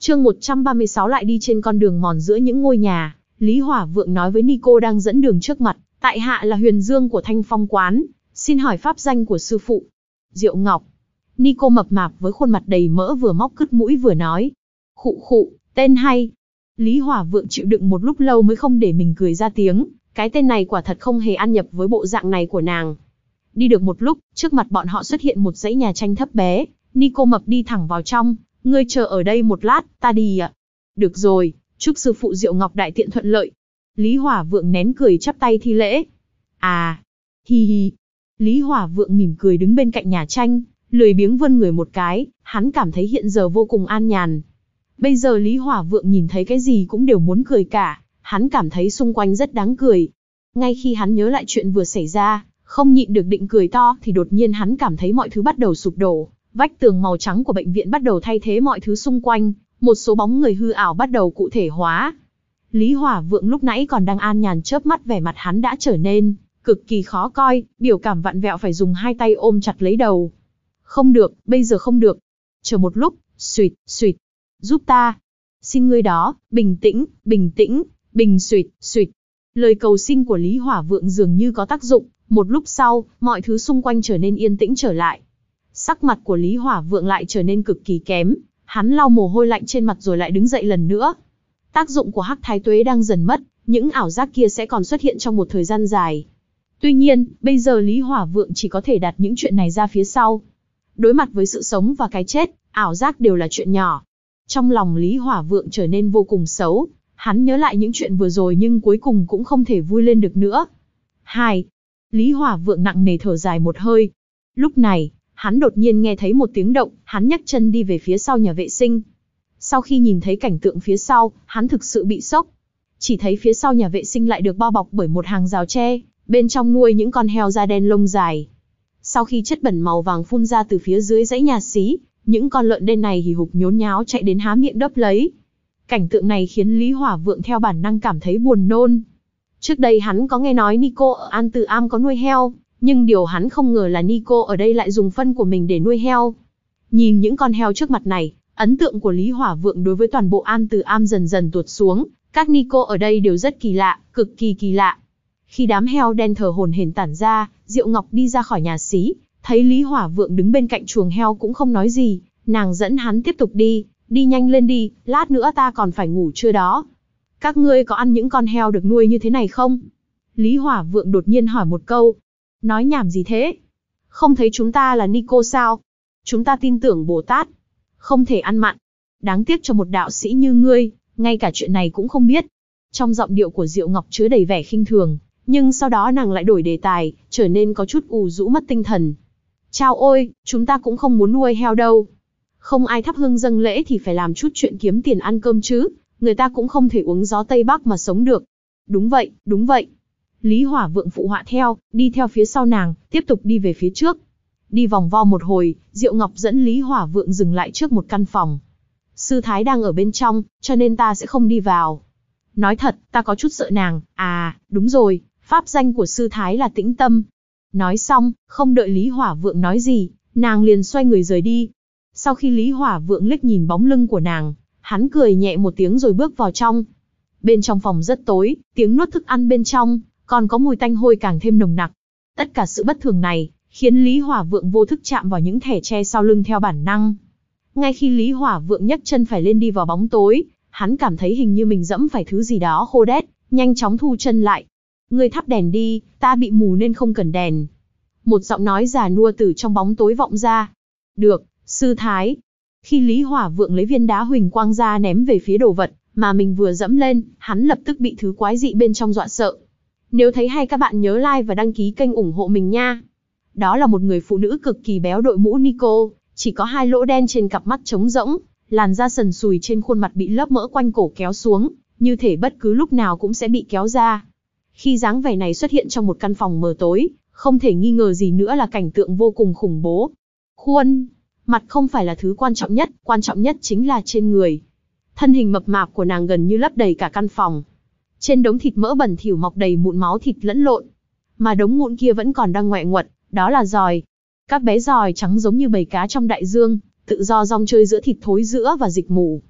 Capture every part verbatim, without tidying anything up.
Chương một trăm ba mươi sáu lại đi trên con đường mòn giữa những ngôi nhà, Lý Hỏa Vượng nói với Nico đang dẫn đường trước mặt, tại hạ là Huyền Dương của Thanh Phong Quán, xin hỏi pháp danh của sư phụ. Diệu Ngọc. Nico mập mạp với khuôn mặt đầy mỡ vừa móc cứt mũi vừa nói. Khụ khụ, tên hay. Lý Hỏa Vượng chịu đựng một lúc lâu mới không để mình cười ra tiếng, cái tên này quả thật không hề ăn nhập với bộ dạng này của nàng. Đi được một lúc, trước mặt bọn họ xuất hiện một dãy nhà tranh thấp bé, Nico mập đi thẳng vào trong, ngươi chờ ở đây một lát, ta đi ạ. Được rồi, chúc sư phụ Diệu Ngọc đại tiện thuận lợi. Lý Hỏa Vượng nén cười chắp tay thi lễ. À, hi hi. Lý Hỏa Vượng mỉm cười đứng bên cạnh nhà tranh, lười biếng vươn người một cái, hắn cảm thấy hiện giờ vô cùng an nhàn. Bây giờ Lý Hỏa Vượng nhìn thấy cái gì cũng đều muốn cười cả, hắn cảm thấy xung quanh rất đáng cười. Ngay khi hắn nhớ lại chuyện vừa xảy ra, không nhịn được định cười to thì đột nhiên hắn cảm thấy mọi thứ bắt đầu sụp đổ, vách tường màu trắng của bệnh viện bắt đầu thay thế mọi thứ xung quanh, một số bóng người hư ảo bắt đầu cụ thể hóa. Lý Hỏa Vượng lúc nãy còn đang an nhàn chớp mắt, vẻ mặt hắn đã trở nên cực kỳ khó coi, biểu cảm vặn vẹo phải dùng hai tay ôm chặt lấy đầu. Không được, bây giờ không được. Chờ một lúc, suýt, suýt. Giúp ta. Xin ngươi đó, bình tĩnh, bình tĩnh, bình suýt, suýt. Lời cầu xin của Lý Hỏa Vượng dường như có tác dụng, một lúc sau, mọi thứ xung quanh trở nên yên tĩnh trở lại. Sắc mặt của Lý Hỏa Vượng lại trở nên cực kỳ kém, hắn lau mồ hôi lạnh trên mặt rồi lại đứng dậy lần nữa. Tác dụng của Hắc Thái Tuế đang dần mất, những ảo giác kia sẽ còn xuất hiện trong một thời gian dài. Tuy nhiên, bây giờ Lý Hỏa Vượng chỉ có thể đặt những chuyện này ra phía sau. Đối mặt với sự sống và cái chết, ảo giác đều là chuyện nhỏ. Trong lòng Lý Hỏa Vượng trở nên vô cùng xấu, hắn nhớ lại những chuyện vừa rồi nhưng cuối cùng cũng không thể vui lên được nữa. Hai. Lý Hỏa Vượng nặng nề thở dài một hơi. Lúc này, hắn đột nhiên nghe thấy một tiếng động, hắn nhấc chân đi về phía sau nhà vệ sinh. Sau khi nhìn thấy cảnh tượng phía sau, hắn thực sự bị sốc. Chỉ thấy phía sau nhà vệ sinh lại được bao bọc bởi một hàng rào tre, bên trong nuôi những con heo da đen lông dài. Sau khi chất bẩn màu vàng phun ra từ phía dưới dãy nhà xí, những con lợn đen này hì hục nhốn nháo chạy đến há miệng đớp lấy. Cảnh tượng này khiến Lý Hỏa Vượng theo bản năng cảm thấy buồn nôn. Trước đây hắn có nghe nói Nico ở An Từ Am có nuôi heo, nhưng điều hắn không ngờ là Nico ở đây lại dùng phân của mình để nuôi heo. Nhìn những con heo trước mặt này, ấn tượng của Lý Hỏa Vượng đối với toàn bộ An Từ Am dần dần tuột xuống, các Nico ở đây đều rất kỳ lạ, cực kỳ kỳ lạ. Khi đám heo đen thở hổn hển tản ra, Diệu Ngọc đi ra khỏi nhà xí, thấy Lý Hỏa Vượng đứng bên cạnh chuồng heo cũng không nói gì, nàng dẫn hắn tiếp tục đi, đi nhanh lên đi, lát nữa ta còn phải ngủ trưa đó. Các ngươi có ăn những con heo được nuôi như thế này không? Lý Hỏa Vượng đột nhiên hỏi một câu. Nói nhảm gì thế? Không thấy chúng ta là Nico sao? Chúng ta tin tưởng Bồ Tát. Không thể ăn mặn. Đáng tiếc cho một đạo sĩ như ngươi, ngay cả chuyện này cũng không biết. Trong giọng điệu của Diệu Ngọc chứa đầy vẻ khinh thường, nhưng sau đó nàng lại đổi đề tài, trở nên có chút ù rũ mất tinh thần. Chao ôi, chúng ta cũng không muốn nuôi heo đâu. Không ai thắp hương dâng lễ thì phải làm chút chuyện kiếm tiền ăn cơm chứ, người ta cũng không thể uống gió Tây Bắc mà sống được. Đúng vậy, đúng vậy. Lý Hỏa Vượng phụ họa theo, đi theo phía sau nàng, tiếp tục đi về phía trước. Đi vòng vo một hồi, Diệu Ngọc dẫn Lý Hỏa Vượng dừng lại trước một căn phòng. Sư Thái đang ở bên trong, cho nên ta sẽ không đi vào. Nói thật, ta có chút sợ nàng. À, đúng rồi, pháp danh của Sư Thái là Tĩnh Tâm. Nói xong, không đợi Lý Hỏa Vượng nói gì, nàng liền xoay người rời đi. Sau khi Lý Hỏa Vượng liếc nhìn bóng lưng của nàng, hắn cười nhẹ một tiếng rồi bước vào trong. Bên trong phòng rất tối, tiếng nuốt thức ăn bên trong, còn có mùi tanh hôi càng thêm nồng nặc. Tất cả sự bất thường này, khiến Lý Hỏa Vượng vô thức chạm vào những thẻ tre sau lưng theo bản năng. Ngay khi Lý Hỏa Vượng nhấc chân phải lên đi vào bóng tối, hắn cảm thấy hình như mình dẫm phải thứ gì đó khô đét, nhanh chóng thu chân lại. Ngươi thắp đèn đi, ta bị mù nên không cần đèn. Một giọng nói già nua từ trong bóng tối vọng ra. Được, Sư Thái. Khi Lý Hỏa Vượng lấy viên đá huỳnh quang ra ném về phía đồ vật mà mình vừa dẫm lên, hắn lập tức bị thứ quái dị bên trong dọa sợ. Nếu thấy hay các bạn nhớ like và đăng ký kênh ủng hộ mình nha. Đó là một người phụ nữ cực kỳ béo đội mũ Nico, chỉ có hai lỗ đen trên cặp mắt trống rỗng, làn da sần sùi trên khuôn mặt bị lớp mỡ quanh cổ kéo xuống, như thể bất cứ lúc nào cũng sẽ bị kéo ra. Khi dáng vẻ này xuất hiện trong một căn phòng mờ tối, không thể nghi ngờ gì nữa là cảnh tượng vô cùng khủng bố. Khuôn, mặt không phải là thứ quan trọng nhất, quan trọng nhất chính là trên người. Thân hình mập mạp của nàng gần như lấp đầy cả căn phòng. Trên đống thịt mỡ bẩn thỉu mọc đầy mụn máu thịt lẫn lộn, mà đống mụn kia vẫn còn đang ngoẹ nguậy, đó là giòi. Các bé giòi trắng giống như bầy cá trong đại dương, tự do rong chơi giữa thịt thối rữa và dịch mù.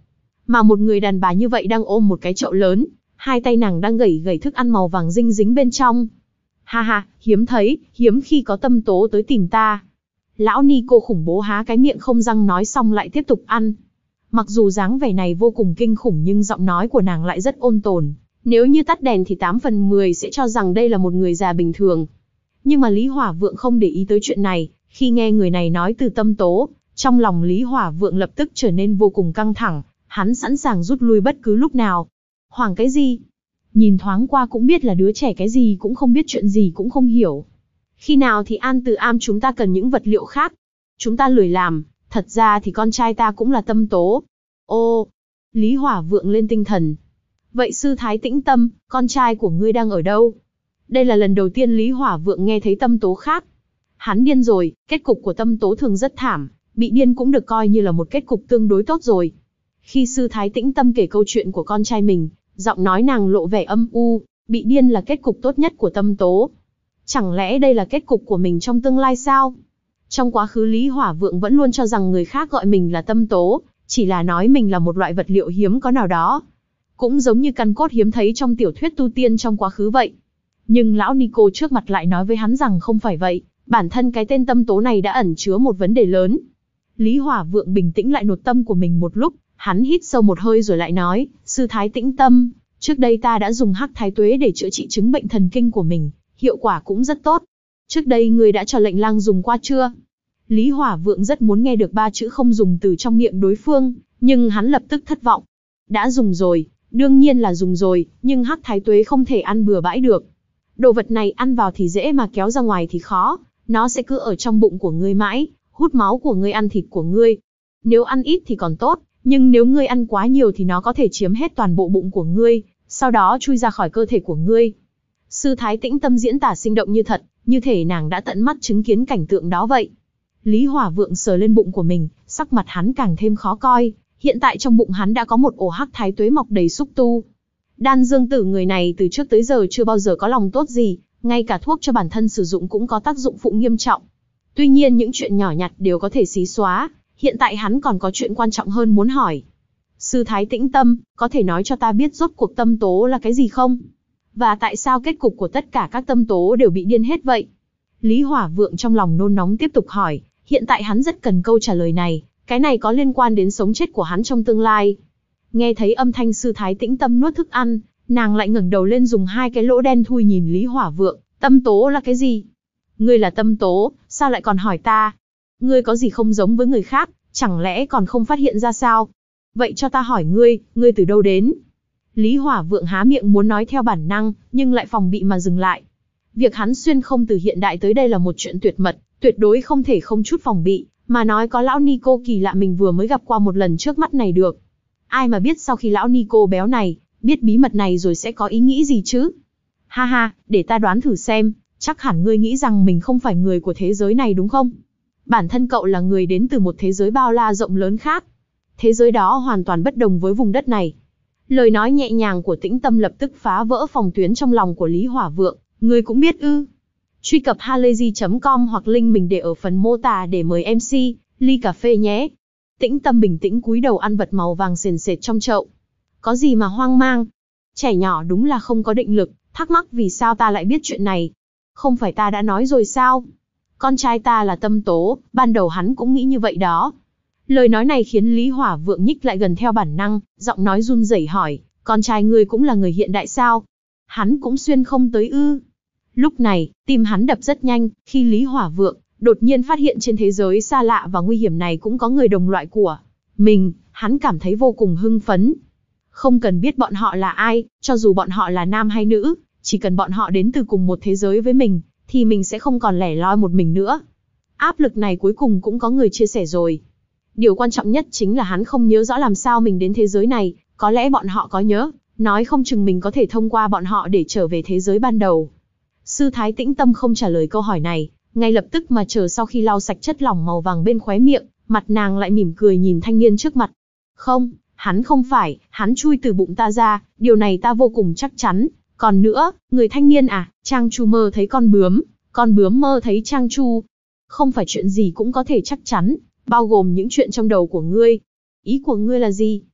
Mà một người đàn bà như vậy đang ôm một cái chậu lớn, hai tay nàng đang gẩy gẩy thức ăn màu vàng dinh dính bên trong. Ha ha, hiếm thấy, hiếm khi có tâm tố tới tìm ta. Lão Nico khủng bố há cái miệng không răng nói xong lại tiếp tục ăn. Mặc dù dáng vẻ này vô cùng kinh khủng nhưng giọng nói của nàng lại rất ôn tồn. Nếu như tắt đèn thì tám phần mười sẽ cho rằng đây là một người già bình thường. Nhưng mà Lý Hỏa Vượng không để ý tới chuyện này, khi nghe người này nói từ tâm tố, trong lòng Lý Hỏa Vượng lập tức trở nên vô cùng căng thẳng, hắn sẵn sàng rút lui bất cứ lúc nào. Hoảng cái gì? Nhìn thoáng qua cũng biết là đứa trẻ cái gì cũng không biết, chuyện gì cũng không hiểu. Khi nào thì An Từ Am chúng ta cần những vật liệu khác? Chúng ta lười làm, thật ra thì con trai ta cũng là tâm tố. Ô, Lý Hỏa Vượng lên tinh thần. Vậy sư thái Tĩnh Tâm, con trai của ngươi đang ở đâu? Đây là lần đầu tiên Lý Hỏa Vượng nghe thấy tâm tố khác. Hắn điên rồi, kết cục của tâm tố thường rất thảm, bị điên cũng được coi như là một kết cục tương đối tốt rồi. Khi sư thái Tĩnh Tâm kể câu chuyện của con trai mình, giọng nói nàng lộ vẻ âm u, bị điên là kết cục tốt nhất của tâm tố. Chẳng lẽ đây là kết cục của mình trong tương lai sao? Trong quá khứ Lý Hỏa Vượng vẫn luôn cho rằng người khác gọi mình là tâm tố, chỉ là nói mình là một loại vật liệu hiếm có nào đó. Cũng giống như căn cốt hiếm thấy trong tiểu thuyết tu tiên trong quá khứ vậy. Nhưng lão Nico trước mặt lại nói với hắn rằng không phải vậy, bản thân cái tên tâm tố này đã ẩn chứa một vấn đề lớn. Lý Hỏa Vượng bình tĩnh lại nội tâm của mình một lúc, hắn hít sâu một hơi rồi lại nói, sư thái Tĩnh Tâm, trước đây ta đã dùng hắc thái tuế để chữa trị chứng bệnh thần kinh của mình, hiệu quả cũng rất tốt. Trước đây ngươi đã cho lệnh lang dùng qua chưa? Lý Hỏa Vượng rất muốn nghe được ba chữ không dùng từ trong miệng đối phương, nhưng hắn lập tức thất vọng. Đã dùng rồi, đương nhiên là dùng rồi, nhưng hắc thái tuế không thể ăn bừa bãi được. Đồ vật này ăn vào thì dễ mà kéo ra ngoài thì khó, nó sẽ cứ ở trong bụng của ngươi mãi, hút máu của ngươi, ăn thịt của ngươi. Nếu ăn ít thì còn tốt, nhưng nếu ngươi ăn quá nhiều thì nó có thể chiếm hết toàn bộ bụng của ngươi, sau đó chui ra khỏi cơ thể của ngươi. Sư thái Tĩnh Tâm diễn tả sinh động như thật, như thể nàng đã tận mắt chứng kiến cảnh tượng đó vậy. Lý Hỏa Vượng sờ lên bụng của mình, sắc mặt hắn càng thêm khó coi, hiện tại trong bụng hắn đã có một ổ hắc thái tuế mọc đầy xúc tu. Đan Dương Tử người này từ trước tới giờ chưa bao giờ có lòng tốt gì, ngay cả thuốc cho bản thân sử dụng cũng có tác dụng phụ nghiêm trọng. Tuy nhiên những chuyện nhỏ nhặt đều có thể xí xóa, hiện tại hắn còn có chuyện quan trọng hơn muốn hỏi. Sư thái Tĩnh Tâm, có thể nói cho ta biết rốt cuộc tâm tố là cái gì không? Và tại sao kết cục của tất cả các tâm tố đều bị điên hết vậy? Lý Hỏa Vượng trong lòng nôn nóng tiếp tục hỏi, hiện tại hắn rất cần câu trả lời này, cái này có liên quan đến sống chết của hắn trong tương lai. Nghe thấy âm thanh sư thái Tĩnh Tâm nuốt thức ăn, nàng lại ngẩng đầu lên dùng hai cái lỗ đen thui nhìn Lý Hỏa Vượng, tâm tố là cái gì? Ngươi là tâm tố, sao lại còn hỏi ta? Ngươi có gì không giống với người khác, chẳng lẽ còn không phát hiện ra sao? Vậy cho ta hỏi ngươi, ngươi từ đâu đến? Lý Hỏa Vượng há miệng muốn nói theo bản năng, nhưng lại phòng bị mà dừng lại. Việc hắn xuyên không từ hiện đại tới đây là một chuyện tuyệt mật, tuyệt đối không thể không chút phòng bị, mà nói có lão Nico kỳ lạ mình vừa mới gặp qua một lần trước mắt này được. Ai mà biết sau khi lão Nico béo này, biết bí mật này rồi sẽ có ý nghĩ gì chứ? Ha ha, để ta đoán thử xem, chắc hẳn ngươi nghĩ rằng mình không phải người của thế giới này đúng không? Bản thân cậu là người đến từ một thế giới bao la rộng lớn khác. Thế giới đó hoàn toàn bất đồng với vùng đất này. Lời nói nhẹ nhàng của Tĩnh Tâm lập tức phá vỡ phòng tuyến trong lòng của Lý Hỏa Vượng. Ngươi cũng biết ư? Truy cập halayzi chấm com hoặc link mình để ở phần mô tả để mời em xê, ly cà phê nhé. Tĩnh Tâm bình tĩnh cúi đầu ăn vật màu vàng sền sệt trong chậu. Có gì mà hoang mang? Trẻ nhỏ đúng là không có định lực, thắc mắc vì sao ta lại biết chuyện này. Không phải ta đã nói rồi sao? Con trai ta là tâm tố, ban đầu hắn cũng nghĩ như vậy đó. Lời nói này khiến Lý Hỏa Vượng nhích lại gần theo bản năng, giọng nói run rẩy hỏi, con trai ngươi cũng là người hiện đại sao? Hắn cũng xuyên không tới ư? Lúc này, tim hắn đập rất nhanh, khi Lý Hỏa Vượng đột nhiên phát hiện trên thế giới xa lạ và nguy hiểm này cũng có người đồng loại của mình, hắn cảm thấy vô cùng hưng phấn. Không cần biết bọn họ là ai, cho dù bọn họ là nam hay nữ, chỉ cần bọn họ đến từ cùng một thế giới với mình, thì mình sẽ không còn lẻ loi một mình nữa. Áp lực này cuối cùng cũng có người chia sẻ rồi. Điều quan trọng nhất chính là hắn không nhớ rõ làm sao mình đến thế giới này, có lẽ bọn họ có nhớ, nói không chừng mình có thể thông qua bọn họ để trở về thế giới ban đầu. Sư thái Tĩnh Tâm không trả lời câu hỏi này, ngay lập tức mà chờ sau khi lau sạch chất lỏng màu vàng bên khóe miệng, mặt nàng lại mỉm cười nhìn thanh niên trước mặt. Không, hắn không phải, hắn chui từ bụng ta ra, điều này ta vô cùng chắc chắn. Còn nữa, người thanh niên à, Trang Chu mơ thấy con bướm, con bướm mơ thấy Trang Chu. Không phải chuyện gì cũng có thể chắc chắn, bao gồm những chuyện trong đầu của ngươi. Ý của ngươi là gì?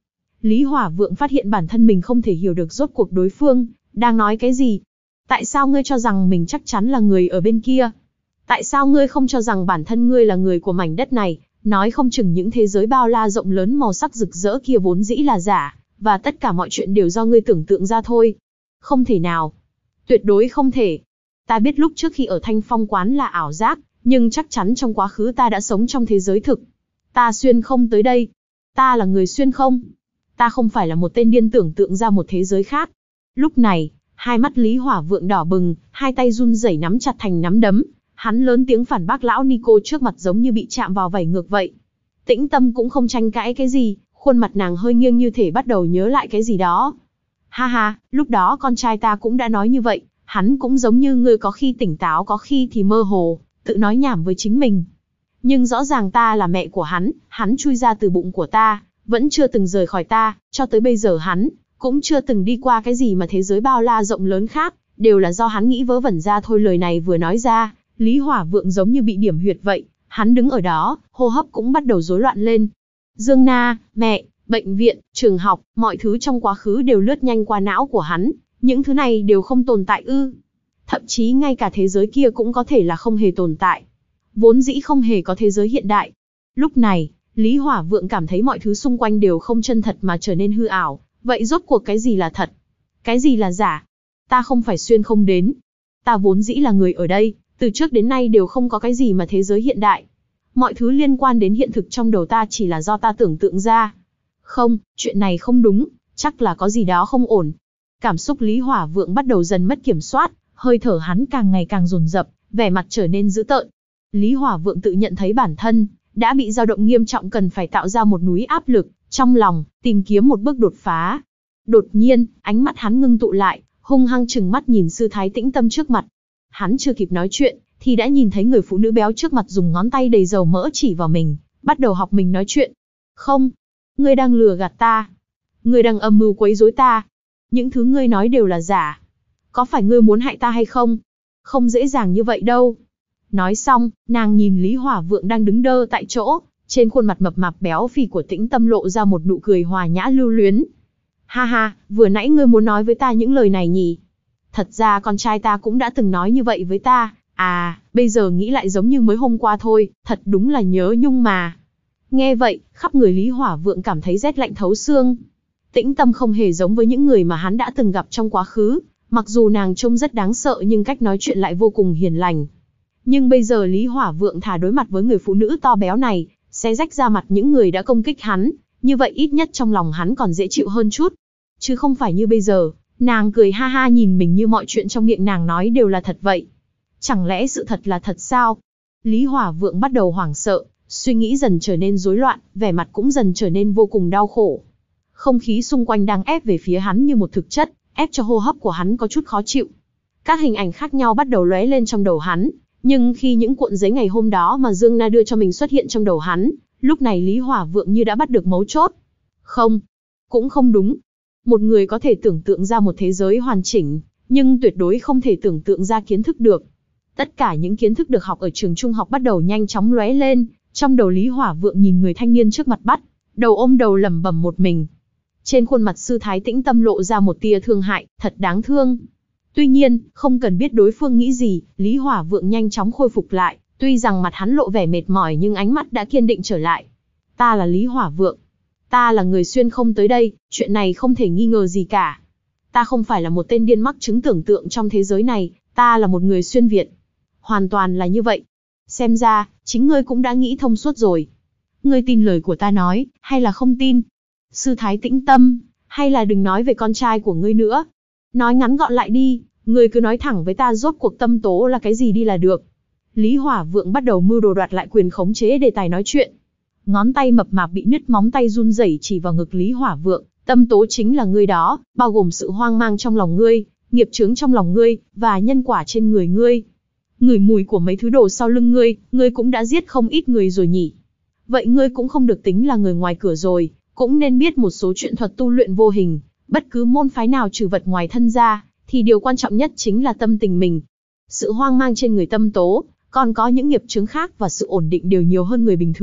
Lý Hỏa Vượng phát hiện bản thân mình không thể hiểu được rốt cuộc đối phương đang nói cái gì. Tại sao ngươi cho rằng mình chắc chắn là người ở bên kia? Tại sao ngươi không cho rằng bản thân ngươi là người của mảnh đất này, nói không chừng những thế giới bao la rộng lớn màu sắc rực rỡ kia vốn dĩ là giả, và tất cả mọi chuyện đều do ngươi tưởng tượng ra thôi. Không thể nào. Tuyệt đối không thể. Ta biết lúc trước khi ở Thanh Phong quán là ảo giác, nhưng chắc chắn trong quá khứ ta đã sống trong thế giới thực. Ta xuyên không tới đây. Ta là người xuyên không. Ta không phải là một tên điên tưởng tượng ra một thế giới khác. Lúc này, hai mắt Lý Hỏa Vượng đỏ bừng, hai tay run rẩy nắm chặt thành nắm đấm. Hắn lớn tiếng phản bác lão Nico trước mặt giống như bị chạm vào vảy ngược vậy. Tĩnh Tâm cũng không tranh cãi cái gì, khuôn mặt nàng hơi nghiêng như thể bắt đầu nhớ lại cái gì đó. Ha ha, lúc đó con trai ta cũng đã nói như vậy, hắn cũng giống như ngươi có khi tỉnh táo có khi thì mơ hồ, tự nói nhảm với chính mình. Nhưng rõ ràng ta là mẹ của hắn, hắn chui ra từ bụng của ta, vẫn chưa từng rời khỏi ta, cho tới bây giờ hắn cũng chưa từng đi qua cái gì mà thế giới bao la rộng lớn khác, đều là do hắn nghĩ vớ vẩn ra thôi. Lời này vừa nói ra, Lý Hỏa Vượng giống như bị điểm huyệt vậy, hắn đứng ở đó, hô hấp cũng bắt đầu rối loạn lên. Dương Na, mẹ, bệnh viện, trường học, mọi thứ trong quá khứ đều lướt nhanh qua não của hắn, những thứ này đều không tồn tại ư? Thậm chí ngay cả thế giới kia cũng có thể là không hề tồn tại. Vốn dĩ không hề có thế giới hiện đại. Lúc này, Lý Hỏa Vượng cảm thấy mọi thứ xung quanh đều không chân thật mà trở nên hư ảo. Vậy rốt cuộc cái gì là thật? Cái gì là giả? Ta không phải xuyên không đến. Ta vốn dĩ là người ở đây, từ trước đến nay đều không có cái gì mà thế giới hiện đại. Mọi thứ liên quan đến hiện thực trong đầu ta chỉ là do ta tưởng tượng ra. Không, chuyện này không đúng, chắc là có gì đó không ổn. Cảm xúc Lý Hỏa Vượng bắt đầu dần mất kiểm soát, hơi thở hắn càng ngày càng dồn dập, vẻ mặt trở nên dữ tợn. Lý Hỏa Vượng tự nhận thấy bản thân đã bị dao động nghiêm trọng, cần phải tạo ra một núi áp lực trong lòng, tìm kiếm một bước đột phá. Đột nhiên, ánh mắt hắn ngưng tụ lại, hung hăng trừng mắt nhìn sư thái Tĩnh Tâm trước mặt. Hắn chưa kịp nói chuyện, thì đã nhìn thấy người phụ nữ béo trước mặt dùng ngón tay đầy dầu mỡ chỉ vào mình, bắt đầu học mình nói chuyện. Không, ngươi đang lừa gạt ta. Ngươi đang âm mưu quấy rối ta. Những thứ ngươi nói đều là giả. Có phải ngươi muốn hại ta hay không? Không dễ dàng như vậy đâu. Nói xong, nàng nhìn Lý Hỏa Vượng đang đứng đơ tại chỗ, trên khuôn mặt mập mạp béo phì của Tĩnh Tâm lộ ra một nụ cười hòa nhã lưu luyến. Ha ha, vừa nãy ngươi muốn nói với ta những lời này nhỉ? Thật ra con trai ta cũng đã từng nói như vậy với ta, à, bây giờ nghĩ lại giống như mới hôm qua thôi, thật đúng là nhớ nhung mà. Nghe vậy, khắp người Lý Hỏa Vượng cảm thấy rét lạnh thấu xương. Tĩnh Tâm không hề giống với những người mà hắn đã từng gặp trong quá khứ, mặc dù nàng trông rất đáng sợ nhưng cách nói chuyện lại vô cùng hiền lành. Nhưng bây giờ Lý Hỏa Vượng thà đối mặt với người phụ nữ to béo này, xé rách ra mặt những người đã công kích hắn, như vậy ít nhất trong lòng hắn còn dễ chịu hơn chút. Chứ không phải như bây giờ, nàng cười ha ha nhìn mình như mọi chuyện trong miệng nàng nói đều là thật vậy. Chẳng lẽ sự thật là thật sao? Lý Hỏa Vượng bắt đầu hoảng sợ, suy nghĩ dần trở nên rối loạn, vẻ mặt cũng dần trở nên vô cùng đau khổ. Không khí xung quanh đang ép về phía hắn như một thực chất, ép cho hô hấp của hắn có chút khó chịu. Các hình ảnh khác nhau bắt đầu lóe lên trong đầu hắn, nhưng khi những cuộn giấy ngày hôm đó mà Dương Na đưa cho mình xuất hiện trong đầu hắn, lúc này Lý Hỏa Vượng như đã bắt được mấu chốt. Không, cũng không đúng. Một người có thể tưởng tượng ra một thế giới hoàn chỉnh, nhưng tuyệt đối không thể tưởng tượng ra kiến thức được. Tất cả những kiến thức được học ở trường trung học bắt đầu nhanh chóng lóe lên, trong đầu Lý Hỏa Vượng nhìn người thanh niên trước mặt bắt đầu ôm đầu lẩm bẩm một mình. Trên khuôn mặt sư thái Tĩnh Tâm lộ ra một tia thương hại, thật đáng thương. Tuy nhiên, không cần biết đối phương nghĩ gì, Lý Hỏa Vượng nhanh chóng khôi phục lại, tuy rằng mặt hắn lộ vẻ mệt mỏi nhưng ánh mắt đã kiên định trở lại. Ta là Lý Hỏa Vượng. Ta là người xuyên không tới đây, chuyện này không thể nghi ngờ gì cả. Ta không phải là một tên điên mắc chứng tưởng tượng trong thế giới này, ta là một người xuyên Việt. Hoàn toàn là như vậy. Xem ra, chính ngươi cũng đã nghĩ thông suốt rồi. Ngươi tin lời của ta nói, hay là không tin? Sư thái Tĩnh Tâm, hay là đừng nói về con trai của ngươi nữa. Nói ngắn gọn lại đi, ngươi cứ nói thẳng với ta rốt cuộc tâm tố là cái gì đi là được. Lý Hỏa Vượng bắt đầu mưu đồ đoạt lại quyền khống chế đề tài nói chuyện. Ngón tay mập mạp bị nứt móng tay run rẩy chỉ vào ngực Lý Hỏa Vượng, tâm tố chính là ngươi đó, bao gồm sự hoang mang trong lòng ngươi, nghiệp chướng trong lòng ngươi, và nhân quả trên người ngươi. Ngửi mùi của mấy thứ đồ sau lưng ngươi, ngươi cũng đã giết không ít người rồi nhỉ. Vậy ngươi cũng không được tính là người ngoài cửa rồi, cũng nên biết một số chuyện thuật tu luyện vô hình. Bất cứ môn phái nào trừ vật ngoài thân ra, thì điều quan trọng nhất chính là tâm tình mình. Sự hoang mang trên người tâm tố, còn có những nghiệp chướng khác và sự ổn định đều nhiều hơn người bình thường.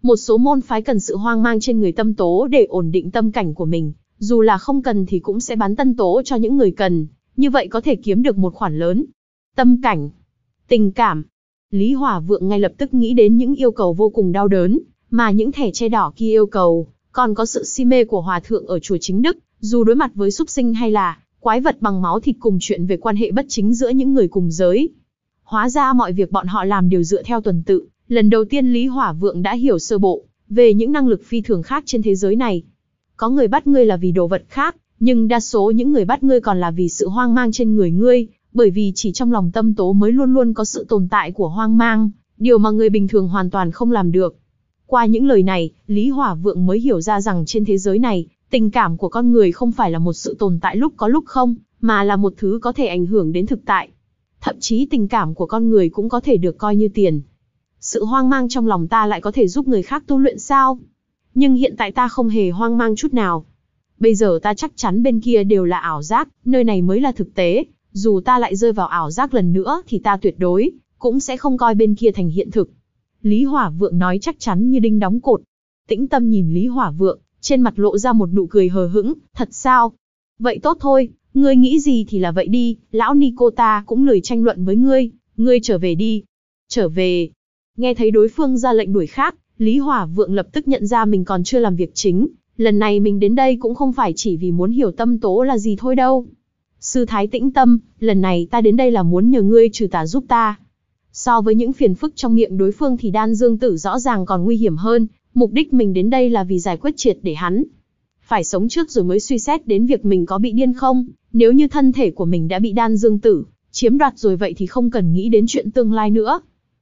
Một số môn phái cần sự hoang mang trên người tâm tố để ổn định tâm cảnh của mình, dù là không cần thì cũng sẽ bán tân tố cho những người cần, như vậy có thể kiếm được một khoản lớn. Tâm cảnh, tình cảm. Lý Hỏa Vượng ngay lập tức nghĩ đến những yêu cầu vô cùng đau đớn, mà những thẻ che đỏ kia yêu cầu, còn có sự si mê của hòa thượng ở chùa Chính Đức, dù đối mặt với súc sinh hay là quái vật bằng máu thịt cùng chuyện về quan hệ bất chính giữa những người cùng giới. Hóa ra mọi việc bọn họ làm đều dựa theo tuần tự, lần đầu tiên Lý Hỏa Vượng đã hiểu sơ bộ về những năng lực phi thường khác trên thế giới này. Có người bắt ngươi là vì đồ vật khác, nhưng đa số những người bắt ngươi còn là vì sự hoang mang trên người ngươi, bởi vì chỉ trong lòng tâm tố mới luôn luôn có sự tồn tại của hoang mang, điều mà người bình thường hoàn toàn không làm được. Qua những lời này, Lý Hỏa Vượng mới hiểu ra rằng trên thế giới này, tình cảm của con người không phải là một sự tồn tại lúc có lúc không, mà là một thứ có thể ảnh hưởng đến thực tại. Thậm chí tình cảm của con người cũng có thể được coi như tiền. Sự hoang mang trong lòng ta lại có thể giúp người khác tu luyện sao? Nhưng hiện tại ta không hề hoang mang chút nào. Bây giờ ta chắc chắn bên kia đều là ảo giác, nơi này mới là thực tế. Dù ta lại rơi vào ảo giác lần nữa thì ta tuyệt đối cũng sẽ không coi bên kia thành hiện thực. Lý Hỏa Vượng nói chắc chắn như đinh đóng cột. Tĩnh Tâm nhìn Lý Hỏa Vượng, trên mặt lộ ra một nụ cười hờ hững. Thật sao? Vậy tốt thôi, ngươi nghĩ gì thì là vậy đi, lão Nico ta cũng lười tranh luận với ngươi, ngươi trở về đi. Trở về. Nghe thấy đối phương ra lệnh đuổi khác, Lý Hỏa Vượng lập tức nhận ra mình còn chưa làm việc chính. Lần này mình đến đây cũng không phải chỉ vì muốn hiểu tâm tố là gì thôi đâu. Sư Thái Tĩnh Tâm, lần này ta đến đây là muốn nhờ ngươi trừ tà giúp ta. So với những phiền phức trong miệng đối phương thì Đan Dương Tử rõ ràng còn nguy hiểm hơn, mục đích mình đến đây là vì giải quyết triệt để hắn. Phải sống trước rồi mới suy xét đến việc mình có bị điên không, nếu như thân thể của mình đã bị Đan Dương Tử chiếm đoạt rồi vậy thì không cần nghĩ đến chuyện tương lai nữa.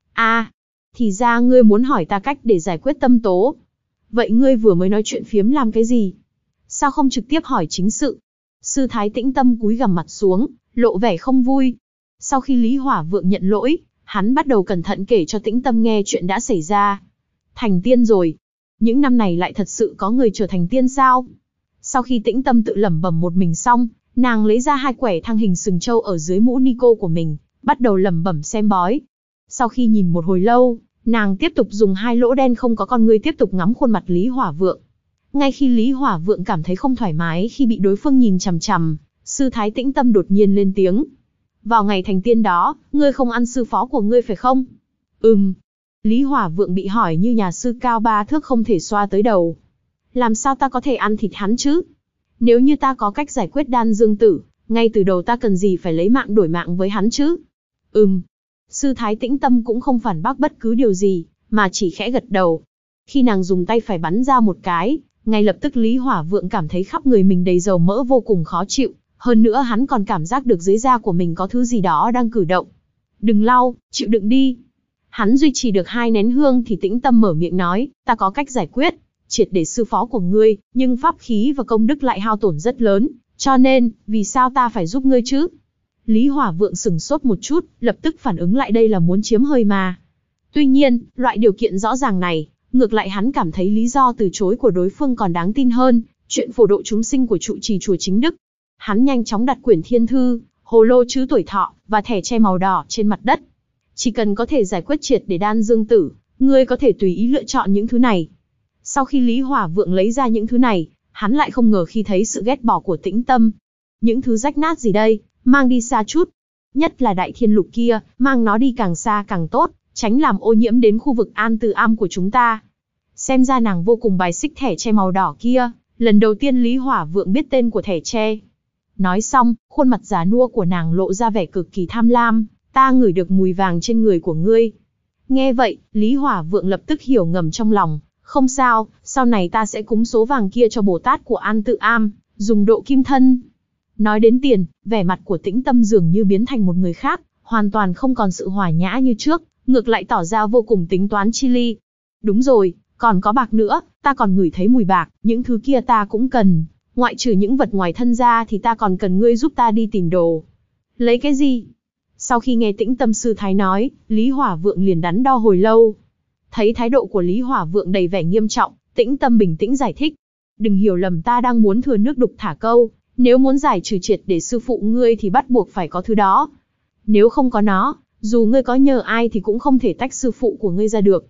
À, thì ra ngươi muốn hỏi ta cách để giải quyết tâm tố. Vậy ngươi vừa mới nói chuyện phiếm làm cái gì? Sao không trực tiếp hỏi chính sự? Sư Thái Tĩnh Tâm cúi gằm mặt xuống, lộ vẻ không vui. Sau khi Lý Hỏa Vượng nhận lỗi, hắn bắt đầu cẩn thận kể cho Tĩnh Tâm nghe chuyện đã xảy ra. Thành tiên rồi. Những năm này lại thật sự có người trở thành tiên sao? Sau khi Tĩnh Tâm tự lẩm bẩm một mình xong, nàng lấy ra hai quẻ thăng hình sừng trâu ở dưới mũ Nico của mình, bắt đầu lẩm bẩm xem bói. Sau khi nhìn một hồi lâu, nàng tiếp tục dùng hai lỗ đen không có con ngươi tiếp tục ngắm khuôn mặt Lý Hỏa Vượng. Ngay khi Lý Hỏa Vượng cảm thấy không thoải mái khi bị đối phương nhìn chằm chằm, Sư Thái Tĩnh Tâm đột nhiên lên tiếng. Vào ngày thành tiên đó, ngươi không ăn sư phó của ngươi phải không? Ừm. Lý Hỏa Vượng bị hỏi như nhà sư cao ba thước không thể xoa tới đầu. Làm sao ta có thể ăn thịt hắn chứ? Nếu như ta có cách giải quyết Đan Dương Tử, ngay từ đầu ta cần gì phải lấy mạng đổi mạng với hắn chứ? Ừm. Sư Thái Tĩnh Tâm cũng không phản bác bất cứ điều gì, mà chỉ khẽ gật đầu. Khi nàng dùng tay phải bắn ra một cái, ngay lập tức Lý Hỏa Vượng cảm thấy khắp người mình đầy dầu mỡ vô cùng khó chịu, hơn nữa hắn còn cảm giác được dưới da của mình có thứ gì đó đang cử động. Đừng lau, chịu đựng đi. Hắn duy trì được hai nén hương thì Tĩnh Tâm mở miệng nói, ta có cách giải quyết, triệt để sư phó của ngươi, nhưng pháp khí và công đức lại hao tổn rất lớn, cho nên, vì sao ta phải giúp ngươi chứ? Lý Hỏa Vượng sừng sốt một chút, lập tức phản ứng lại đây là muốn chiếm hơi mà. Tuy nhiên, loại điều kiện rõ ràng này, ngược lại hắn cảm thấy lý do từ chối của đối phương còn đáng tin hơn, chuyện phổ độ chúng sinh của trụ trì chùa Chính Đức. Hắn nhanh chóng đặt quyển thiên thư, hồ lô chứa tuổi thọ, và thẻ tre màu đỏ trên mặt đất. Chỉ cần có thể giải quyết triệt để Đan Dương Tử, ngươi có thể tùy ý lựa chọn những thứ này. Sau khi Lý Hỏa Vượng lấy ra những thứ này, hắn lại không ngờ khi thấy sự ghét bỏ của Tĩnh Tâm. Những thứ rách nát gì đây, mang đi xa chút. Nhất là đại thiên lục kia, mang nó đi càng xa càng tốt, tránh làm ô nhiễm đến khu vực an từ am của chúng ta. Xem ra nàng vô cùng bài xích thẻ tre màu đỏ kia, lần đầu tiên Lý Hỏa Vượng biết tên của thẻ tre. Nói xong, khuôn mặt già nua của nàng lộ ra vẻ cực kỳ tham lam, ta ngửi được mùi vàng trên người của ngươi. Nghe vậy, Lý Hỏa Vượng lập tức hiểu ngầm trong lòng, không sao, sau này ta sẽ cúng số vàng kia cho Bồ Tát của An Tự Am, dùng độ kim thân. Nói đến tiền, vẻ mặt của Tĩnh Tâm dường như biến thành một người khác, hoàn toàn không còn sự hòa nhã như trước, ngược lại tỏ ra vô cùng tính toán chi ly. Đúng rồi, còn có bạc nữa, ta còn ngửi thấy mùi bạc, những thứ kia ta cũng cần, ngoại trừ những vật ngoài thân ra thì ta còn cần ngươi giúp ta đi tìm đồ. Lấy cái gì? Sau khi nghe Tĩnh Tâm sư thái nói, Lý Hỏa Vượng liền đắn đo hồi lâu. Thấy thái độ của Lý Hỏa Vượng đầy vẻ nghiêm trọng, Tĩnh Tâm bình tĩnh giải thích. Đừng hiểu lầm, ta đang muốn thừa nước đục thả câu, nếu muốn giải trừ triệt để sư phụ ngươi thì bắt buộc phải có thứ đó. Nếu không có nó, dù ngươi có nhờ ai thì cũng không thể tách sư phụ của ngươi ra được.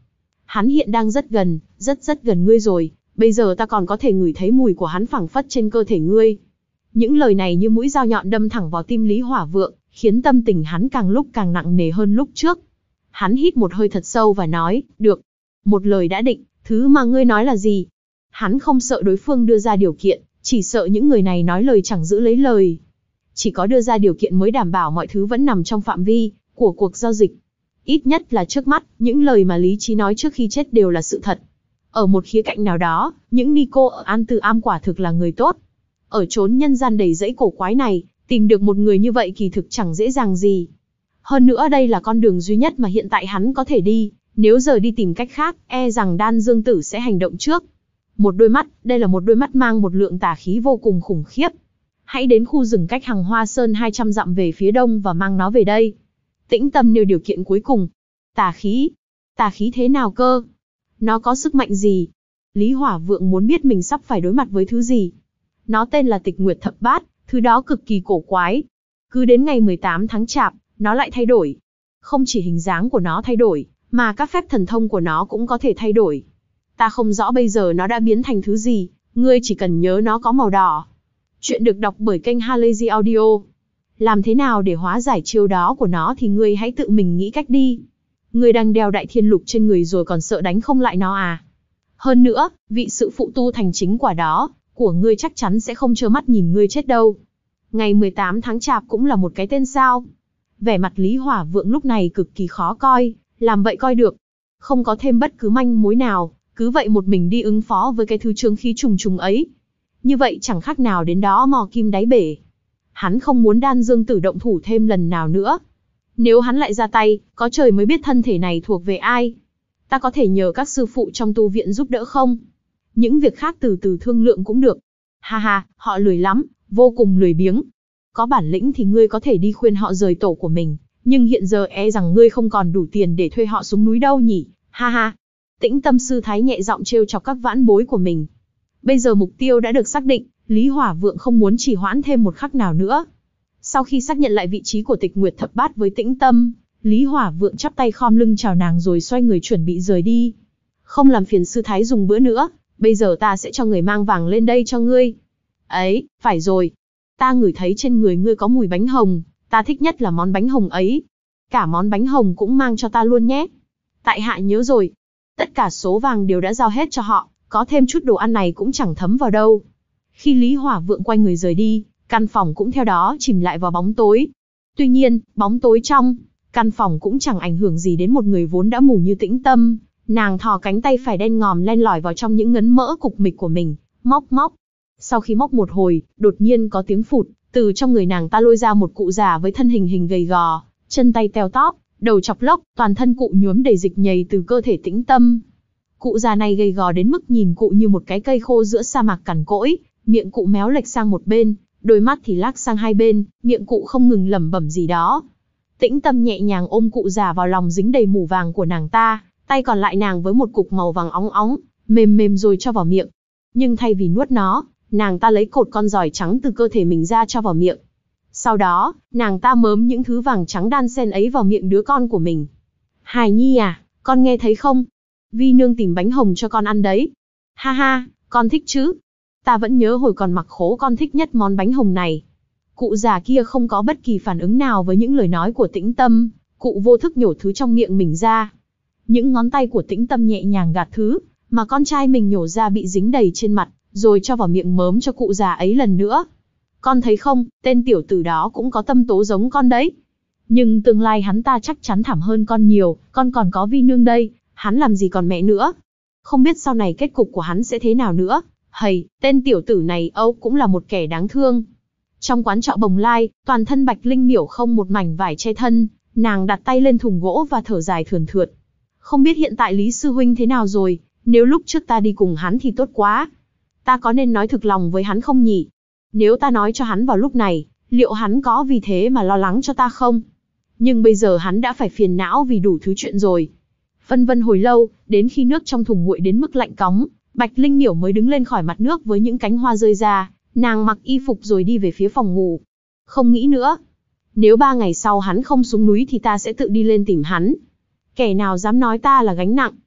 Hắn hiện đang rất gần, rất rất gần ngươi rồi, bây giờ ta còn có thể ngửi thấy mùi của hắn phảng phất trên cơ thể ngươi. Những lời này như mũi dao nhọn đâm thẳng vào tim Lý Hỏa Vượng, khiến tâm tình hắn càng lúc càng nặng nề hơn lúc trước. Hắn hít một hơi thật sâu và nói, được. Một lời đã định, thứ mà ngươi nói là gì? Hắn không sợ đối phương đưa ra điều kiện, chỉ sợ những người này nói lời chẳng giữ lấy lời. Chỉ có đưa ra điều kiện mới đảm bảo mọi thứ vẫn nằm trong phạm vi của cuộc giao dịch. Ít nhất là trước mắt, những lời mà Lý Chí nói trước khi chết đều là sự thật. Ở một khía cạnh nào đó, những Nico ở An Tư Am quả thực là người tốt. Ở chốn nhân gian đầy rẫy cổ quái này, tìm được một người như vậy kỳ thực chẳng dễ dàng gì. Hơn nữa đây là con đường duy nhất mà hiện tại hắn có thể đi, nếu giờ đi tìm cách khác, e rằng Đan Dương Tử sẽ hành động trước. Một đôi mắt, đây là một đôi mắt mang một lượng tà khí vô cùng khủng khiếp. Hãy đến khu rừng cách Hằng Hoa Sơn hai trăm dặm về phía đông và mang nó về đây. Tĩnh Tâm nêu điều kiện cuối cùng. Tà khí? Tà khí thế nào cơ? Nó có sức mạnh gì? Lý Hỏa Vượng muốn biết mình sắp phải đối mặt với thứ gì. Nó tên là Tịch Nguyệt Thập Bát, thứ đó cực kỳ cổ quái. Cứ đến ngày mười tám tháng Chạp, nó lại thay đổi. Không chỉ hình dáng của nó thay đổi, mà các phép thần thông của nó cũng có thể thay đổi. Ta không rõ bây giờ nó đã biến thành thứ gì, ngươi chỉ cần nhớ nó có màu đỏ. Chuyện được đọc bởi kênh Halazy Audio. Làm thế nào để hóa giải chiêu đó của nó thì ngươi hãy tự mình nghĩ cách đi. Ngươi đang đeo Đại Thiên Lục trên người rồi còn sợ đánh không lại nó à? Hơn nữa, vị sự phụ tu thành chính quả đó của ngươi chắc chắn sẽ không trơ mắt nhìn ngươi chết đâu. Ngày mười tám tháng Chạp cũng là một cái tên sao? Vẻ mặt Lý Hỏa Vượng lúc này cực kỳ khó coi, làm vậy coi được. Không có thêm bất cứ manh mối nào, cứ vậy một mình đi ứng phó với cái thứ chướng khí trùng trùng ấy. Như vậy chẳng khác nào đến đó mò kim đáy bể. Hắn không muốn Đan Dương Tử động thủ thêm lần nào nữa. Nếu hắn lại ra tay, có trời mới biết thân thể này thuộc về ai. Ta có thể nhờ các sư phụ trong tu viện giúp đỡ không? Những việc khác từ từ thương lượng cũng được. Ha ha, họ lười lắm, vô cùng lười biếng. Có bản lĩnh thì ngươi có thể đi khuyên họ rời tổ của mình, nhưng hiện giờ e rằng ngươi không còn đủ tiền để thuê họ xuống núi đâu nhỉ, ha ha. Tĩnh Tâm sư thái nhẹ giọng trêu chọc các vãn bối của mình. Bây giờ mục tiêu đã được xác định, Lý Hỏa Vượng không muốn trì hoãn thêm một khắc nào nữa. Sau khi xác nhận lại vị trí của Tịch Nguyệt Thập Bát với Tĩnh Tâm, Lý Hỏa Vượng chắp tay khom lưng chào nàng rồi xoay người chuẩn bị rời đi. Không làm phiền sư thái dùng bữa nữa, bây giờ ta sẽ cho người mang vàng lên đây cho ngươi. Ấy, phải rồi. Ta ngửi thấy trên người ngươi có mùi bánh hồng, ta thích nhất là món bánh hồng ấy. Cả món bánh hồng cũng mang cho ta luôn nhé. Tại hạ nhớ rồi. Tất cả số vàng đều đã giao hết cho họ, có thêm chút đồ ăn này cũng chẳng thấm vào đâu. Khi Lý Hỏa Vượng quay người rời đi, căn phòng cũng theo đó chìm lại vào bóng tối. Tuy nhiên, bóng tối trong căn phòng cũng chẳng ảnh hưởng gì đến một người vốn đã mù như Tĩnh Tâm. Nàng thò cánh tay phải đen ngòm len lỏi vào trong những ngấn mỡ cục mịch của mình, móc móc. Sau khi móc một hồi, đột nhiên có tiếng phụt, từ trong người nàng ta lôi ra một cụ già với thân hình hình gầy gò, chân tay teo tóp, đầu chọc lốc, toàn thân cụ nhuốm đầy dịch nhầy từ cơ thể Tĩnh Tâm. Cụ già này gầy gò đến mức nhìn cụ như một cái cây khô giữa sa mạc cằn cỗi, miệng cụ méo lệch sang một bên, đôi mắt thì lác sang hai bên, miệng cụ không ngừng lẩm bẩm gì đó. Tĩnh Tâm nhẹ nhàng ôm cụ già vào lòng dính đầy mủ vàng của nàng ta, tay còn lại nàng với một cục màu vàng óng óng, mềm mềm rồi cho vào miệng. Nhưng thay vì nuốt nó, nàng ta lấy cột con giòi trắng từ cơ thể mình ra cho vào miệng. Sau đó, nàng ta mớm những thứ vàng trắng đan xen ấy vào miệng đứa con của mình. Hài Nhi à, con nghe thấy không? Vi nương tìm bánh hồng cho con ăn đấy. Ha ha, con thích chứ? Ta vẫn nhớ hồi còn mặc khố con thích nhất món bánh hồng này. Cụ già kia không có bất kỳ phản ứng nào với những lời nói của Tĩnh Tâm, cụ vô thức nhổ thứ trong miệng mình ra. Những ngón tay của Tĩnh Tâm nhẹ nhàng gạt thứ mà con trai mình nhổ ra bị dính đầy trên mặt, rồi cho vào miệng mớm cho cụ già ấy lần nữa. Con thấy không, tên tiểu tử đó cũng có tâm tố giống con đấy. Nhưng tương lai hắn ta chắc chắn thảm hơn con nhiều, con còn có Vi nương đây, hắn làm gì còn mẹ nữa. Không biết sau này kết cục của hắn sẽ thế nào nữa. Hầy, tên tiểu tử này âu cũng là một kẻ đáng thương. Trong quán trọ Bồng Lai, toàn thân Bạch Linh Miểu không một mảnh vải che thân, nàng đặt tay lên thùng gỗ và thở dài thườn thượt. Không biết hiện tại Lý Sư Huynh thế nào rồi, nếu lúc trước ta đi cùng hắn thì tốt quá. Ta có nên nói thực lòng với hắn không nhỉ? Nếu ta nói cho hắn vào lúc này, liệu hắn có vì thế mà lo lắng cho ta không? Nhưng bây giờ hắn đã phải phiền não vì đủ thứ chuyện rồi. Vân vân hồi lâu, đến khi nước trong thùng nguội đến mức lạnh cóng, Bạch Linh Miểu mới đứng lên khỏi mặt nước với những cánh hoa rơi ra, nàng mặc y phục rồi đi về phía phòng ngủ. Không nghĩ nữa. Nếu ba ngày sau hắn không xuống núi thì ta sẽ tự đi lên tìm hắn. Kẻ nào dám nói ta là gánh nặng.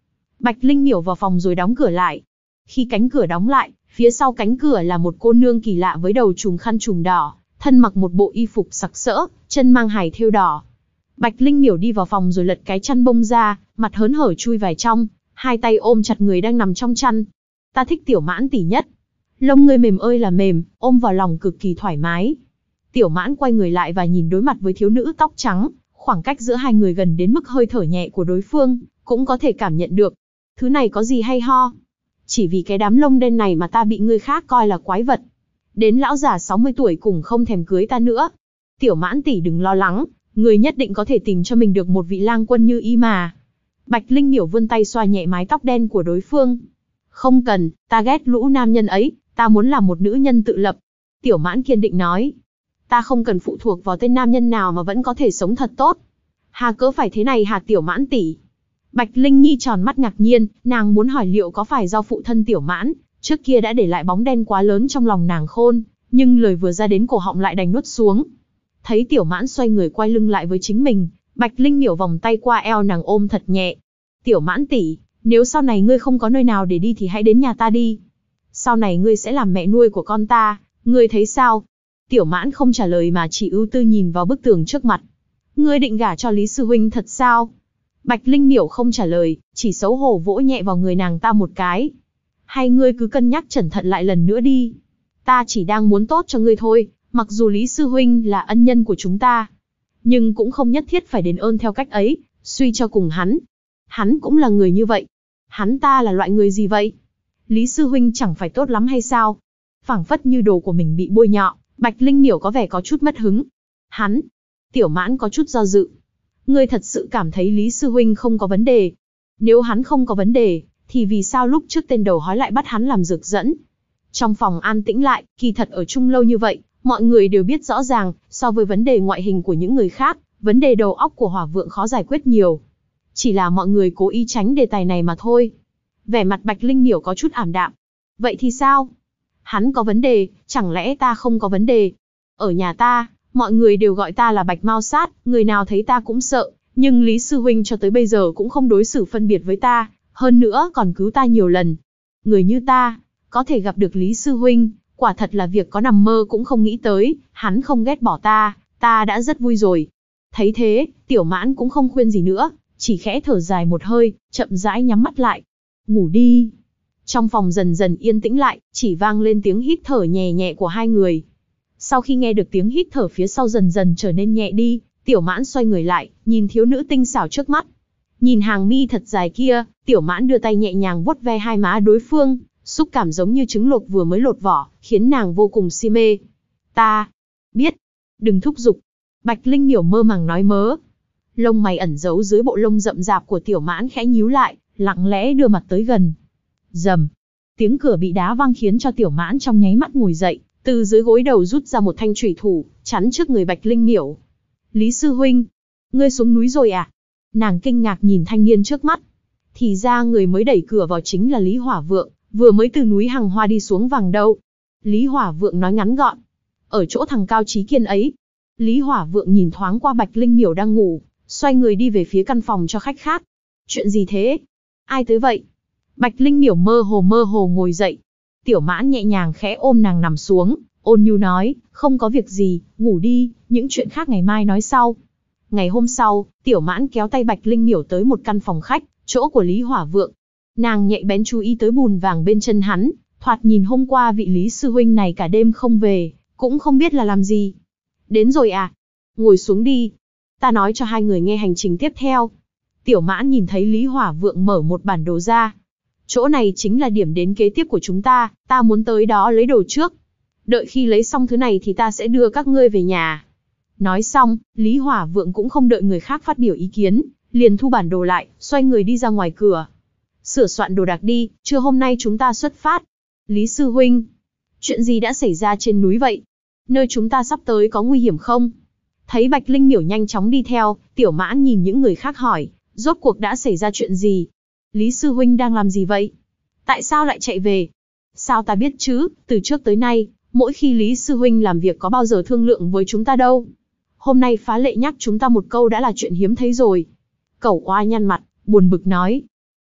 Bạch Linh Miểu vào phòng rồi đóng cửa lại. Khi cánh cửa đóng lại, phía sau cánh cửa là một cô nương kỳ lạ với đầu trùm khăn trùm đỏ, thân mặc một bộ y phục sặc sỡ, chân mang hài thêu đỏ. Bạch Linh Miểu đi vào phòng rồi lật cái chăn bông ra, mặt hớn hở chui vào trong, hai tay ôm chặt người đang nằm trong chăn. Ta thích Tiểu Mãn tỷ nhất. Lông ngươi mềm ơi là mềm, ôm vào lòng cực kỳ thoải mái. Tiểu Mãn quay người lại và nhìn đối mặt với thiếu nữ tóc trắng, khoảng cách giữa hai người gần đến mức hơi thở nhẹ của đối phương cũng có thể cảm nhận được. Thứ này có gì hay ho? Chỉ vì cái đám lông đen này mà ta bị người khác coi là quái vật. Đến lão già sáu mươi tuổi cũng không thèm cưới ta nữa. Tiểu Mãn tỷ đừng lo lắng, người nhất định có thể tìm cho mình được một vị lang quân như y mà. Bạch Linh Miểu vươn tay xoa nhẹ mái tóc đen của đối phương. Không cần, ta ghét lũ nam nhân ấy, ta muốn làm một nữ nhân tự lập. Tiểu Mãn kiên định nói. Ta không cần phụ thuộc vào tên nam nhân nào mà vẫn có thể sống thật tốt. Hà cỡ phải thế này hả Tiểu Mãn tỷ? Bạch Linh Nhi tròn mắt ngạc nhiên, nàng muốn hỏi liệu có phải do phụ thân Tiểu Mãn trước kia đã để lại bóng đen quá lớn trong lòng nàng khôn, nhưng lời vừa ra đến cổ họng lại đành nuốt xuống. Thấy Tiểu Mãn xoay người quay lưng lại với chính mình, Bạch Linh Miểu vòng tay qua eo nàng ôm thật nhẹ. Tiểu Mãn tỷ, nếu sau này ngươi không có nơi nào để đi thì hãy đến nhà ta đi. Sau này ngươi sẽ làm mẹ nuôi của con ta, ngươi thấy sao? Tiểu Mãn không trả lời mà chỉ ưu tư nhìn vào bức tường trước mặt. Ngươi định gả cho Lý sư huynh thật sao? Bạch Linh Miểu không trả lời, chỉ xấu hổ vỗ nhẹ vào người nàng ta một cái. Hay ngươi cứ cân nhắc cẩn thận lại lần nữa đi. Ta chỉ đang muốn tốt cho ngươi thôi, mặc dù Lý sư huynh là ân nhân của chúng ta, nhưng cũng không nhất thiết phải đền ơn theo cách ấy, suy cho cùng hắn. Hắn cũng là người như vậy. Hắn ta là loại người gì vậy? Lý sư huynh chẳng phải tốt lắm hay sao? Phảng phất như đồ của mình bị bôi nhọ, Bạch Linh Miểu có vẻ có chút mất hứng. Hắn, Tiểu Mãn có chút do dự. Ngươi thật sự cảm thấy Lý sư huynh không có vấn đề? Nếu hắn không có vấn đề, thì vì sao lúc trước tên đầu hói lại bắt hắn làm dược dẫn? Trong phòng an tĩnh lại, kỳ thật ở chung lâu như vậy, mọi người đều biết rõ ràng, so với vấn đề ngoại hình của những người khác, vấn đề đầu óc của Hỏa Vượng khó giải quyết nhiều. Chỉ là mọi người cố ý tránh đề tài này mà thôi. Vẻ mặt Bạch Linh Miểu có chút ảm đạm. Vậy thì sao? Hắn có vấn đề, chẳng lẽ ta không có vấn đề? Ở nhà ta, mọi người đều gọi ta là Bạch Mao Sát, người nào thấy ta cũng sợ, nhưng Lý sư huynh cho tới bây giờ cũng không đối xử phân biệt với ta, hơn nữa còn cứu ta nhiều lần. Người như ta, có thể gặp được Lý sư huynh, quả thật là việc có nằm mơ cũng không nghĩ tới, hắn không ghét bỏ ta, ta đã rất vui rồi. Thấy thế, Tiểu Mãn cũng không khuyên gì nữa, chỉ khẽ thở dài một hơi, chậm rãi nhắm mắt lại. Ngủ đi. Trong phòng dần dần yên tĩnh lại, chỉ vang lên tiếng hít thở nhẹ nhẹ của hai người. Sau khi nghe được tiếng hít thở phía sau dần dần trở nên nhẹ đi, Tiểu Mãn xoay người lại, nhìn thiếu nữ tinh xảo trước mắt. Nhìn hàng mi thật dài kia, Tiểu Mãn đưa tay nhẹ nhàng vuốt ve hai má đối phương, xúc cảm giống như trứng luộc vừa mới lột vỏ, khiến nàng vô cùng si mê. Ta biết, đừng thúc giục. Bạch Linh Miểu mơ màng nói mớ. Lông mày ẩn giấu dưới bộ lông rậm rạp của Tiểu Mãn khẽ nhíu lại, lặng lẽ đưa mặt tới gần. Rầm, tiếng cửa bị đá vang khiến cho Tiểu Mãn trong nháy mắt ngồi dậy, từ dưới gối đầu rút ra một thanh chủy thủ, chắn trước người Bạch Linh Miểu. Lý sư huynh, ngươi xuống núi rồi à? Nàng kinh ngạc nhìn thanh niên trước mắt. Thì ra người mới đẩy cửa vào chính là Lý Hỏa Vượng, vừa mới từ núi Hằng Hoa đi xuống vàng đâu. Lý Hỏa Vượng nói ngắn gọn. Ở chỗ thằng Cao Chí Kiên ấy. Lý Hỏa Vượng nhìn thoáng qua Bạch Linh Miểu đang ngủ, xoay người đi về phía căn phòng cho khách khác. Chuyện gì thế? Ai tới vậy? Bạch Linh Miểu mơ hồ mơ hồ ngồi dậy. Tiểu Mãn nhẹ nhàng khẽ ôm nàng nằm xuống, ôn nhu nói, không có việc gì, ngủ đi, những chuyện khác ngày mai nói sau. Ngày hôm sau, Tiểu Mãn kéo tay Bạch Linh Miểu tới một căn phòng khách, chỗ của Lý Hỏa Vượng. Nàng nhạy bén chú ý tới bùn vàng bên chân hắn, thoạt nhìn hôm qua vị Lý sư huynh này cả đêm không về, cũng không biết là làm gì. Đến rồi à? Ngồi xuống đi. Ta nói cho hai người nghe hành trình tiếp theo. Tiểu Mãn nhìn thấy Lý Hỏa Vượng mở một bản đồ ra. Chỗ này chính là điểm đến kế tiếp của chúng ta, ta muốn tới đó lấy đồ trước. Đợi khi lấy xong thứ này thì ta sẽ đưa các ngươi về nhà. Nói xong, Lý Hỏa Vượng cũng không đợi người khác phát biểu ý kiến, liền thu bản đồ lại, xoay người đi ra ngoài cửa. Sửa soạn đồ đạc đi, trưa hôm nay chúng ta xuất phát. Lý sư huynh, chuyện gì đã xảy ra trên núi vậy? Nơi chúng ta sắp tới có nguy hiểm không? Thấy Bạch Linh Miểu nhanh chóng đi theo, Tiểu Mãn nhìn những người khác hỏi, rốt cuộc đã xảy ra chuyện gì? Lý sư huynh đang làm gì vậy? Tại sao lại chạy về? Sao ta biết chứ, từ trước tới nay, mỗi khi Lý sư huynh làm việc có bao giờ thương lượng với chúng ta đâu. Hôm nay phá lệ nhắc chúng ta một câu đã là chuyện hiếm thấy rồi. Cẩu Oa nhăn mặt, buồn bực nói.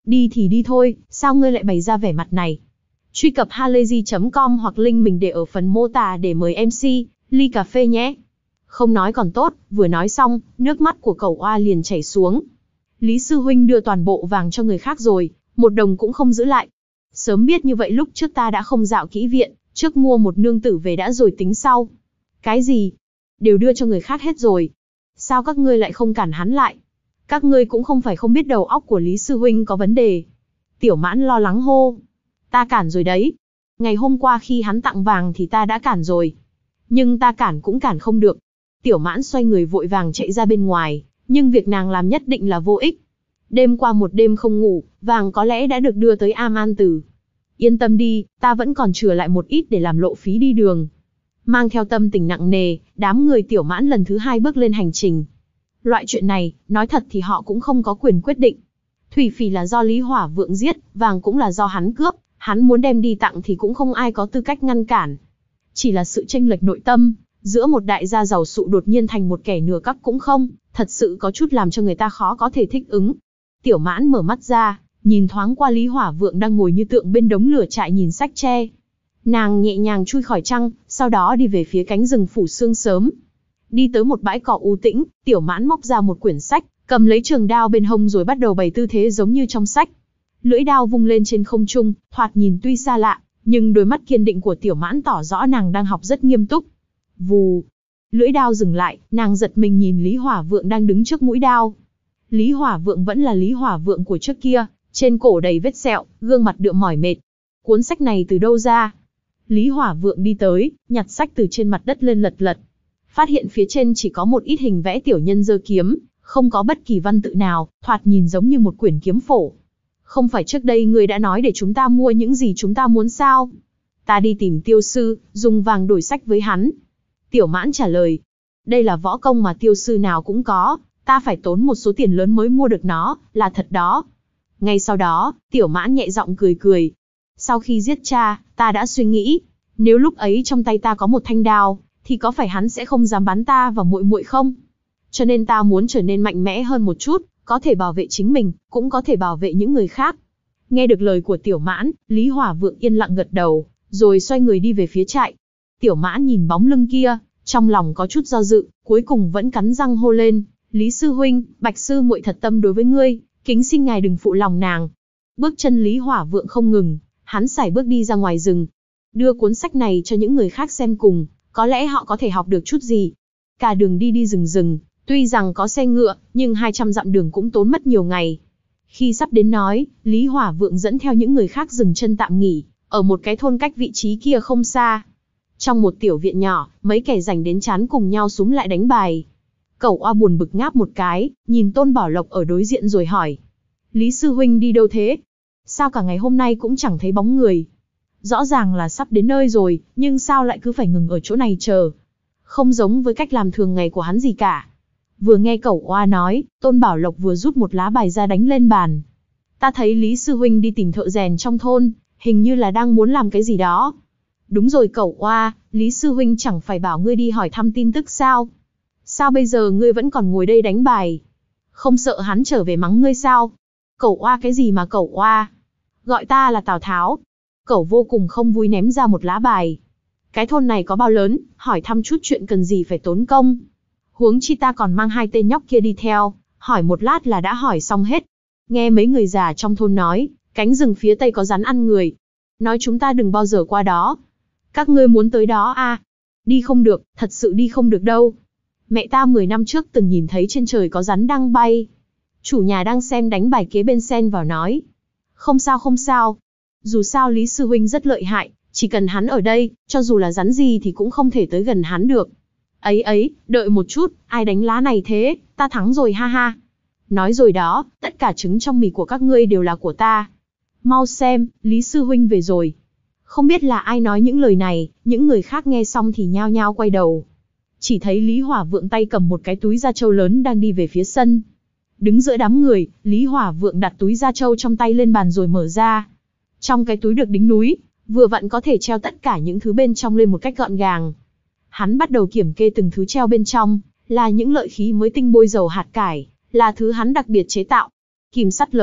Đi thì đi thôi, sao ngươi lại bày ra vẻ mặt này? Truy cập halayzi chấm com hoặc link mình để ở phần mô tả để mời em xê, ly cà phê nhé. Không nói còn tốt, vừa nói xong, nước mắt của cẩu oa liền chảy xuống. Lý sư huynh đưa toàn bộ vàng cho người khác rồi, một đồng cũng không giữ lại. Sớm biết như vậy lúc trước ta đã không dạo kỹ viện, trước mua một nương tử về đã rồi tính sau. Cái gì? Đều đưa cho người khác hết rồi. Sao các ngươi lại không cản hắn lại? Các ngươi cũng không phải không biết đầu óc của Lý sư huynh có vấn đề. Tiểu Mãn lo lắng hô. Ta cản rồi đấy. Ngày hôm qua khi hắn tặng vàng thì ta đã cản rồi. Nhưng ta cản cũng cản không được. Tiểu Mãn xoay người vội vàng chạy ra bên ngoài, nhưng việc nàng làm nhất định là vô ích. Đêm qua một đêm không ngủ, vàng có lẽ đã được đưa tới Am An Tử. Yên tâm đi, ta vẫn còn chừa lại một ít để làm lộ phí đi đường. Mang theo tâm tình nặng nề, đám người Tiểu Mãn lần thứ hai bước lên hành trình. Loại chuyện này, nói thật thì họ cũng không có quyền quyết định. Thủy phỉ là do Lý Hỏa Vượng giết, vàng cũng là do hắn cướp, hắn muốn đem đi tặng thì cũng không ai có tư cách ngăn cản. Chỉ là sự chênh lệch nội tâm, giữa một đại gia giàu sụ đột nhiên thành một kẻ nửa cắp cũng không, thật sự có chút làm cho người ta khó có thể thích ứng. Tiểu Mãn mở mắt ra, nhìn thoáng qua Lý Hỏa Vượng đang ngồi như tượng bên đống lửa trại nhìn sách tre. Nàng nhẹ nhàng chui khỏi trăng, sau đó đi về phía cánh rừng phủ sương sớm. Đi tới một bãi cỏ u tĩnh, Tiểu Mãn móc ra một quyển sách, cầm lấy trường đao bên hông rồi bắt đầu bày tư thế giống như trong sách. Lưỡi đao vung lên trên không trung, thoạt nhìn tuy xa lạ, nhưng đôi mắt kiên định của Tiểu Mãn tỏ rõ nàng đang học rất nghiêm túc. Vù, lưỡi đao dừng lại, nàng giật mình nhìn Lý Hỏa Vượng đang đứng trước mũi đao. Lý Hỏa Vượng vẫn là Lý Hỏa Vượng của trước kia, trên cổ đầy vết sẹo, gương mặt đượm mỏi mệt. Cuốn sách này từ đâu ra? Lý Hỏa Vượng đi tới, nhặt sách từ trên mặt đất lên lật lật. Phát hiện phía trên chỉ có một ít hình vẽ tiểu nhân giơ kiếm, không có bất kỳ văn tự nào, thoạt nhìn giống như một quyển kiếm phổ. Không phải trước đây người đã nói để chúng ta mua những gì chúng ta muốn sao? Ta đi tìm Tiêu sư, dùng vàng đổi sách với hắn. Tiểu Mãn trả lời. Đây là võ công mà Tiêu sư nào cũng có, ta phải tốn một số tiền lớn mới mua được nó, là thật đó. Ngay sau đó, Tiểu Mãn nhẹ giọng cười cười. Sau khi giết cha, ta đã suy nghĩ, nếu lúc ấy trong tay ta có một thanh đao, thì có phải hắn sẽ không dám bắn ta và muội muội không? Cho nên ta muốn trở nên mạnh mẽ hơn một chút, có thể bảo vệ chính mình, cũng có thể bảo vệ những người khác. Nghe được lời của Tiểu Mãn, Lý Hỏa Vượng yên lặng gật đầu, rồi xoay người đi về phía trại. Tiểu Mãn nhìn bóng lưng kia, trong lòng có chút do dự, cuối cùng vẫn cắn răng hô lên. Lý sư huynh, Bạch sư muội thật tâm đối với ngươi, kính xin ngài đừng phụ lòng nàng. Bước chân Lý Hỏa Vượng không ngừng, hắn sải bước đi ra ngoài rừng. Đưa cuốn sách này cho những người khác xem cùng, có lẽ họ có thể học được chút gì. Cả đường đi đi rừng rừng, tuy rằng có xe ngựa, nhưng hai trăm dặm đường cũng tốn mất nhiều ngày. Khi sắp đến nói, Lý Hỏa Vượng dẫn theo những người khác dừng chân tạm nghỉ, ở một cái thôn cách vị trí kia không xa. Trong một tiểu viện nhỏ, mấy kẻ rảnh đến chán cùng nhau xúm lại đánh bài. Cẩu oa buồn bực ngáp một cái, nhìn Tôn Bảo Lộc ở đối diện rồi hỏi. Lý sư huynh đi đâu thế? Sao cả ngày hôm nay cũng chẳng thấy bóng người? Rõ ràng là sắp đến nơi rồi, nhưng sao lại cứ phải ngừng ở chỗ này chờ? Không giống với cách làm thường ngày của hắn gì cả. Vừa nghe cẩu oa nói, Tôn Bảo Lộc vừa rút một lá bài ra đánh lên bàn. Ta thấy Lý sư huynh đi tìm thợ rèn trong thôn, hình như là đang muốn làm cái gì đó. Đúng rồi cẩu oa, Lý sư huynh chẳng phải bảo ngươi đi hỏi thăm tin tức sao? Sao bây giờ ngươi vẫn còn ngồi đây đánh bài? Không sợ hắn trở về mắng ngươi sao? Cẩu oa cái gì mà cẩu oa? Gọi ta là Tào Tháo. Cẩu vô cùng không vui ném ra một lá bài. Cái thôn này có bao lớn, hỏi thăm chút chuyện cần gì phải tốn công. Huống chi ta còn mang hai tên nhóc kia đi theo, hỏi một lát là đã hỏi xong hết. Nghe mấy người già trong thôn nói, cánh rừng phía tây có rắn ăn người. Nói chúng ta đừng bao giờ qua đó. Các ngươi muốn tới đó à? Đi không được, thật sự đi không được đâu. Mẹ ta mười năm trước từng nhìn thấy trên trời có rắn đang bay. Chủ nhà đang xem đánh bài kế bên xen vào nói. Không sao không sao. Dù sao Lý sư huynh rất lợi hại, chỉ cần hắn ở đây, cho dù là rắn gì thì cũng không thể tới gần hắn được. Ấy ấy, đợi một chút, ai đánh lá này thế, ta thắng rồi ha ha. Nói rồi đó, tất cả trứng trong mì của các ngươi đều là của ta. Mau xem, Lý sư huynh về rồi. Không biết là ai nói những lời này, những người khác nghe xong thì nhao nhao quay đầu. Chỉ thấy Lý Hỏa Vượng tay cầm một cái túi da trâu lớn đang đi về phía sân. Đứng giữa đám người, Lý Hỏa Vượng đặt túi da trâu trong tay lên bàn rồi mở ra. Trong cái túi được đính núi, vừa vặn có thể treo tất cả những thứ bên trong lên một cách gọn gàng. Hắn bắt đầu kiểm kê từng thứ treo bên trong, là những lợi khí mới tinh bôi dầu hạt cải, là thứ hắn đặc biệt chế tạo. Kìm sắt lớn,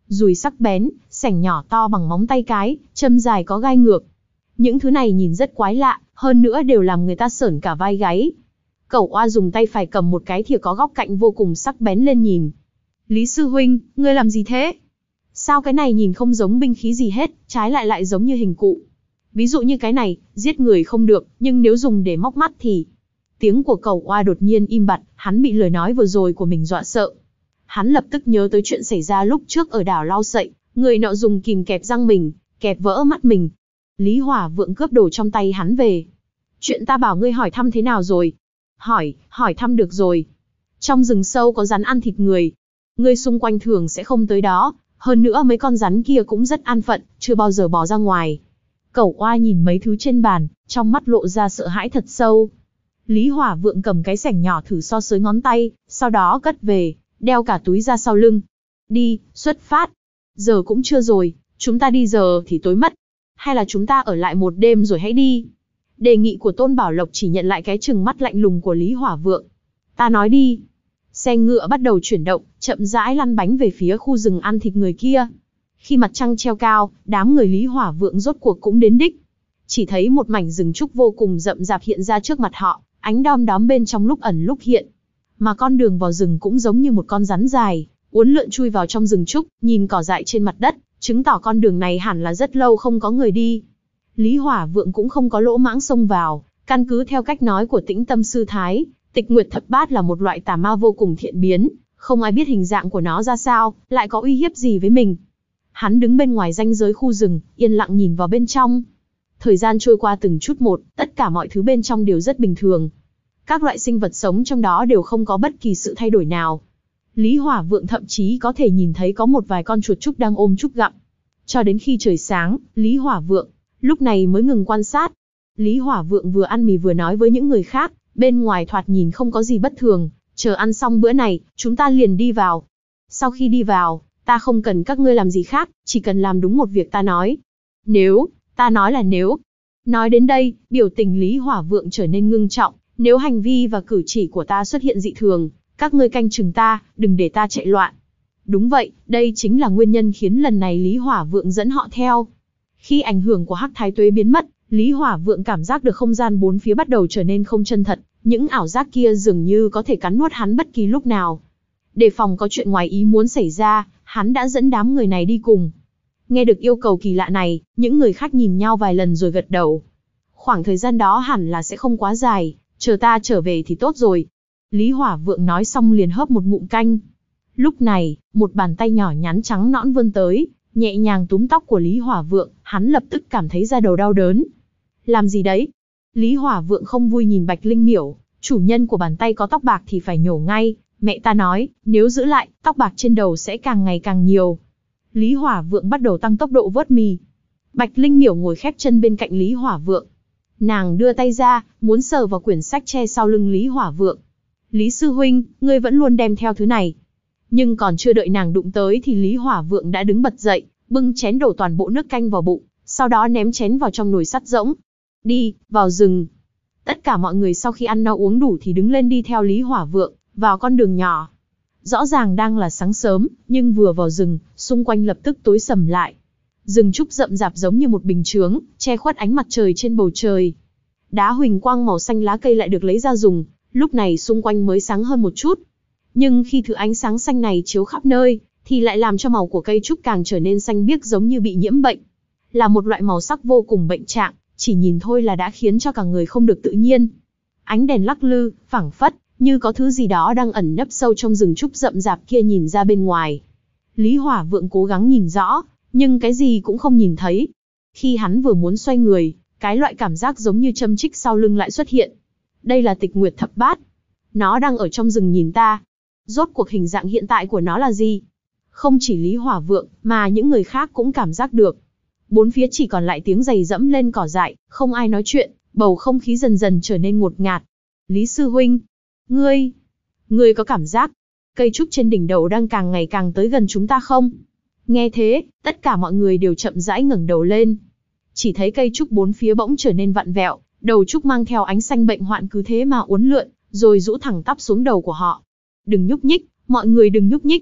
dùi sắc bén, sẻng nhỏ to bằng móng tay cái, châm dài có gai ngược. Những thứ này nhìn rất quái lạ, hơn nữa đều làm người ta sởn cả vai gáy. Cẩu oa dùng tay phải cầm một cái thìa có góc cạnh vô cùng sắc bén lên nhìn. Lý sư huynh, ngươi làm gì thế? Sao cái này nhìn không giống binh khí gì hết, trái lại lại giống như hình cụ. Ví dụ như cái này, giết người không được, nhưng nếu dùng để móc mắt thì... Tiếng của cẩu oa đột nhiên im bặt, hắn bị lời nói vừa rồi của mình dọa sợ. Hắn lập tức nhớ tới chuyện xảy ra lúc trước ở đảo Lau Sậy, người nọ dùng kìm kẹp răng mình, kẹp vỡ mắt mình. Lý Hỏa Vượng cướp đồ trong tay hắn về. Chuyện ta bảo ngươi hỏi thăm thế nào rồi? Hỏi, hỏi thăm được rồi. Trong rừng sâu có rắn ăn thịt người. Ngươi xung quanh thường sẽ không tới đó, hơn nữa mấy con rắn kia cũng rất an phận, chưa bao giờ bò ra ngoài. Cẩu oa nhìn mấy thứ trên bàn, trong mắt lộ ra sợ hãi thật sâu. Lý Hỏa Vượng cầm cái sẻng nhỏ thử so sới ngón tay, sau đó cất về, đeo cả túi ra sau lưng. Đi, xuất phát. Giờ cũng chưa rồi, chúng ta đi giờ thì tối mất. Hay là chúng ta ở lại một đêm rồi hãy đi. Đề nghị của Tôn Bảo Lộc chỉ nhận lại cái trừng mắt lạnh lùng của Lý Hỏa Vượng. Ta nói đi. Xe ngựa bắt đầu chuyển động, chậm rãi lăn bánh về phía khu rừng ăn thịt người kia. Khi mặt trăng treo cao, đám người Lý Hỏa Vượng rốt cuộc cũng đến đích. Chỉ thấy một mảnh rừng trúc vô cùng rậm rạp hiện ra trước mặt họ, ánh đom đóm bên trong lúc ẩn lúc hiện. Mà con đường vào rừng cũng giống như một con rắn dài, uốn lượn chui vào trong rừng trúc, nhìn cỏ dại trên mặt đất, chứng tỏ con đường này hẳn là rất lâu không có người đi. Lý Hỏa Vượng cũng không có lỗ mãng xông vào, căn cứ theo cách nói của Tĩnh Tâm Sư Thái, Tịch Nguyệt Thập Bát là một loại tà ma vô cùng thiện biến, không ai biết hình dạng của nó ra sao, lại có uy hiếp gì với mình. Hắn đứng bên ngoài ranh giới khu rừng, yên lặng nhìn vào bên trong. Thời gian trôi qua từng chút một, tất cả mọi thứ bên trong đều rất bình thường. Các loại sinh vật sống trong đó đều không có bất kỳ sự thay đổi nào. Lý Hỏa Vượng thậm chí có thể nhìn thấy có một vài con chuột trúc đang ôm trúc gặm. Cho đến khi trời sáng, Lý Hỏa Vượng lúc này mới ngừng quan sát. Lý Hỏa Vượng vừa ăn mì vừa nói với những người khác, bên ngoài thoạt nhìn không có gì bất thường, chờ ăn xong bữa này, chúng ta liền đi vào. Sau khi đi vào, ta không cần các ngươi làm gì khác, chỉ cần làm đúng một việc ta nói. Nếu, ta nói là nếu. Nói đến đây, biểu tình Lý Hỏa Vượng trở nên ngưng trọng, nếu hành vi và cử chỉ của ta xuất hiện dị thường, các ngươi canh chừng ta, đừng để ta chạy loạn. Đúng vậy, đây chính là nguyên nhân khiến lần này Lý Hỏa Vượng dẫn họ theo. Khi ảnh hưởng của Hắc Thái Tuế biến mất, Lý Hỏa Vượng cảm giác được không gian bốn phía bắt đầu trở nên không chân thật, những ảo giác kia dường như có thể cắn nuốt hắn bất kỳ lúc nào. Để phòng có chuyện ngoài ý muốn xảy ra, hắn đã dẫn đám người này đi cùng. Nghe được yêu cầu kỳ lạ này, những người khác nhìn nhau vài lần rồi gật đầu. Khoảng thời gian đó hẳn là sẽ không quá dài, chờ ta trở về thì tốt rồi. Lý Hỏa Vượng nói xong liền hớp một ngụm canh. Lúc này, một bàn tay nhỏ nhắn trắng nõn vươn tới, nhẹ nhàng túm tóc của Lý Hỏa Vượng, hắn lập tức cảm thấy da đầu đau đớn. Làm gì đấy? Lý Hỏa Vượng không vui nhìn Bạch Linh Miểu, chủ nhân của bàn tay có tóc bạc thì phải nhổ ngay, mẹ ta nói, nếu giữ lại, tóc bạc trên đầu sẽ càng ngày càng nhiều. Lý Hỏa Vượng bắt đầu tăng tốc độ vớt mì. Bạch Linh Miểu ngồi khép chân bên cạnh Lý Hỏa Vượng. Nàng đưa tay ra, muốn sờ vào quyển sách che sau lưng Lý Hỏa Vượng. Lý sư huynh, ngươi vẫn luôn đem theo thứ này. Nhưng còn chưa đợi nàng đụng tới thì Lý Hỏa Vượng đã đứng bật dậy, bưng chén đổ toàn bộ nước canh vào bụng, sau đó ném chén vào trong nồi sắt rỗng. Đi, vào rừng. Tất cả mọi người sau khi ăn no uống đủ thì đứng lên đi theo Lý Hỏa Vượng, vào con đường nhỏ. Rõ ràng đang là sáng sớm, nhưng vừa vào rừng, xung quanh lập tức tối sầm lại. Rừng trúc rậm rạp giống như một bình chướng, che khuất ánh mặt trời trên bầu trời. Đá huỳnh quang màu xanh lá cây lại được lấy ra dùng, lúc này xung quanh mới sáng hơn một chút. Nhưng khi thứ ánh sáng xanh này chiếu khắp nơi, thì lại làm cho màu của cây trúc càng trở nên xanh biếc giống như bị nhiễm bệnh. Là một loại màu sắc vô cùng bệnh trạng, chỉ nhìn thôi là đã khiến cho cả người không được tự nhiên. Ánh đèn lắc lư, phảng phất, như có thứ gì đó đang ẩn nấp sâu trong rừng trúc rậm rạp kia nhìn ra bên ngoài. Lý Hỏa Vượng cố gắng nhìn rõ, nhưng cái gì cũng không nhìn thấy. Khi hắn vừa muốn xoay người, cái loại cảm giác giống như châm chích sau lưng lại xuất hiện. Đây là Tịch Nguyệt Thập Bát. Nó đang ở trong rừng nhìn ta. Rốt cuộc hình dạng hiện tại của nó là gì? Không chỉ Lý Hỏa Vượng, mà những người khác cũng cảm giác được. Bốn phía chỉ còn lại tiếng giày dẫm lên cỏ dại, không ai nói chuyện, bầu không khí dần dần trở nên ngột ngạt. Lý sư huynh, ngươi, ngươi có cảm giác cây trúc trên đỉnh đầu đang càng ngày càng tới gần chúng ta không? Nghe thế, tất cả mọi người đều chậm rãi ngẩng đầu lên. Chỉ thấy cây trúc bốn phía bỗng trở nên vặn vẹo, đầu trúc mang theo ánh xanh bệnh hoạn cứ thế mà uốn lượn, rồi rũ thẳng tắp xuống đầu của họ. Đừng nhúc nhích, mọi người đừng nhúc nhích.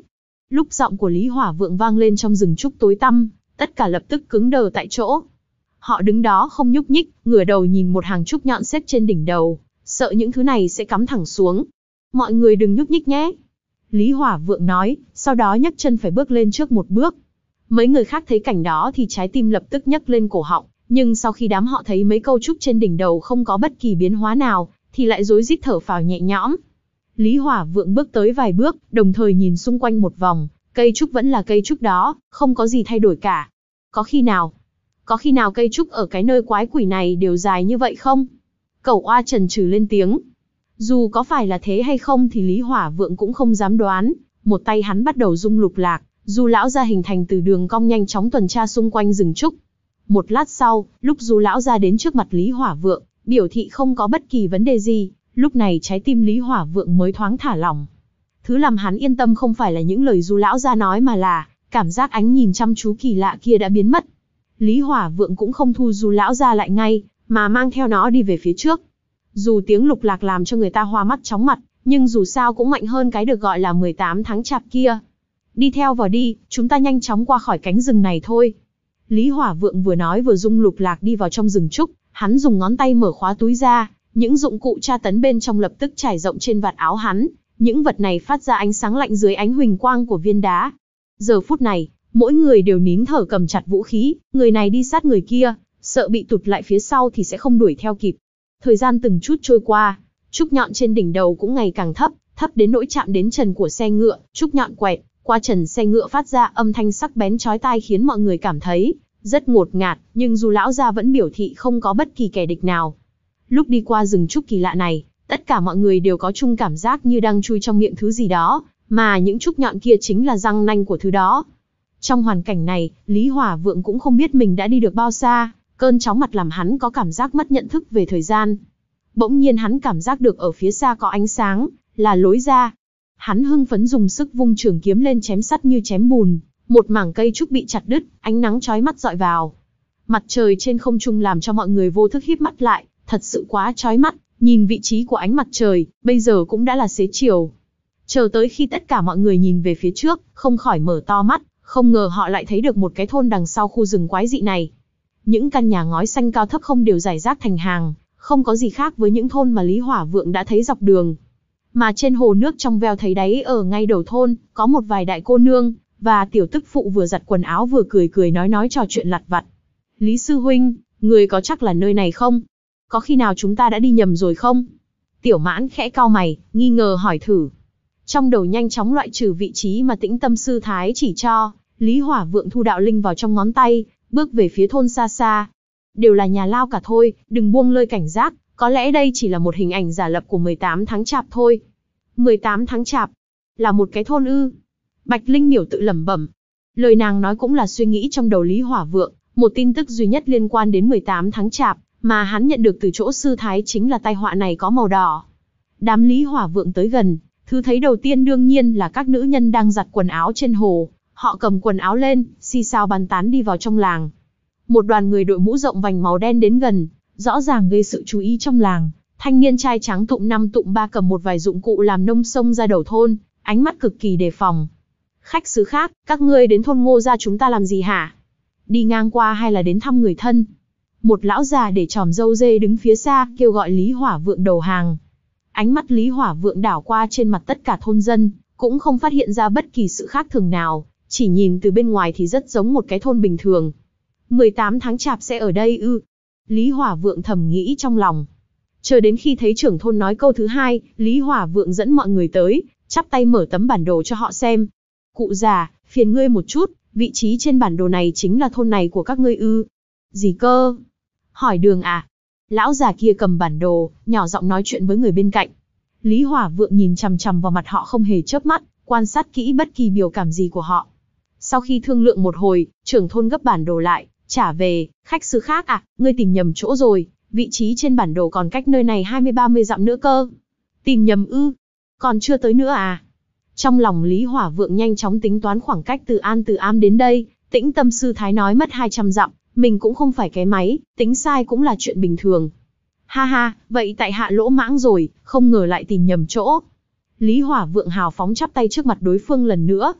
Lúc giọng của Lý Hỏa Vượng vang lên trong rừng trúc tối tăm, tất cả lập tức cứng đờ tại chỗ. Họ đứng đó không nhúc nhích, ngửa đầu nhìn một hàng trúc nhọn xếp trên đỉnh đầu, sợ những thứ này sẽ cắm thẳng xuống. Mọi người đừng nhúc nhích nhé. Lý Hỏa Vượng nói, sau đó nhấc chân phải bước lên trước một bước. Mấy người khác thấy cảnh đó thì trái tim lập tức nhấc lên cổ họng, nhưng sau khi đám họ thấy mấy câu trúc trên đỉnh đầu không có bất kỳ biến hóa nào, thì lại rối rít thở phào nhẹ nhõm. Lý Hỏa Vượng bước tới vài bước, đồng thời nhìn xung quanh một vòng, cây trúc vẫn là cây trúc đó, không có gì thay đổi cả. Có khi nào, có khi nào cây trúc ở cái nơi quái quỷ này đều dài như vậy không? Cẩu Oa chần chừ lên tiếng. Dù có phải là thế hay không thì Lý Hỏa Vượng cũng không dám đoán, một tay hắn bắt đầu rung lục lạc, Du lão gia hình thành từ đường cong nhanh chóng tuần tra xung quanh rừng trúc. Một lát sau, lúc Du lão gia đến trước mặt Lý Hỏa Vượng, biểu thị không có bất kỳ vấn đề gì, lúc này trái tim Lý Hỏa Vượng mới thoáng thả lỏng. Thứ làm hắn yên tâm không phải là những lời Du lão gia nói mà là cảm giác ánh nhìn chăm chú kỳ lạ kia đã biến mất. Lý Hỏa Vượng cũng không thu Du lão gia lại ngay, mà mang theo nó đi về phía trước. Dù tiếng lục lạc làm cho người ta hoa mắt chóng mặt, nhưng dù sao cũng mạnh hơn cái được gọi là mười tám tháng chạp kia. Đi theo vào đi, chúng ta nhanh chóng qua khỏi cánh rừng này thôi. Lý Hỏa Vượng vừa nói vừa rung lục lạc đi vào trong rừng trúc, hắn dùng ngón tay mở khóa túi ra, những dụng cụ tra tấn bên trong lập tức trải rộng trên vạt áo hắn, những vật này phát ra ánh sáng lạnh dưới ánh huỳnh quang của viên đá. Giờ phút này, mỗi người đều nín thở cầm chặt vũ khí, người này đi sát người kia, sợ bị tụt lại phía sau thì sẽ không đuổi theo kịp. Thời gian từng chút trôi qua, trúc nhọn trên đỉnh đầu cũng ngày càng thấp, thấp đến nỗi chạm đến trần của xe ngựa, trúc nhọn quẹt qua trần xe ngựa phát ra âm thanh sắc bén chói tai khiến mọi người cảm thấy rất ngột ngạt, nhưng Du lão gia vẫn biểu thị không có bất kỳ kẻ địch nào. Lúc đi qua rừng trúc kỳ lạ này, tất cả mọi người đều có chung cảm giác như đang chui trong miệng thứ gì đó, mà những trúc nhọn kia chính là răng nanh của thứ đó. Trong hoàn cảnh này, Lý Hỏa Vượng cũng không biết mình đã đi được bao xa, cơn chóng mặt làm hắn có cảm giác mất nhận thức về thời gian. Bỗng nhiên hắn cảm giác được ở phía xa có ánh sáng, là lối ra. Hắn hưng phấn dùng sức vung trường kiếm lên chém sắt như chém bùn, một mảng cây trúc bị chặt đứt, ánh nắng chói mắt dọi vào. Mặt trời trên không trung làm cho mọi người vô thức híp mắt lại, thật sự quá chói mắt, nhìn vị trí của ánh mặt trời, bây giờ cũng đã là xế chiều. Chờ tới khi tất cả mọi người nhìn về phía trước, không khỏi mở to mắt, không ngờ họ lại thấy được một cái thôn đằng sau khu rừng quái dị này. Những căn nhà ngói xanh cao thấp không đều rải rác thành hàng, không có gì khác với những thôn mà Lý Hỏa Vượng đã thấy dọc đường. Mà trên hồ nước trong veo thấy đáy ở ngay đầu thôn, có một vài đại cô nương, và tiểu tức phụ vừa giặt quần áo vừa cười cười nói nói trò chuyện lặt vặt. Lý sư huynh, người có chắc là nơi này không? Có khi nào chúng ta đã đi nhầm rồi không? Tiểu Mãn khẽ cau mày, nghi ngờ hỏi thử. Trong đầu nhanh chóng loại trừ vị trí mà Tĩnh Tâm sư thái chỉ cho, Lý Hỏa Vượng thu đạo linh vào trong ngón tay, bước về phía thôn xa xa. Đều là nhà lao cả thôi, đừng buông lơi cảnh giác, có lẽ đây chỉ là một hình ảnh giả lập của mười tám tháng chạp thôi. mười tám tháng chạp? Là một cái thôn ư? Bạch Linh Miểu tự lẩm bẩm. Lời nàng nói cũng là suy nghĩ trong đầu Lý Hỏa Vượng, một tin tức duy nhất liên quan đến mười tám tháng chạp, mà hắn nhận được từ chỗ sư thái chính là tai họa này có màu đỏ. Đám Lý Hỏa Vượng tới gần, thứ thấy đầu tiên đương nhiên là các nữ nhân đang giặt quần áo trên hồ, họ cầm quần áo lên, xì xào bàn tán đi vào trong làng. Một đoàn người đội mũ rộng vành màu đen đến gần, rõ ràng gây sự chú ý trong làng. Thanh niên trai trắng tụm năm tụm ba cầm một vài dụng cụ làm nông xông ra đầu thôn, ánh mắt cực kỳ đề phòng. Khách xứ khác, các ngươi đến thôn Ngô gia chúng ta làm gì hả? Đi ngang qua hay là đến thăm người thân? Một lão già để tròm râu dê đứng phía xa, kêu gọi Lý Hỏa Vượng đầu hàng. Ánh mắt Lý Hỏa Vượng đảo qua trên mặt tất cả thôn dân, cũng không phát hiện ra bất kỳ sự khác thường nào, chỉ nhìn từ bên ngoài thì rất giống một cái thôn bình thường. mười tám tháng chạp sẽ ở đây ư? Lý Hỏa Vượng thầm nghĩ trong lòng. Chờ đến khi thấy trưởng thôn nói câu thứ hai, Lý Hỏa Vượng dẫn mọi người tới, chắp tay mở tấm bản đồ cho họ xem. Cụ già, phiền ngươi một chút, vị trí trên bản đồ này chính là thôn này của các ngươi ư? Gì cơ? Hỏi đường à? Lão già kia cầm bản đồ, nhỏ giọng nói chuyện với người bên cạnh. Lý Hỏa Vượng nhìn chằm chằm vào mặt họ không hề chớp mắt, quan sát kỹ bất kỳ biểu cảm gì của họ. Sau khi thương lượng một hồi, trưởng thôn gấp bản đồ lại, trả về, khách xứ khác à, ngươi tìm nhầm chỗ rồi, vị trí trên bản đồ còn cách nơi này hai mươi ba mươi dặm nữa cơ. Tìm nhầm ư? Còn chưa tới nữa à? Trong lòng Lý Hỏa Vượng nhanh chóng tính toán khoảng cách từ An Từ Am đến đây, Tĩnh Tâm sư thái nói mất hai trăm dặm, mình cũng không phải cái máy, tính sai cũng là chuyện bình thường. Ha ha, vậy tại hạ lỗ mãng rồi, không ngờ lại tìm nhầm chỗ. Lý Hỏa Vượng hào phóng chắp tay trước mặt đối phương lần nữa.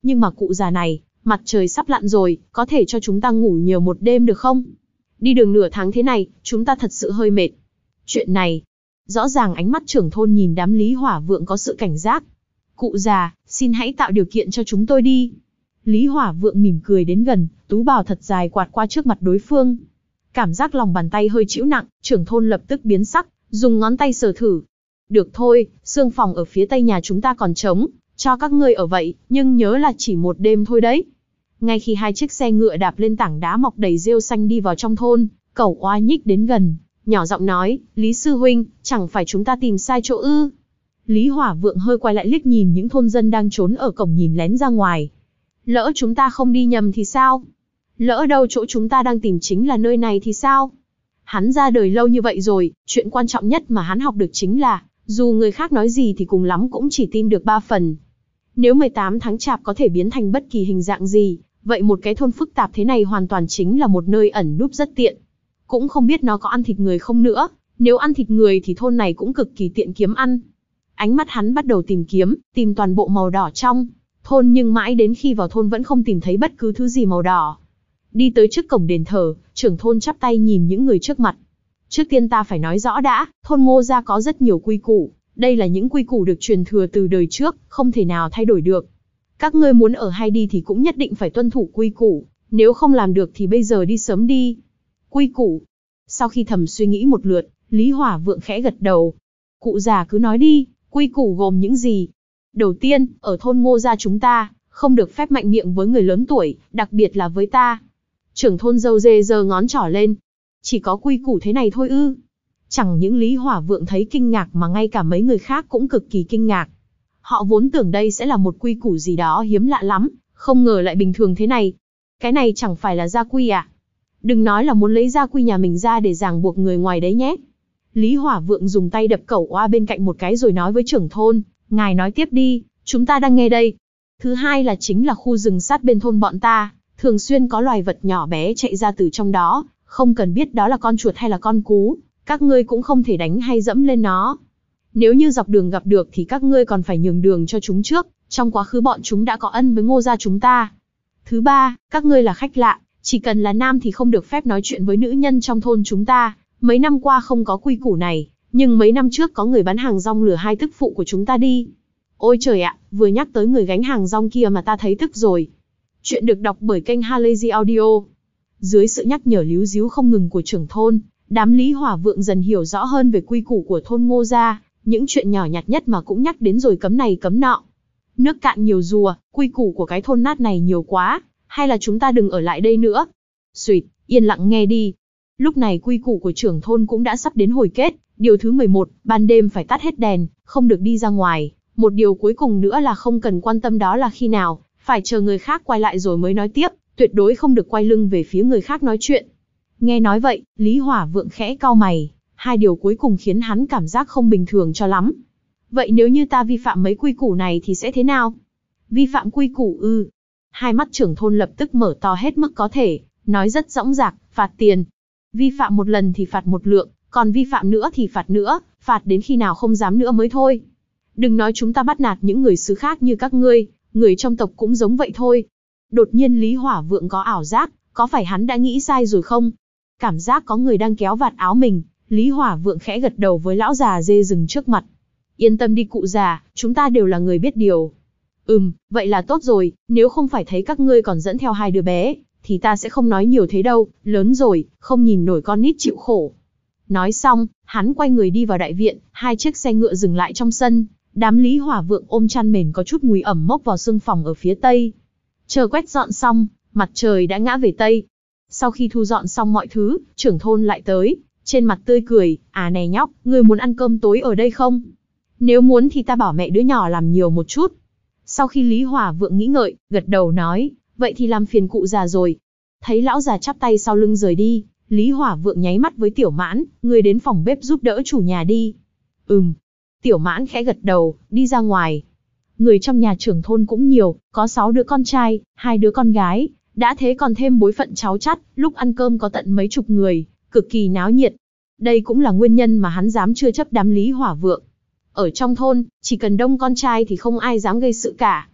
Nhưng mà cụ già này, mặt trời sắp lặn rồi, có thể cho chúng ta ngủ nhiều một đêm được không? Đi đường nửa tháng thế này, chúng ta thật sự hơi mệt. Chuyện này, rõ ràng ánh mắt trưởng thôn nhìn đám Lý Hỏa Vượng có sự cảnh giác. Cụ già, xin hãy tạo điều kiện cho chúng tôi đi. Lý Hỏa Vượng mỉm cười đến gần, tú bào thật dài quạt qua trước mặt đối phương. Cảm giác lòng bàn tay hơi chịu nặng, trưởng thôn lập tức biến sắc, dùng ngón tay sờ thử. Được thôi, xương phòng ở phía tây nhà chúng ta còn trống, cho các ngươi ở vậy, nhưng nhớ là chỉ một đêm thôi đấy. Ngay khi hai chiếc xe ngựa đạp lên tảng đá mọc đầy rêu xanh đi vào trong thôn, Cẩu Oa nhích đến gần, nhỏ giọng nói, Lý sư huynh, chẳng phải chúng ta tìm sai chỗ ư? Lý Hỏa Vượng hơi quay lại liếc nhìn những thôn dân đang trốn ở cổng nhìn lén ra ngoài. Lỡ chúng ta không đi nhầm thì sao? Lỡ đâu chỗ chúng ta đang tìm chính là nơi này thì sao? Hắn ra đời lâu như vậy rồi, chuyện quan trọng nhất mà hắn học được chính là, dù người khác nói gì thì cùng lắm cũng chỉ tin được ba phần. Nếu mười tám tháng chạp có thể biến thành bất kỳ hình dạng gì, vậy một cái thôn phức tạp thế này hoàn toàn chính là một nơi ẩn núp rất tiện. Cũng không biết nó có ăn thịt người không nữa, nếu ăn thịt người thì thôn này cũng cực kỳ tiện kiếm ăn. Ánh mắt hắn bắt đầu tìm kiếm, tìm toàn bộ màu đỏ trong thôn nhưng mãi đến khi vào thôn vẫn không tìm thấy bất cứ thứ gì màu đỏ. Đi tới trước cổng đền thờ, trưởng thôn chắp tay nhìn những người trước mặt. Trước tiên ta phải nói rõ đã, thôn Ngô gia có rất nhiều quy củ, đây là những quy củ được truyền thừa từ đời trước, không thể nào thay đổi được. Các ngươi muốn ở hay đi thì cũng nhất định phải tuân thủ quy củ, nếu không làm được thì bây giờ đi sớm đi. Quy củ. Sau khi thầm suy nghĩ một lượt, Lý Hỏa Vượng khẽ gật đầu. Cụ già cứ nói đi, quy củ gồm những gì? Đầu tiên, ở thôn Ngô gia chúng ta, không được phép mạnh miệng với người lớn tuổi, đặc biệt là với ta. Trưởng thôn dâu dê giơ ngón trỏ lên. Chỉ có quy củ thế này thôi ư? Chẳng những Lý Hỏa Vượng thấy kinh ngạc mà ngay cả mấy người khác cũng cực kỳ kinh ngạc. Họ vốn tưởng đây sẽ là một quy củ gì đó hiếm lạ lắm, không ngờ lại bình thường thế này. Cái này chẳng phải là gia quy à? Đừng nói là muốn lấy gia quy nhà mình ra để ràng buộc người ngoài đấy nhé. Lý Hỏa Vượng dùng tay đập Cẩu Oa bên cạnh một cái rồi nói với trưởng thôn, ngài nói tiếp đi, chúng ta đang nghe đây. Thứ hai là chính là khu rừng sát bên thôn bọn ta, thường xuyên có loài vật nhỏ bé chạy ra từ trong đó, không cần biết đó là con chuột hay là con cú, các ngươi cũng không thể đánh hay dẫm lên nó. Nếu như dọc đường gặp được thì các ngươi còn phải nhường đường cho chúng trước, trong quá khứ bọn chúng đã có ân với Ngô gia chúng ta. Thứ ba, các ngươi là khách lạ, chỉ cần là nam thì không được phép nói chuyện với nữ nhân trong thôn chúng ta. Mấy năm qua không có quy củ này, nhưng mấy năm trước có người bán hàng rong lừa hai tức phụ của chúng ta đi. Ôi trời ạ, vừa nhắc tới người gánh hàng rong kia mà ta thấy tức rồi. Chuyện được đọc bởi kênh Halazy Audio. Dưới sự nhắc nhở líu díu không ngừng của trưởng thôn, đám Lý Hỏa Vượng dần hiểu rõ hơn về quy củ của thôn Ngô gia, những chuyện nhỏ nhặt nhất mà cũng nhắc đến rồi cấm này cấm nọ. Nước cạn nhiều rùa, quy củ của cái thôn nát này nhiều quá, hay là chúng ta đừng ở lại đây nữa. Xuyệt, yên lặng nghe đi. Lúc này quy củ của trưởng thôn cũng đã sắp đến hồi kết, điều thứ mười một, ban đêm phải tắt hết đèn, không được đi ra ngoài. Một điều cuối cùng nữa là không cần quan tâm đó là khi nào, phải chờ người khác quay lại rồi mới nói tiếp, tuyệt đối không được quay lưng về phía người khác nói chuyện. Nghe nói vậy, Lý Hỏa Vượng khẽ cau mày, hai điều cuối cùng khiến hắn cảm giác không bình thường cho lắm. Vậy nếu như ta vi phạm mấy quy củ này thì sẽ thế nào? Vi phạm quy củ ư? Hai mắt trưởng thôn lập tức mở to hết mức có thể, nói rất dõng dạc, phạt tiền. Vi phạm một lần thì phạt một lượng, còn vi phạm nữa thì phạt nữa, phạt đến khi nào không dám nữa mới thôi. Đừng nói chúng ta bắt nạt những người xứ khác như các ngươi, người trong tộc cũng giống vậy thôi. Đột nhiên Lý Hỏa Vượng có ảo giác, có phải hắn đã nghĩ sai rồi không? Cảm giác có người đang kéo vạt áo mình, Lý Hỏa Vượng khẽ gật đầu với lão già dê rừng trước mặt. Yên tâm đi cụ già, chúng ta đều là người biết điều. Ừm, vậy là tốt rồi, nếu không phải thấy các ngươi còn dẫn theo hai đứa bé, thì ta sẽ không nói nhiều thế đâu, lớn rồi, không nhìn nổi con nít chịu khổ. Nói xong, hắn quay người đi vào đại viện, hai chiếc xe ngựa dừng lại trong sân, đám Lý Hỏa Vượng ôm chăn mền có chút mùi ẩm mốc vào xương phòng ở phía tây. Chờ quét dọn xong, mặt trời đã ngã về tây. Sau khi thu dọn xong mọi thứ, trưởng thôn lại tới, trên mặt tươi cười, à này nhóc, ngươi muốn ăn cơm tối ở đây không? Nếu muốn thì ta bảo mẹ đứa nhỏ làm nhiều một chút. Sau khi Lý Hỏa Vượng nghĩ ngợi, gật đầu nói, vậy thì làm phiền cụ già rồi. Thấy lão già chắp tay sau lưng rời đi, Lý Hỏa Vượng nháy mắt với Tiểu Mãn, ngươi đến phòng bếp giúp đỡ chủ nhà đi. Ừm. Tiểu Mãn khẽ gật đầu, đi ra ngoài. Người trong nhà trưởng thôn cũng nhiều, có sáu đứa con trai, hai đứa con gái, đã thế còn thêm bối phận cháu chắt, lúc ăn cơm có tận mấy chục người, cực kỳ náo nhiệt. Đây cũng là nguyên nhân mà hắn dám chưa chấp đám Lý Hỏa Vượng. Ở trong thôn, chỉ cần đông con trai thì không ai dám gây sự cả.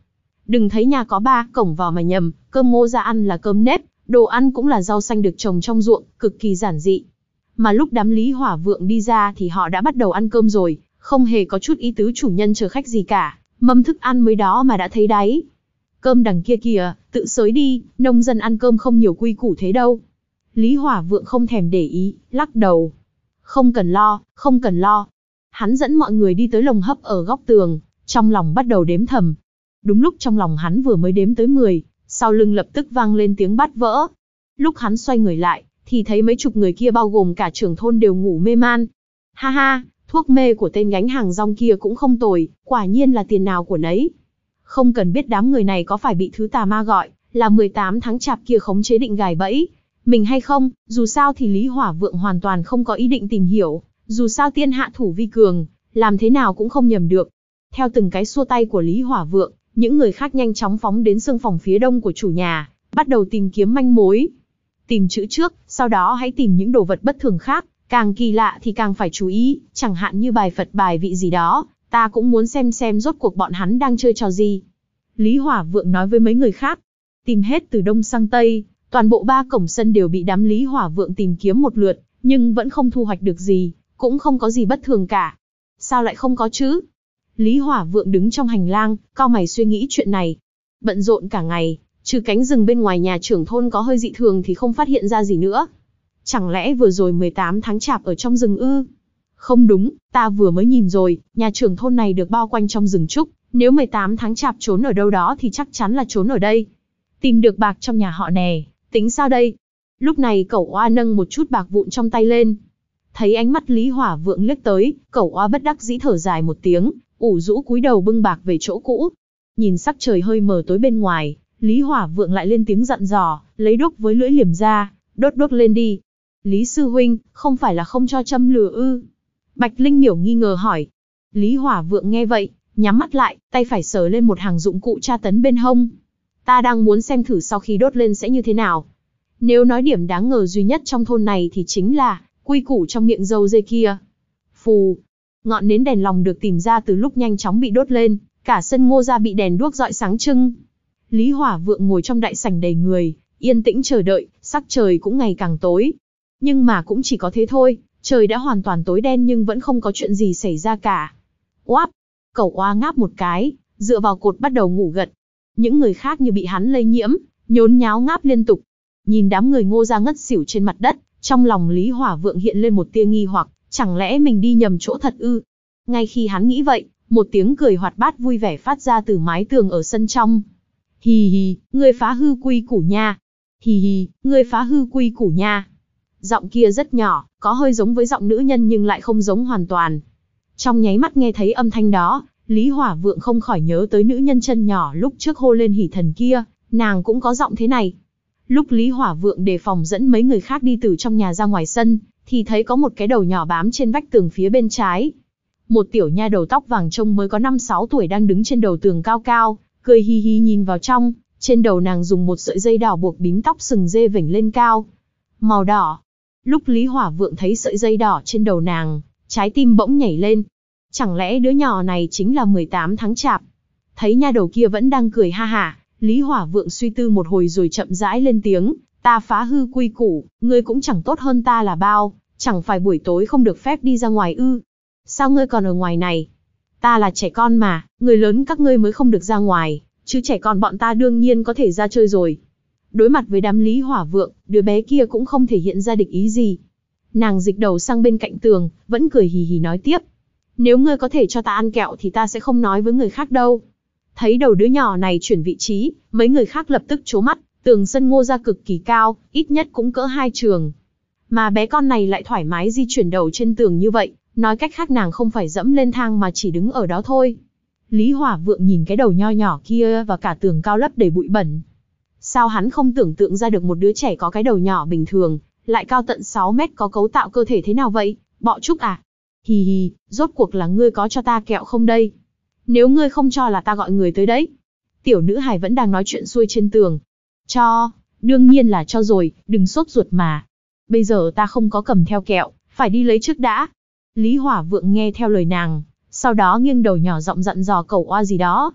Đừng thấy nhà có ba cổng vào mà nhầm, cơm Ngô gia ăn là cơm nếp, đồ ăn cũng là rau xanh được trồng trong ruộng, cực kỳ giản dị. Mà lúc đám Lý Hỏa Vượng đi ra thì họ đã bắt đầu ăn cơm rồi, không hề có chút ý tứ chủ nhân chờ khách gì cả, mâm thức ăn mới đó mà đã thấy đáy. Cơm đằng kia kìa, tự xới đi, nông dân ăn cơm không nhiều quy củ thế đâu. Lý Hỏa Vượng không thèm để ý, lắc đầu. Không cần lo, không cần lo. Hắn dẫn mọi người đi tới lồng hấp ở góc tường, trong lòng bắt đầu đếm thầm. Đúng lúc trong lòng hắn vừa mới đếm tới mười, sau lưng lập tức vang lên tiếng bát vỡ. Lúc hắn xoay người lại, thì thấy mấy chục người kia bao gồm cả trưởng thôn đều ngủ mê man. Ha ha, thuốc mê của tên gánh hàng rong kia cũng không tồi, quả nhiên là tiền nào của nấy. Không cần biết đám người này có phải bị thứ tà ma gọi là mười tám tháng chạp kia khống chế định gài bẫy mình hay không, dù sao thì Lý Hỏa Vượng hoàn toàn không có ý định tìm hiểu, dù sao tiên hạ thủ vi cường, làm thế nào cũng không nhầm được. Theo từng cái xua tay của Lý Hỏa Vượng, những người khác nhanh chóng phóng đến xương phòng phía đông của chủ nhà, bắt đầu tìm kiếm manh mối. Tìm chữ trước, sau đó hãy tìm những đồ vật bất thường khác, càng kỳ lạ thì càng phải chú ý, chẳng hạn như bài Phật bài vị gì đó, ta cũng muốn xem xem rốt cuộc bọn hắn đang chơi trò gì. Lý Hỏa Vượng nói với mấy người khác, tìm hết từ đông sang tây, toàn bộ ba cổng sân đều bị đám Lý Hỏa Vượng tìm kiếm một lượt, nhưng vẫn không thu hoạch được gì, cũng không có gì bất thường cả. Sao lại không có chứ? Lý Hỏa Vượng đứng trong hành lang, cau mày suy nghĩ chuyện này. Bận rộn cả ngày, trừ cánh rừng bên ngoài nhà trưởng thôn có hơi dị thường thì không phát hiện ra gì nữa. Chẳng lẽ vừa rồi mười tám tháng chạp ở trong rừng ư? Không đúng, ta vừa mới nhìn rồi, nhà trưởng thôn này được bao quanh trong rừng trúc, nếu mười tám tháng chạp trốn ở đâu đó thì chắc chắn là trốn ở đây. Tìm được bạc trong nhà họ nè, tính sao đây? Lúc này Cẩu Oa nâng một chút bạc vụn trong tay lên. Thấy ánh mắt Lý Hỏa Vượng liếc tới, Cẩu Oa bất đắc dĩ thở dài một tiếng, ủ rũ cúi đầu bưng bạc về chỗ cũ. Nhìn sắc trời hơi mờ tối bên ngoài, Lý Hỏa Vượng lại lên tiếng dặn dò, lấy đuốc với lưỡi liềm ra, đốt đuốc lên đi. Lý sư huynh, không phải là không cho châm lửa ư? Bạch Linh Miểu nghi ngờ hỏi. Lý Hỏa Vượng nghe vậy, nhắm mắt lại, tay phải sờ lên một hàng dụng cụ tra tấn bên hông. Ta đang muốn xem thử sau khi đốt lên sẽ như thế nào. Nếu nói điểm đáng ngờ duy nhất trong thôn này thì chính là quy củ trong miệng dâu dê kia. Phù, ngọn nến đèn lồng được tìm ra từ lúc nhanh chóng bị đốt lên, cả sân Ngô gia bị đèn đuốc rọi sáng trưng. Lý Hỏa Vượng ngồi trong đại sảnh đầy người, yên tĩnh chờ đợi, sắc trời cũng ngày càng tối. Nhưng mà cũng chỉ có thế thôi, trời đã hoàn toàn tối đen nhưng vẫn không có chuyện gì xảy ra cả. Oáp, Cẩu Oa ngáp một cái, dựa vào cột bắt đầu ngủ gật. Những người khác như bị hắn lây nhiễm, nhốn nháo ngáp liên tục. Nhìn đám người Ngô gia ngất xỉu trên mặt đất, trong lòng Lý Hỏa Vượng hiện lên một tia nghi hoặc, chẳng lẽ mình đi nhầm chỗ thật ư? Ngay khi hắn nghĩ vậy, một tiếng cười hoạt bát vui vẻ phát ra từ mái tường ở sân trong. Hì hì, ngươi phá hư quy củ nha. Hì hì, ngươi phá hư quy củ nha. Giọng kia rất nhỏ, có hơi giống với giọng nữ nhân nhưng lại không giống hoàn toàn. Trong nháy mắt nghe thấy âm thanh đó, Lý Hỏa Vượng không khỏi nhớ tới nữ nhân chân nhỏ lúc trước hô lên hỉ thần kia, nàng cũng có giọng thế này. Lúc Lý Hỏa Vượng đề phòng dẫn mấy người khác đi từ trong nhà ra ngoài sân, thì thấy có một cái đầu nhỏ bám trên vách tường phía bên trái. Một tiểu nha đầu tóc vàng trông mới có năm sáu tuổi đang đứng trên đầu tường cao cao, cười hi hi nhìn vào trong, trên đầu nàng dùng một sợi dây đỏ buộc bím tóc sừng dê vểnh lên cao. Màu đỏ. Lúc Lý Hỏa Vượng thấy sợi dây đỏ trên đầu nàng, trái tim bỗng nhảy lên. Chẳng lẽ đứa nhỏ này chính là mười tám tháng chạp? Thấy nha đầu kia vẫn đang cười ha hả, Lý Hỏa Vượng suy tư một hồi rồi chậm rãi lên tiếng, ta phá hư quy củ, ngươi cũng chẳng tốt hơn ta là bao, chẳng phải buổi tối không được phép đi ra ngoài ư? Sao ngươi còn ở ngoài này? Ta là trẻ con mà, người lớn các ngươi mới không được ra ngoài, chứ trẻ con bọn ta đương nhiên có thể ra chơi rồi. Đối mặt với đám Lý Hỏa Vượng, đứa bé kia cũng không thể hiện ra địch ý gì. Nàng dịch đầu sang bên cạnh tường, vẫn cười hì hì nói tiếp. Nếu ngươi có thể cho ta ăn kẹo thì ta sẽ không nói với người khác đâu. Thấy đầu đứa nhỏ này chuyển vị trí, mấy người khác lập tức trố mắt, tường sân Ngô gia cực kỳ cao, ít nhất cũng cỡ hai trường. Mà bé con này lại thoải mái di chuyển đầu trên tường như vậy, nói cách khác nàng không phải dẫm lên thang mà chỉ đứng ở đó thôi. Lý Hỏa Vượng nhìn cái đầu nho nhỏ kia và cả tường cao lấp đầy bụi bẩn. Sao hắn không tưởng tượng ra được một đứa trẻ có cái đầu nhỏ bình thường, lại cao tận sáu mét có cấu tạo cơ thể thế nào vậy? Bọ trúc à? Hì hì, rốt cuộc là ngươi có cho ta kẹo không đây? Nếu ngươi không cho là ta gọi người tới đấy. Tiểu nữ hài vẫn đang nói chuyện xuôi trên tường. Cho, đương nhiên là cho rồi, đừng sốt ruột mà. Bây giờ ta không có cầm theo kẹo, phải đi lấy trước đã. Lý Hỏa Vượng nghe theo lời nàng, sau đó nghiêng đầu nhỏ giọng dặn dò Cẩu Oa gì đó.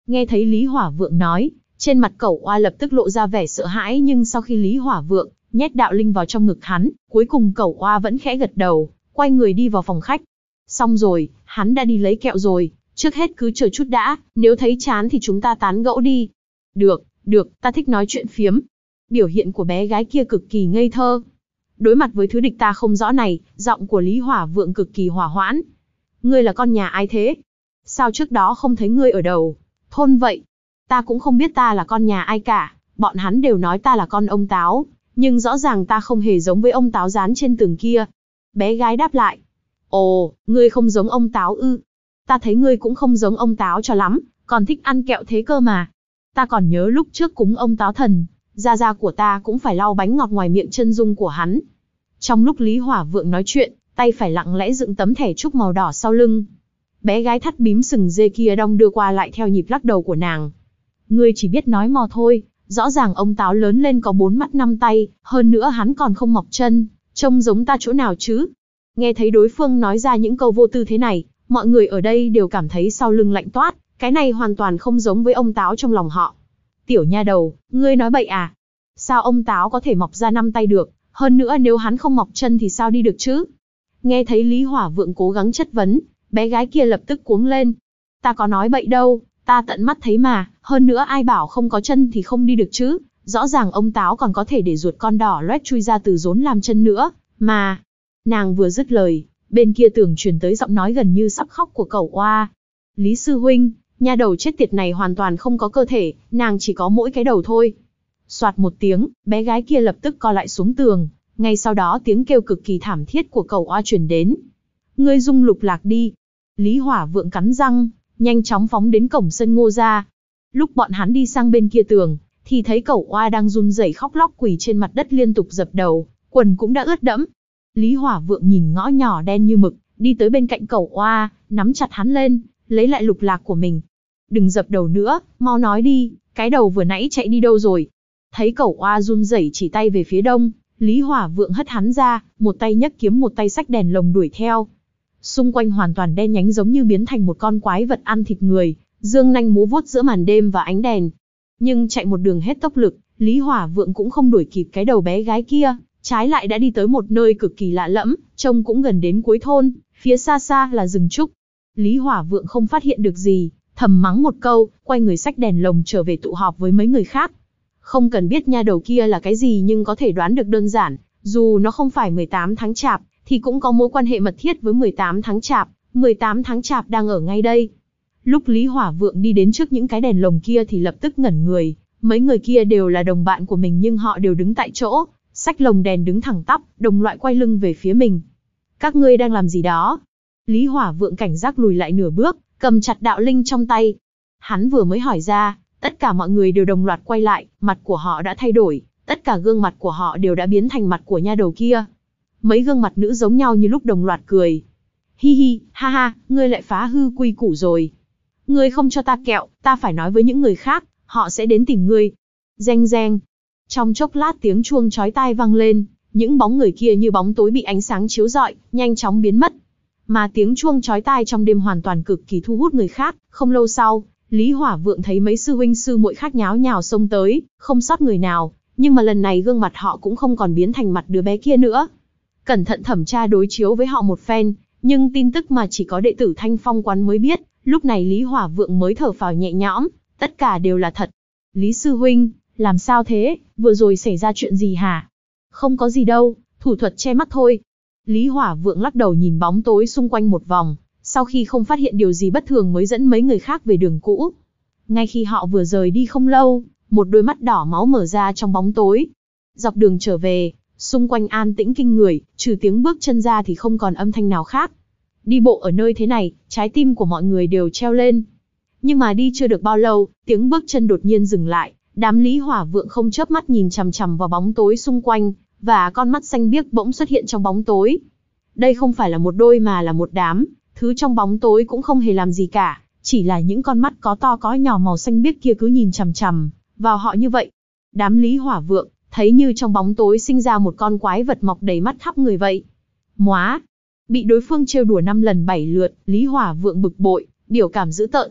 Nghe thấy Lý Hỏa Vượng nói, trên mặt Cẩu Oa lập tức lộ ra vẻ sợ hãi, nhưng sau khi Lý Hỏa Vượng nhét đạo linh vào trong ngực hắn, cuối cùng Cẩu Oa vẫn khẽ gật đầu, quay người đi vào phòng khách. Xong rồi, hắn đã đi lấy kẹo rồi, trước hết cứ chờ chút đã, nếu thấy chán thì chúng ta tán gẫu đi. Được, được, ta thích nói chuyện phiếm. Biểu hiện của bé gái kia cực kỳ ngây thơ. Đối mặt với thứ địch ta không rõ này, giọng của Lý Hỏa Vượng cực kỳ hỏa hoãn. Ngươi là con nhà ai thế? Sao trước đó không thấy ngươi ở đầu thôn vậy? Ta cũng không biết ta là con nhà ai cả, bọn hắn đều nói ta là con ông Táo, nhưng rõ ràng ta không hề giống với ông Táo dán trên tường kia. Bé gái đáp lại. Ồ, ngươi không giống ông Táo ư? Ta thấy ngươi cũng không giống ông Táo cho lắm, còn thích ăn kẹo thế cơ mà. Ta còn nhớ lúc trước cúng ông Táo thần, gia gia của ta cũng phải lau bánh ngọt ngoài miệng chân dung của hắn. Trong lúc Lý Hỏa Vượng nói chuyện, tay phải lặng lẽ dựng tấm thẻ trúc màu đỏ sau lưng. Bé gái thắt bím sừng dê kia đong đưa qua lại theo nhịp lắc đầu của nàng. Ngươi chỉ biết nói mò thôi, rõ ràng ông Táo lớn lên có bốn mắt năm tay, hơn nữa hắn còn không mọc chân, trông giống ta chỗ nào chứ? Nghe thấy đối phương nói ra những câu vô tư thế này, mọi người ở đây đều cảm thấy sau lưng lạnh toát, cái này hoàn toàn không giống với ông Táo trong lòng họ. Tiểu nha đầu, ngươi nói bậy à? Sao ông Táo có thể mọc ra năm tay được, hơn nữa nếu hắn không mọc chân thì sao đi được chứ? Nghe thấy Lý Hỏa Vượng cố gắng chất vấn, bé gái kia lập tức cuống lên. Ta có nói bậy đâu, ta tận mắt thấy mà, hơn nữa ai bảo không có chân thì không đi được chứ, rõ ràng ông Táo còn có thể để ruột con đỏ loét chui ra từ rốn làm chân nữa, mà. Nàng vừa dứt lời, bên kia tường truyền tới giọng nói gần như sắp khóc của Cẩu Oa. Lý sư huynh, nha đầu chết tiệt này hoàn toàn không có cơ thể, nàng chỉ có mỗi cái đầu thôi. Soạt một tiếng, bé gái kia lập tức co lại xuống tường, ngay sau đó tiếng kêu cực kỳ thảm thiết của Cẩu Oa truyền đến. Ngươi dung lục lạc đi. Lý Hỏa Vượng cắn răng, nhanh chóng phóng đến cổng sân Ngô gia. Lúc bọn hắn đi sang bên kia tường, thì thấy Cẩu Oa đang run rẩy khóc lóc quỳ trên mặt đất liên tục dập đầu, quần cũng đã ướt đẫm. Lý Hỏa Vượng nhìn ngõ nhỏ đen như mực, đi tới bên cạnh Cẩu Oa, nắm chặt hắn lên, lấy lại lục lạc của mình. Đừng dập đầu nữa, mau nói đi, cái đầu vừa nãy chạy đi đâu rồi? Thấy Cẩu Oa run rẩy chỉ tay về phía đông, Lý Hỏa Vượng hất hắn ra, một tay nhấc kiếm một tay xách đèn lồng đuổi theo. Xung quanh hoàn toàn đen nhánh giống như biến thành một con quái vật ăn thịt người, dương nanh múa vuốt giữa màn đêm và ánh đèn. Nhưng chạy một đường hết tốc lực, Lý Hỏa Vượng cũng không đuổi kịp cái đầu bé gái kia, trái lại đã đi tới một nơi cực kỳ lạ lẫm, trông cũng gần đến cuối thôn, phía xa xa là rừng trúc. Lý Hỏa Vượng không phát hiện được gì, thầm mắng một câu, quay người xách đèn lồng trở về tụ họp với mấy người khác. Không cần biết nha đầu kia là cái gì nhưng có thể đoán được đơn giản, dù nó không phải mười tám tháng chạp, thì cũng có mối quan hệ mật thiết với mười tám tháng chạp, mười tám tháng chạp đang ở ngay đây. Lúc Lý Hỏa Vượng đi đến trước những cái đèn lồng kia thì lập tức ngẩn người, mấy người kia đều là đồng bạn của mình nhưng họ đều đứng tại chỗ, xách lồng đèn đứng thẳng tắp, đồng loại quay lưng về phía mình. Các ngươi đang làm gì đó? Lý Hỏa Vượng cảnh giác lùi lại nửa bước, cầm chặt đạo linh trong tay. Hắn vừa mới hỏi ra, tất cả mọi người đều đồng loạt quay lại, mặt của họ đã thay đổi, tất cả gương mặt của họ đều đã biến thành mặt của nha đầu kia. Mấy gương mặt nữ giống nhau như lúc đồng loạt cười. Hi hi, ha ha, ngươi lại phá hư quy củ rồi. Ngươi không cho ta kẹo, ta phải nói với những người khác, họ sẽ đến tìm ngươi. Reng reng. Trong chốc lát tiếng chuông chói tai vang lên, những bóng người kia như bóng tối bị ánh sáng chiếu rọi, nhanh chóng biến mất. Mà tiếng chuông chói tai trong đêm hoàn toàn cực kỳ thu hút người khác, không lâu sau, Lý Hỏa Vượng thấy mấy sư huynh sư muội khác nháo nhào xông tới, không sót người nào, nhưng mà lần này gương mặt họ cũng không còn biến thành mặt đứa bé kia nữa. Cẩn thận thẩm tra đối chiếu với họ một phen, nhưng tin tức mà chỉ có đệ tử Thanh Phong quán mới biết, lúc này Lý Hỏa Vượng mới thở phào nhẹ nhõm, tất cả đều là thật. Lý sư huynh, làm sao thế, vừa rồi xảy ra chuyện gì hả? Không có gì đâu, thủ thuật che mắt thôi. Lý Hỏa Vượng lắc đầu nhìn bóng tối xung quanh một vòng, sau khi không phát hiện điều gì bất thường mới dẫn mấy người khác về đường cũ. Ngay khi họ vừa rời đi không lâu, một đôi mắt đỏ máu mở ra trong bóng tối. Dọc đường trở về, xung quanh an tĩnh kinh người, trừ tiếng bước chân ra thì không còn âm thanh nào khác. Đi bộ ở nơi thế này, trái tim của mọi người đều treo lên. Nhưng mà đi chưa được bao lâu, tiếng bước chân đột nhiên dừng lại, đám Lý Hỏa Vượng không chớp mắt nhìn chằm chằm vào bóng tối xung quanh, và con mắt xanh biếc bỗng xuất hiện trong bóng tối. Đây không phải là một đôi mà là một đám, thứ trong bóng tối cũng không hề làm gì cả, chỉ là những con mắt có to có nhỏ màu xanh biếc kia cứ nhìn chằm chằm vào họ như vậy. Đám Lý Hỏa Vượng thấy như trong bóng tối sinh ra một con quái vật mọc đầy mắt khắp người vậy. Móa! Bị đối phương trêu đùa năm lần bảy lượt, Lý Hỏa Vượng bực bội, biểu cảm dữ tợn.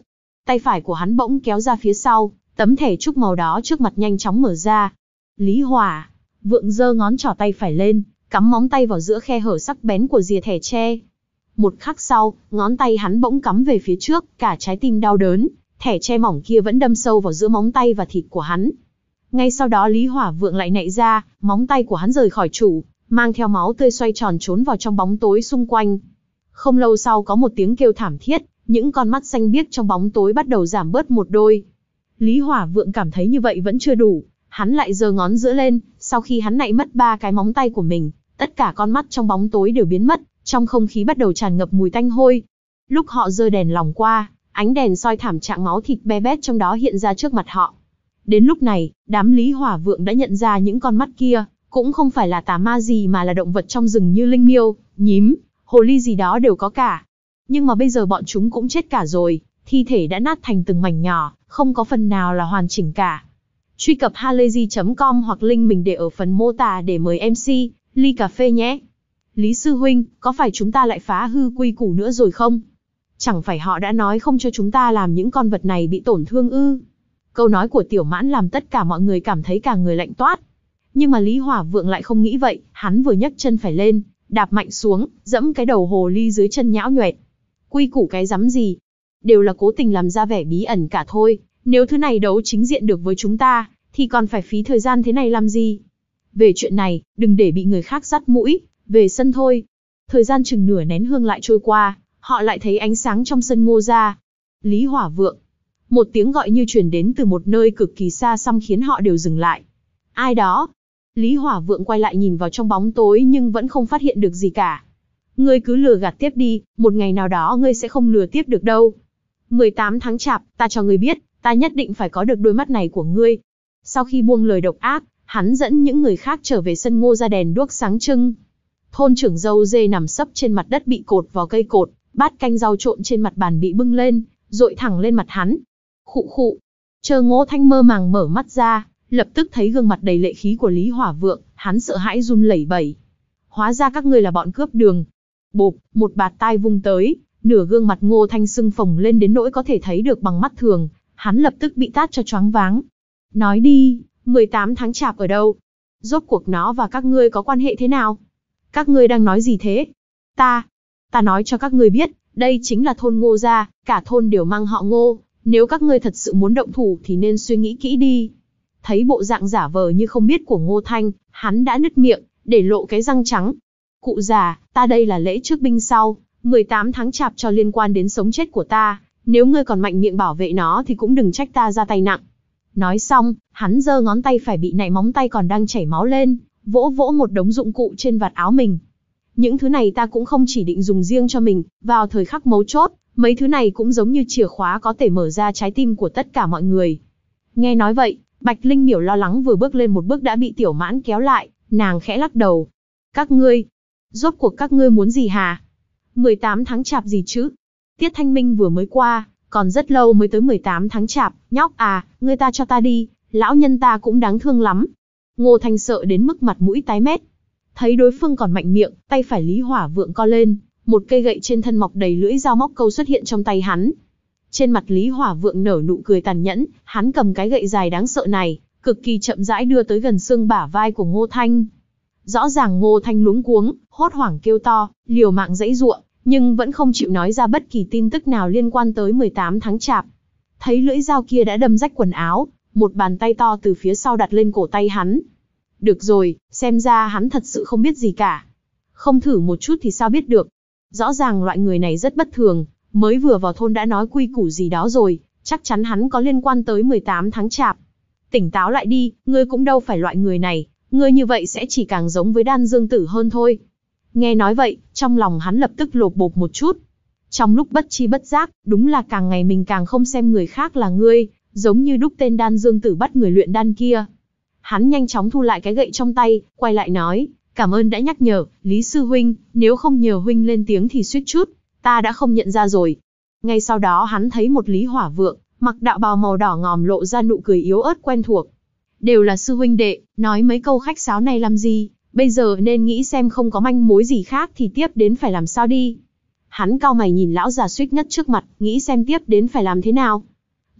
tay phải của hắn bỗng kéo ra phía sau, tấm thẻ trúc màu đó trước mặt nhanh chóng mở ra. Lý Hỏa Vượng giơ ngón trỏ tay phải lên, cắm móng tay vào giữa khe hở sắc bén của rìa thẻ tre. Một khắc sau, ngón tay hắn bỗng cắm về phía trước, cả trái tim đau đớn, thẻ tre mỏng kia vẫn đâm sâu vào giữa móng tay và thịt của hắn. Ngay sau đó Lý Hỏa Vượng lại nạy ra, móng tay của hắn rời khỏi chủ, mang theo máu tươi xoay tròn trốn vào trong bóng tối xung quanh. Không lâu sau có một tiếng kêu thảm thiết, những con mắt xanh biếc trong bóng tối bắt đầu giảm bớt một đôi. Lý Hỏa Vượng cảm thấy như vậy vẫn chưa đủ, hắn lại giơ ngón giữa lên, sau khi hắn nạy mất ba cái móng tay của mình, tất cả con mắt trong bóng tối đều biến mất, trong không khí bắt đầu tràn ngập mùi tanh hôi. Lúc họ giơ đèn lồng qua, ánh đèn soi thảm trạng máu thịt be bét trong đó hiện ra trước mặt họ. Đến lúc này, đám Lý Hỏa Vượng đã nhận ra những con mắt kia, cũng không phải là tà ma gì mà là động vật trong rừng như linh miêu, nhím, hồ ly gì đó đều có cả. Nhưng mà bây giờ bọn chúng cũng chết cả rồi, thi thể đã nát thành từng mảnh nhỏ, không có phần nào là hoàn chỉnh cả. Truy cập halayzi chấm com hoặc link mình để ở phần mô tả để mời em xê, ly cà phê nhé. Lý Sư Huynh, có phải chúng ta lại phá hư quy củ nữa rồi không? Chẳng phải họ đã nói không cho chúng ta làm những con vật này bị tổn thương ư? Câu nói của Tiểu Mãn làm tất cả mọi người cảm thấy cả người lạnh toát. Nhưng mà Lý Hỏa Vượng lại không nghĩ vậy, hắn vừa nhấc chân phải lên, đạp mạnh xuống, dẫm cái đầu hồ ly dưới chân nhão nhoẹt. Quy củ cái rắm gì? Đều là cố tình làm ra vẻ bí ẩn cả thôi, nếu thứ này đấu chính diện được với chúng ta, thì còn phải phí thời gian thế này làm gì? Về chuyện này, đừng để bị người khác dắt mũi, về sân thôi. Thời gian chừng nửa nén hương lại trôi qua, họ lại thấy ánh sáng trong sân Ngô gia. Lý Hỏa Vượng. Một tiếng gọi như truyền đến từ một nơi cực kỳ xa xăm khiến họ đều dừng lại. Ai đó? Lý Hỏa Vượng quay lại nhìn vào trong bóng tối nhưng vẫn không phát hiện được gì cả. Ngươi cứ lừa gạt tiếp đi, một ngày nào đó ngươi sẽ không lừa tiếp được đâu. mười tám tháng chạp, ta cho ngươi biết, ta nhất định phải có được đôi mắt này của ngươi. Sau khi buông lời độc ác, hắn dẫn những người khác trở về sân Ngô gia, đèn đuốc sáng trưng. Thôn trưởng râu dê nằm sấp trên mặt đất bị cột vào cây cột, bát canh rau trộn trên mặt bàn bị bưng lên, dội thẳng lên mặt hắn. Khụ khụ. Chờ Ngô Thanh mơ màng mở mắt ra, lập tức thấy gương mặt đầy lệ khí của Lý Hỏa Vượng, hắn sợ hãi run lẩy bẩy. Hóa ra các ngươi là bọn cướp đường. Bộp, một bạt tai vung tới, nửa gương mặt Ngô Thanh sưng phồng lên đến nỗi có thể thấy được bằng mắt thường, hắn lập tức bị tát cho choáng váng. Nói đi, mười tám tháng chạp ở đâu? Rốt cuộc nó và các ngươi có quan hệ thế nào? Các ngươi đang nói gì thế? Ta, ta nói cho các ngươi biết, đây chính là thôn Ngô gia, cả thôn đều mang họ Ngô, nếu các ngươi thật sự muốn động thủ thì nên suy nghĩ kỹ đi. Thấy bộ dạng giả vờ như không biết của Ngô Thanh, hắn đã nứt miệng, để lộ cái răng trắng. Cụ già, ta đây là lễ trước binh sau, mười tám tháng chạp cho liên quan đến sống chết của ta, nếu ngươi còn mạnh miệng bảo vệ nó thì cũng đừng trách ta ra tay nặng. Nói xong, hắn giơ ngón tay phải bị nạy móng tay còn đang chảy máu lên, vỗ vỗ một đống dụng cụ trên vạt áo mình. Những thứ này ta cũng không chỉ định dùng riêng cho mình, vào thời khắc mấu chốt, mấy thứ này cũng giống như chìa khóa có thể mở ra trái tim của tất cả mọi người. Nghe nói vậy, Bạch Linh Miểu lo lắng vừa bước lên một bước đã bị Tiểu Mãn kéo lại, nàng khẽ lắc đầu. Các ngươi, rốt cuộc các ngươi muốn gì hả? mười tám tháng chạp gì chứ? Tiết Thanh Minh vừa mới qua, còn rất lâu mới tới mười tám tháng chạp, nhóc à, ngươi ta cho ta đi, lão nhân ta cũng đáng thương lắm. Ngô Thanh sợ đến mức mặt mũi tái mét. Thấy đối phương còn mạnh miệng, tay phải Lý Hỏa Vượng co lên, một cây gậy trên thân mọc đầy lưỡi dao móc câu xuất hiện trong tay hắn. Trên mặt Lý Hỏa Vượng nở nụ cười tàn nhẫn, hắn cầm cái gậy dài đáng sợ này, cực kỳ chậm rãi đưa tới gần xương bả vai của Ngô Thanh. Rõ ràng Ngô Thanh luống cuống, hốt hoảng kêu to, liều mạng giãy giụa, nhưng vẫn không chịu nói ra bất kỳ tin tức nào liên quan tới mười tám tháng chạp. Thấy lưỡi dao kia đã đâm rách quần áo, một bàn tay to từ phía sau đặt lên cổ tay hắn. Được rồi, xem ra hắn thật sự không biết gì cả. Không thử một chút thì sao biết được. Rõ ràng loại người này rất bất thường, mới vừa vào thôn đã nói quy củ gì đó rồi, chắc chắn hắn có liên quan tới mười tám tháng chạp. Tỉnh táo lại đi, ngươi cũng đâu phải loại người này, ngươi như vậy sẽ chỉ càng giống với Đan Dương Tử hơn thôi. Nghe nói vậy, trong lòng hắn lập tức lột bột một chút. Trong lúc bất chi bất giác, đúng là càng ngày mình càng không xem người khác là ngươi, giống như đúc tên Đan Dương Tử bắt người luyện đan kia. Hắn nhanh chóng thu lại cái gậy trong tay, quay lại nói, cảm ơn đã nhắc nhở, Lý Sư Huynh, nếu không nhờ Huynh lên tiếng thì suýt chút, ta đã không nhận ra rồi. Ngay sau đó hắn thấy một Lý Hỏa Vượng, mặc đạo bào màu đỏ ngòm lộ ra nụ cười yếu ớt quen thuộc. Đều là sư huynh đệ, nói mấy câu khách sáo này làm gì, bây giờ nên nghĩ xem không có manh mối gì khác thì tiếp đến phải làm sao đi. Hắn cau mày nhìn lão già suýt ngất trước mặt, nghĩ xem tiếp đến phải làm thế nào.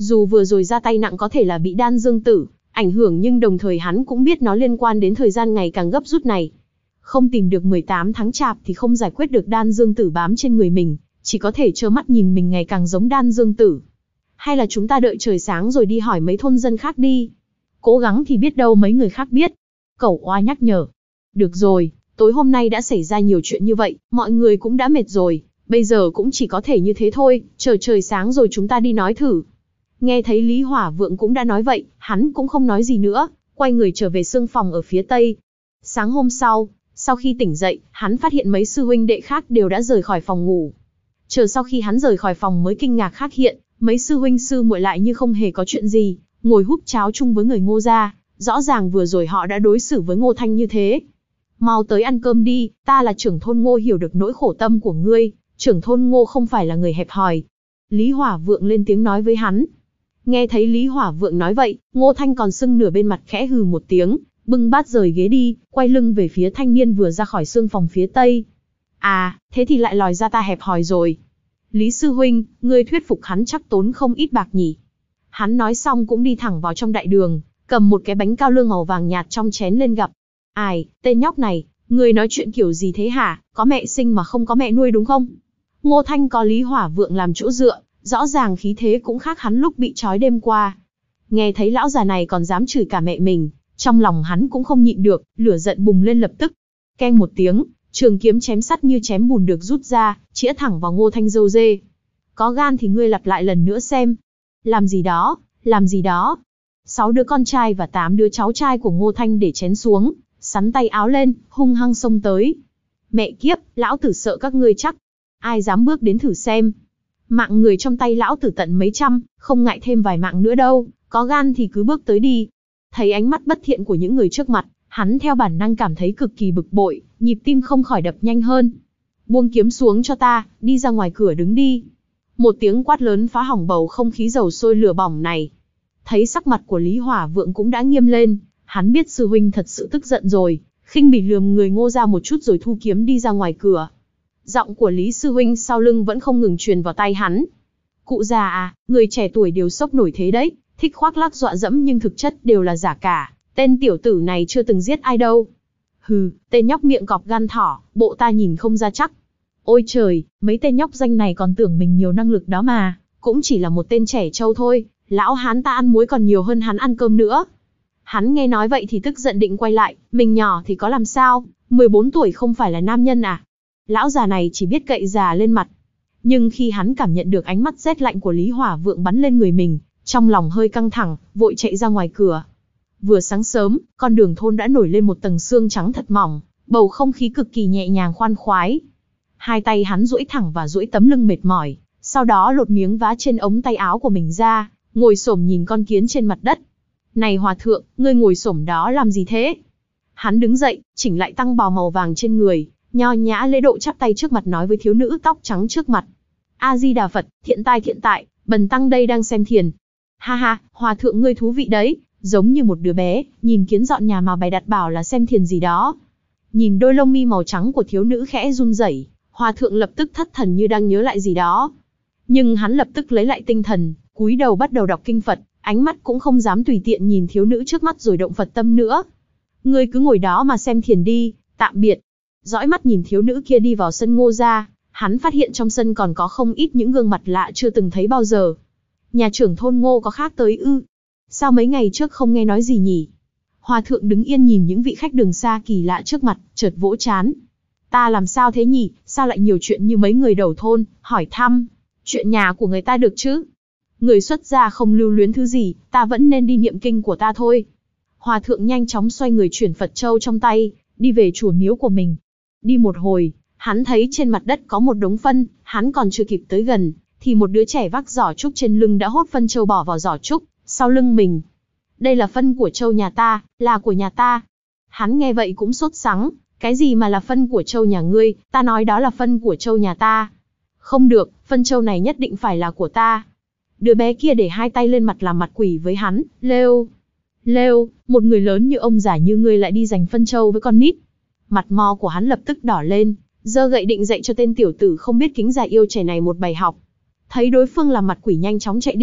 Dù vừa rồi ra tay nặng có thể là bị đan dương tử ảnh hưởng, nhưng đồng thời hắn cũng biết nó liên quan đến thời gian ngày càng gấp rút này. Không tìm được mười tám tháng chạp thì không giải quyết được đan dương tử bám trên người mình, chỉ có thể trơ mắt nhìn mình ngày càng giống đan dương tử. Hay là chúng ta đợi trời sáng rồi đi hỏi mấy thôn dân khác đi. Cố gắng thì biết đâu mấy người khác biết. Cẩu oa nhắc nhở. Được rồi, tối hôm nay đã xảy ra nhiều chuyện như vậy, mọi người cũng đã mệt rồi, bây giờ cũng chỉ có thể như thế thôi, chờ trời sáng rồi chúng ta đi nói thử. Nghe thấy Lý Hỏa Vượng cũng đã nói vậy, hắn cũng không nói gì nữa, quay người trở về xương phòng ở phía tây. Sáng hôm sau, sau khi tỉnh dậy, hắn phát hiện mấy sư huynh đệ khác đều đã rời khỏi phòng ngủ. Chờ sau khi hắn rời khỏi phòng mới kinh ngạc khác hiện, mấy sư huynh sư muội lại như không hề có chuyện gì, ngồi húp cháo chung với người Ngô gia, rõ ràng vừa rồi họ đã đối xử với Ngô Thanh như thế. Mau tới ăn cơm đi, ta là trưởng thôn Ngô, hiểu được nỗi khổ tâm của ngươi, trưởng thôn Ngô không phải là người hẹp hòi. Lý Hỏa Vượng lên tiếng nói với hắn. Nghe thấy Lý Hỏa Vượng nói vậy, Ngô Thanh còn sưng nửa bên mặt khẽ hừ một tiếng, bưng bát rời ghế đi, quay lưng về phía thanh niên vừa ra khỏi xương phòng phía tây. À, thế thì lại lòi ra ta hẹp hòi rồi. Lý sư huynh, ngươi thuyết phục hắn chắc tốn không ít bạc nhỉ. Hắn nói xong cũng đi thẳng vào trong đại đường, cầm một cái bánh cao lương màu vàng nhạt trong chén lên gặp. Ai, tên nhóc này, ngươi nói chuyện kiểu gì thế hả, có mẹ sinh mà không có mẹ nuôi đúng không? Ngô Thanh có Lý Hỏa Vượng làm chỗ dựa, rõ ràng khí thế cũng khác hắn lúc bị trói đêm qua. Nghe thấy lão già này còn dám chửi cả mẹ mình, trong lòng hắn cũng không nhịn được, lửa giận bùng lên lập tức. Keng một tiếng, trường kiếm chém sắt như chém bùn được rút ra, chĩa thẳng vào Ngô Thanh râu dê. Có gan thì ngươi lặp lại lần nữa xem. Làm gì đó, làm gì đó. Sáu đứa con trai và tám đứa cháu trai của Ngô Thanh để chén xuống, sắn tay áo lên, hung hăng xông tới. Mẹ kiếp, lão tử sợ các ngươi chắc. Ai dám bước đến thử xem. Mạng người trong tay lão tử tận mấy trăm, không ngại thêm vài mạng nữa đâu, có gan thì cứ bước tới đi. Thấy ánh mắt bất thiện của những người trước mặt, hắn theo bản năng cảm thấy cực kỳ bực bội, nhịp tim không khỏi đập nhanh hơn. Buông kiếm xuống cho ta, đi ra ngoài cửa đứng đi. Một tiếng quát lớn phá hỏng bầu không khí dầu sôi lửa bỏng này. Thấy sắc mặt của Lý Hỏa Vượng cũng đã nghiêm lên, hắn biết sư huynh thật sự tức giận rồi, khinh bỉ lườm người Ngô ra một chút rồi thu kiếm đi ra ngoài cửa. Giọng của Lý sư huynh sau lưng vẫn không ngừng truyền vào tai hắn. Cụ già à, người trẻ tuổi đều sốc nổi thế đấy, thích khoác lác dọa dẫm nhưng thực chất đều là giả cả, tên tiểu tử này chưa từng giết ai đâu. Hừ, tên nhóc miệng cọp gan thỏ, bộ ta nhìn không ra chắc. Ôi trời, mấy tên nhóc danh này còn tưởng mình nhiều năng lực đó mà, cũng chỉ là một tên trẻ trâu thôi, lão hán ta ăn muối còn nhiều hơn hắn ăn cơm nữa. Hắn nghe nói vậy thì tức giận định quay lại, mình nhỏ thì có làm sao, mười bốn tuổi không phải là nam nhân à. Lão già này chỉ biết cậy già lên mặt. Nhưng khi hắn cảm nhận được ánh mắt rét lạnh của Lý Hỏa Vượng bắn lên người mình, trong lòng hơi căng thẳng, vội chạy ra ngoài cửa. Vừa sáng sớm, con đường thôn đã nổi lên một tầng sương trắng thật mỏng, bầu không khí cực kỳ nhẹ nhàng khoan khoái. Hai tay hắn duỗi thẳng và duỗi tấm lưng mệt mỏi, sau đó lột miếng vá trên ống tay áo của mình ra, ngồi xổm nhìn con kiến trên mặt đất. Này hòa thượng, ngươi ngồi xổm đó làm gì thế? Hắn đứng dậy, chỉnh lại tăng bào màu vàng trên người, nho nhã lễ độ chắp tay trước mặt nói với thiếu nữ tóc trắng trước mặt. A Di Đà Phật, thiện tai thiện tại, bần tăng đây đang xem thiền. Ha ha, hòa thượng ngươi thú vị đấy, giống như một đứa bé, nhìn kiến dọn nhà mà bày đặt bảo là xem thiền gì đó. Nhìn đôi lông mi màu trắng của thiếu nữ khẽ run rẩy, hòa thượng lập tức thất thần như đang nhớ lại gì đó. Nhưng hắn lập tức lấy lại tinh thần, cúi đầu bắt đầu đọc kinh Phật, ánh mắt cũng không dám tùy tiện nhìn thiếu nữ trước mắt rồi động Phật tâm nữa. Ngươi cứ ngồi đó mà xem thiền đi, tạm biệt. Dõi mắt nhìn thiếu nữ kia đi vào sân Ngô gia, hắn phát hiện trong sân còn có không ít những gương mặt lạ chưa từng thấy bao giờ. Nhà trưởng thôn Ngô có khác tới ư? Sao mấy ngày trước không nghe nói gì nhỉ? Hòa thượng đứng yên nhìn những vị khách đường xa kỳ lạ trước mặt, chợt vỗ chán. Ta làm sao thế nhỉ? Sao lại nhiều chuyện như mấy người đầu thôn, hỏi thăm. Chuyện nhà của người ta được chứ? Người xuất gia không lưu luyến thứ gì, ta vẫn nên đi niệm kinh của ta thôi. Hòa thượng nhanh chóng xoay người chuyển Phật châu trong tay, đi về chùa miếu của mình. Đi một hồi, hắn thấy trên mặt đất có một đống phân, hắn còn chưa kịp tới gần, thì một đứa trẻ vác giỏ trúc trên lưng đã hốt phân châu bỏ vào giỏ trúc, sau lưng mình. Đây là phân của châu nhà ta, là của nhà ta. Hắn nghe vậy cũng sốt sắng, cái gì mà là phân của châu nhà ngươi, ta nói đó là phân của châu nhà ta. Không được, phân châu này nhất định phải là của ta. Đứa bé kia để hai tay lên mặt làm mặt quỷ với hắn, lêu. Lêu, một người lớn như ông già như ngươi lại đi giành phân châu với con nít. Mặt mo của hắn lập tức đỏ lên, giơ gậy định dạy cho tên tiểu tử không biết kính già yêu trẻ này một bài học. Thấy đối phương làm mặt quỷ nhanh chóng chạy đi,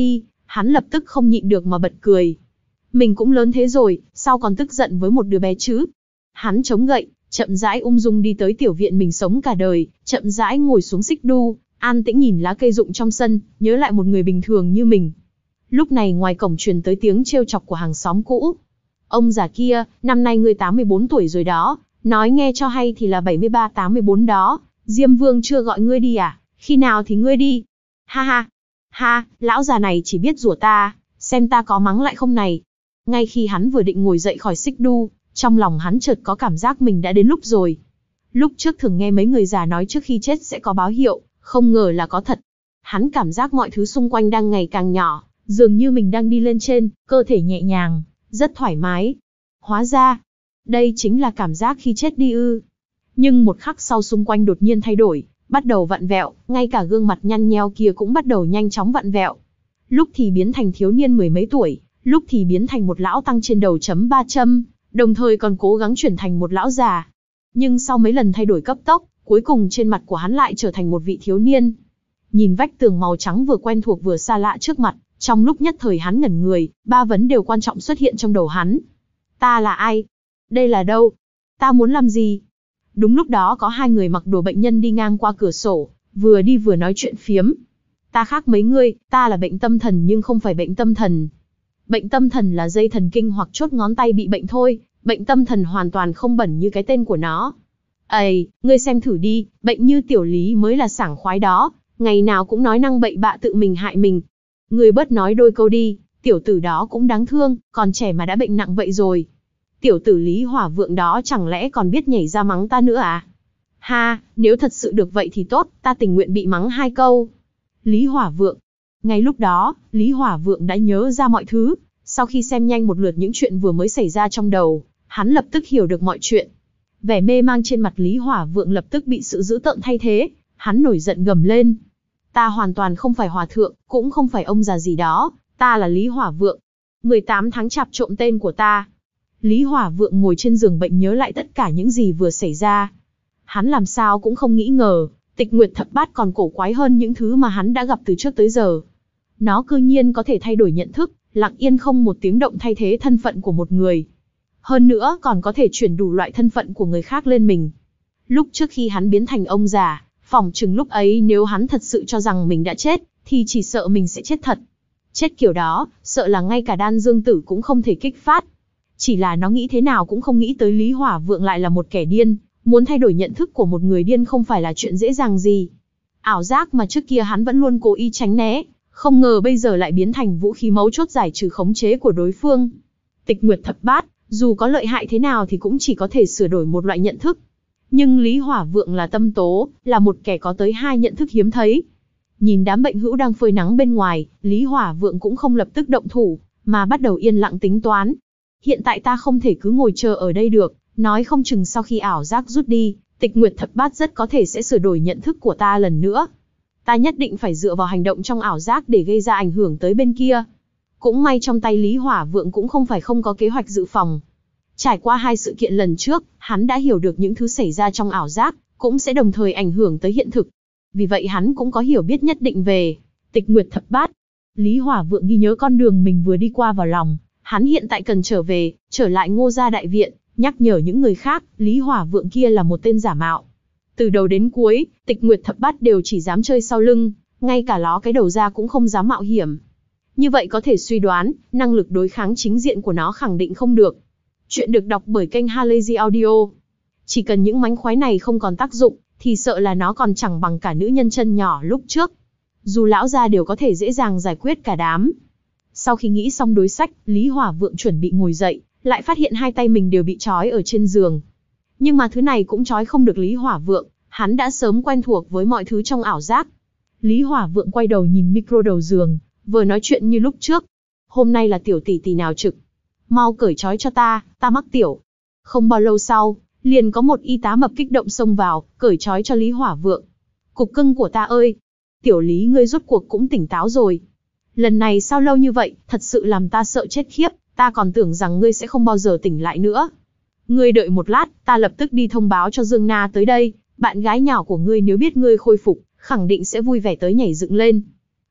Hắn lập tức không nhịn được mà bật cười. Mình cũng lớn thế rồi, sao còn tức giận với một đứa bé chứ? Hắn chống gậy, chậm rãi ung dung đi tới tiểu viện mình sống cả đời, chậm rãi ngồi xuống xích đu, an tĩnh nhìn lá cây rụng trong sân, nhớ lại một người bình thường như mình. Lúc này ngoài cổng truyền tới tiếng trêu chọc của hàng xóm cũ. Ông già kia, năm nay ngươi tám mươi bốn tuổi rồi đó, nói nghe cho hay thì là bảy mươi ba tám mươi bốn đó, Diêm Vương chưa gọi ngươi đi à, khi nào thì ngươi đi? Ha ha, ha, lão già này chỉ biết rủa ta, xem ta có mắng lại không này. Ngay khi hắn vừa định ngồi dậy khỏi xích đu, trong lòng hắn chợt có cảm giác mình đã đến lúc rồi. Lúc trước thường nghe mấy người già nói trước khi chết sẽ có báo hiệu, không ngờ là có thật. Hắn cảm giác mọi thứ xung quanh đang ngày càng nhỏ, dường như mình đang đi lên trên, cơ thể nhẹ nhàng, rất thoải mái. Hóa ra, đây chính là cảm giác khi chết đi ư. Nhưng một khắc sau xung quanh đột nhiên thay đổi, bắt đầu vặn vẹo, ngay cả gương mặt nhăn nheo kia cũng bắt đầu nhanh chóng vặn vẹo. Lúc thì biến thành thiếu niên mười mấy tuổi, lúc thì biến thành một lão tăng trên đầu chấm ba châm, đồng thời còn cố gắng chuyển thành một lão già. Nhưng sau mấy lần thay đổi cấp tốc, cuối cùng trên mặt của hắn lại trở thành một vị thiếu niên. Nhìn vách tường màu trắng vừa quen thuộc vừa xa lạ trước mặt, trong lúc nhất thời hắn ngẩn người, ba vấn đều quan trọng xuất hiện trong đầu hắn. Ta là ai? Đây là đâu? Ta muốn làm gì? Đúng lúc đó có hai người mặc đồ bệnh nhân đi ngang qua cửa sổ, vừa đi vừa nói chuyện phiếm. Ta khác mấy ngươi, ta là bệnh tâm thần nhưng không phải bệnh tâm thần. Bệnh tâm thần là dây thần kinh hoặc chốt ngón tay bị bệnh thôi, bệnh tâm thần hoàn toàn không bẩn như cái tên của nó. Ây, ngươi xem thử đi, bệnh như tiểu Lý mới là sảng khoái đó, ngày nào cũng nói năng bậy bạ tự mình hại mình. Ngươi bớt nói đôi câu đi, tiểu tử đó cũng đáng thương, còn trẻ mà đã bệnh nặng vậy rồi. Tiểu tử Lý Hỏa Vượng đó chẳng lẽ còn biết nhảy ra mắng ta nữa à? Ha, nếu thật sự được vậy thì tốt, ta tình nguyện bị mắng hai câu. Lý Hỏa Vượng. Ngay lúc đó, Lý Hỏa Vượng đã nhớ ra mọi thứ, sau khi xem nhanh một lượt những chuyện vừa mới xảy ra trong đầu, hắn lập tức hiểu được mọi chuyện. Vẻ mê mang trên mặt Lý Hỏa Vượng lập tức bị sự dữ tợn thay thế, hắn nổi giận gầm lên. Ta hoàn toàn không phải hòa thượng, cũng không phải ông già gì đó, ta là Lý Hỏa Vượng. mười tám tháng chạp trộm tên của ta. Lý Hỏa Vượng ngồi trên giường bệnh nhớ lại tất cả những gì vừa xảy ra. Hắn làm sao cũng không nghĩ ngờ, Tịch Nguyệt Thập Bát còn cổ quái hơn những thứ mà hắn đã gặp từ trước tới giờ. Nó cư nhiên có thể thay đổi nhận thức, lặng yên không một tiếng động thay thế thân phận của một người. Hơn nữa còn có thể chuyển đủ loại thân phận của người khác lên mình. Lúc trước khi hắn biến thành ông già, phỏng chừng lúc ấy nếu hắn thật sự cho rằng mình đã chết, thì chỉ sợ mình sẽ chết thật. Chết kiểu đó, sợ là ngay cả đan dương tử cũng không thể kích phát. Chỉ là nó nghĩ thế nào cũng không nghĩ tới Lý Hỏa Vượng lại là một kẻ điên, muốn thay đổi nhận thức của một người điên không phải là chuyện dễ dàng gì. Ảo giác mà trước kia hắn vẫn luôn cố ý tránh né, không ngờ bây giờ lại biến thành vũ khí mấu chốt giải trừ khống chế của đối phương. Tịch Nguyệt Thập Bát, dù có lợi hại thế nào thì cũng chỉ có thể sửa đổi một loại nhận thức. Nhưng Lý Hỏa Vượng là tâm tố, là một kẻ có tới hai nhận thức hiếm thấy. Nhìn đám bệnh hữu đang phơi nắng bên ngoài, Lý Hỏa Vượng cũng không lập tức động thủ, mà bắt đầu yên lặng tính toán. Hiện tại ta không thể cứ ngồi chờ ở đây được, nói không chừng sau khi ảo giác rút đi, Tịch Nguyệt Thập Bát rất có thể sẽ sửa đổi nhận thức của ta lần nữa. Ta nhất định phải dựa vào hành động trong ảo giác để gây ra ảnh hưởng tới bên kia. Cũng may trong tay Lý Hỏa Vượng cũng không phải không có kế hoạch dự phòng. Trải qua hai sự kiện lần trước, hắn đã hiểu được những thứ xảy ra trong ảo giác, cũng sẽ đồng thời ảnh hưởng tới hiện thực. Vì vậy hắn cũng có hiểu biết nhất định về Tịch Nguyệt Thập Bát. Lý Hỏa Vượng ghi nhớ con đường mình vừa đi qua vào lòng. Hắn hiện tại cần trở về, trở lại Ngô Gia Đại Viện, nhắc nhở những người khác, Lý Hỏa Vượng kia là một tên giả mạo. Từ đầu đến cuối, Tịch Nguyệt Thập Bát đều chỉ dám chơi sau lưng, ngay cả ló cái đầu ra cũng không dám mạo hiểm. Như vậy có thể suy đoán, năng lực đối kháng chính diện của nó khẳng định không được. Chuyện được đọc bởi kênh Halazy Audio. Chỉ cần những mánh khóe này không còn tác dụng, thì sợ là nó còn chẳng bằng cả nữ nhân chân nhỏ lúc trước. Dù lão gia đều có thể dễ dàng giải quyết cả đám. Sau khi nghĩ xong đối sách, Lý Hỏa Vượng chuẩn bị ngồi dậy, lại phát hiện hai tay mình đều bị trói ở trên giường. Nhưng mà thứ này cũng trói không được Lý Hỏa Vượng, hắn đã sớm quen thuộc với mọi thứ trong ảo giác. Lý Hỏa Vượng quay đầu nhìn micro đầu giường, vừa nói chuyện như lúc trước. Hôm nay là tiểu tỷ tỷ nào trực? Mau cởi trói cho ta, ta mắc tiểu. Không bao lâu sau, liền có một y tá mập kích động xông vào, cởi trói cho Lý Hỏa Vượng. Cục cưng của ta ơi! Tiểu Lý ngươi rốt cuộc cũng tỉnh táo rồi. Lần này sao lâu như vậy, thật sự làm ta sợ chết khiếp, ta còn tưởng rằng ngươi sẽ không bao giờ tỉnh lại nữa. Ngươi đợi một lát, ta lập tức đi thông báo cho Dương Na tới đây, bạn gái nhỏ của ngươi nếu biết ngươi khôi phục, khẳng định sẽ vui vẻ tới nhảy dựng lên.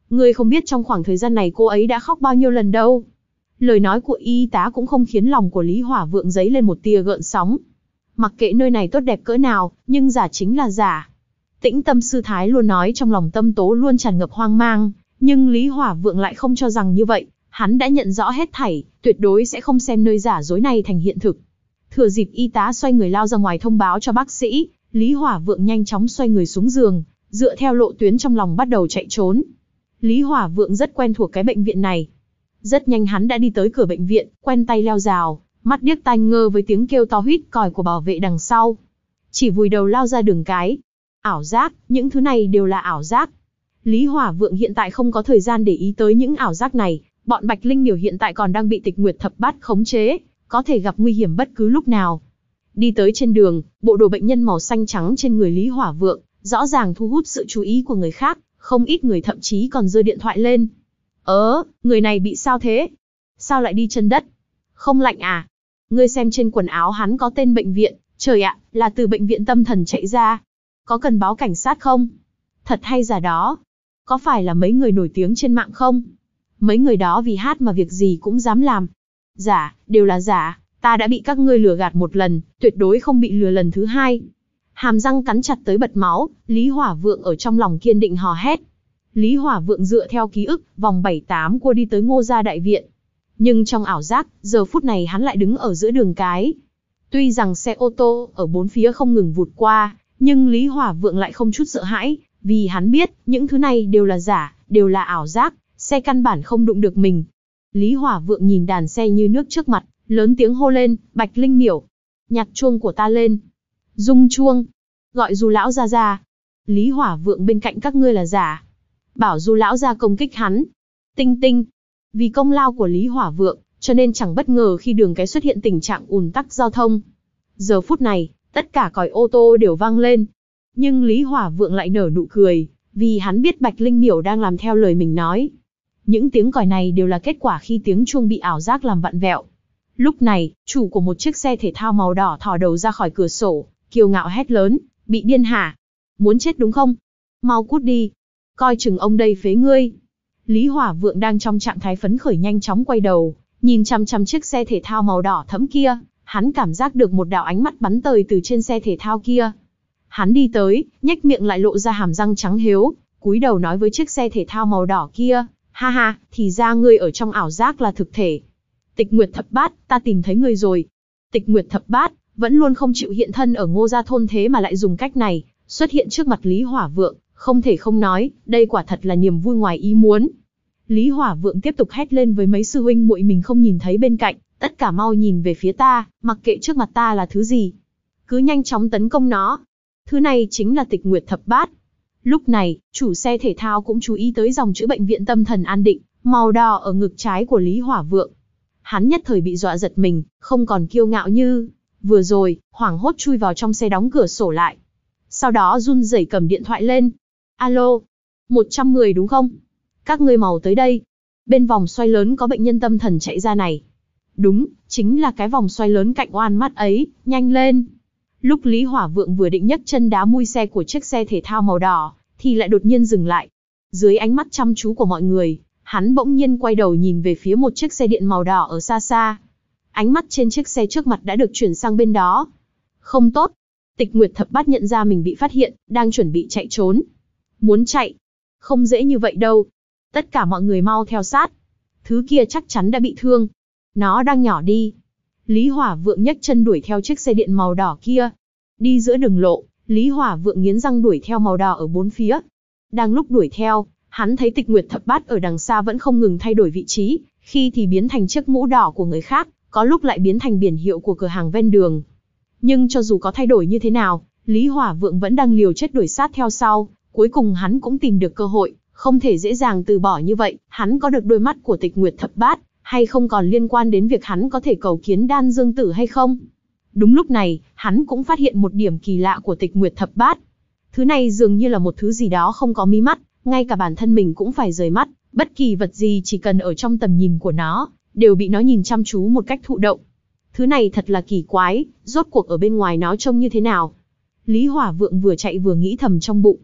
Ngươi không biết trong khoảng thời gian này cô ấy đã khóc bao nhiêu lần đâu. Lời nói của y tá cũng không khiến lòng của Lý Hỏa Vượng dấy lên một tia gợn sóng. Mặc kệ nơi này tốt đẹp cỡ nào, nhưng giả chính là giả. Tĩnh Tâm sư thái luôn nói trong lòng Tâm Tố luôn tràn ngập hoang mang, nhưng Lý Hỏa Vượng lại không cho rằng như vậy. Hắn đã nhận rõ hết thảy, tuyệt đối sẽ không xem nơi giả dối này thành hiện thực. Thừa dịp y tá xoay người lao ra ngoài thông báo cho bác sĩ, Lý Hỏa Vượng nhanh chóng xoay người xuống giường, dựa theo lộ tuyến trong lòng bắt đầu chạy trốn. Lý Hỏa Vượng rất quen thuộc cái bệnh viện này. Rất nhanh hắn đã đi tới cửa bệnh viện, quen tay leo rào, mắt điếc tai ngơ với tiếng kêu to huýt còi của bảo vệ đằng sau. Chỉ vùi đầu lao ra đường cái. Ảo giác, những thứ này đều là ảo giác. Lý Hỏa Vượng hiện tại không có thời gian để ý tới những ảo giác này, bọn Bạch Linh Miểu hiện tại còn đang bị Tịch Nguyệt Thập Bát khống chế, có thể gặp nguy hiểm bất cứ lúc nào. Đi tới trên đường, bộ đồ bệnh nhân màu xanh trắng trên người Lý Hỏa Vượng, rõ ràng thu hút sự chú ý của người khác, không ít người thậm chí còn giơ điện thoại lên. Ớ, người này bị sao thế? Sao lại đi chân đất? Không lạnh à? Ngươi xem trên quần áo hắn có tên bệnh viện, trời ạ, là từ bệnh viện tâm thần chạy ra. Có cần báo cảnh sát không? Thật hay giả đó? Có phải là mấy người nổi tiếng trên mạng không? Mấy người đó vì hát mà việc gì cũng dám làm. Giả, đều là giả, ta đã bị các ngươi lừa gạt một lần, tuyệt đối không bị lừa lần thứ hai. Hàm răng cắn chặt tới bật máu, Lý Hỏa Vượng ở trong lòng kiên định hò hét. Lý Hỏa Vượng dựa theo ký ức, vòng bảy tám cua đi tới Ngô Gia Đại Viện. Nhưng trong ảo giác, giờ phút này hắn lại đứng ở giữa đường cái. Tuy rằng xe ô tô ở bốn phía không ngừng vụt qua, nhưng Lý Hỏa Vượng lại không chút sợ hãi, vì hắn biết, những thứ này đều là giả, đều là ảo giác, xe căn bản không đụng được mình. Lý Hỏa Vượng nhìn đàn xe như nước trước mặt, lớn tiếng hô lên, Bạch Linh Miểu, nhạc chuông của ta lên. Rung chuông, gọi Du lão ra ra. Lý Hỏa Vượng bên cạnh các ngươi là giả. Bảo Du lão ra công kích hắn. Tinh tinh. Vì công lao của Lý Hỏa Vượng, cho nên chẳng bất ngờ khi đường cái xuất hiện tình trạng ùn tắc giao thông. Giờ phút này, tất cả còi ô tô đều vang lên. Nhưng Lý Hỏa Vượng lại nở nụ cười, vì hắn biết Bạch Linh Miểu đang làm theo lời mình nói. Những tiếng còi này đều là kết quả khi tiếng chuông bị ảo giác làm vặn vẹo. Lúc này, chủ của một chiếc xe thể thao màu đỏ thò đầu ra khỏi cửa sổ, kiêu ngạo hét lớn, bị điên hả? Muốn chết đúng không? Mau cút đi. Coi chừng ông đây phế ngươi. Lý Hỏa Vượng đang trong trạng thái phấn khởi nhanh chóng quay đầu, nhìn chăm chăm chiếc xe thể thao màu đỏ thẫm kia, hắn cảm giác được một đạo ánh mắt bắn tới từ trên xe thể thao kia. Hắn đi tới, nhếch miệng lại lộ ra hàm răng trắng hiếu, cúi đầu nói với chiếc xe thể thao màu đỏ kia, ha ha, thì ra ngươi ở trong ảo giác là thực thể. Tịch Nguyệt Thập Bát, ta tìm thấy ngươi rồi. Tịch Nguyệt Thập Bát vẫn luôn không chịu hiện thân ở Ngô Gia thôn thế mà lại dùng cách này xuất hiện trước mặt Lý Hỏa Vượng, không thể không nói, đây quả thật là niềm vui ngoài ý muốn. Lý Hỏa Vượng tiếp tục hét lên với mấy sư huynh muội mình không nhìn thấy bên cạnh, tất cả mau nhìn về phía ta, mặc kệ trước mặt ta là thứ gì, cứ nhanh chóng tấn công nó. Thứ này chính là Tịch Nguyệt Thập Bát. Lúc này, chủ xe thể thao cũng chú ý tới dòng chữ bệnh viện tâm thần an định, màu đỏ ở ngực trái của Lý Hỏa Vượng. Hắn nhất thời bị dọa giật mình, không còn kiêu ngạo như vừa rồi, hoảng hốt chui vào trong xe đóng cửa sổ lại. Sau đó run rẩy cầm điện thoại lên. Alo, một trăm mười đúng không? Các ngươi mau tới đây. Bên vòng xoay lớn có bệnh nhân tâm thần chạy ra này. Đúng, chính là cái vòng xoay lớn cạnh oan mắt ấy, nhanh lên. Lúc Lý Hỏa Vượng vừa định nhấc chân đá mui xe của chiếc xe thể thao màu đỏ, thì lại đột nhiên dừng lại. Dưới ánh mắt chăm chú của mọi người, hắn bỗng nhiên quay đầu nhìn về phía một chiếc xe điện màu đỏ ở xa xa. Ánh mắt trên chiếc xe trước mặt đã được chuyển sang bên đó. Không tốt. Tịch Nguyệt Thập Bát nhận ra mình bị phát hiện, đang chuẩn bị chạy trốn. Muốn chạy? Không dễ như vậy đâu. Tất cả mọi người mau theo sát. Thứ kia chắc chắn đã bị thương. Nó đang nhỏ đi. Lý Hỏa Vượng nhấc chân đuổi theo chiếc xe điện màu đỏ kia. Đi giữa đường lộ, Lý Hỏa Vượng nghiến răng đuổi theo màu đỏ ở bốn phía. Đang lúc đuổi theo, hắn thấy Tịch Nguyệt Thập Bát ở đằng xa vẫn không ngừng thay đổi vị trí, khi thì biến thành chiếc mũ đỏ của người khác, có lúc lại biến thành biển hiệu của cửa hàng ven đường. Nhưng cho dù có thay đổi như thế nào, Lý Hỏa Vượng vẫn đang liều chết đuổi sát theo sau, cuối cùng hắn cũng tìm được cơ hội, không thể dễ dàng từ bỏ như vậy, hắn có được đôi mắt của Tịch Nguyệt Thập Bát, hay không còn liên quan đến việc hắn có thể cầu kiến Đan Dương Tử hay không. Đúng lúc này, hắn cũng phát hiện một điểm kỳ lạ của Tịch Nguyệt Thập Bát. Thứ này dường như là một thứ gì đó không có mí mắt, ngay cả bản thân mình cũng phải rời mắt, bất kỳ vật gì chỉ cần ở trong tầm nhìn của nó, đều bị nó nhìn chăm chú một cách thụ động. Thứ này thật là kỳ quái, rốt cuộc ở bên ngoài nó trông như thế nào? Lý Hỏa Vượng vừa chạy vừa nghĩ thầm trong bụng.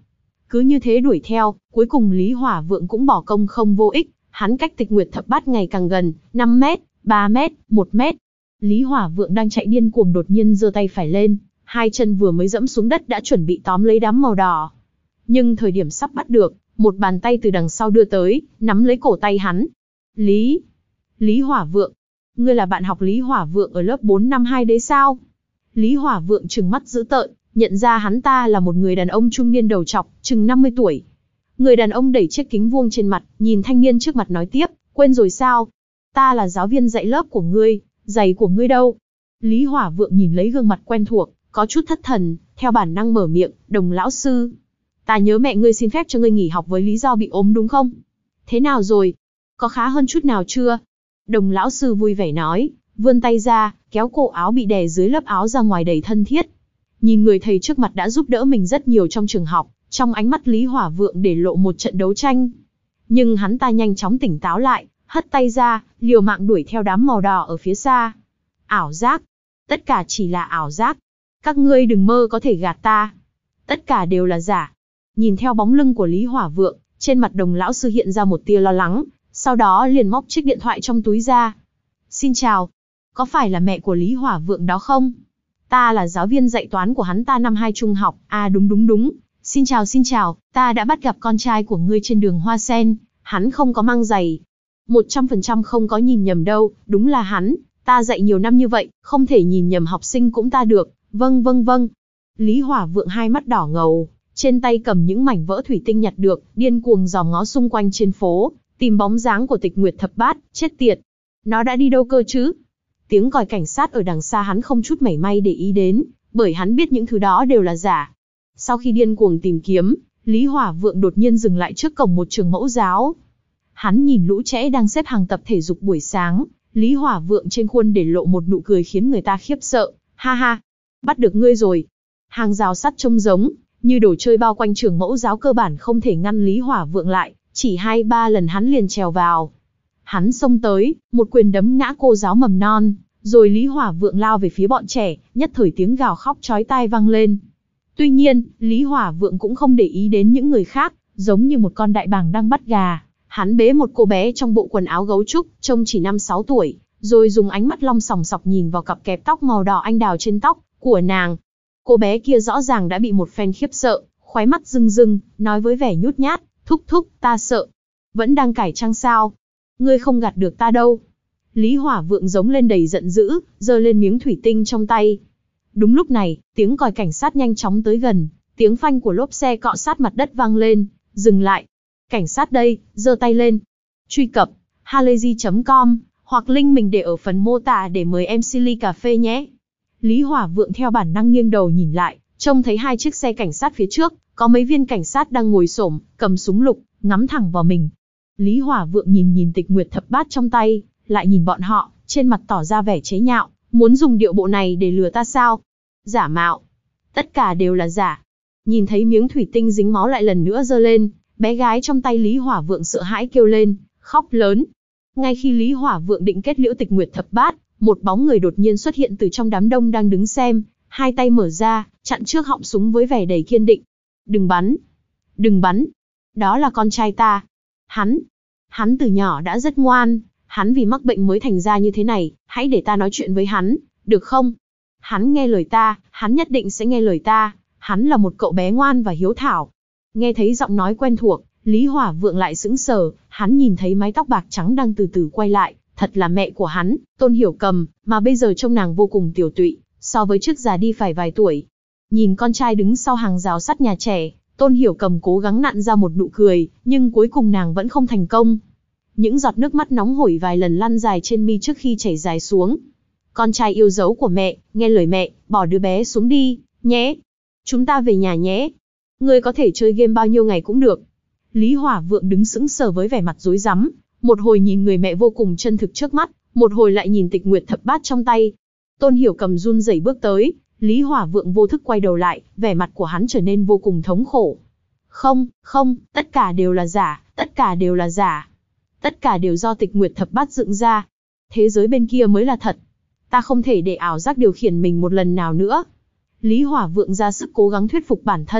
Cứ như thế đuổi theo, cuối cùng Lý Hỏa Vượng cũng bỏ công không vô ích, hắn cách Tịch Nguyệt Thập Bát ngày càng gần, năm mét, ba mét, một mét. Lý Hỏa Vượng đang chạy điên cuồng đột nhiên giơ tay phải lên, hai chân vừa mới dẫm xuống đất đã chuẩn bị tóm lấy đám màu đỏ. Nhưng thời điểm sắp bắt được, một bàn tay từ đằng sau đưa tới, nắm lấy cổ tay hắn. Lý, Lý Hỏa Vượng, ngươi là bạn học Lý Hỏa Vượng ở lớp bốn năm hai đấy sao? Lý Hỏa Vượng trừng mắt dữ tợn, nhận ra hắn ta là một người đàn ông trung niên đầu trọc, chừng năm mươi tuổi. Người đàn ông đẩy chiếc kính vuông trên mặt, nhìn thanh niên trước mặt nói tiếp, quên rồi sao? Ta là giáo viên dạy lớp của ngươi, giày của ngươi đâu? Lý Hỏa Vượng nhìn lấy gương mặt quen thuộc, có chút thất thần, theo bản năng mở miệng, Đồng lão sư. Ta nhớ mẹ ngươi xin phép cho ngươi nghỉ học với lý do bị ốm đúng không? Thế nào rồi? Có khá hơn chút nào chưa? Đồng lão sư vui vẻ nói, vươn tay ra, kéo cổ áo bị đè dưới lớp áo ra ngoài đầy thân thiết. Nhìn người thầy trước mặt đã giúp đỡ mình rất nhiều trong trường học, trong ánh mắt Lý Hỏa Vượng để lộ một trận đấu tranh. Nhưng hắn ta nhanh chóng tỉnh táo lại, hất tay ra, liều mạng đuổi theo đám màu đỏ ở phía xa. Ảo giác. Tất cả chỉ là ảo giác. Các ngươi đừng mơ có thể gạt ta. Tất cả đều là giả. Nhìn theo bóng lưng của Lý Hỏa Vượng, trên mặt Đồng lão sư hiện ra một tia lo lắng, sau đó liền móc chiếc điện thoại trong túi ra. Xin chào. Có phải là mẹ của Lý Hỏa Vượng đó không? Ta là giáo viên dạy toán của hắn ta năm hai trung học. À đúng đúng đúng. Xin chào xin chào, ta đã bắt gặp con trai của ngươi trên đường Hoa Sen. Hắn không có mang giày. một trăm phần trăm không có nhìn nhầm đâu, đúng là hắn. Ta dạy nhiều năm như vậy, không thể nhìn nhầm học sinh cũng ta được. Vâng vâng vâng. Lý Hỏa Vượng hai mắt đỏ ngầu, trên tay cầm những mảnh vỡ thủy tinh nhặt được, điên cuồng dòm ngó xung quanh trên phố, tìm bóng dáng của Tịch Nguyệt Thập Bát, chết tiệt. Nó đã đi đâu cơ chứ? Tiếng còi cảnh sát ở đằng xa hắn không chút mảy may để ý đến, bởi hắn biết những thứ đó đều là giả. Sau khi điên cuồng tìm kiếm, Lý Hỏa Vượng đột nhiên dừng lại trước cổng một trường mẫu giáo. Hắn nhìn lũ trẻ đang xếp hàng tập thể dục buổi sáng, Lý Hỏa Vượng trên khuôn để lộ một nụ cười khiến người ta khiếp sợ, ha ha, bắt được ngươi rồi. Hàng rào sắt trông giống như đồ chơi bao quanh trường mẫu giáo cơ bản không thể ngăn Lý Hỏa Vượng lại, chỉ hai ba lần hắn liền trèo vào. Hắn xông tới, một quyền đấm ngã cô giáo mầm non, rồi Lý Hỏa Vượng lao về phía bọn trẻ, nhất thời tiếng gào khóc chói tai vang lên. Tuy nhiên, Lý Hỏa Vượng cũng không để ý đến những người khác, giống như một con đại bàng đang bắt gà. Hắn bế một cô bé trong bộ quần áo gấu trúc, trông chỉ năm sáu tuổi, rồi dùng ánh mắt long sòng sọc nhìn vào cặp kẹp tóc màu đỏ anh đào trên tóc của nàng. Cô bé kia rõ ràng đã bị một phen khiếp sợ, khóe mắt rưng rưng, nói với vẻ nhút nhát, thúc thúc, ta sợ. Vẫn đang cải trang sao? Ngươi không gạt được ta đâu. Lý Hỏa Vượng giống lên đầy giận dữ, giơ lên miếng thủy tinh trong tay. Đúng lúc này, tiếng còi cảnh sát nhanh chóng tới gần, tiếng phanh của lốp xe cọ sát mặt đất vang lên, dừng lại. Cảnh sát đây, giơ tay lên. Truy cập halayzi chấm com hoặc link mình để ở phần mô tả để mời em xê ly cà phê nhé. Lý Hỏa Vượng theo bản năng nghiêng đầu nhìn lại, trông thấy hai chiếc xe cảnh sát phía trước, có mấy viên cảnh sát đang ngồi xổm, cầm súng lục, ngắm thẳng vào mình. Lý Hỏa Vượng nhìn nhìn Tịch Nguyệt Thập Bát trong tay, lại nhìn bọn họ, trên mặt tỏ ra vẻ chế nhạo, muốn dùng điệu bộ này để lừa ta sao? Giả mạo. Tất cả đều là giả. Nhìn thấy miếng thủy tinh dính máu lại lần nữa giơ lên, bé gái trong tay Lý Hỏa Vượng sợ hãi kêu lên, khóc lớn. Ngay khi Lý Hỏa Vượng định kết liễu Tịch Nguyệt Thập Bát, một bóng người đột nhiên xuất hiện từ trong đám đông đang đứng xem, hai tay mở ra, chặn trước họng súng với vẻ đầy kiên định. Đừng bắn. Đừng bắn. Đó là con trai ta. Hắn. Hắn từ nhỏ đã rất ngoan. Hắn vì mắc bệnh mới thành ra như thế này, hãy để ta nói chuyện với hắn, được không? Hắn nghe lời ta, hắn nhất định sẽ nghe lời ta. Hắn là một cậu bé ngoan và hiếu thảo. Nghe thấy giọng nói quen thuộc, Lý Hỏa Vượng lại sững sờ, hắn nhìn thấy mái tóc bạc trắng đang từ từ quay lại, thật là mẹ của hắn, Tôn Hiểu Cầm, mà bây giờ trông nàng vô cùng tiểu tụy, so với trước già đi phải vài tuổi. Nhìn con trai đứng sau hàng rào sắt nhà trẻ, Tôn Hiểu Cầm cố gắng nặn ra một nụ cười, nhưng cuối cùng nàng vẫn không thành công. Những giọt nước mắt nóng hổi vài lần lăn dài trên mi trước khi chảy dài xuống. Con trai yêu dấu của mẹ, nghe lời mẹ, bỏ đứa bé xuống đi, nhé. Chúng ta về nhà nhé. Ngươi có thể chơi game bao nhiêu ngày cũng được. Lý Hỏa Vượng đứng sững sờ với vẻ mặt rối rắm, một hồi nhìn người mẹ vô cùng chân thực trước mắt, một hồi lại nhìn Tịch Nguyệt Thập Bát trong tay. Tôn Hiểu Cầm run rẩy bước tới, Lý Hỏa Vượng vô thức quay đầu lại, vẻ mặt của hắn trở nên vô cùng thống khổ. Không, không, tất cả đều là giả, tất cả đều là giả. Tất cả đều do Tịch Nguyệt Thập Bát dựng ra. Thế giới bên kia mới là thật. Ta không thể để ảo giác điều khiển mình một lần nào nữa. Lý Hỏa Vượng ra sức cố gắng thuyết phục bản thân,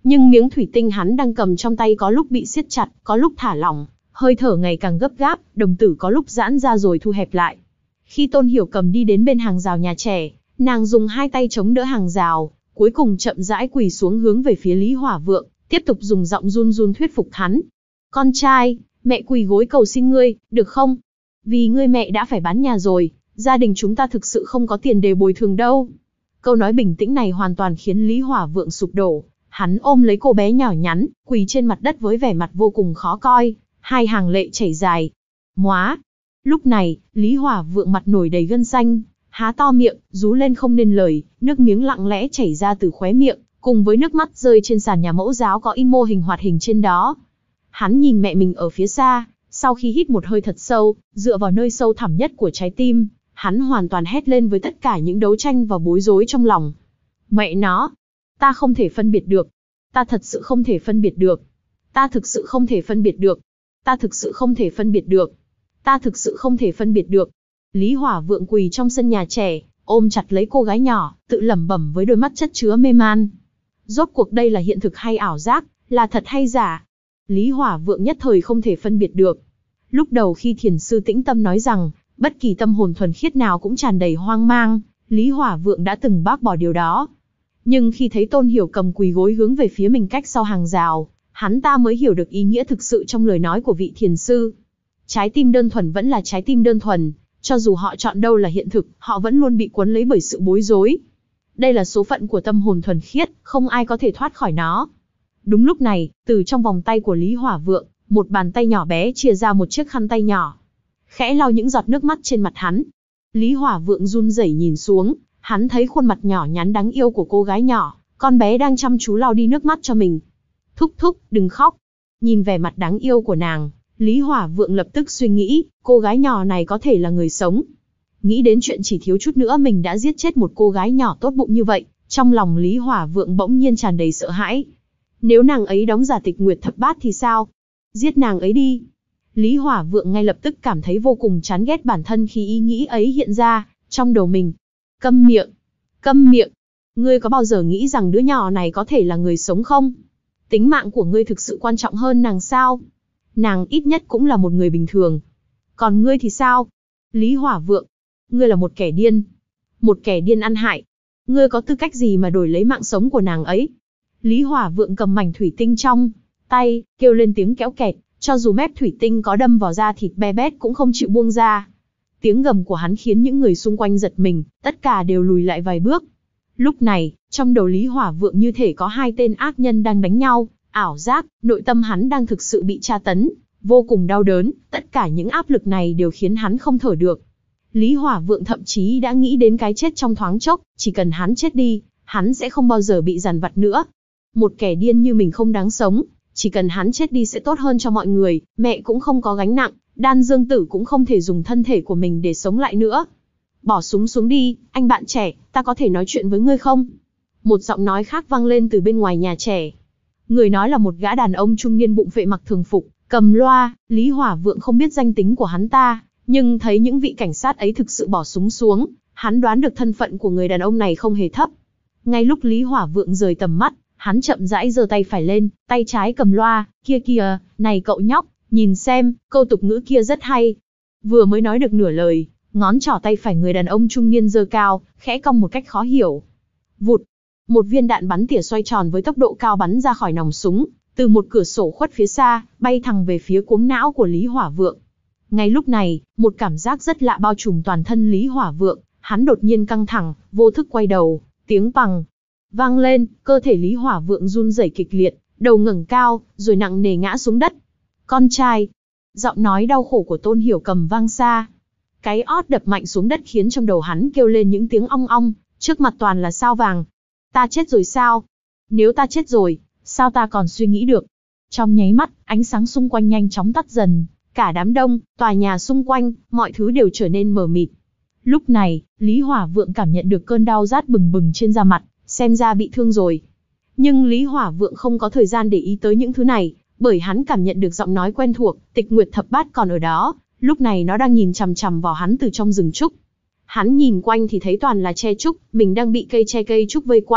Nhưng miếng thủy tinh hắn đang cầm trong tay có lúc bị siết chặt, có lúc thả lỏng, hơi thở ngày càng gấp gáp, đồng tử có lúc giãn ra rồi thu hẹp lại. Khi Tôn Hiểu Cầm đi đến bên hàng rào nhà trẻ, nàng dùng hai tay chống đỡ hàng rào, cuối cùng chậm rãi quỳ xuống hướng về phía Lý Hỏa Vượng, tiếp tục dùng giọng run run thuyết phục hắn. Con trai, mẹ quỳ gối cầu xin ngươi, được không? Vì ngươi mẹ đã phải bán nhà rồi, gia đình chúng ta thực sự không có tiền để bồi thường đâu. Câu nói bình tĩnh này hoàn toàn khiến Lý Hỏa Vượng sụp đổ. Hắn ôm lấy cô bé nhỏ nhắn, quỳ trên mặt đất với vẻ mặt vô cùng khó coi, hai hàng lệ chảy dài. Móa! Lúc này, Lý Hỏa Vượng mặt nổi đầy gân xanh, há to miệng, rú lên không nên lời, nước miếng lặng lẽ chảy ra từ khóe miệng, cùng với nước mắt rơi trên sàn nhà mẫu giáo có in mô hình hoạt hình trên đó. Hắn nhìn mẹ mình ở phía xa, sau khi hít một hơi thật sâu, dựa vào nơi sâu thẳm nhất của trái tim, hắn hoàn toàn hét lên với tất cả những đấu tranh và bối rối trong lòng. Mẹ nó! Ta không thể phân biệt được. Ta thật sự không thể phân biệt được. Ta thực sự không thể phân biệt được. Ta thực sự không thể phân biệt được. Ta thực sự không thể phân biệt được. Lý Hỏa Vượng quỳ trong sân nhà trẻ, ôm chặt lấy cô gái nhỏ, tự lẩm bẩm với đôi mắt chất chứa mê man. Rốt cuộc đây là hiện thực hay ảo giác, là thật hay giả? Lý Hỏa Vượng nhất thời không thể phân biệt được. Lúc đầu khi thiền sư Tĩnh Tâm nói rằng, bất kỳ tâm hồn thuần khiết nào cũng tràn đầy hoang mang, Lý Hỏa Vượng đã từng bác bỏ điều đó. Nhưng khi thấy Tôn Hiểu Cầm quỳ gối hướng về phía mình cách sau hàng rào, hắn ta mới hiểu được ý nghĩa thực sự trong lời nói của vị thiền sư. Trái tim đơn thuần vẫn là trái tim đơn thuần, cho dù họ chọn đâu là hiện thực, họ vẫn luôn bị cuốn lấy bởi sự bối rối. Đây là số phận của tâm hồn thuần khiết, không ai có thể thoát khỏi nó. Đúng lúc này, từ trong vòng tay của Lý Hỏa Vượng, một bàn tay nhỏ bé chia ra một chiếc khăn tay nhỏ, khẽ lau những giọt nước mắt trên mặt hắn. Lý Hỏa Vượng run rẩy nhìn xuống, hắn thấy khuôn mặt nhỏ nhắn đáng yêu của cô gái nhỏ, con bé đang chăm chú lau đi nước mắt cho mình. Thúc thúc, đừng khóc. Nhìn vẻ mặt đáng yêu của nàng, Lý Hỏa Vượng lập tức suy nghĩ, cô gái nhỏ này có thể là người sống. Nghĩ đến chuyện chỉ thiếu chút nữa mình đã giết chết một cô gái nhỏ tốt bụng như vậy, trong lòng Lý Hỏa Vượng bỗng nhiên tràn đầy sợ hãi. Nếu nàng ấy đóng giả Tịch Nguyệt Thập Bát thì sao? Giết nàng ấy đi. Lý Hỏa Vượng ngay lập tức cảm thấy vô cùng chán ghét bản thân khi ý nghĩ ấy hiện ra trong đầu mình. Câm miệng! Câm miệng! Ngươi có bao giờ nghĩ rằng đứa nhỏ này có thể là người sống không? Tính mạng của ngươi thực sự quan trọng hơn nàng sao? Nàng ít nhất cũng là một người bình thường. Còn ngươi thì sao? Lý Hỏa Vượng! Ngươi là một kẻ điên. Một kẻ điên ăn hại. Ngươi có tư cách gì mà đổi lấy mạng sống của nàng ấy? Lý Hỏa Vượng cầm mảnh thủy tinh trong tay, kêu lên tiếng kéo kẹt, cho dù mép thủy tinh có đâm vào da thịt be bét cũng không chịu buông ra. Tiếng gầm của hắn khiến những người xung quanh giật mình, tất cả đều lùi lại vài bước. Lúc này, trong đầu Lý Hỏa Vượng như thể có hai tên ác nhân đang đánh nhau, ảo giác, nội tâm hắn đang thực sự bị tra tấn, vô cùng đau đớn, tất cả những áp lực này đều khiến hắn không thở được. Lý Hỏa Vượng thậm chí đã nghĩ đến cái chết trong thoáng chốc, chỉ cần hắn chết đi, hắn sẽ không bao giờ bị dằn vặt nữa. Một kẻ điên như mình không đáng sống, chỉ cần hắn chết đi sẽ tốt hơn cho mọi người, mẹ cũng không có gánh nặng, Đan Dương Tử cũng không thể dùng thân thể của mình để sống lại nữa. Bỏ súng xuống đi, anh bạn trẻ, ta có thể nói chuyện với ngươi không? Một giọng nói khác vang lên từ bên ngoài nhà trẻ. Người nói là một gã đàn ông trung niên bụng phệ mặc thường phục, cầm loa. Lý Hỏa Vượng không biết danh tính của hắn ta, nhưng thấy những vị cảnh sát ấy thực sự bỏ súng xuống, hắn đoán được thân phận của người đàn ông này không hề thấp. Ngay lúc Lý Hỏa Vượng rời tầm mắt, hắn chậm rãi giơ tay phải lên, tay trái cầm loa, kia kìa, này cậu nhóc, nhìn xem, câu tục ngữ kia rất hay. Vừa mới nói được nửa lời, ngón trỏ tay phải người đàn ông trung niên giơ cao, khẽ cong một cách khó hiểu. Vụt, một viên đạn bắn tỉa xoay tròn với tốc độ cao bắn ra khỏi nòng súng, từ một cửa sổ khuất phía xa, bay thẳng về phía cuống não của Lý Hỏa Vượng. Ngay lúc này, một cảm giác rất lạ bao trùm toàn thân Lý Hỏa Vượng, hắn đột nhiên căng thẳng, vô thức quay đầu, tiếng pằng vang lên, cơ thể Lý Hỏa Vượng run rẩy kịch liệt, đầu ngẩng cao, rồi nặng nề ngã xuống đất. Con trai! Giọng nói đau khổ của Tôn Hiểu Cầm vang xa. Cái ót đập mạnh xuống đất khiến trong đầu hắn kêu lên những tiếng ong ong, trước mặt toàn là sao vàng. Ta chết rồi sao? Nếu ta chết rồi, sao ta còn suy nghĩ được? Trong nháy mắt, ánh sáng xung quanh nhanh chóng tắt dần, cả đám đông, tòa nhà xung quanh, mọi thứ đều trở nên mờ mịt. Lúc này, Lý Hỏa Vượng cảm nhận được cơn đau rát bừng bừng trên da mặt, xem ra bị thương rồi. Nhưng Lý Hỏa Vượng không có thời gian để ý tới những thứ này, bởi hắn cảm nhận được giọng nói quen thuộc, Tịch Nguyệt Thập Bát còn ở đó, lúc này nó đang nhìn chằm chằm vào hắn từ trong rừng trúc. Hắn nhìn quanh thì thấy toàn là tre trúc, mình đang bị cây tre cây trúc vây quanh,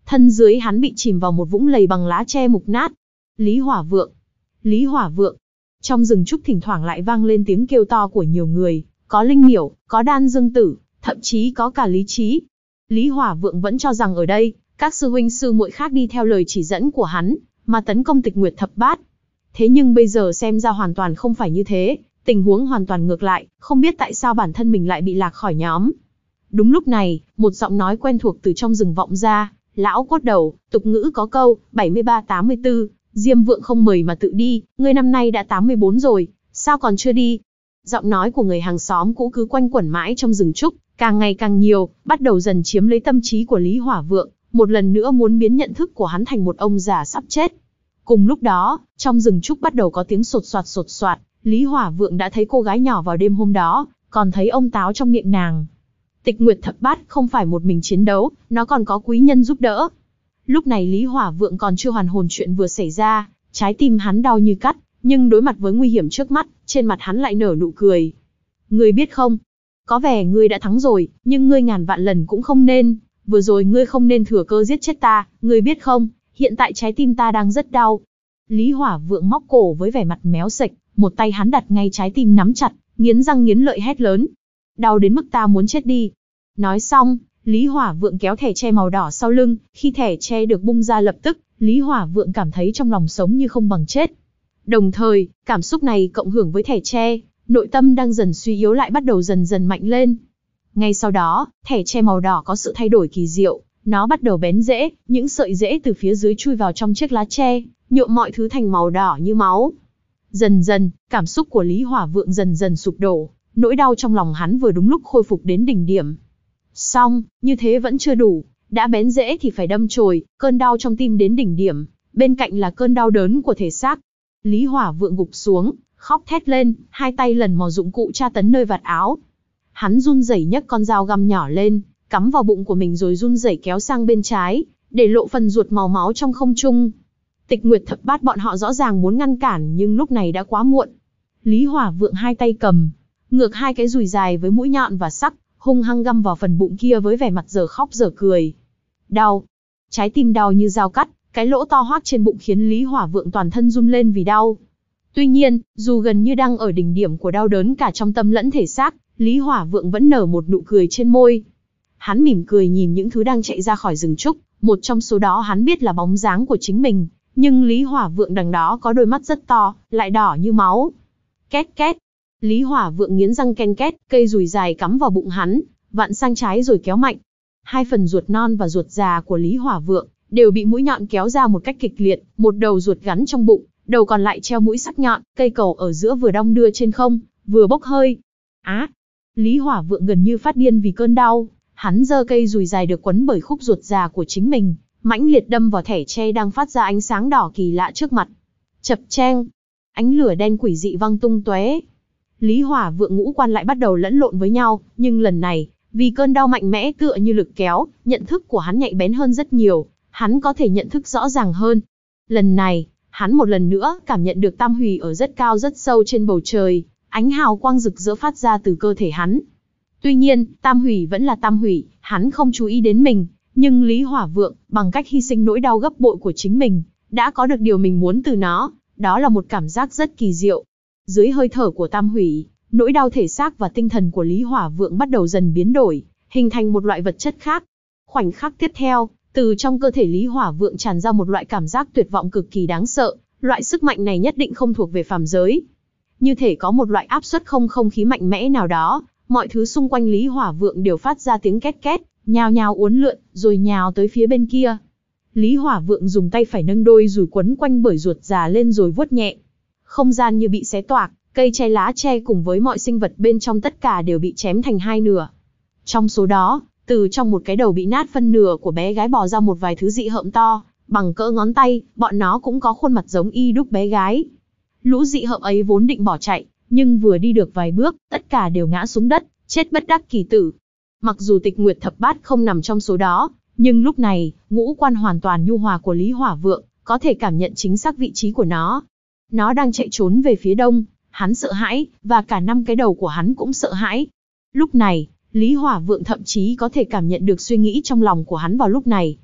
thân dưới hắn bị chìm vào một vũng lầy bằng lá tre mục nát. Lý Hỏa Vượng! Lý Hỏa Vượng! Trong rừng trúc thỉnh thoảng lại vang lên tiếng kêu to của nhiều người, có Linh Miểu, có Đan Dương Tử, thậm chí có cả Lý Trí. Lý Hỏa Vượng vẫn cho rằng ở đây, các sư huynh sư muội khác đi theo lời chỉ dẫn của hắn, mà tấn công Tịch Nguyệt Thập Bát. Thế nhưng bây giờ xem ra hoàn toàn không phải như thế, tình huống hoàn toàn ngược lại, không biết tại sao bản thân mình lại bị lạc khỏi nhóm. Đúng lúc này, một giọng nói quen thuộc từ trong rừng vọng ra, lão cốt đầu, tục ngữ có câu, bảy mươi ba tám mươi tư, Diêm Vượng không mời mà tự đi, ngươi năm nay đã tám mươi bốn rồi, sao còn chưa đi? Giọng nói của người hàng xóm cũ cứ quanh quẩn mãi trong rừng trúc, càng ngày càng nhiều, bắt đầu dần chiếm lấy tâm trí của Lý Hỏa Vượng, một lần nữa muốn biến nhận thức của hắn thành một ông già sắp chết. Cùng lúc đó, trong rừng trúc bắt đầu có tiếng sột soạt sột soạt, Lý Hỏa Vượng đã thấy cô gái nhỏ vào đêm hôm đó, còn thấy ông táo trong miệng nàng. Tịch Nguyệt Thập Bát không phải một mình chiến đấu, nó còn có quý nhân giúp đỡ. Lúc này Lý Hỏa Vượng còn chưa hoàn hồn chuyện vừa xảy ra, trái tim hắn đau như cắt, nhưng đối mặt với nguy hiểm trước mắt, trên mặt hắn lại nở nụ cười. Ngươi biết không? Có vẻ ngươi đã thắng rồi, nhưng ngươi ngàn vạn lần cũng không nên, vừa rồi ngươi không nên thừa cơ giết chết ta, ngươi biết không? Hiện tại trái tim ta đang rất đau. Lý Hỏa Vượng móc cổ với vẻ mặt méo sệch, một tay hắn đặt ngay trái tim nắm chặt, nghiến răng nghiến lợi hét lớn. Đau đến mức ta muốn chết đi. Nói xong, Lý Hỏa Vượng kéo thẻ tre màu đỏ sau lưng, khi thẻ tre được bung ra lập tức, Lý Hỏa Vượng cảm thấy trong lòng sống như không bằng chết. Đồng thời, cảm xúc này cộng hưởng với thẻ tre, nội tâm đang dần suy yếu lại bắt đầu dần dần mạnh lên. Ngay sau đó, thẻ tre màu đỏ có sự thay đổi kỳ diệu, nó bắt đầu bén rễ, những sợi rễ từ phía dưới chui vào trong chiếc lá tre, nhuộm mọi thứ thành màu đỏ như máu. Dần dần, cảm xúc của Lý Hỏa Vượng dần dần sụp đổ, nỗi đau trong lòng hắn vừa đúng lúc khôi phục đến đỉnh điểm. Xong, như thế vẫn chưa đủ, đã bén rễ thì phải đâm chồi, cơn đau trong tim đến đỉnh điểm, bên cạnh là cơn đau đớn của thể xác. Lý Hỏa Vượng gục xuống, khóc thét lên, hai tay lần mò dụng cụ tra tấn nơi vạt áo. Hắn run rẩy nhấc con dao găm nhỏ lên, cắm vào bụng của mình rồi run rẩy kéo sang bên trái, để lộ phần ruột màu máu trong không trung. Tịch Nguyệt Thập Bát bọn họ rõ ràng muốn ngăn cản nhưng lúc này đã quá muộn. Lý Hỏa Vượng hai tay cầm ngược hai cái dùi dài với mũi nhọn và sắc, hung hăng găm vào phần bụng kia với vẻ mặt dở khóc dở cười. Đau, trái tim đau như dao cắt, cái lỗ to hoác trên bụng khiến Lý Hỏa Vượng toàn thân run lên vì đau. Tuy nhiên, dù gần như đang ở đỉnh điểm của đau đớn cả trong tâm lẫn thể xác, Lý Hỏa Vượng vẫn nở một nụ cười trên môi. Hắn mỉm cười nhìn những thứ đang chạy ra khỏi rừng trúc, một trong số đó hắn biết là bóng dáng của chính mình, nhưng Lý Hỏa Vượng đằng đó có đôi mắt rất to, lại đỏ như máu. Két két. Lý Hỏa Vượng nghiến răng ken két, cây dùi dài cắm vào bụng hắn, vặn sang trái rồi kéo mạnh. Hai phần ruột non và ruột già của Lý Hỏa Vượng đều bị mũi nhọn kéo ra một cách kịch liệt, một đầu ruột gắn trong bụng, đầu còn lại treo mũi sắc nhọn, cây cầu ở giữa vừa đong đưa trên không, vừa bốc hơi. Á! Lý Hỏa Vượng gần như phát điên vì cơn đau, hắn giơ cây dùi dài được quấn bởi khúc ruột già của chính mình, mãnh liệt đâm vào thẻ tre đang phát ra ánh sáng đỏ kỳ lạ trước mặt. Chập cheng! Ánh lửa đen quỷ dị văng tung tóe. Lý Hỏa Vượng ngũ quan lại bắt đầu lẫn lộn với nhau, nhưng lần này, vì cơn đau mạnh mẽ tựa như lực kéo, nhận thức của hắn nhạy bén hơn rất nhiều, hắn có thể nhận thức rõ ràng hơn. Lần này, hắn một lần nữa cảm nhận được tam hủy ở rất cao rất sâu trên bầu trời, ánh hào quang rực rỡ phát ra từ cơ thể hắn. Tuy nhiên, tam hủy vẫn là tam hủy, hắn không chú ý đến mình, nhưng Lý Hỏa Vượng, bằng cách hy sinh nỗi đau gấp bội của chính mình, đã có được điều mình muốn từ nó, đó là một cảm giác rất kỳ diệu. Dưới hơi thở của tam hủy, nỗi đau thể xác và tinh thần của Lý Hỏa Vượng bắt đầu dần biến đổi, hình thành một loại vật chất khác. Khoảnh khắc tiếp theo, từ trong cơ thể Lý Hỏa Vượng tràn ra một loại cảm giác tuyệt vọng cực kỳ đáng sợ, loại sức mạnh này nhất định không thuộc về phàm giới. Như thể có một loại áp suất không không khí mạnh mẽ nào đó, mọi thứ xung quanh Lý Hỏa Vượng đều phát ra tiếng két két, nhào nhào uốn lượn, rồi nhào tới phía bên kia. Lý Hỏa Vượng dùng tay phải nâng đôi dùi quấn quanh bởi ruột già lên rồi vuốt nhẹ. Không gian như bị xé toạc, cây tre lá tre cùng với mọi sinh vật bên trong tất cả đều bị chém thành hai nửa. Trong số đó, từ trong một cái đầu bị nát phân nửa của bé gái bò ra một vài thứ dị hợm to, bằng cỡ ngón tay, bọn nó cũng có khuôn mặt giống y đúc bé gái. Lũ dị hợm ấy vốn định bỏ chạy, nhưng vừa đi được vài bước, tất cả đều ngã xuống đất, chết bất đắc kỳ tử. Mặc dù Tịch Nguyệt Thập Bát không nằm trong số đó, nhưng lúc này, ngũ quan hoàn toàn nhu hòa của Lý Hỏa Vượng, có thể cảm nhận chính xác vị trí của nó. Nó đang chạy trốn về phía đông, hắn sợ hãi, và cả năm cái đầu của hắn cũng sợ hãi. Lúc này, Lý Hỏa Vượng thậm chí có thể cảm nhận được suy nghĩ trong lòng của hắn vào lúc này.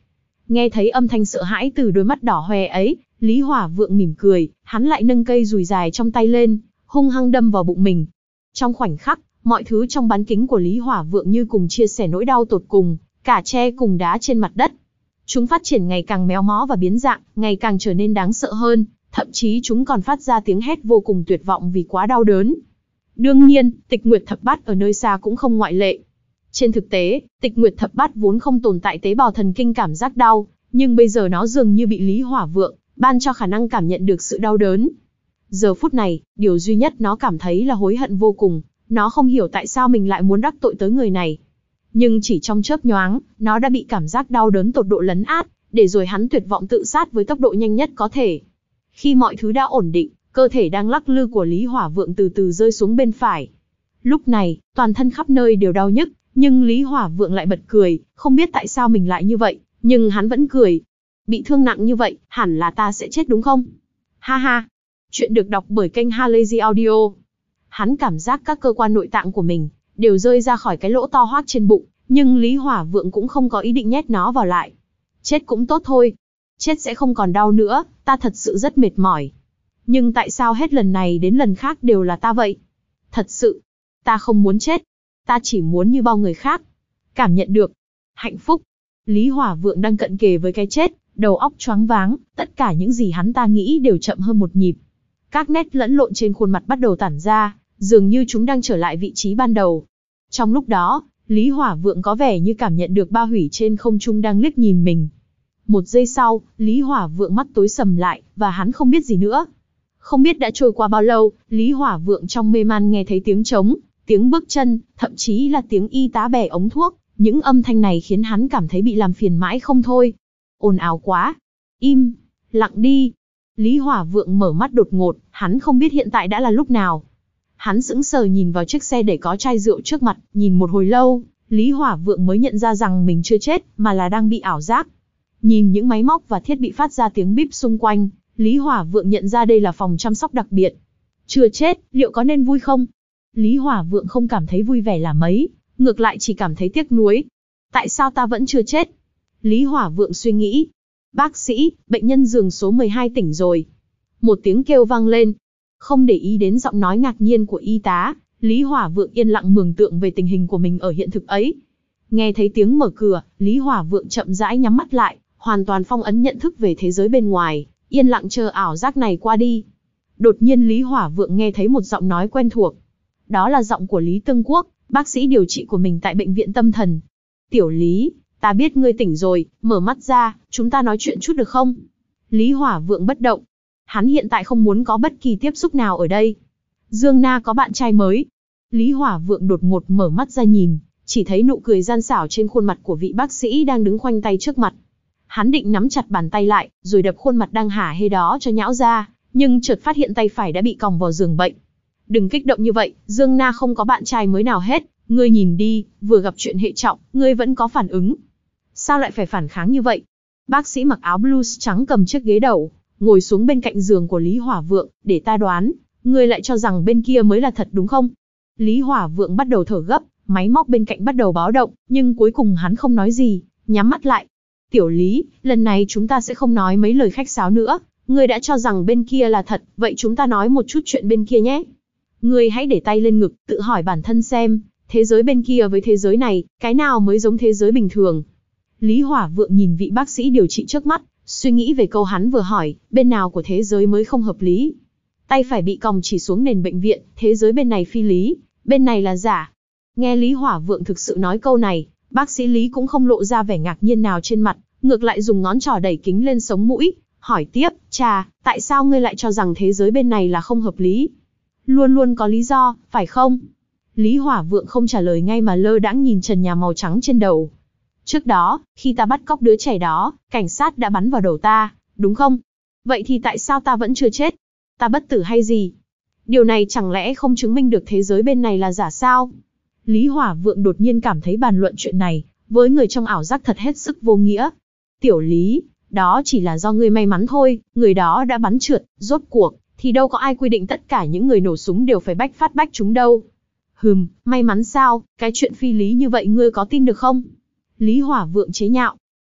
Nghe thấy âm thanh sợ hãi từ đôi mắt đỏ hoe ấy, Lý Hỏa Vượng mỉm cười, hắn lại nâng cây dùi dài trong tay lên, hung hăng đâm vào bụng mình. Trong khoảnh khắc, mọi thứ trong bán kính của Lý Hỏa Vượng như cùng chia sẻ nỗi đau tột cùng, cả tre cùng đá trên mặt đất. Chúng phát triển ngày càng méo mó và biến dạng, ngày càng trở nên đáng sợ hơn, thậm chí chúng còn phát ra tiếng hét vô cùng tuyệt vọng vì quá đau đớn. Đương nhiên, Tịch Nguyệt Thập Bát ở nơi xa cũng không ngoại lệ. Trên thực tế, Tịch Nguyệt Thập Bát vốn không tồn tại tế bào thần kinh cảm giác đau, nhưng bây giờ nó dường như bị Lý Hỏa Vượng ban cho khả năng cảm nhận được sự đau đớn. Giờ phút này, điều duy nhất nó cảm thấy là hối hận vô cùng, nó không hiểu tại sao mình lại muốn đắc tội tới người này. Nhưng chỉ trong chớp nhoáng, nó đã bị cảm giác đau đớn tột độ lấn át, để rồi hắn tuyệt vọng tự sát với tốc độ nhanh nhất có thể. Khi mọi thứ đã ổn định, cơ thể đang lắc lư của Lý Hỏa Vượng từ từ rơi xuống bên phải. Lúc này, toàn thân khắp nơi đều đau nhức, nhưng Lý Hỏa Vượng lại bật cười, không biết tại sao mình lại như vậy, nhưng hắn vẫn cười. Bị thương nặng như vậy, hẳn là ta sẽ chết đúng không? Ha ha. Chuyện được đọc bởi kênh Halazy Audio. Hắn cảm giác các cơ quan nội tạng của mình đều rơi ra khỏi cái lỗ to hoác trên bụng, nhưng Lý Hỏa Vượng cũng không có ý định nhét nó vào lại. Chết cũng tốt thôi. Chết sẽ không còn đau nữa, ta thật sự rất mệt mỏi. Nhưng tại sao hết lần này đến lần khác đều là ta vậy? Thật sự, ta không muốn chết. Ta chỉ muốn như bao người khác. Cảm nhận được hạnh phúc. Lý Hỏa Vượng đang cận kề với cái chết, đầu óc choáng váng, tất cả những gì hắn ta nghĩ đều chậm hơn một nhịp. Các nét lẫn lộn trên khuôn mặt bắt đầu tản ra, dường như chúng đang trở lại vị trí ban đầu. Trong lúc đó, Lý Hỏa Vượng có vẻ như cảm nhận được Ba Hủy trên không trung đang liếc nhìn mình. Một giây sau, Lý Hỏa Vượng mắt tối sầm lại, và hắn không biết gì nữa. Không biết đã trôi qua bao lâu, Lý Hỏa Vượng trong mê man nghe thấy tiếng trống, tiếng bước chân, thậm chí là tiếng y tá bẻ ống thuốc. Những âm thanh này khiến hắn cảm thấy bị làm phiền mãi không thôi. Ồn ào quá. Im. Lặng đi. Lý Hỏa Vượng mở mắt đột ngột, hắn không biết hiện tại đã là lúc nào. Hắn sững sờ nhìn vào chiếc xe để có chai rượu trước mặt, nhìn một hồi lâu, Lý Hỏa Vượng mới nhận ra rằng mình chưa chết, mà là đang bị ảo giác. Nhìn những máy móc và thiết bị phát ra tiếng bíp xung quanh, Lý Hỏa Vượng nhận ra đây là phòng chăm sóc đặc biệt. Chưa chết, liệu có nên vui không? Lý Hỏa Vượng không cảm thấy vui vẻ là mấy, ngược lại chỉ cảm thấy tiếc nuối. Tại sao ta vẫn chưa chết? Lý Hỏa Vượng suy nghĩ. Bác sĩ, bệnh nhân giường số mười hai tỉnh rồi. Một tiếng kêu vang lên. Không để ý đến giọng nói ngạc nhiên của y tá, Lý Hỏa Vượng yên lặng mường tượng về tình hình của mình ở hiện thực ấy. Nghe thấy tiếng mở cửa, Lý Hỏa Vượng chậm rãi nhắm mắt lại, hoàn toàn phong ấn nhận thức về thế giới bên ngoài, yên lặng chờ ảo giác này qua đi. Đột nhiên Lý Hỏa Vượng nghe thấy một giọng nói quen thuộc. Đó là giọng của Lý Tương Quốc, bác sĩ điều trị của mình tại bệnh viện tâm thần. Tiểu Lý, ta biết ngươi tỉnh rồi, mở mắt ra, chúng ta nói chuyện chút được không? Lý Hỏa Vượng bất động. Hắn hiện tại không muốn có bất kỳ tiếp xúc nào ở đây. Dương Na có bạn trai mới. Lý Hỏa Vượng đột ngột mở mắt ra nhìn, chỉ thấy nụ cười gian xảo trên khuôn mặt của vị bác sĩ đang đứng khoanh tay trước mặt. Hắn định nắm chặt bàn tay lại, rồi đập khuôn mặt đang hả hê đó cho nhão ra, nhưng chợt phát hiện tay phải đã bị còng vào giường bệnh. Đừng kích động như vậy, Dương Na không có bạn trai mới nào hết. Ngươi nhìn đi, vừa gặp chuyện hệ trọng, ngươi vẫn có phản ứng. Sao lại phải phản kháng như vậy? Bác sĩ mặc áo blues trắng cầm chiếc ghế đầu, ngồi xuống bên cạnh giường của Lý Hỏa Vượng, để ta đoán, ngươi lại cho rằng bên kia mới là thật đúng không? Lý Hỏa Vượng bắt đầu thở gấp, máy móc bên cạnh bắt đầu báo động, nhưng cuối cùng hắn không nói gì, nhắm mắt lại. Tiểu Lý, lần này chúng ta sẽ không nói mấy lời khách sáo nữa, ngươi đã cho rằng bên kia là thật, vậy chúng ta nói một chút chuyện bên kia nhé. Ngươi hãy để tay lên ngực, tự hỏi bản thân xem, thế giới bên kia với thế giới này, cái nào mới giống thế giới bình thường? Lý Hỏa Vượng nhìn vị bác sĩ điều trị trước mắt, suy nghĩ về câu hắn vừa hỏi, bên nào của thế giới mới không hợp lý? Tay phải bị còng chỉ xuống nền bệnh viện, thế giới bên này phi lý, bên này là giả. Nghe Lý Hỏa Vượng thực sự nói câu này, bác sĩ Lý cũng không lộ ra vẻ ngạc nhiên nào trên mặt, ngược lại dùng ngón trỏ đẩy kính lên sống mũi, hỏi tiếp, chà, tại sao ngươi lại cho rằng thế giới bên này là không hợp lý? Luôn luôn có lý do, phải không? Lý Hỏa Vượng không trả lời ngay mà lơ đãng nhìn trần nhà màu trắng trên đầu. Trước đó, khi ta bắt cóc đứa trẻ đó, cảnh sát đã bắn vào đầu ta, đúng không? Vậy thì tại sao ta vẫn chưa chết? Ta bất tử hay gì? Điều này chẳng lẽ không chứng minh được thế giới bên này là giả sao? Lý Hỏa Vượng đột nhiên cảm thấy bàn luận chuyện này, với người trong ảo giác thật hết sức vô nghĩa. Tiểu Lý, đó chỉ là do ngươi may mắn thôi, người đó đã bắn trượt, rốt cuộc, thì đâu có ai quy định tất cả những người nổ súng đều phải bách phát bách chúng đâu. Hừm, may mắn sao, cái chuyện phi lý như vậy ngươi có tin được không? Lý Hỏa Vượng chế nhạo.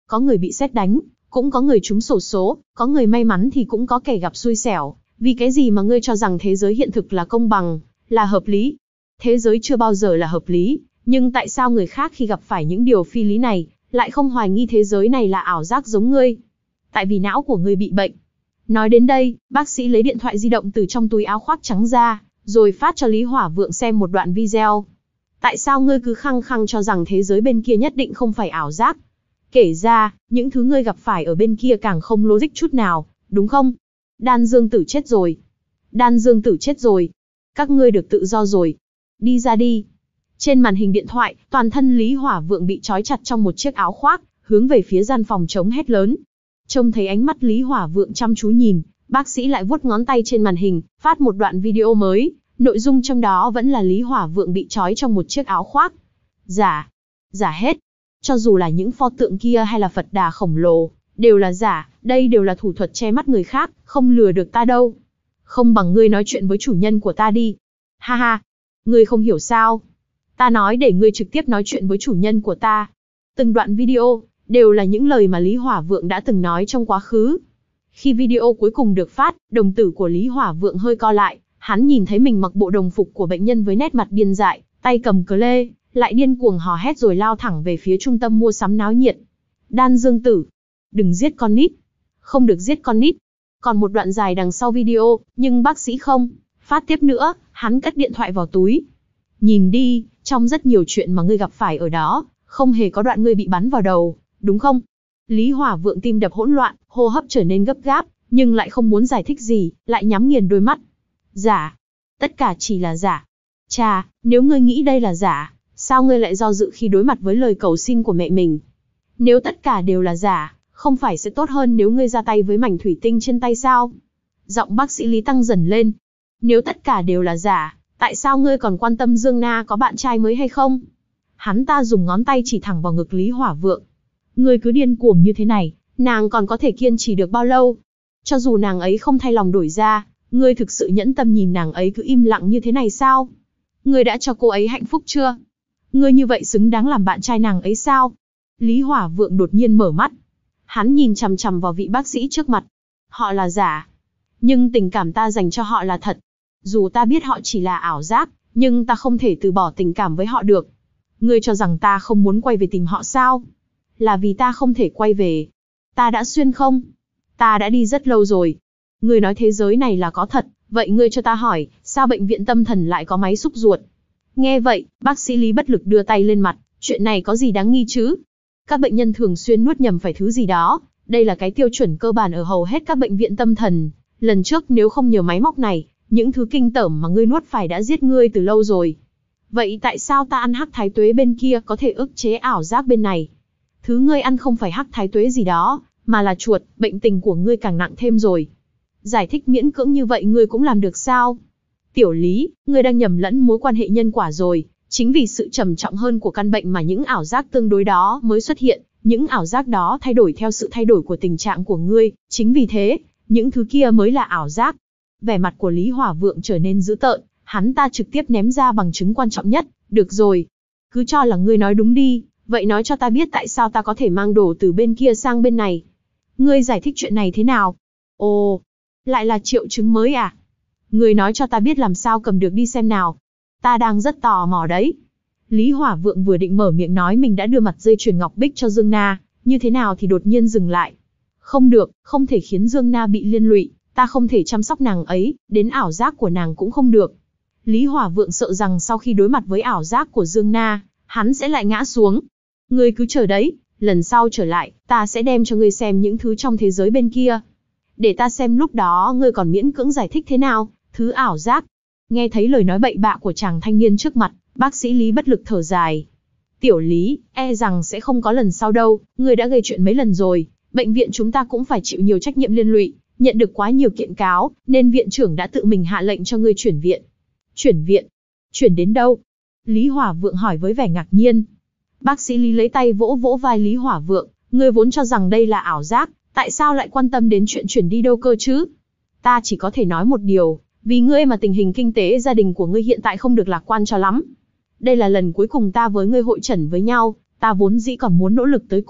Có người bị sét đánh, cũng có người trúng xổ số, có người may mắn thì cũng có kẻ gặp xui xẻo. Vì cái gì mà ngươi cho rằng thế giới hiện thực là công bằng, là hợp lý? Thế giới chưa bao giờ là hợp lý, nhưng tại sao người khác khi gặp phải những điều phi lý này, lại không hoài nghi thế giới này là ảo giác giống ngươi? Tại vì não của ngươi bị bệnh. Nói đến đây, bác sĩ lấy điện thoại di động từ trong túi áo khoác trắng ra, rồi phát cho Lý Hỏa Vượng xem một đoạn video. Tại sao ngươi cứ khăng khăng cho rằng thế giới bên kia nhất định không phải ảo giác? Kể ra, những thứ ngươi gặp phải ở bên kia càng không logic chút nào, đúng không? Đan Dương Tử chết rồi. Đan Dương Tử chết rồi. Các ngươi được tự do rồi. Đi ra đi. Trên màn hình điện thoại, toàn thân Lý Hỏa Vượng bị trói chặt trong một chiếc áo khoác, hướng về phía gian phòng trống hét lớn. Trông thấy ánh mắt Lý Hỏa Vượng chăm chú nhìn, bác sĩ lại vuốt ngón tay trên màn hình, phát một đoạn video mới, nội dung trong đó vẫn là Lý Hỏa Vượng bị trói trong một chiếc áo khoác. Giả, giả hết. Cho dù là những pho tượng kia hay là Phật Đà khổng lồ, đều là giả, đây đều là thủ thuật che mắt người khác, không lừa được ta đâu. Không bằng ngươi nói chuyện với chủ nhân của ta đi. Ha ha, ngươi không hiểu sao? Ta nói để ngươi trực tiếp nói chuyện với chủ nhân của ta. Từng đoạn video, đều là những lời mà Lý Hỏa Vượng đã từng nói trong quá khứ. Khi video cuối cùng được phát, đồng tử của Lý Hỏa Vượng hơi co lại, hắn nhìn thấy mình mặc bộ đồng phục của bệnh nhân với nét mặt điên dại, tay cầm cờ lê, lại điên cuồng hò hét rồi lao thẳng về phía trung tâm mua sắm náo nhiệt. Đan Dương Tử, đừng giết con nít. Không được giết con nít. Còn một đoạn dài đằng sau video, nhưng bác sĩ không phát tiếp nữa, hắn cất điện thoại vào túi. Nhìn đi, trong rất nhiều chuyện mà ngươi gặp phải ở đó, không hề có đoạn ngươi bị bắn vào đầu, đúng không? Lý Hỏa Vượng tim đập hỗn loạn, hô hấp trở nên gấp gáp, nhưng lại không muốn giải thích gì, lại nhắm nghiền đôi mắt. Giả. Tất cả chỉ là giả. Chà, nếu ngươi nghĩ đây là giả, sao ngươi lại do dự khi đối mặt với lời cầu xin của mẹ mình? Nếu tất cả đều là giả, không phải sẽ tốt hơn nếu ngươi ra tay với mảnh thủy tinh trên tay sao? Giọng bác sĩ Lý tăng dần lên. Nếu tất cả đều là giả, tại sao ngươi còn quan tâm Dương Na có bạn trai mới hay không? Hắn ta dùng ngón tay chỉ thẳng vào ngực Lý Hỏa Vượng. Ngươi cứ điên cuồng như thế này, nàng còn có thể kiên trì được bao lâu? Cho dù nàng ấy không thay lòng đổi ra, ngươi thực sự nhẫn tâm nhìn nàng ấy cứ im lặng như thế này sao? Ngươi đã cho cô ấy hạnh phúc chưa? Ngươi như vậy xứng đáng làm bạn trai nàng ấy sao? Lý Hỏa Vượng đột nhiên mở mắt. Hắn nhìn chằm chằm vào vị bác sĩ trước mặt. Họ là giả, nhưng tình cảm ta dành cho họ là thật. Dù ta biết họ chỉ là ảo giác, nhưng ta không thể từ bỏ tình cảm với họ được. Ngươi cho rằng ta không muốn quay về tìm họ sao? Là vì ta không thể quay về. Ta đã xuyên không? Ta đã đi rất lâu rồi. Ngươi nói thế giới này là có thật, vậy ngươi cho ta hỏi, sao bệnh viện tâm thần lại có máy xúc ruột? Nghe vậy, bác sĩ Lý bất lực đưa tay lên mặt, chuyện này có gì đáng nghi chứ? Các bệnh nhân thường xuyên nuốt nhầm phải thứ gì đó, đây là cái tiêu chuẩn cơ bản ở hầu hết các bệnh viện tâm thần. Lần trước nếu không nhờ máy móc này, những thứ kinh tởm mà ngươi nuốt phải đã giết ngươi từ lâu rồi. Vậy tại sao ta ăn hắc thái tuế bên kia có thể ức chế ảo giác bên này? Thứ ngươi ăn không phải hắc thái tuế gì đó, mà là chuột, bệnh tình của ngươi càng nặng thêm rồi. Giải thích miễn cưỡng như vậy ngươi cũng làm được sao? Tiểu Lý, ngươi đang nhầm lẫn mối quan hệ nhân quả rồi. Chính vì sự trầm trọng hơn của căn bệnh mà những ảo giác tương đối đó mới xuất hiện, những ảo giác đó thay đổi theo sự thay đổi của tình trạng của ngươi, chính vì thế, những thứ kia mới là ảo giác. Vẻ mặt của Lý Hỏa Vượng trở nên dữ tợn, hắn ta trực tiếp ném ra bằng chứng quan trọng nhất, được rồi. Cứ cho là ngươi nói đúng đi, vậy nói cho ta biết tại sao ta có thể mang đồ từ bên kia sang bên này. Ngươi giải thích chuyện này thế nào? Ồ, lại là triệu chứng mới à? Ngươi nói cho ta biết làm sao cầm được đi xem nào. Ta đang rất tò mò đấy. Lý Hỏa Vượng vừa định mở miệng nói mình đã đưa mặt dây chuyền ngọc bích cho Dương Na, như thế nào thì đột nhiên dừng lại. Không được, không thể khiến Dương Na bị liên lụy, ta không thể chăm sóc nàng ấy, đến ảo giác của nàng cũng không được. Lý Hỏa Vượng sợ rằng sau khi đối mặt với ảo giác của Dương Na, hắn sẽ lại ngã xuống. Ngươi cứ chờ đấy, lần sau trở lại, ta sẽ đem cho ngươi xem những thứ trong thế giới bên kia. Để ta xem lúc đó ngươi còn miễn cưỡng giải thích thế nào, thứ ảo giác. Nghe thấy lời nói bậy bạ của chàng thanh niên trước mặt, bác sĩ Lý bất lực thở dài. Tiểu Lý, e rằng sẽ không có lần sau đâu, ngươi đã gây chuyện mấy lần rồi, bệnh viện chúng ta cũng phải chịu nhiều trách nhiệm liên lụy, nhận được quá nhiều kiện cáo, nên viện trưởng đã tự mình hạ lệnh cho ngươi chuyển viện. Chuyển viện? Chuyển đến đâu? Lý Hỏa Vượng hỏi với vẻ ngạc nhiên. Bác sĩ Lý lấy tay vỗ vỗ vai Lý Hỏa Vượng, ngươi vốn cho rằng đây là ảo giác, tại sao lại quan tâm đến chuyện chuyển đi đâu cơ chứ? Ta chỉ có thể nói một điều, vì ngươi mà tình hình kinh tế gia đình của ngươi hiện tại không được lạc quan cho lắm. Đây là lần cuối cùng ta với ngươi hội chẩn với nhau, ta vốn dĩ còn muốn nỗ lực tới cùng,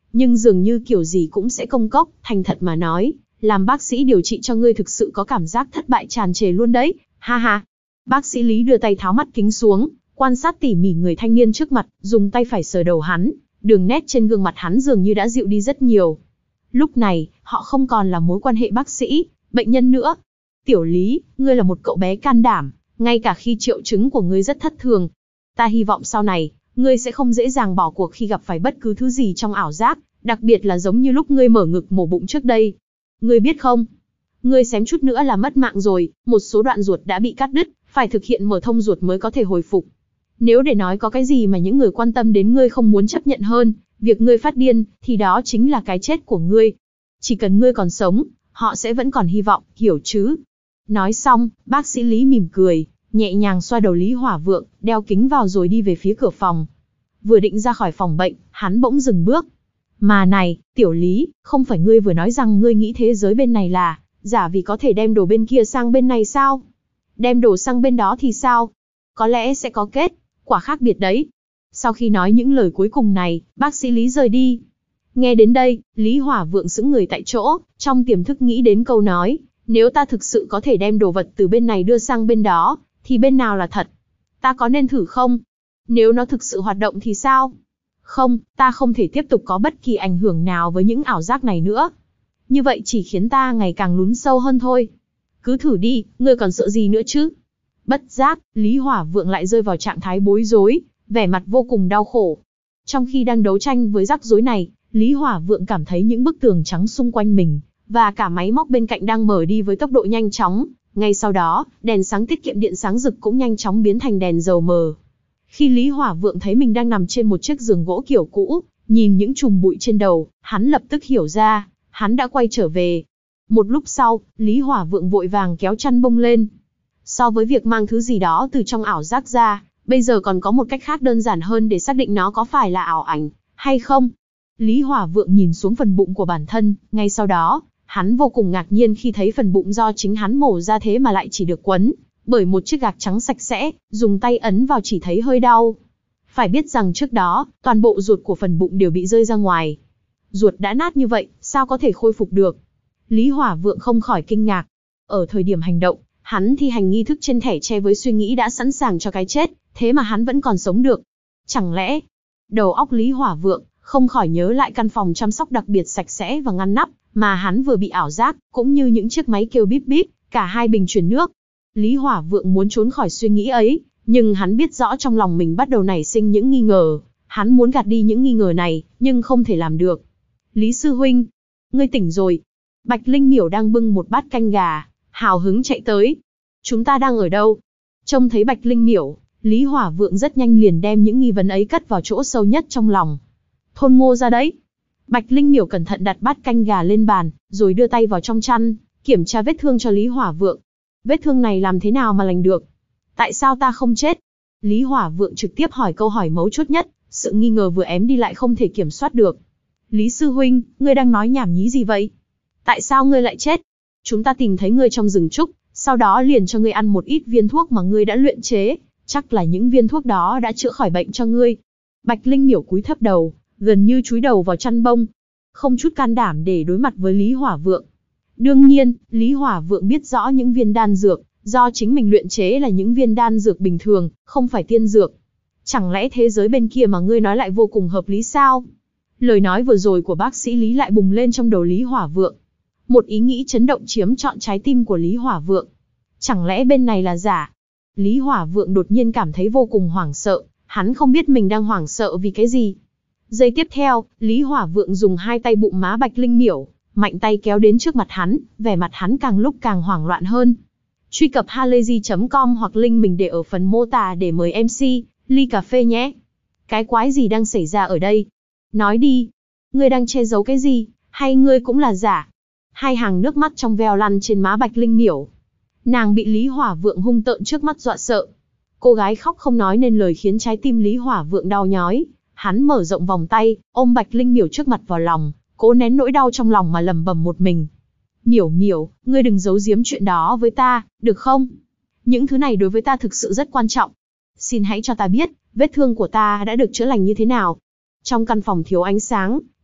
nhưng dường như kiểu gì cũng sẽ công cốc. Thành thật mà nói, làm bác sĩ điều trị cho ngươi thực sự có cảm giác thất bại tràn trề luôn đấy, ha ha. Bác sĩ Lý đưa tay tháo mắt kính xuống, quan sát tỉ mỉ người thanh niên trước mặt, dùng tay phải sờ đầu hắn, đường nét trên gương mặt hắn dường như đã dịu đi rất nhiều. Lúc này, họ không còn là mối quan hệ bác sĩ, bệnh nhân nữa. Tiểu Lý, ngươi là một cậu bé can đảm, ngay cả khi triệu chứng của ngươi rất thất thường. Ta hy vọng sau này, ngươi sẽ không dễ dàng bỏ cuộc khi gặp phải bất cứ thứ gì trong ảo giác, đặc biệt là giống như lúc ngươi mở ngực mổ bụng trước đây. Ngươi biết không? Ngươi xém chút nữa là mất mạng rồi, một số đoạn ruột đã bị cắt đứt, phải thực hiện mở thông ruột mới có thể hồi phục. Nếu để nói có cái gì mà những người quan tâm đến ngươi không muốn chấp nhận hơn, việc ngươi phát điên, thì đó chính là cái chết của ngươi. Chỉ cần ngươi còn sống, họ sẽ vẫn còn hy vọng, hiểu chứ? Nói xong, bác sĩ Lý mỉm cười, nhẹ nhàng xoa đầu Lý Hỏa Vượng, đeo kính vào rồi đi về phía cửa phòng. Vừa định ra khỏi phòng bệnh, hắn bỗng dừng bước. Mà này, Tiểu Lý, không phải ngươi vừa nói rằng ngươi nghĩ thế giới bên này là giả vì có thể đem đồ bên kia sang bên này sao? Đem đồ sang bên đó thì sao? Có lẽ sẽ có kết quả khác biệt đấy. Sau khi nói những lời cuối cùng này, bác sĩ Lý rời đi. Nghe đến đây, Lý Hỏa Vượng sững người tại chỗ, trong tiềm thức nghĩ đến câu nói, nếu ta thực sự có thể đem đồ vật từ bên này đưa sang bên đó, thì bên nào là thật? Ta có nên thử không? Nếu nó thực sự hoạt động thì sao? Không, ta không thể tiếp tục có bất kỳ ảnh hưởng nào với những ảo giác này nữa. Như vậy chỉ khiến ta ngày càng lún sâu hơn thôi. Cứ thử đi, ngươi còn sợ gì nữa chứ? Bất giác, Lý Hỏa Vượng lại rơi vào trạng thái bối rối, vẻ mặt vô cùng đau khổ. Trong khi đang đấu tranh với rắc rối này, Lý Hỏa Vượng cảm thấy những bức tường trắng xung quanh mình, và cả máy móc bên cạnh đang mở đi với tốc độ nhanh chóng. Ngay sau đó, đèn sáng tiết kiệm điện sáng rực cũng nhanh chóng biến thành đèn dầu mờ. Khi Lý Hỏa Vượng thấy mình đang nằm trên một chiếc giường gỗ kiểu cũ, nhìn những chùm bụi trên đầu, hắn lập tức hiểu ra, hắn đã quay trở về. Một lúc sau, Lý Hỏa Vượng vội vàng kéo chăn bông lên. So với việc mang thứ gì đó từ trong ảo giác ra, bây giờ còn có một cách khác đơn giản hơn để xác định nó có phải là ảo ảnh hay không. Lý Hỏa Vượng nhìn xuống phần bụng của bản thân, ngay sau đó, hắn vô cùng ngạc nhiên khi thấy phần bụng do chính hắn mổ ra thế mà lại chỉ được quấn bởi một chiếc gạc trắng sạch sẽ, dùng tay ấn vào chỉ thấy hơi đau. Phải biết rằng trước đó, toàn bộ ruột của phần bụng đều bị rơi ra ngoài. Ruột đã nát như vậy, sao có thể khôi phục được? Lý Hỏa Vượng không khỏi kinh ngạc. Ở thời điểm hành động, hắn thi hành nghi thức trên thẻ tre với suy nghĩ đã sẵn sàng cho cái chết, thế mà hắn vẫn còn sống được. Chẳng lẽ, đầu óc Lý Hỏa Vượng không khỏi nhớ lại căn phòng chăm sóc đặc biệt sạch sẽ và ngăn nắp, mà hắn vừa bị ảo giác, cũng như những chiếc máy kêu bíp bíp, cả hai bình chuyển nước. Lý Hỏa Vượng muốn trốn khỏi suy nghĩ ấy, nhưng hắn biết rõ trong lòng mình bắt đầu nảy sinh những nghi ngờ. Hắn muốn gạt đi những nghi ngờ này, nhưng không thể làm được. Lý sư huynh, ngươi tỉnh rồi. Bạch Linh Miểu đang bưng một bát canh gà, hào hứng chạy tới. Chúng ta đang ở đâu? Trông thấy Bạch Linh Miểu, Lý Hỏa Vượng rất nhanh liền đem những nghi vấn ấy cất vào chỗ sâu nhất trong lòng. Thôn Ngô ra đấy. Bạch Linh Miểu cẩn thận đặt bát canh gà lên bàn, rồi đưa tay vào trong chăn, kiểm tra vết thương cho Lý Hỏa Vượng. Vết thương này làm thế nào mà lành được? Tại sao ta không chết? Lý Hỏa Vượng trực tiếp hỏi câu hỏi mấu chốt nhất, sự nghi ngờ vừa ém đi lại không thể kiểm soát được. Lý sư huynh, ngươi đang nói nhảm nhí gì vậy? Tại sao ngươi lại chết? Chúng ta tìm thấy ngươi trong rừng trúc, sau đó liền cho ngươi ăn một ít viên thuốc mà ngươi đã luyện chế, chắc là những viên thuốc đó đã chữa khỏi bệnh cho ngươi. Bạch Linh Miểu cúi thấp đầu, gần như chúi đầu vào chăn bông, không chút can đảm để đối mặt với Lý Hỏa Vượng. Đương nhiên, Lý Hỏa Vượng biết rõ những viên đan dược do chính mình luyện chế là những viên đan dược bình thường, không phải tiên dược. Chẳng lẽ thế giới bên kia mà ngươi nói lại vô cùng hợp lý sao? Lời nói vừa rồi của bác sĩ Lý lại bùng lên trong đầu Lý Hỏa Vượng. Một ý nghĩ chấn động chiếm trọn trái tim của Lý Hỏa Vượng. Chẳng lẽ bên này là giả? Lý Hỏa Vượng đột nhiên cảm thấy vô cùng hoảng sợ, hắn không biết mình đang hoảng sợ vì cái gì. Giây tiếp theo, Lý Hỏa Vượng dùng hai tay bụng má Bạch Linh Miểu, mạnh tay kéo đến trước mặt hắn, vẻ mặt hắn càng lúc càng hoảng loạn hơn. Truy cập halayzi chấm com hoặc link mình để ở phần mô tả để mời em xê, ly cà phê nhé. Cái quái gì đang xảy ra ở đây? Nói đi, ngươi đang che giấu cái gì, hay ngươi cũng là giả? Hai hàng nước mắt trong veo lăn trên má Bạch Linh Miểu. Nàng bị Lý Hỏa Vượng hung tợn trước mắt dọa sợ. Cô gái khóc không nói nên lời khiến trái tim Lý Hỏa Vượng đau nhói. Hắn mở rộng vòng tay, ôm Bạch Linh Miểu trước mặt vào lòng, cố nén nỗi đau trong lòng mà lẩm bẩm một mình. Miểu Miểu, ngươi đừng giấu giếm chuyện đó với ta, được không? Những thứ này đối với ta thực sự rất quan trọng. Xin hãy cho ta biết, vết thương của ta đã được chữa lành như thế nào. Trong căn phòng thiếu ánh sáng,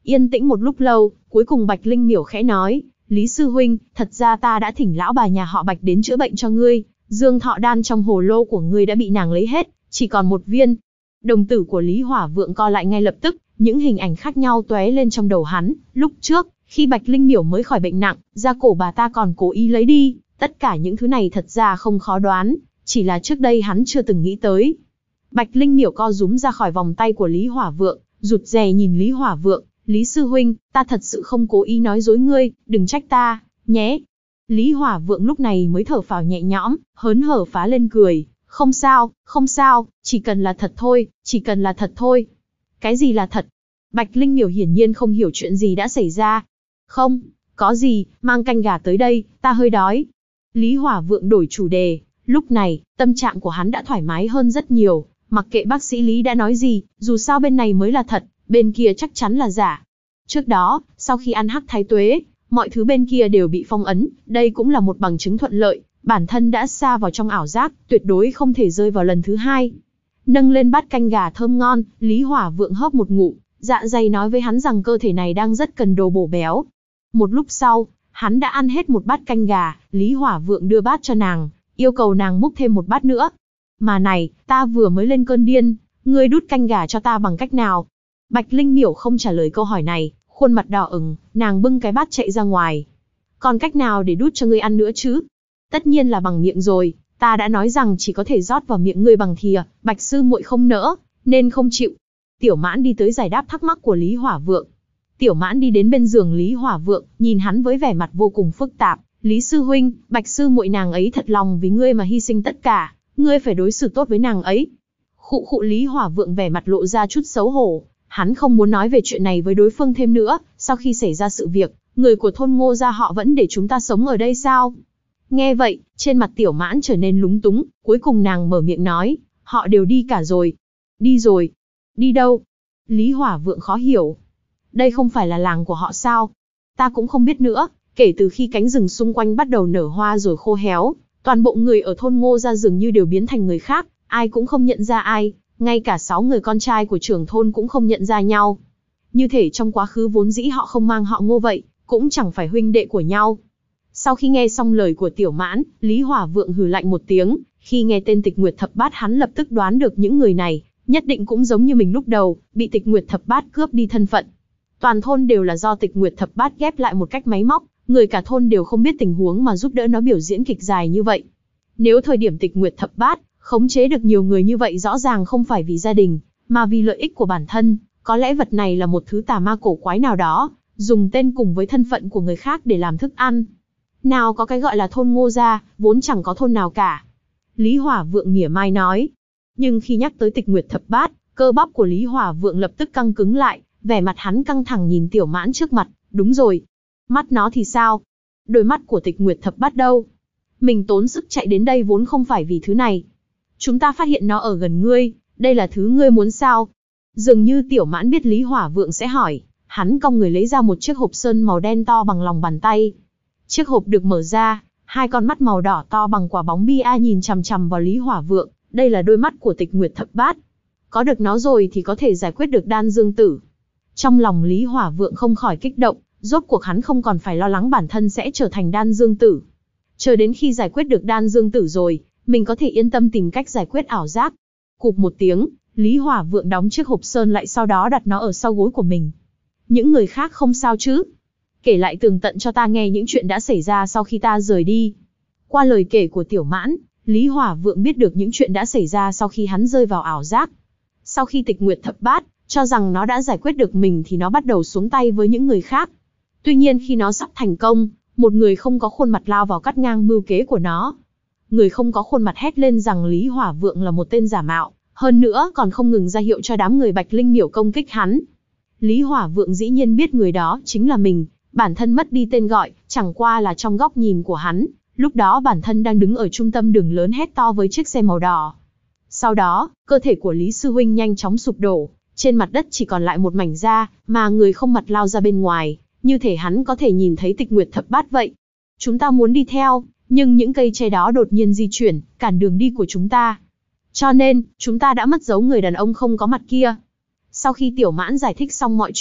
Yên tĩnh một lúc lâu, cuối cùng Bạch Linh Miểu khẽ nói, Lý sư huynh, thật ra ta đã thỉnh lão bà nhà họ Bạch đến chữa bệnh cho ngươi, dương thọ đan trong hồ lô của ngươi đã bị nàng lấy hết, chỉ còn một viên. Đồng tử của Lý Hỏa Vượng co lại ngay lập tức, những hình ảnh khác nhau tóe lên trong đầu hắn. Lúc trước, khi Bạch Linh Miểu mới khỏi bệnh nặng, da cổ bà ta còn cố ý lấy đi. Tất cả những thứ này thật ra không khó đoán, chỉ là trước đây hắn chưa từng nghĩ tới. Bạch Linh Miểu co rúm ra khỏi vòng tay của Lý Hỏa Vượng, rụt rè nhìn Lý Hỏa Vượng. Lý sư huynh, ta thật sự không cố ý nói dối ngươi, đừng trách ta, nhé. Lý Hỏa Vượng lúc này mới thở phào nhẹ nhõm, hớn hở phá lên cười. Không sao, không sao, chỉ cần là thật thôi, chỉ cần là thật thôi. Cái gì là thật? Bạch Linh Miểu hiển nhiên không hiểu chuyện gì đã xảy ra. Không, có gì, mang canh gà tới đây, ta hơi đói. Lý Hỏa Vượng đổi chủ đề, lúc này, tâm trạng của hắn đã thoải mái hơn rất nhiều, mặc kệ bác sĩ Lý đã nói gì, dù sao bên này mới là thật, bên kia chắc chắn là giả. Trước đó, sau khi ăn hắc thái tuế, mọi thứ bên kia đều bị phong ấn, đây cũng là một bằng chứng thuận lợi, bản thân đã sa vào trong ảo giác, tuyệt đối không thể rơi vào lần thứ hai. Nâng lên bát canh gà thơm ngon, Lý Hỏa Vượng hớp một ngụm, dạ dày nói với hắn rằng cơ thể này đang rất cần đồ bổ béo. Một lúc sau, hắn đã ăn hết một bát canh gà, Lý Hỏa Vượng đưa bát cho nàng, yêu cầu nàng múc thêm một bát nữa. Mà này, ta vừa mới lên cơn điên, ngươi đút canh gà cho ta bằng cách nào? Bạch Linh Miểu không trả lời câu hỏi này, khuôn mặt đỏ ửng, nàng bưng cái bát chạy ra ngoài. Còn cách nào để đút cho ngươi ăn nữa chứ? Tất nhiên là bằng miệng rồi, ta đã nói rằng chỉ có thể rót vào miệng ngươi bằng thìa, Bạch sư muội không nỡ, nên không chịu. Tiểu Mãn đi tới giải đáp thắc mắc của Lý Hỏa Vượng. Tiểu Mãn đi đến bên giường Lý Hỏa Vượng, nhìn hắn với vẻ mặt vô cùng phức tạp. Lý sư huynh, Bạch sư muội nàng ấy thật lòng vì ngươi mà hy sinh tất cả, ngươi phải đối xử tốt với nàng ấy. Khụ khụ Lý Hỏa Vượng vẻ mặt lộ ra chút xấu hổ, hắn không muốn nói về chuyện này với đối phương thêm nữa, sau khi xảy ra sự việc, người của thôn Ngô gia họ vẫn để chúng ta sống ở đây sao? Nghe vậy, trên mặt Tiểu Mãn trở nên lúng túng, cuối cùng nàng mở miệng nói, họ đều đi cả rồi. Đi rồi? Đi đâu? Lý Hỏa Vượng khó hiểu. Đây không phải là làng của họ sao? Ta cũng không biết nữa, kể từ khi cánh rừng xung quanh bắt đầu nở hoa rồi khô héo, toàn bộ người ở thôn Ngô gia dường như đều biến thành người khác, ai cũng không nhận ra ai, ngay cả sáu người con trai của trưởng thôn cũng không nhận ra nhau. Như thể trong quá khứ vốn dĩ họ không mang họ Ngô vậy, cũng chẳng phải huynh đệ của nhau. Sau khi nghe xong lời của Tiểu Mãn, Lý Hỏa Vượng hừ lạnh một tiếng, khi nghe tên Tịch Nguyệt Thập Bát hắn lập tức đoán được những người này, nhất định cũng giống như mình lúc đầu, bị Tịch Nguyệt Thập Bát cướp đi thân phận. Toàn thôn đều là do Tịch Nguyệt Thập Bát ghép lại một cách máy móc, người cả thôn đều không biết tình huống mà giúp đỡ nó biểu diễn kịch dài như vậy. Nếu thời điểm Tịch Nguyệt Thập Bát khống chế được nhiều người như vậy rõ ràng không phải vì gia đình, mà vì lợi ích của bản thân, có lẽ vật này là một thứ tà ma cổ quái nào đó, dùng tên cùng với thân phận của người khác để làm thức ăn. Nào có cái gọi là thôn Ngô gia, vốn chẳng có thôn nào cả. Lý Hỏa Vượng mỉa mai nói. Nhưng khi nhắc tới Tịch Nguyệt Thập Bát, cơ bắp của Lý Hỏa Vượng lập tức căng cứng lại, vẻ mặt hắn căng thẳng nhìn Tiểu Mãn trước mặt, đúng rồi. Mắt nó thì sao? Đôi mắt của Tịch Nguyệt Thập Bát đâu? Mình tốn sức chạy đến đây vốn không phải vì thứ này. Chúng ta phát hiện nó ở gần ngươi, đây là thứ ngươi muốn sao? Dường như Tiểu Mãn biết Lý Hỏa Vượng sẽ hỏi, hắn cong người lấy ra một chiếc hộp sơn màu đen to bằng lòng bàn tay. Chiếc hộp được mở ra, hai con mắt màu đỏ to bằng quả bóng bia nhìn chằm chằm vào Lý Hỏa Vượng, đây là đôi mắt của Tịch Nguyệt Thập Bát. Có được nó rồi thì có thể giải quyết được đan dương tử. Trong lòng Lý Hỏa Vượng không khỏi kích động, rốt cuộc hắn không còn phải lo lắng bản thân sẽ trở thành đan dương tử. Chờ đến khi giải quyết được đan dương tử rồi, mình có thể yên tâm tìm cách giải quyết ảo giác. Cụp một tiếng, Lý Hỏa Vượng đóng chiếc hộp sơn lại sau đó đặt nó ở sau gối của mình. Những người khác không sao chứ? Kể lại tường tận cho ta nghe những chuyện đã xảy ra sau khi ta rời đi. Qua lời kể của Tiểu Mãn, Lý Hỏa Vượng biết được những chuyện đã xảy ra sau khi hắn rơi vào ảo giác. Sau khi Tịch Nguyệt Thập Bát cho rằng nó đã giải quyết được mình thì nó bắt đầu xuống tay với những người khác. Tuy nhiên khi nó sắp thành công, một người không có khuôn mặt lao vào cắt ngang mưu kế của nó. Người không có khuôn mặt hét lên rằng Lý Hỏa Vượng là một tên giả mạo, hơn nữa còn không ngừng ra hiệu cho đám người Bạch Linh Miểu công kích hắn. Lý Hỏa Vượng dĩ nhiên biết người đó chính là mình, bản thân mất đi tên gọi, chẳng qua là trong góc nhìn của hắn, lúc đó bản thân đang đứng ở trung tâm đường lớn hét to với chiếc xe màu đỏ. Sau đó, cơ thể của Lý Sư Huynh nhanh chóng sụp đổ, trên mặt đất chỉ còn lại một mảnh da, mà người không mặt lao ra bên ngoài, như thể hắn có thể nhìn thấy Tịch Nguyệt Thập Bát vậy. Chúng ta muốn đi theo, nhưng những cây tre đó đột nhiên di chuyển, cản đường đi của chúng ta. Cho nên, chúng ta đã mất dấu người đàn ông không có mặt kia. Sau khi Tiểu Mãn giải thích xong mọi chuyện,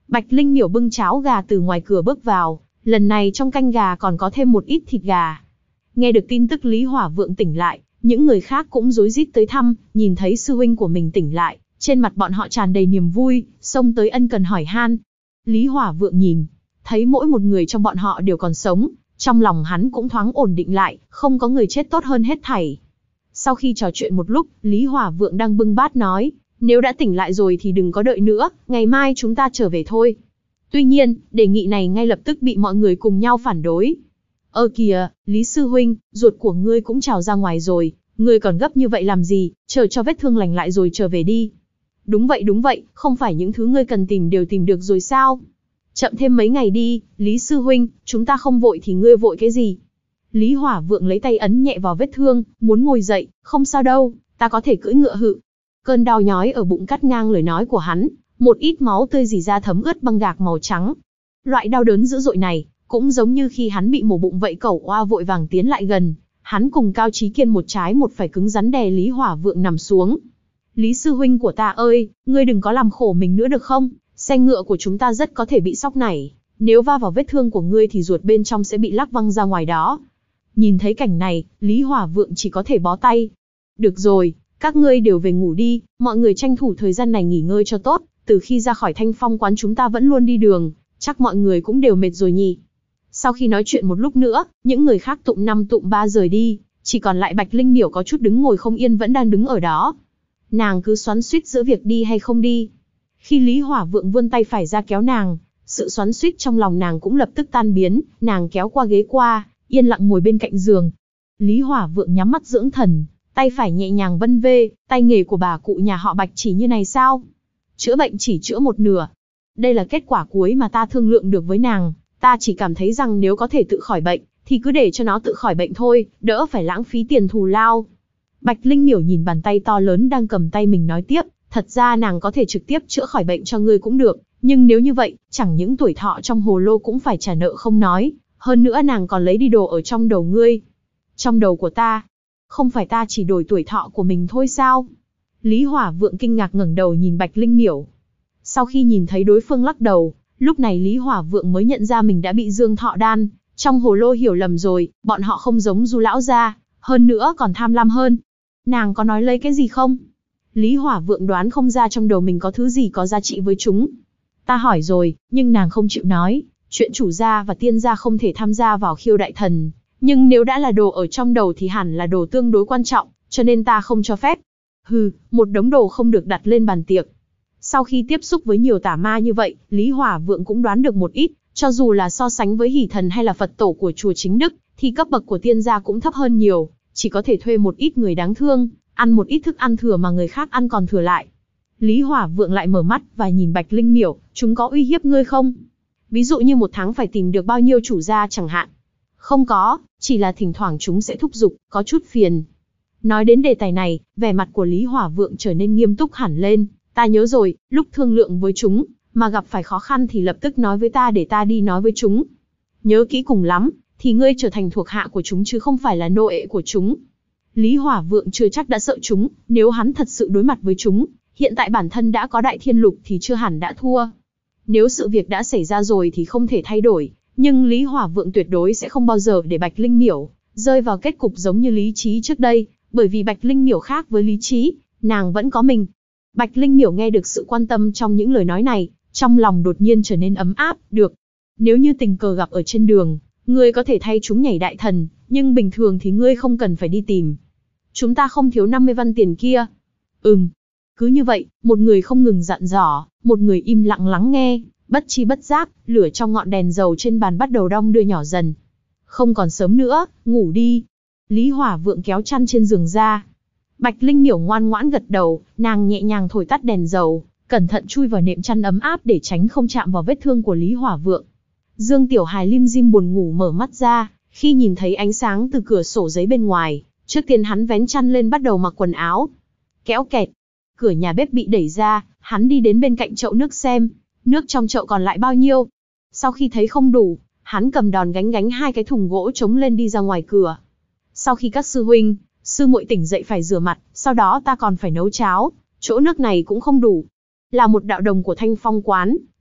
Bạch Linh Miểu bưng cháo gà từ ngoài cửa bước vào, lần này trong canh gà còn có thêm một ít thịt gà. Nghe được tin tức Lý Hỏa Vượng tỉnh lại, những người khác cũng rối rít tới thăm, nhìn thấy sư huynh của mình tỉnh lại, trên mặt bọn họ tràn đầy niềm vui, xông tới ân cần hỏi han. Lý Hỏa Vượng nhìn, thấy mỗi một người trong bọn họ đều còn sống, trong lòng hắn cũng thoáng ổn định lại, không có người chết tốt hơn hết thảy. Sau khi trò chuyện một lúc, Lý Hỏa Vượng đang bưng bát nói, nếu đã tỉnh lại rồi thì đừng có đợi nữa, ngày mai chúng ta trở về thôi. Tuy nhiên, đề nghị này ngay lập tức bị mọi người cùng nhau phản đối. Ơ kìa, Lý Sư Huynh, ruột của ngươi cũng trào ra ngoài rồi, ngươi còn gấp như vậy làm gì, chờ cho vết thương lành lại rồi trở về đi. Đúng vậy đúng vậy, không phải những thứ ngươi cần tìm đều tìm được rồi sao? Chậm thêm mấy ngày đi, Lý Sư Huynh, chúng ta không vội thì ngươi vội cái gì? Lý Hỏa Vượng lấy tay ấn nhẹ vào vết thương, muốn ngồi dậy, không sao đâu, ta có thể cưỡi ngựa hự. Cơn đau nhói ở bụng cắt ngang lời nói của hắn, một ít máu tươi rỉ ra thấm ướt băng gạc màu trắng. Loại đau đớn dữ dội này, cũng giống như khi hắn bị mổ bụng vậy. Cẩu oa vội vàng tiến lại gần, hắn cùng Cao Chí Kiên một trái một phải cứng rắn đè Lý Hỏa Vượng nằm xuống. Lý Sư Huynh của ta ơi, ngươi đừng có làm khổ mình nữa được không? Xe ngựa của chúng ta rất có thể bị sóc nảy, nếu va vào vết thương của ngươi thì ruột bên trong sẽ bị lắc văng ra ngoài đó. Nhìn thấy cảnh này, Lý Hỏa Vượng chỉ có thể bó tay. Được rồi, các ngươi đều về ngủ đi, mọi người tranh thủ thời gian này nghỉ ngơi cho tốt, từ khi ra khỏi Thanh Phong quán chúng ta vẫn luôn đi đường, chắc mọi người cũng đều mệt rồi nhỉ. Sau khi nói chuyện một lúc nữa, những người khác tụm năm tụm ba rời đi, chỉ còn lại Bạch Linh Miểu có chút đứng ngồi không yên vẫn đang đứng ở đó. Nàng cứ xoắn xuýt giữa việc đi hay không đi. Khi Lý Hỏa Vượng vươn tay phải ra kéo nàng, sự xoắn xuýt trong lòng nàng cũng lập tức tan biến, nàng kéo qua ghế qua, yên lặng ngồi bên cạnh giường. Lý Hỏa Vượng nhắm mắt dưỡng thần, tay phải nhẹ nhàng vân vê, tay nghề của bà cụ nhà họ Bạch chỉ như này sao? Chữa bệnh chỉ chữa một nửa. Đây là kết quả cuối mà ta thương lượng được với nàng, ta chỉ cảm thấy rằng nếu có thể tự khỏi bệnh, thì cứ để cho nó tự khỏi bệnh thôi, đỡ phải lãng phí tiền thù lao. Bạch Linh Miểu nhìn bàn tay to lớn đang cầm tay mình nói tiếp, thật ra nàng có thể trực tiếp chữa khỏi bệnh cho ngươi cũng được, nhưng nếu như vậy, chẳng những tuổi thọ trong hồ lô cũng phải trả nợ không nói, hơn nữa nàng còn lấy đi đồ ở trong đầu ngươi. Trong đầu của ta? Không phải ta chỉ đổi tuổi thọ của mình thôi sao? Lý Hỏa Vượng kinh ngạc ngẩng đầu nhìn Bạch Linh Miểu. Sau khi nhìn thấy đối phương lắc đầu, lúc này Lý Hỏa Vượng mới nhận ra mình đã bị Dương Thọ Đan trong hồ lô hiểu lầm rồi, bọn họ không giống Du lão gia, hơn nữa còn tham lam hơn. Nàng có nói lấy cái gì không? Lý Hỏa Vượng đoán không ra trong đầu mình có thứ gì có giá trị với chúng. Ta hỏi rồi, nhưng nàng không chịu nói, chuyện chủ gia và tiên gia không thể tham gia vào khiêu đại thần, nhưng nếu đã là đồ ở trong đầu thì hẳn là đồ tương đối quan trọng, cho nên ta không cho phép. Hừ, một đống đồ không được đặt lên bàn tiệc. Sau khi tiếp xúc với nhiều tà ma như vậy, Lý Hỏa Vượng cũng đoán được một ít, cho dù là so sánh với Hỷ Thần hay là Phật tổ của chùa Chính Đức, thì cấp bậc của tiên gia cũng thấp hơn nhiều, chỉ có thể thuê một ít người đáng thương, ăn một ít thức ăn thừa mà người khác ăn còn thừa lại. Lý Hỏa Vượng lại mở mắt và nhìn Bạch Linh Miểu, chúng có uy hiếp ngươi không? Ví dụ như một tháng phải tìm được bao nhiêu chủ gia chẳng hạn. Không có, chỉ là thỉnh thoảng chúng sẽ thúc giục, có chút phiền. Nói đến đề tài này, vẻ mặt của Lý Hỏa Vượng trở nên nghiêm túc hẳn lên. Ta nhớ rồi, lúc thương lượng với chúng, mà gặp phải khó khăn thì lập tức nói với ta để ta đi nói với chúng. Nhớ kỹ cùng lắm, thì ngươi trở thành thuộc hạ của chúng chứ không phải là nô ệ của chúng. Lý Hỏa Vượng chưa chắc đã sợ chúng, nếu hắn thật sự đối mặt với chúng, hiện tại bản thân đã có đại thiên lục thì chưa hẳn đã thua. Nếu sự việc đã xảy ra rồi thì không thể thay đổi, nhưng Lý Hỏa Vượng tuyệt đối sẽ không bao giờ để Bạch Linh Miểu rơi vào kết cục giống như Lý Trí trước đây, bởi vì Bạch Linh Miểu khác với Lý Trí, nàng vẫn có mình. Bạch Linh Miểu nghe được sự quan tâm trong những lời nói này, trong lòng đột nhiên trở nên ấm áp, được. Nếu như tình cờ gặp ở trên đường, ngươi có thể thay chúng nhảy đại thần, nhưng bình thường thì ngươi không cần phải đi tìm. Chúng ta không thiếu năm mươi văn tiền kia. Ừm. Cứ như vậy, một người không ngừng dặn dò, một người im lặng lắng nghe, bất chi bất giác, lửa trong ngọn đèn dầu trên bàn bắt đầu đong đưa nhỏ dần. Không còn sớm nữa, ngủ đi. Lý Hỏa Vượng kéo chăn trên giường ra. Bạch Linh Miểu ngoan ngoãn gật đầu, nàng nhẹ nhàng thổi tắt đèn dầu, cẩn thận chui vào nệm chăn ấm áp để tránh không chạm vào vết thương của Lý Hỏa Vượng. Dương Tiểu Hài lim dim buồn ngủ mở mắt ra, khi nhìn thấy ánh sáng từ cửa sổ giấy bên ngoài, trước tiên hắn vén chăn lên bắt đầu mặc quần áo. Kéo kẹt, cửa nhà bếp bị đẩy ra, hắn đi đến bên cạnh chậu nước xem, nước trong chậu còn lại bao nhiêu. Sau khi thấy không đủ, hắn cầm đòn gánh gánh hai cái thùng gỗ trống lên đi ra ngoài cửa. Sau khi các sư huynh, sư muội tỉnh dậy phải rửa mặt, sau đó ta còn phải nấu cháo, chỗ nước này cũng không đủ. Là một đạo đồng của Thanh Phong quán,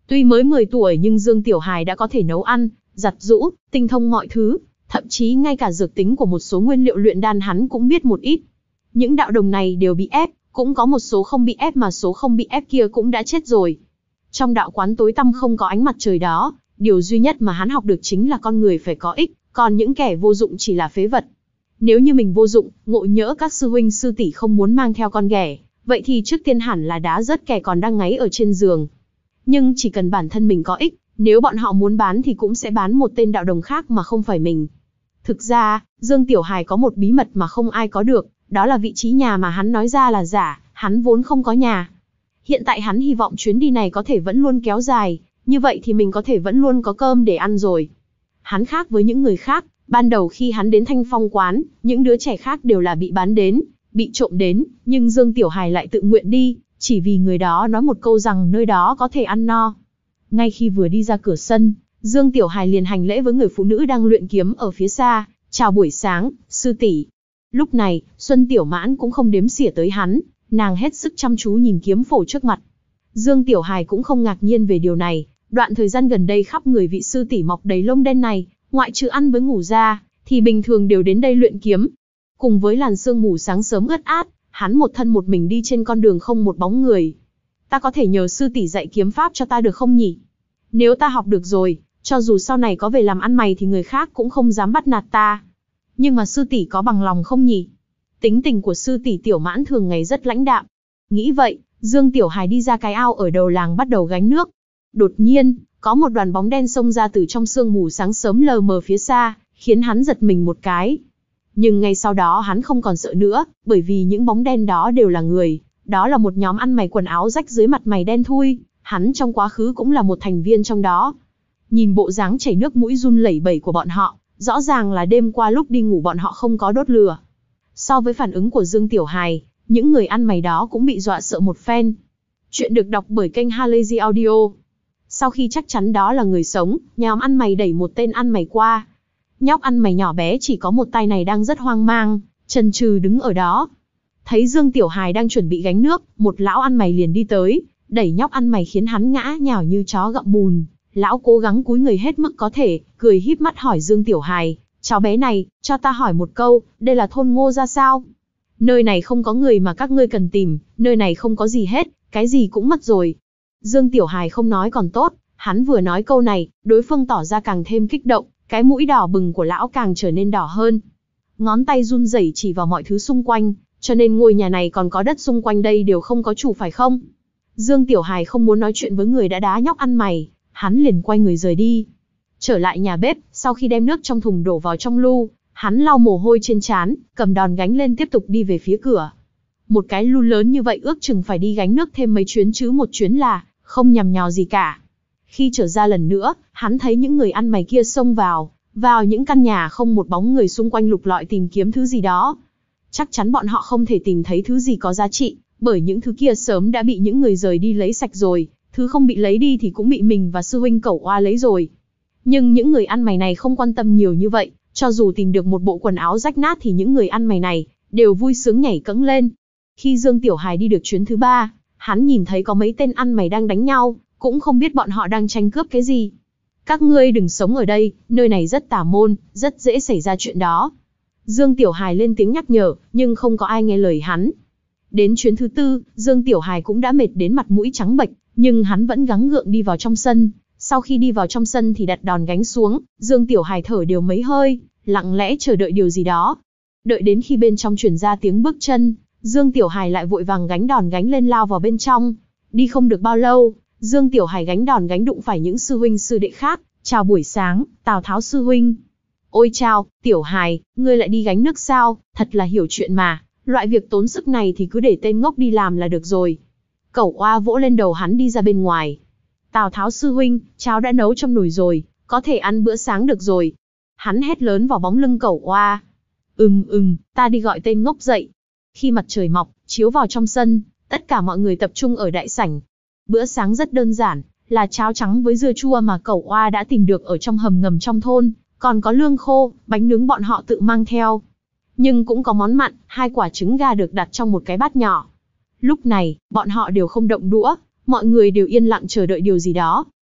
Tuy mới mười tuổi nhưng Dương Tiểu Hài đã có thể nấu ăn, giặt giũ, tinh thông mọi thứ, thậm chí ngay cả dược tính của một số nguyên liệu luyện đan hắn cũng biết một ít. Những đạo đồng này đều bị ép, cũng có một số không bị ép mà số không bị ép kia cũng đã chết rồi. Trong đạo quán tối tăm không có ánh mặt trời đó, điều duy nhất mà hắn học được chính là con người phải có ích, còn những kẻ vô dụng chỉ là phế vật. Nếu như mình vô dụng, ngộ nhỡ các sư huynh sư tỷ không muốn mang theo con ghẻ, vậy thì trước tiên hẳn là đá rớt kẻ còn đang ngáy ở trên giường. Nhưng chỉ cần bản thân mình có ích, nếu bọn họ muốn bán thì cũng sẽ bán một tên đạo đồng khác mà không phải mình. Thực ra, Dương Tiểu Hài có một bí mật mà không ai có được, đó là vị trí nhà mà hắn nói ra là giả, hắn vốn không có nhà. Hiện tại hắn hy vọng chuyến đi này có thể vẫn luôn kéo dài, như vậy thì mình có thể vẫn luôn có cơm để ăn rồi. Hắn khác với những người khác, ban đầu khi hắn đến Thanh Phong quán, những đứa trẻ khác đều là bị bán đến, bị trộm đến, nhưng Dương Tiểu Hài lại tự nguyện đi, chỉ vì người đó nói một câu rằng nơi đó có thể ăn no. Ngay khi vừa đi ra cửa sân, Dương Tiểu Hài liền hành lễ với người phụ nữ đang luyện kiếm ở phía xa, chào buổi sáng, sư tỷ. Lúc này, Xuân Tiểu Mãn cũng không đếm xỉa tới hắn, nàng hết sức chăm chú nhìn kiếm phổ trước mặt. Dương Tiểu Hài cũng không ngạc nhiên về điều này, đoạn thời gian gần đây khắp người vị sư tỷ mọc đầy lông đen này, ngoại trừ ăn với ngủ ra, thì bình thường đều đến đây luyện kiếm. Cùng với làn sương mù sáng sớm ướt át, hắn một thân một mình đi trên con đường không một bóng người. Ta có thể nhờ sư tỷ dạy kiếm pháp cho ta được không nhỉ? Nếu ta học được rồi, cho dù sau này có về làm ăn mày thì người khác cũng không dám bắt nạt ta. Nhưng mà sư tỷ có bằng lòng không nhỉ? Tính tình của sư tỷ Tiểu Mãn thường ngày rất lãnh đạm. Nghĩ vậy, Dương Tiểu Hài đi ra cái ao ở đầu làng bắt đầu gánh nước. Đột nhiên, có một đoàn bóng đen xông ra từ trong sương mù sáng sớm lờ mờ phía xa, khiến hắn giật mình một cái. Nhưng ngay sau đó hắn không còn sợ nữa, bởi vì những bóng đen đó đều là người. Đó là một nhóm ăn mày quần áo rách dưới mặt mày đen thui, hắn trong quá khứ cũng là một thành viên trong đó. Nhìn bộ dáng chảy nước mũi run lẩy bẩy của bọn họ, rõ ràng là đêm qua lúc đi ngủ bọn họ không có đốt lửa. So với phản ứng của Dương Tiểu Hài, những người ăn mày đó cũng bị dọa sợ một phen. Chuyện được đọc bởi kênh Halazy Audio. Sau khi chắc chắn đó là người sống, nhóm ăn mày đẩy một tên ăn mày qua. Nhóc ăn mày nhỏ bé chỉ có một tay này đang rất hoang mang, chần chừ đứng ở đó. Thấy Dương Tiểu Hài đang chuẩn bị gánh nước, một lão ăn mày liền đi tới, đẩy nhóc ăn mày khiến hắn ngã nhào như chó gặm bùn. Lão cố gắng cúi người hết mức có thể, cười híp mắt hỏi Dương Tiểu Hài, cháu bé này, cho ta hỏi một câu, đây là thôn Ngô ra sao? Nơi này không có người mà các ngươi cần tìm, nơi này không có gì hết, cái gì cũng mất rồi. Dương Tiểu Hài không nói còn tốt, hắn vừa nói câu này, đối phương tỏ ra càng thêm kích động, cái mũi đỏ bừng của lão càng trở nên đỏ hơn. Ngón tay run rẩy chỉ vào mọi thứ xung quanh, cho nên ngôi nhà này còn có đất xung quanh đây đều không có chủ phải không? Dương Tiểu Hài không muốn nói chuyện với người đã đá nhóc ăn mày, hắn liền quay người rời đi. Trở lại nhà bếp, sau khi đem nước trong thùng đổ vào trong lu, hắn lau mồ hôi trên trán, cầm đòn gánh lên tiếp tục đi về phía cửa. Một cái lu lớn như vậy ước chừng phải đi gánh nước thêm mấy chuyến chứ một chuyến là không nhằm nhò gì cả. Khi trở ra lần nữa, hắn thấy những người ăn mày kia xông vào, vào những căn nhà không một bóng người xung quanh lục lọi tìm kiếm thứ gì đó. Chắc chắn bọn họ không thể tìm thấy thứ gì có giá trị, bởi những thứ kia sớm đã bị những người rời đi lấy sạch rồi, thứ không bị lấy đi thì cũng bị mình và sư huynh Cẩu Oa lấy rồi. Nhưng những người ăn mày này không quan tâm nhiều như vậy, cho dù tìm được một bộ quần áo rách nát thì những người ăn mày này đều vui sướng nhảy cẫng lên. Khi Dương Tiểu Hài đi được chuyến thứ ba, hắn nhìn thấy có mấy tên ăn mày đang đánh nhau, cũng không biết bọn họ đang tranh cướp cái gì. Các ngươi đừng sống ở đây, nơi này rất tà môn, rất dễ xảy ra chuyện đó. Dương Tiểu Hài lên tiếng nhắc nhở, nhưng không có ai nghe lời hắn. Đến chuyến thứ tư, Dương Tiểu Hài cũng đã mệt đến mặt mũi trắng bệch, nhưng hắn vẫn gắng gượng đi vào trong sân. Sau khi đi vào trong sân thì đặt đòn gánh xuống, Dương Tiểu Hài thở đều mấy hơi, lặng lẽ chờ đợi điều gì đó. Đợi đến khi bên trong truyền ra tiếng bước chân, Dương Tiểu Hài lại vội vàng gánh đòn gánh lên lao vào bên trong. Đi không được bao lâu, Dương Tiểu Hài gánh đòn gánh đụng phải những sư huynh sư đệ khác. Chào buổi sáng, Tào Tháo sư huynh. Ôi chào, Tiểu Hài, ngươi lại đi gánh nước sao, thật là hiểu chuyện mà, loại việc tốn sức này thì cứ để tên ngốc đi làm là được rồi. Cẩu Oa vỗ lên đầu hắn đi ra bên ngoài. Tào Tháo sư huynh, cháo đã nấu trong nồi rồi, có thể ăn bữa sáng được rồi. Hắn hét lớn vào bóng lưng Cẩu Oa. Ừm ừm, ta đi gọi tên ngốc dậy. Khi mặt trời mọc, chiếu vào trong sân, tất cả mọi người tập trung ở đại sảnh. Bữa sáng rất đơn giản, là cháo trắng với dưa chua mà Cẩu Oa đã tìm được ở trong hầm ngầm trong thôn, còn có lương khô, bánh nướng bọn họ tự mang theo. Nhưng cũng có món mặn, hai quả trứng gà được đặt trong một cái bát nhỏ. Lúc này, bọn họ đều không động đũa, mọi người đều yên lặng chờ đợi điều gì đó.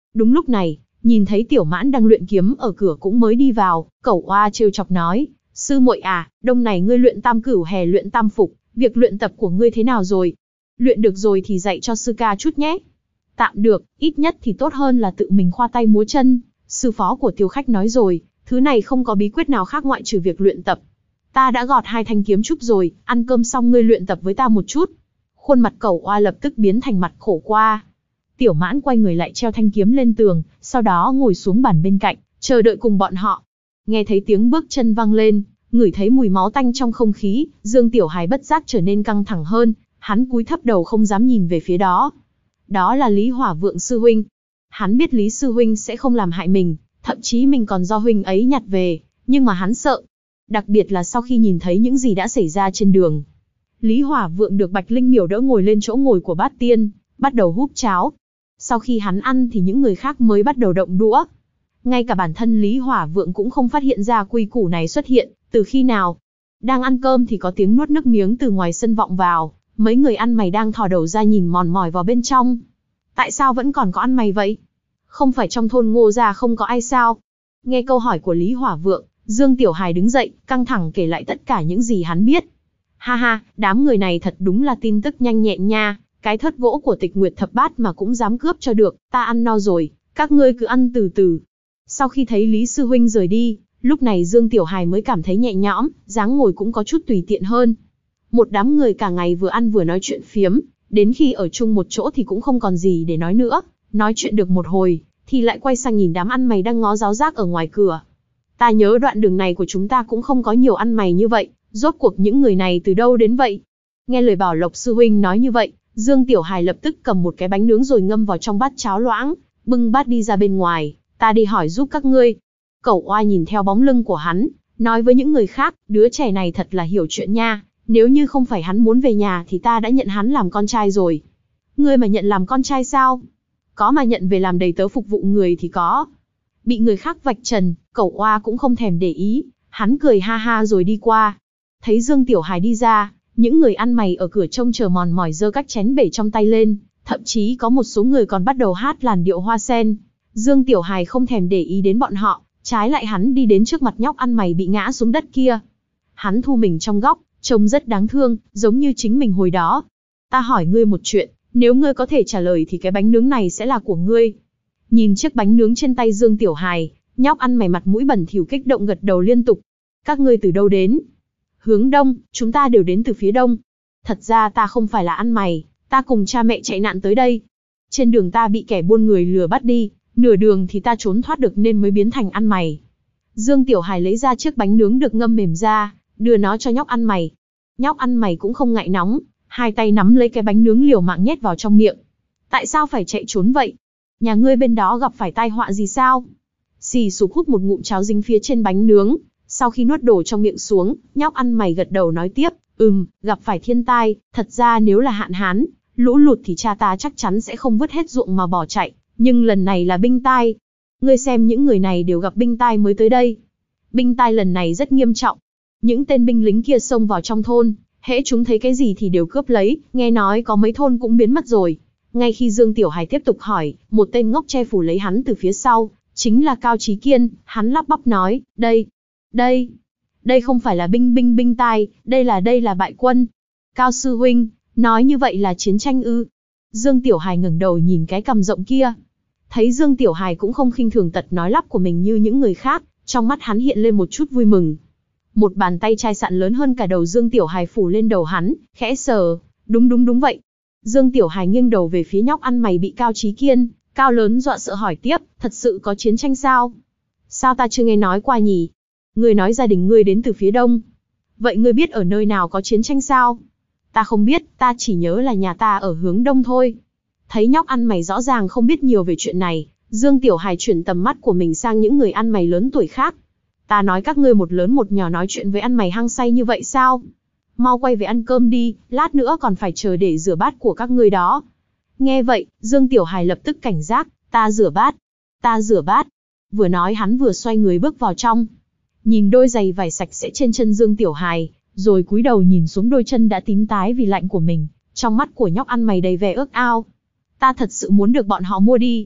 Đúng lúc này, nhìn thấy Tiểu Mãn đang luyện kiếm ở cửa cũng mới đi vào, Cẩu Oa trêu chọc nói, sư muội à, đông này ngươi luyện tam cửu hè luyện tam phục, việc luyện tập của ngươi thế nào rồi? Luyện được rồi thì dạy cho sư ca chút nhé. Tạm được, ít nhất thì tốt hơn là tự mình khoa tay múa chân, sư phó của Tiêu Khách nói rồi, thứ này không có bí quyết nào khác ngoại trừ việc luyện tập. Ta đã gọt hai thanh kiếm trúc rồi, ăn cơm xong ngươi luyện tập với ta một chút. Khuôn mặt Cẩu Oa lập tức biến thành mặt khổ qua. Tiểu Mãn quay người lại treo thanh kiếm lên tường, sau đó ngồi xuống bàn bên cạnh, chờ đợi cùng bọn họ. Nghe thấy tiếng bước chân vang lên, ngửi thấy mùi máu tanh trong không khí, Dương Tiểu Hài bất giác trở nên căng thẳng hơn, hắn cúi thấp đầu không dám nhìn về phía đó. Đó là Lý Hỏa Vượng sư huynh. Hắn biết Lý sư huynh sẽ không làm hại mình, thậm chí mình còn do huynh ấy nhặt về, nhưng mà hắn sợ. Đặc biệt là sau khi nhìn thấy những gì đã xảy ra trên đường. Lý Hỏa Vượng được Bạch Linh Miểu đỡ ngồi lên chỗ ngồi của Bát Tiên, bắt đầu húp cháo. Sau khi hắn ăn thì những người khác mới bắt đầu động đũa. Ngay cả bản thân Lý Hỏa Vượng cũng không phát hiện ra quy củ này xuất hiện, từ khi nào. Đang ăn cơm thì có tiếng nuốt nước miếng từ ngoài sân vọng vào, mấy người ăn mày đang thò đầu ra nhìn mòn mỏi vào bên trong. Tại sao vẫn còn có ăn mày vậy? Không phải trong thôn Ngô gia không có ai sao? Nghe câu hỏi của Lý Hỏa Vượng, Dương Tiểu Hài đứng dậy, căng thẳng kể lại tất cả những gì hắn biết. Ha ha, đám người này thật đúng là tin tức nhanh nhẹn nha, cái thớt gỗ của Tịch Nguyệt Thập Bát mà cũng dám cướp cho được, ta ăn no rồi, các ngươi cứ ăn từ từ. Sau khi thấy Lý sư huynh rời đi, lúc này Dương Tiểu Hài mới cảm thấy nhẹ nhõm, dáng ngồi cũng có chút tùy tiện hơn. Một đám người cả ngày vừa ăn vừa nói chuyện phiếm, đến khi ở chung một chỗ thì cũng không còn gì để nói nữa, nói chuyện được một hồi, thì lại quay sang nhìn đám ăn mày đang ngó giáo giác ở ngoài cửa. Ta nhớ đoạn đường này của chúng ta cũng không có nhiều ăn mày như vậy, rốt cuộc những người này từ đâu đến vậy? Nghe lời Bảo Lộc sư huynh nói như vậy, Dương Tiểu Hài lập tức cầm một cái bánh nướng rồi ngâm vào trong bát cháo loãng, bưng bát đi ra bên ngoài, ta đi hỏi giúp các ngươi. Cẩu Oa nhìn theo bóng lưng của hắn, nói với những người khác, đứa trẻ này thật là hiểu chuyện nha, nếu như không phải hắn muốn về nhà thì ta đã nhận hắn làm con trai rồi. Ngươi mà nhận làm con trai sao? Có mà nhận về làm đầy tớ phục vụ người thì có. Bị người khác vạch trần, Cẩu Oa cũng không thèm để ý, hắn cười ha ha rồi đi qua. Thấy Dương Tiểu Hài đi ra, những người ăn mày ở cửa trông chờ mòn mỏi giơ các chén bể trong tay lên, thậm chí có một số người còn bắt đầu hát làn điệu hoa sen. Dương Tiểu Hài không thèm để ý đến bọn họ, trái lại hắn đi đến trước mặt nhóc ăn mày bị ngã xuống đất kia. Hắn thu mình trong góc, trông rất đáng thương, giống như chính mình hồi đó. Ta hỏi ngươi một chuyện, nếu ngươi có thể trả lời thì cái bánh nướng này sẽ là của ngươi. Nhìn chiếc bánh nướng trên tay Dương Tiểu Hài, nhóc ăn mày mặt mũi bẩn thỉu kích động gật đầu liên tục. Các ngươi từ đâu đến? Hướng đông, chúng ta đều đến từ phía đông. Thật ra ta không phải là ăn mày, ta cùng cha mẹ chạy nạn tới đây. Trên đường ta bị kẻ buôn người lừa bắt đi, nửa đường thì ta trốn thoát được nên mới biến thành ăn mày. Dương Tiểu Hài lấy ra chiếc bánh nướng được ngâm mềm ra, đưa nó cho nhóc ăn mày. Nhóc ăn mày cũng không ngại nóng, hai tay nắm lấy cái bánh nướng liều mạng nhét vào trong miệng. Tại sao phải chạy trốn vậy? Nhà ngươi bên đó gặp phải tai họa gì sao? Xì sụp hút một ngụm cháo dính phía trên bánh nướng, sau khi nuốt đổ trong miệng xuống, nhóc ăn mày gật đầu nói tiếp, ừm, gặp phải thiên tai, thật ra nếu là hạn hán, lũ lụt thì cha ta chắc chắn sẽ không vứt hết ruộng mà bỏ chạy, nhưng lần này là binh tai. Ngươi xem những người này đều gặp binh tai mới tới đây. Binh tai lần này rất nghiêm trọng. Những tên binh lính kia xông vào trong thôn, hễ chúng thấy cái gì thì đều cướp lấy, nghe nói có mấy thôn cũng biến mất rồi. Ngay khi Dương Tiểu Hài tiếp tục hỏi, một tên ngốc che phủ lấy hắn từ phía sau, chính là Cao Chí Kiên, hắn lắp bắp nói, đây, đây, đây không phải là binh binh binh tai, đây là đây là bại quân. Cao sư huynh, nói như vậy là chiến tranh ư? Dương Tiểu Hài ngẩng đầu nhìn cái cằm rộng kia. Thấy Dương Tiểu Hài cũng không khinh thường tật nói lắp của mình như những người khác, trong mắt hắn hiện lên một chút vui mừng. Một bàn tay chai sạn lớn hơn cả đầu Dương Tiểu Hài phủ lên đầu hắn, khẽ sờ, đúng đúng đúng vậy. Dương Tiểu Hài nghiêng đầu về phía nhóc ăn mày bị Cao Chí Kiên, cao lớn dọa sợ hỏi tiếp, thật sự có chiến tranh sao? Sao ta chưa nghe nói qua nhỉ? Ngươi nói gia đình ngươi đến từ phía đông. Vậy ngươi biết ở nơi nào có chiến tranh sao? Ta không biết, ta chỉ nhớ là nhà ta ở hướng đông thôi. Thấy nhóc ăn mày rõ ràng không biết nhiều về chuyện này, Dương Tiểu Hài chuyển tầm mắt của mình sang những người ăn mày lớn tuổi khác. Ta nói các ngươi một lớn một nhỏ nói chuyện với ăn mày hăng say như vậy sao? Mau quay về ăn cơm đi, lát nữa còn phải chờ để rửa bát của các ngươi đó. Nghe vậy, Dương Tiểu Hài lập tức cảnh giác, ta rửa bát, ta rửa bát. Vừa nói hắn vừa xoay người bước vào trong. Nhìn đôi giày vải sạch sẽ trên chân Dương Tiểu Hài, rồi cúi đầu nhìn xuống đôi chân đã tím tái vì lạnh của mình, trong mắt của nhóc ăn mày đầy vẻ ước ao. Ta thật sự muốn được bọn họ mua đi.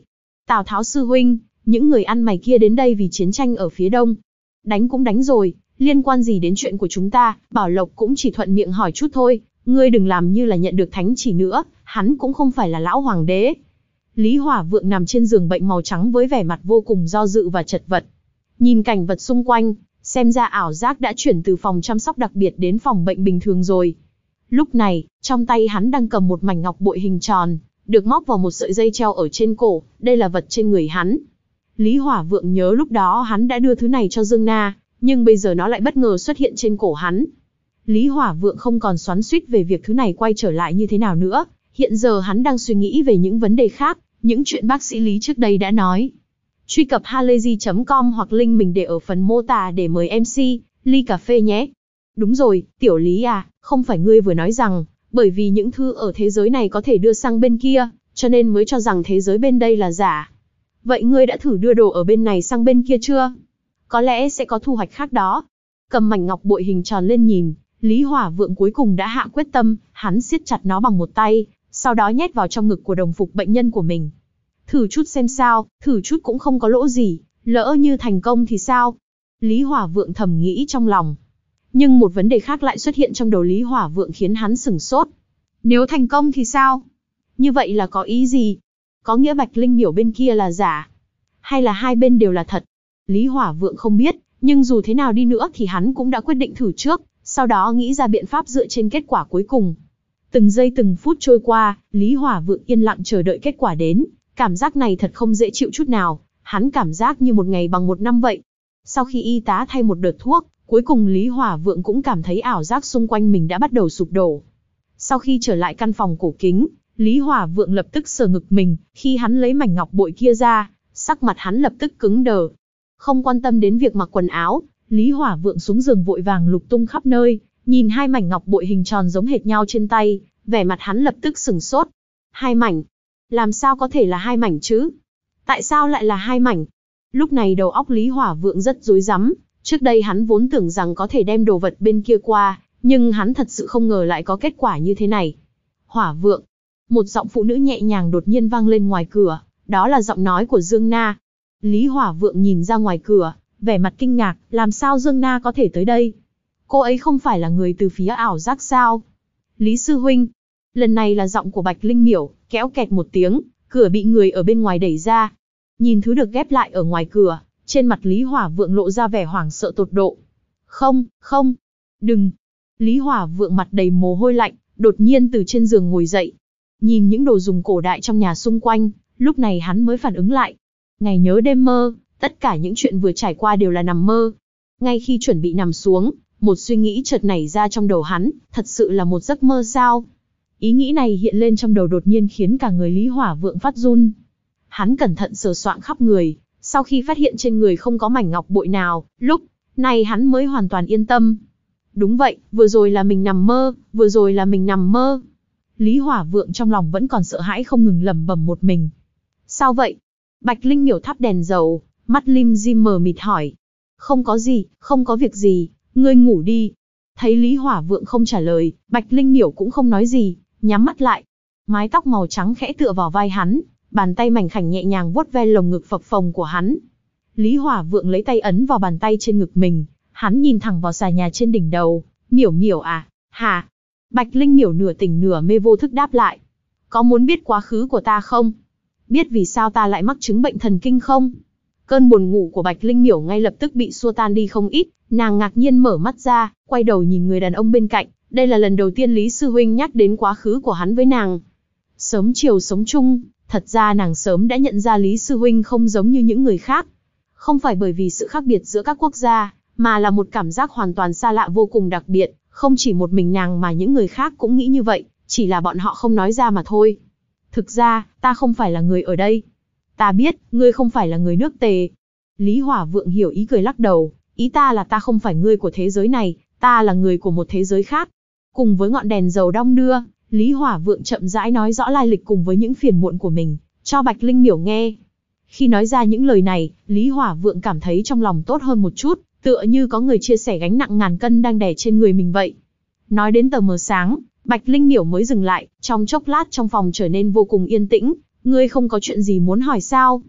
Tào Tháo sư huynh, những người ăn mày kia đến đây vì chiến tranh ở phía đông. Đánh cũng đánh rồi, liên quan gì đến chuyện của chúng ta, Bảo Lộc cũng chỉ thuận miệng hỏi chút thôi, ngươi đừng làm như là nhận được thánh chỉ nữa, hắn cũng không phải là lão hoàng đế. Lý Hỏa Vượng nằm trên giường bệnh màu trắng với vẻ mặt vô cùng do dự và chật vật. Nhìn cảnh vật xung quanh, xem ra ảo giác đã chuyển từ phòng chăm sóc đặc biệt đến phòng bệnh bình thường rồi. Lúc này, trong tay hắn đang cầm một mảnh ngọc bội hình tròn, được móc vào một sợi dây treo ở trên cổ, đây là vật trên người hắn. Lý Hỏa Vượng nhớ lúc đó hắn đã đưa thứ này cho Dương Na, nhưng bây giờ nó lại bất ngờ xuất hiện trên cổ hắn. Lý Hỏa Vượng không còn xoắn xuýt về việc thứ này quay trở lại như thế nào nữa, hiện giờ hắn đang suy nghĩ về những vấn đề khác, những chuyện bác sĩ Lý trước đây đã nói. Truy cập halayzi chấm com hoặc link mình để ở phần mô tả để mời em xê, ly cà phê nhé. Đúng rồi, Tiểu Lý à, không phải ngươi vừa nói rằng, bởi vì những thư ở thế giới này có thể đưa sang bên kia, cho nên mới cho rằng thế giới bên đây là giả. Vậy ngươi đã thử đưa đồ ở bên này sang bên kia chưa? Có lẽ sẽ có thu hoạch khác đó. Cầm mảnh ngọc bội hình tròn lên nhìn, Lý Hỏa Vượng cuối cùng đã hạ quyết tâm, hắn siết chặt nó bằng một tay, sau đó nhét vào trong ngực của đồng phục bệnh nhân của mình. Thử chút xem sao, thử chút cũng không có lỗ gì, lỡ như thành công thì sao? Lý Hỏa Vượng thầm nghĩ trong lòng. Nhưng một vấn đề khác lại xuất hiện trong đầu Lý Hỏa Vượng khiến hắn sửng sốt. Nếu thành công thì sao? Như vậy là có ý gì? Có nghĩa Bạch Linh Miểu bên kia là giả? Hay là hai bên đều là thật? Lý Hỏa Vượng không biết, nhưng dù thế nào đi nữa thì hắn cũng đã quyết định thử trước, sau đó nghĩ ra biện pháp dựa trên kết quả cuối cùng. Từng giây từng phút trôi qua, Lý Hỏa Vượng yên lặng chờ đợi kết quả đến. Cảm giác này thật không dễ chịu chút nào, hắn cảm giác như một ngày bằng một năm vậy. Sau khi y tá thay một đợt thuốc, cuối cùng Lý Hỏa Vượng cũng cảm thấy ảo giác xung quanh mình đã bắt đầu sụp đổ. Sau khi trở lại căn phòng cổ kính, Lý Hỏa Vượng lập tức sờ ngực mình, khi hắn lấy mảnh ngọc bội kia ra, sắc mặt hắn lập tức cứng đờ. Không quan tâm đến việc mặc quần áo, Lý Hỏa Vượng xuống giường vội vàng lục tung khắp nơi, nhìn hai mảnh ngọc bội hình tròn giống hệt nhau trên tay, vẻ mặt hắn lập tức sửng sốt. Hai mảnh? Làm sao có thể là hai mảnh chứ? Tại sao lại là hai mảnh? Lúc này đầu óc Lý Hỏa Vượng rất rối rắm, trước đây hắn vốn tưởng rằng có thể đem đồ vật bên kia qua, nhưng hắn thật sự không ngờ lại có kết quả như thế này. Hỏa Vượng, một giọng phụ nữ nhẹ nhàng đột nhiên vang lên ngoài cửa, đó là giọng nói của Dương Na. Lý Hỏa Vượng nhìn ra ngoài cửa, vẻ mặt kinh ngạc, làm sao Dương Na có thể tới đây? Cô ấy không phải là người từ phía ảo giác sao? Lý sư huynh. Lần này là giọng của Bạch Linh Miểu, kéo kẹt một tiếng, cửa bị người ở bên ngoài đẩy ra. Nhìn thứ được ghép lại ở ngoài cửa, trên mặt Lý Hỏa Vượng lộ ra vẻ hoảng sợ tột độ. Không, không, đừng. Lý Hỏa Vượng mặt đầy mồ hôi lạnh, đột nhiên từ trên giường ngồi dậy. Nhìn những đồ dùng cổ đại trong nhà xung quanh, lúc này hắn mới phản ứng lại. Ngày nhớ đêm mơ, tất cả những chuyện vừa trải qua đều là nằm mơ. Ngay khi chuẩn bị nằm xuống, một suy nghĩ chợt nảy ra trong đầu hắn, thật sự là một giấc mơ sao? Ý nghĩ này hiện lên trong đầu đột nhiên khiến cả người Lý Hỏa Vượng phát run. Hắn cẩn thận sờ soạng khắp người, sau khi phát hiện trên người không có mảnh ngọc bội nào, lúc này hắn mới hoàn toàn yên tâm. Đúng vậy, vừa rồi là mình nằm mơ, vừa rồi là mình nằm mơ. Lý Hỏa Vượng trong lòng vẫn còn sợ hãi không ngừng lẩm bẩm một mình. Sao vậy? Bạch Linh Miểu thắp đèn dầu, mắt lim dim mờ mịt hỏi. Không có gì, không có việc gì, ngươi ngủ đi. Thấy Lý Hỏa Vượng không trả lời, Bạch Linh Miểu cũng không nói gì, nhắm mắt lại. Mái tóc màu trắng khẽ tựa vào vai hắn, bàn tay mảnh khảnh nhẹ nhàng vuốt ve lồng ngực phập phồng của hắn. Lý Hỏa Vượng lấy tay ấn vào bàn tay trên ngực mình, hắn nhìn thẳng vào xà nhà trên đỉnh đầu. Miểu Miểu à, hả? Bạch Linh Miểu nửa tỉnh nửa mê vô thức đáp lại. Có muốn biết quá khứ của ta không? Biết vì sao ta lại mắc chứng bệnh thần kinh không? Cơn buồn ngủ của Bạch Linh Miểu ngay lập tức bị xua tan đi không ít, nàng ngạc nhiên mở mắt ra, quay đầu nhìn người đàn ông bên cạnh. Đây là lần đầu tiên Lý Sư Huynh nhắc đến quá khứ của hắn với nàng. Sớm chiều sống chung, thật ra nàng sớm đã nhận ra Lý Sư Huynh không giống như những người khác. Không phải bởi vì sự khác biệt giữa các quốc gia, mà là một cảm giác hoàn toàn xa lạ vô cùng đặc biệt. Không chỉ một mình nàng mà những người khác cũng nghĩ như vậy, chỉ là bọn họ không nói ra mà thôi. Thực ra, ta không phải là người ở đây. Ta biết, ngươi không phải là người nước Tề. Lý Hỏa Vượng hiểu ý cười lắc đầu, ý ta là ta không phải người của thế giới này, ta là người của một thế giới khác. Cùng với ngọn đèn dầu đong đưa, Lý Hỏa Vượng chậm rãi nói rõ lai lịch cùng với những phiền muộn của mình, cho Bạch Linh Miểu nghe. Khi nói ra những lời này, Lý Hỏa Vượng cảm thấy trong lòng tốt hơn một chút, tựa như có người chia sẻ gánh nặng ngàn cân đang đè trên người mình vậy. Nói đến tờ mờ sáng, Bạch Linh Miểu mới dừng lại, trong chốc lát trong phòng trở nên vô cùng yên tĩnh. Ngươi không có chuyện gì muốn hỏi sao?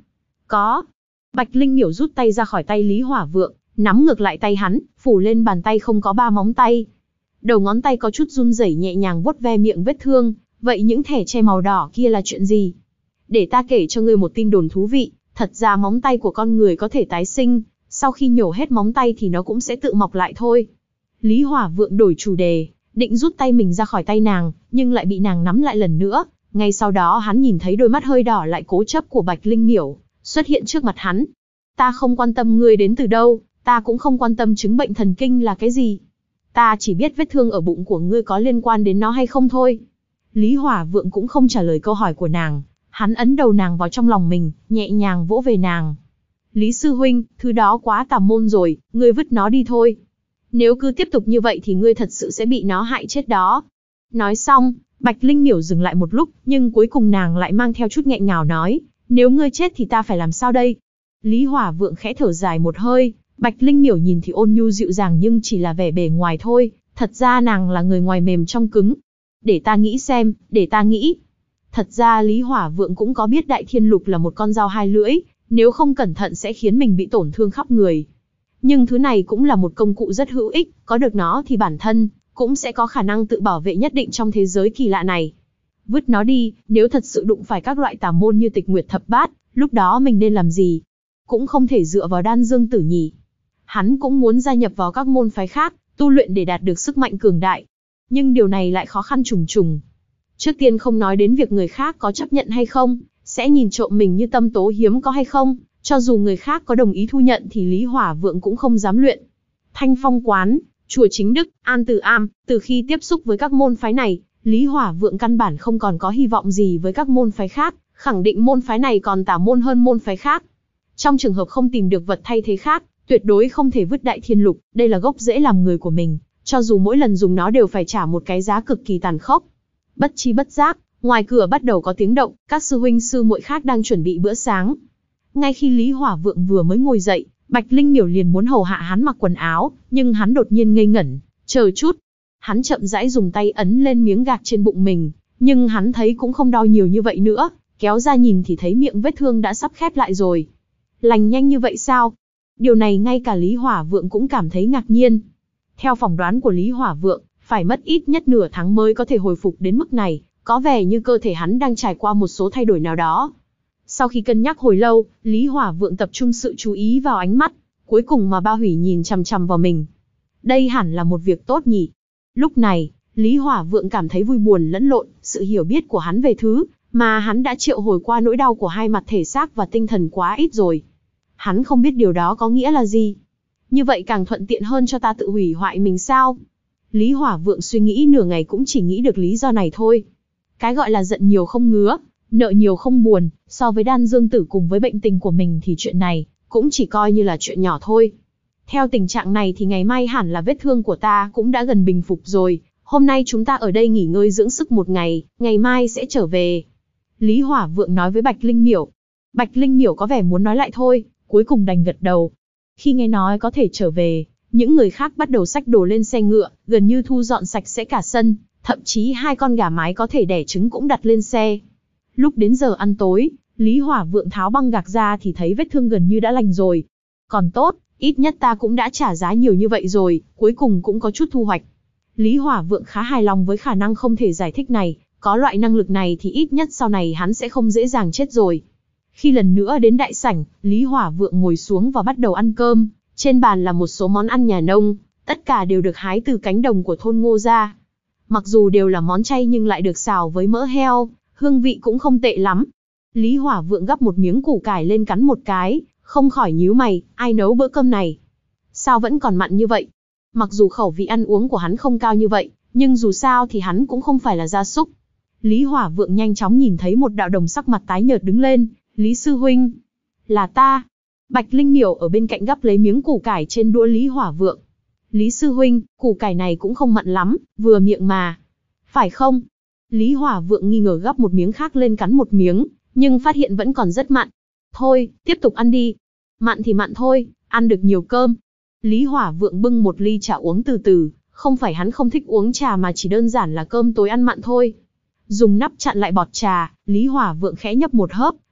Có. Bạch Linh Miểu rút tay ra khỏi tay Lý Hỏa Vượng, nắm ngược lại tay hắn, phủ lên bàn tay không có ba móng tay. Đầu ngón tay có chút run rẩy nhẹ nhàng vuốt ve miệng vết thương, vậy những thẻ tre màu đỏ kia là chuyện gì? Để ta kể cho ngươi một tin đồn thú vị, thật ra móng tay của con người có thể tái sinh, sau khi nhổ hết móng tay thì nó cũng sẽ tự mọc lại thôi. Lý Hỏa Vượng đổi chủ đề, định rút tay mình ra khỏi tay nàng, nhưng lại bị nàng nắm lại lần nữa. Ngay sau đó hắn nhìn thấy đôi mắt hơi đỏ lại cố chấp của Bạch Linh Miểu xuất hiện trước mặt hắn. Ta không quan tâm ngươi đến từ đâu, ta cũng không quan tâm chứng bệnh thần kinh là cái gì. Ta chỉ biết vết thương ở bụng của ngươi có liên quan đến nó hay không thôi. Lý Hỏa Vượng cũng không trả lời câu hỏi của nàng, hắn ấn đầu nàng vào trong lòng mình, nhẹ nhàng vỗ về nàng. Lý sư huynh, thứ đó quá tà môn rồi, ngươi vứt nó đi thôi. Nếu cứ tiếp tục như vậy thì ngươi thật sự sẽ bị nó hại chết đó. Nói xong, Bạch Linh Miểu dừng lại một lúc, nhưng cuối cùng nàng lại mang theo chút nghẹn ngào nói, nếu ngươi chết thì ta phải làm sao đây? Lý Hỏa Vượng khẽ thở dài một hơi, Bạch Linh Miểu nhìn thì ôn nhu dịu dàng nhưng chỉ là vẻ bề ngoài thôi, thật ra nàng là người ngoài mềm trong cứng. Để ta nghĩ xem, để ta nghĩ. Thật ra Lý Hỏa Vượng cũng có biết Đại Thiên Lục là một con dao hai lưỡi, nếu không cẩn thận sẽ khiến mình bị tổn thương khắp người. Nhưng thứ này cũng là một công cụ rất hữu ích, có được nó thì bản thân cũng sẽ có khả năng tự bảo vệ nhất định trong thế giới kỳ lạ này. Vứt nó đi, nếu thật sự đụng phải các loại tà môn như Tịch Nguyệt Thập Bát, lúc đó mình nên làm gì? Cũng không thể dựa vào Đan Dương Tử nhỉ. Hắn cũng muốn gia nhập vào các môn phái khác, tu luyện để đạt được sức mạnh cường đại. Nhưng điều này lại khó khăn trùng trùng. Trước tiên không nói đến việc người khác có chấp nhận hay không, sẽ nhìn trộm mình như Tâm Tố hiếm có hay không, cho dù người khác có đồng ý thu nhận thì Lý Hỏa Vượng cũng không dám luyện. Thanh Phong Quán, Chùa Chính Đức, An Tử Am, từ khi tiếp xúc với các môn phái này, Lý Hỏa Vượng căn bản không còn có hy vọng gì với các môn phái khác, khẳng định môn phái này còn tà môn hơn môn phái khác. Trong trường hợp không tìm được vật thay thế khác, tuyệt đối không thể vứt Đại Thiên Lục, đây là gốc rễ làm người của mình, cho dù mỗi lần dùng nó đều phải trả một cái giá cực kỳ tàn khốc. Bất chi bất giác, ngoài cửa bắt đầu có tiếng động, các sư huynh sư muội khác đang chuẩn bị bữa sáng. Ngay khi Lý Hỏa Vượng vừa mới ngồi dậy, Bạch Linh Miểu liền muốn hầu hạ hắn mặc quần áo, nhưng hắn đột nhiên ngây ngẩn, chờ chút. Hắn chậm rãi dùng tay ấn lên miếng gạc trên bụng mình, nhưng hắn thấy cũng không đau nhiều như vậy nữa, kéo ra nhìn thì thấy miệng vết thương đã sắp khép lại rồi. Lành nhanh như vậy sao? Điều này ngay cả Lý Hỏa Vượng cũng cảm thấy ngạc nhiên. Theo phỏng đoán của Lý Hỏa Vượng, phải mất ít nhất nửa tháng mới có thể hồi phục đến mức này, có vẻ như cơ thể hắn đang trải qua một số thay đổi nào đó. Sau khi cân nhắc hồi lâu, Lý Hỏa Vượng tập trung sự chú ý vào ánh mắt, cuối cùng mà Ba Hủy nhìn chằm chằm vào mình. Đây hẳn là một việc tốt nhỉ. Lúc này, Lý Hỏa Vượng cảm thấy vui buồn lẫn lộn, sự hiểu biết của hắn về thứ mà hắn đã triệu hồi qua nỗi đau của hai mặt thể xác và tinh thần quá ít rồi. Hắn không biết điều đó có nghĩa là gì. Như vậy càng thuận tiện hơn cho ta tự hủy hoại mình sao? Lý Hỏa Vượng suy nghĩ nửa ngày cũng chỉ nghĩ được lý do này thôi. Cái gọi là giận nhiều không ngứa, nợ nhiều không buồn, so với Đan Dương Tử cùng với bệnh tình của mình thì chuyện này cũng chỉ coi như là chuyện nhỏ thôi. Theo tình trạng này thì ngày mai hẳn là vết thương của ta cũng đã gần bình phục rồi, hôm nay chúng ta ở đây nghỉ ngơi dưỡng sức một ngày, ngày mai sẽ trở về. Lý Hỏa Vượng nói với Bạch Linh Miểu. Bạch Linh Miểu có vẻ muốn nói lại thôi, cuối cùng đành gật đầu. Khi nghe nói có thể trở về, những người khác bắt đầu xách đồ lên xe ngựa, gần như thu dọn sạch sẽ cả sân, thậm chí hai con gà mái có thể đẻ trứng cũng đặt lên xe. Lúc đến giờ ăn tối, Lý Hỏa Vượng tháo băng gạc ra thì thấy vết thương gần như đã lành rồi. Còn tốt, ít nhất ta cũng đã trả giá nhiều như vậy rồi, cuối cùng cũng có chút thu hoạch. Lý Hỏa Vượng khá hài lòng với khả năng không thể giải thích này, có loại năng lực này thì ít nhất sau này hắn sẽ không dễ dàng chết rồi. Khi lần nữa đến đại sảnh, Lý Hỏa Vượng ngồi xuống và bắt đầu ăn cơm. Trên bàn là một số món ăn nhà nông, tất cả đều được hái từ cánh đồng của thôn Ngô gia. Mặc dù đều là món chay nhưng lại được xào với mỡ heo, hương vị cũng không tệ lắm. Lý Hỏa Vượng gắp một miếng củ cải lên cắn một cái, không khỏi nhíu mày, ai nấu bữa cơm này? Sao vẫn còn mặn như vậy? Mặc dù khẩu vị ăn uống của hắn không cao như vậy, nhưng dù sao thì hắn cũng không phải là gia súc. Lý Hỏa Vượng nhanh chóng nhìn thấy một đạo đồng sắc mặt tái nhợt đứng lên, Lý sư huynh, là ta. Bạch Linh Miểu ở bên cạnh gắp lấy miếng củ cải trên đũa Lý Hỏa Vượng. Lý sư huynh, củ cải này cũng không mặn lắm, vừa miệng mà. Phải không? Lý Hỏa Vượng nghi ngờ gắp một miếng khác lên cắn một miếng, nhưng phát hiện vẫn còn rất mặn. Thôi, tiếp tục ăn đi. Mặn thì mặn thôi, ăn được nhiều cơm. Lý Hỏa Vượng bưng một ly trà uống từ từ, không phải hắn không thích uống trà mà chỉ đơn giản là cơm tối ăn mặn thôi. Dùng nắp chặn lại bọt trà, Lý Hỏa Vượng khẽ nhấp một hớp,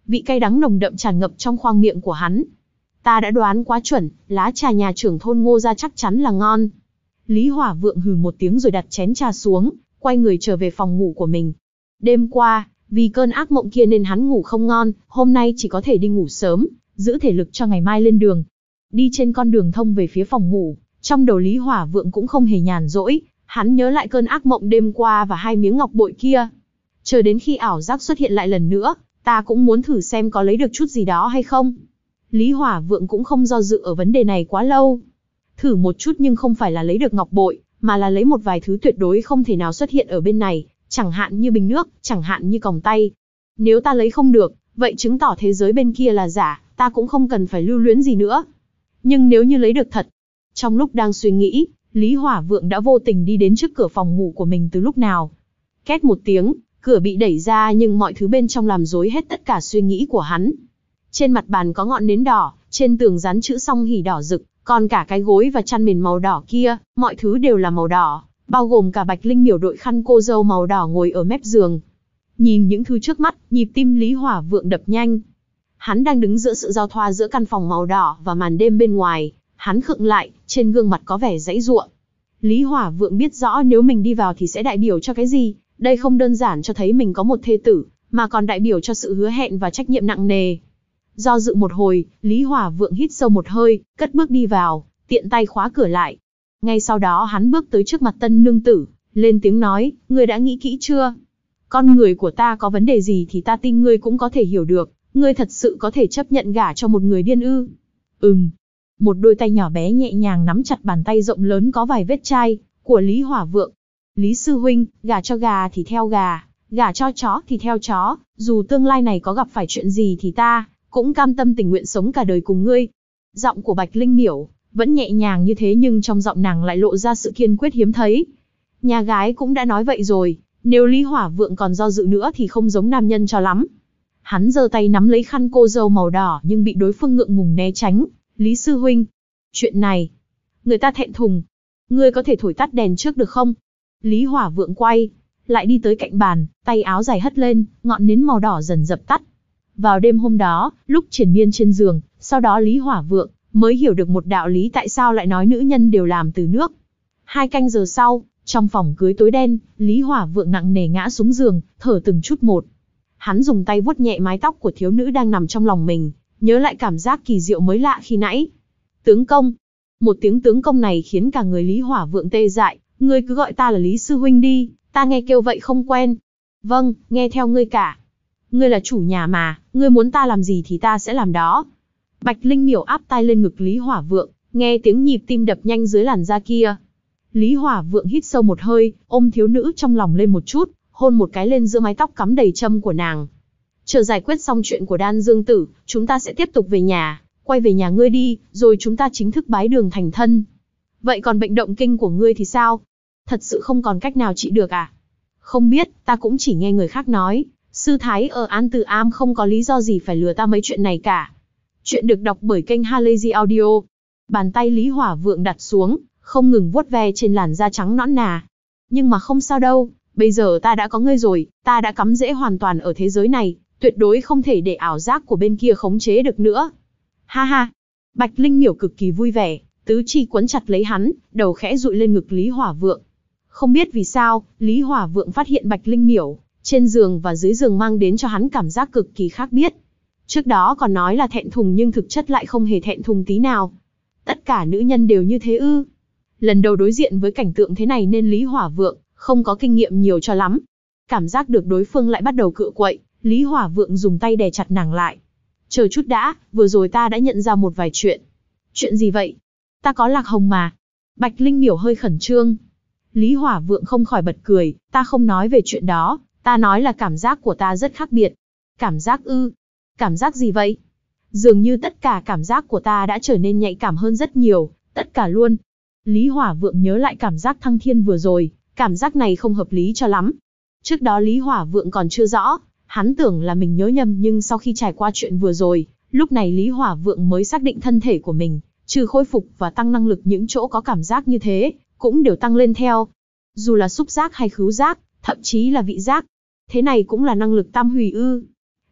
vị cay đắng nồng đậm tràn ngập trong khoang miệng của hắn. Ta đã đoán quá chuẩn, lá trà nhà trưởng thôn Ngô gia chắc chắn là ngon. Lý Hỏa Vượng hừ một tiếng rồi đặt chén trà xuống, quay người trở về phòng ngủ của mình. Đêm qua, vì cơn ác mộng kia nên hắn ngủ không ngon, hôm nay chỉ có thể đi ngủ sớm, giữ thể lực cho ngày mai lên đường. Đi trên con đường thông về phía phòng ngủ, trong đầu Lý Hỏa Vượng cũng không hề nhàn rỗi, hắn nhớ lại cơn ác mộng đêm qua và hai miếng ngọc bội kia. Chờ đến khi ảo giác xuất hiện lại lần nữa, ta cũng muốn thử xem có lấy được chút gì đó hay không. Lý Hỏa Vượng cũng không do dự ở vấn đề này quá lâu. Thử một chút nhưng không phải là lấy được ngọc bội, mà là lấy một vài thứ tuyệt đối không thể nào xuất hiện ở bên này, chẳng hạn như bình nước, chẳng hạn như còng tay. Nếu ta lấy không được, vậy chứng tỏ thế giới bên kia là giả, ta cũng không cần phải lưu luyến gì nữa. Nhưng nếu như lấy được thật. Trong lúc đang suy nghĩ, Lý Hỏa Vượng đã vô tình đi đến trước cửa phòng ngủ của mình từ lúc nào. Két một tiếng, cửa bị đẩy ra nhưng mọi thứ bên trong làm rối hết tất cả suy nghĩ của hắn. Trên mặt bàn có ngọn nến đỏ, trên tường dán chữ song hỉ đỏ rực, còn cả cái gối và chăn mền màu đỏ kia, mọi thứ đều là màu đỏ, bao gồm cả Bạch Linh Miểu đội khăn cô dâu màu đỏ ngồi ở mép giường. Nhìn những thứ trước mắt, nhịp tim Lý Hỏa Vượng đập nhanh. Hắn đang đứng giữa sự giao thoa giữa căn phòng màu đỏ và màn đêm bên ngoài, hắn khựng lại, trên gương mặt có vẻ giãy giụa. Lý Hỏa Vượng biết rõ nếu mình đi vào thì sẽ đại biểu cho cái gì, đây không đơn giản cho thấy mình có một thê tử, mà còn đại biểu cho sự hứa hẹn và trách nhiệm nặng nề. Do dự một hồi, Lý Hỏa Vượng hít sâu một hơi, cất bước đi vào, tiện tay khóa cửa lại. Ngay sau đó hắn bước tới trước mặt tân nương tử, lên tiếng nói, ngươi đã nghĩ kỹ chưa? Con người của ta có vấn đề gì thì ta tin ngươi cũng có thể hiểu được, ngươi thật sự có thể chấp nhận gả cho một người điên ư? Ừm. Một đôi tay nhỏ bé nhẹ nhàng nắm chặt bàn tay rộng lớn có vài vết chai của Lý Hỏa Vượng. Lý sư huynh, gả cho gà thì theo gà, gả cho chó thì theo chó, dù tương lai này có gặp phải chuyện gì thì ta cũng cam tâm tình nguyện sống cả đời cùng ngươi. Giọng của Bạch Linh Miểu vẫn nhẹ nhàng như thế nhưng trong giọng nàng lại lộ ra sự kiên quyết hiếm thấy. Nhà gái cũng đã nói vậy rồi, nếu Lý Hỏa Vượng còn do dự nữa thì không giống nam nhân cho lắm. Hắn giơ tay nắm lấy khăn cô dâu màu đỏ nhưng bị đối phương ngượng ngùng né tránh. Lý sư huynh, chuyện này, người ta thẹn thùng. Ngươi có thể thổi tắt đèn trước được không? Lý Hỏa Vượng quay lại đi tới cạnh bàn, tay áo dài hất lên, ngọn nến màu đỏ dần dập tắt. Vào đêm hôm đó, lúc triền miên trên giường, sau đó Lý Hỏa Vượng mới hiểu được một đạo lý tại sao lại nói nữ nhân đều làm từ nước. Hai canh giờ sau, trong phòng cưới tối đen, Lý Hỏa Vượng nặng nề ngã xuống giường, thở từng chút một. Hắn dùng tay vuốt nhẹ mái tóc của thiếu nữ đang nằm trong lòng mình, nhớ lại cảm giác kỳ diệu mới lạ khi nãy. Tướng công. Một tiếng tướng công này khiến cả người Lý Hỏa Vượng tê dại, ngươi cứ gọi ta là Lý sư huynh đi, ta nghe kêu vậy không quen. Vâng, nghe theo ngươi cả. Ngươi là chủ nhà mà, ngươi muốn ta làm gì thì ta sẽ làm đó. Bạch Linh Miểu áp tai lên ngực Lý Hỏa Vượng, nghe tiếng nhịp tim đập nhanh dưới làn da kia. Lý Hỏa Vượng hít sâu một hơi, ôm thiếu nữ trong lòng lên một chút, hôn một cái lên giữa mái tóc cắm đầy châm của nàng. Chờ giải quyết xong chuyện của Đan Dương Tử, chúng ta sẽ tiếp tục về nhà, quay về nhà ngươi đi, rồi chúng ta chính thức bái đường thành thân. Vậy còn bệnh động kinh của ngươi thì sao? Thật sự không còn cách nào trị được à? Không biết, ta cũng chỉ nghe người khác nói, sư thái ở An Tử Am không có lý do gì phải lừa ta mấy chuyện này cả. Chuyện được đọc bởi kênh Halazy Audio. Bàn tay Lý Hỏa Vượng đặt xuống, không ngừng vuốt ve trên làn da trắng nõn nà. Nhưng mà không sao đâu, bây giờ ta đã có ngươi rồi, ta đã cắm rễ hoàn toàn ở thế giới này, tuyệt đối không thể để ảo giác của bên kia khống chế được nữa. Ha ha. Bạch Linh Miểu cực kỳ vui vẻ, tứ chi quấn chặt lấy hắn, đầu khẽ dụi lên ngực Lý Hỏa Vượng. Không biết vì sao, Lý Hỏa Vượng phát hiện Bạch Linh Miểu trên giường và dưới giường mang đến cho hắn cảm giác cực kỳ khác biệt. Trước đó còn nói là thẹn thùng nhưng thực chất lại không hề thẹn thùng tí nào. Tất cả nữ nhân đều như thế ư? Lần đầu đối diện với cảnh tượng thế này nên Lý Hỏa Vượng không có kinh nghiệm nhiều cho lắm. Cảm giác được đối phương lại bắt đầu cựa quậy, Lý Hỏa Vượng dùng tay đè chặt nàng lại. Chờ chút đã, vừa rồi ta đã nhận ra một vài chuyện. Chuyện gì vậy? Ta có lạc hồng mà. Bạch Linh Miểu hơi khẩn trương. Lý Hỏa Vượng không khỏi bật cười, ta không nói về chuyện đó, ta nói là cảm giác của ta rất khác biệt. Cảm giác ư? Cảm giác gì vậy? Dường như tất cả cảm giác của ta đã trở nên nhạy cảm hơn rất nhiều, tất cả luôn. Lý Hỏa Vượng nhớ lại cảm giác thăng thiên vừa rồi, cảm giác này không hợp lý cho lắm. Trước đó Lý Hỏa Vượng còn chưa rõ, hắn tưởng là mình nhớ nhầm nhưng sau khi trải qua chuyện vừa rồi, lúc này Lý Hỏa Vượng mới xác định thân thể của mình, trừ khôi phục và tăng năng lực những chỗ có cảm giác như thế, cũng đều tăng lên theo. Dù là xúc giác hay khứu giác, thậm chí là vị giác. Thế này cũng là năng lực tam hủy ư?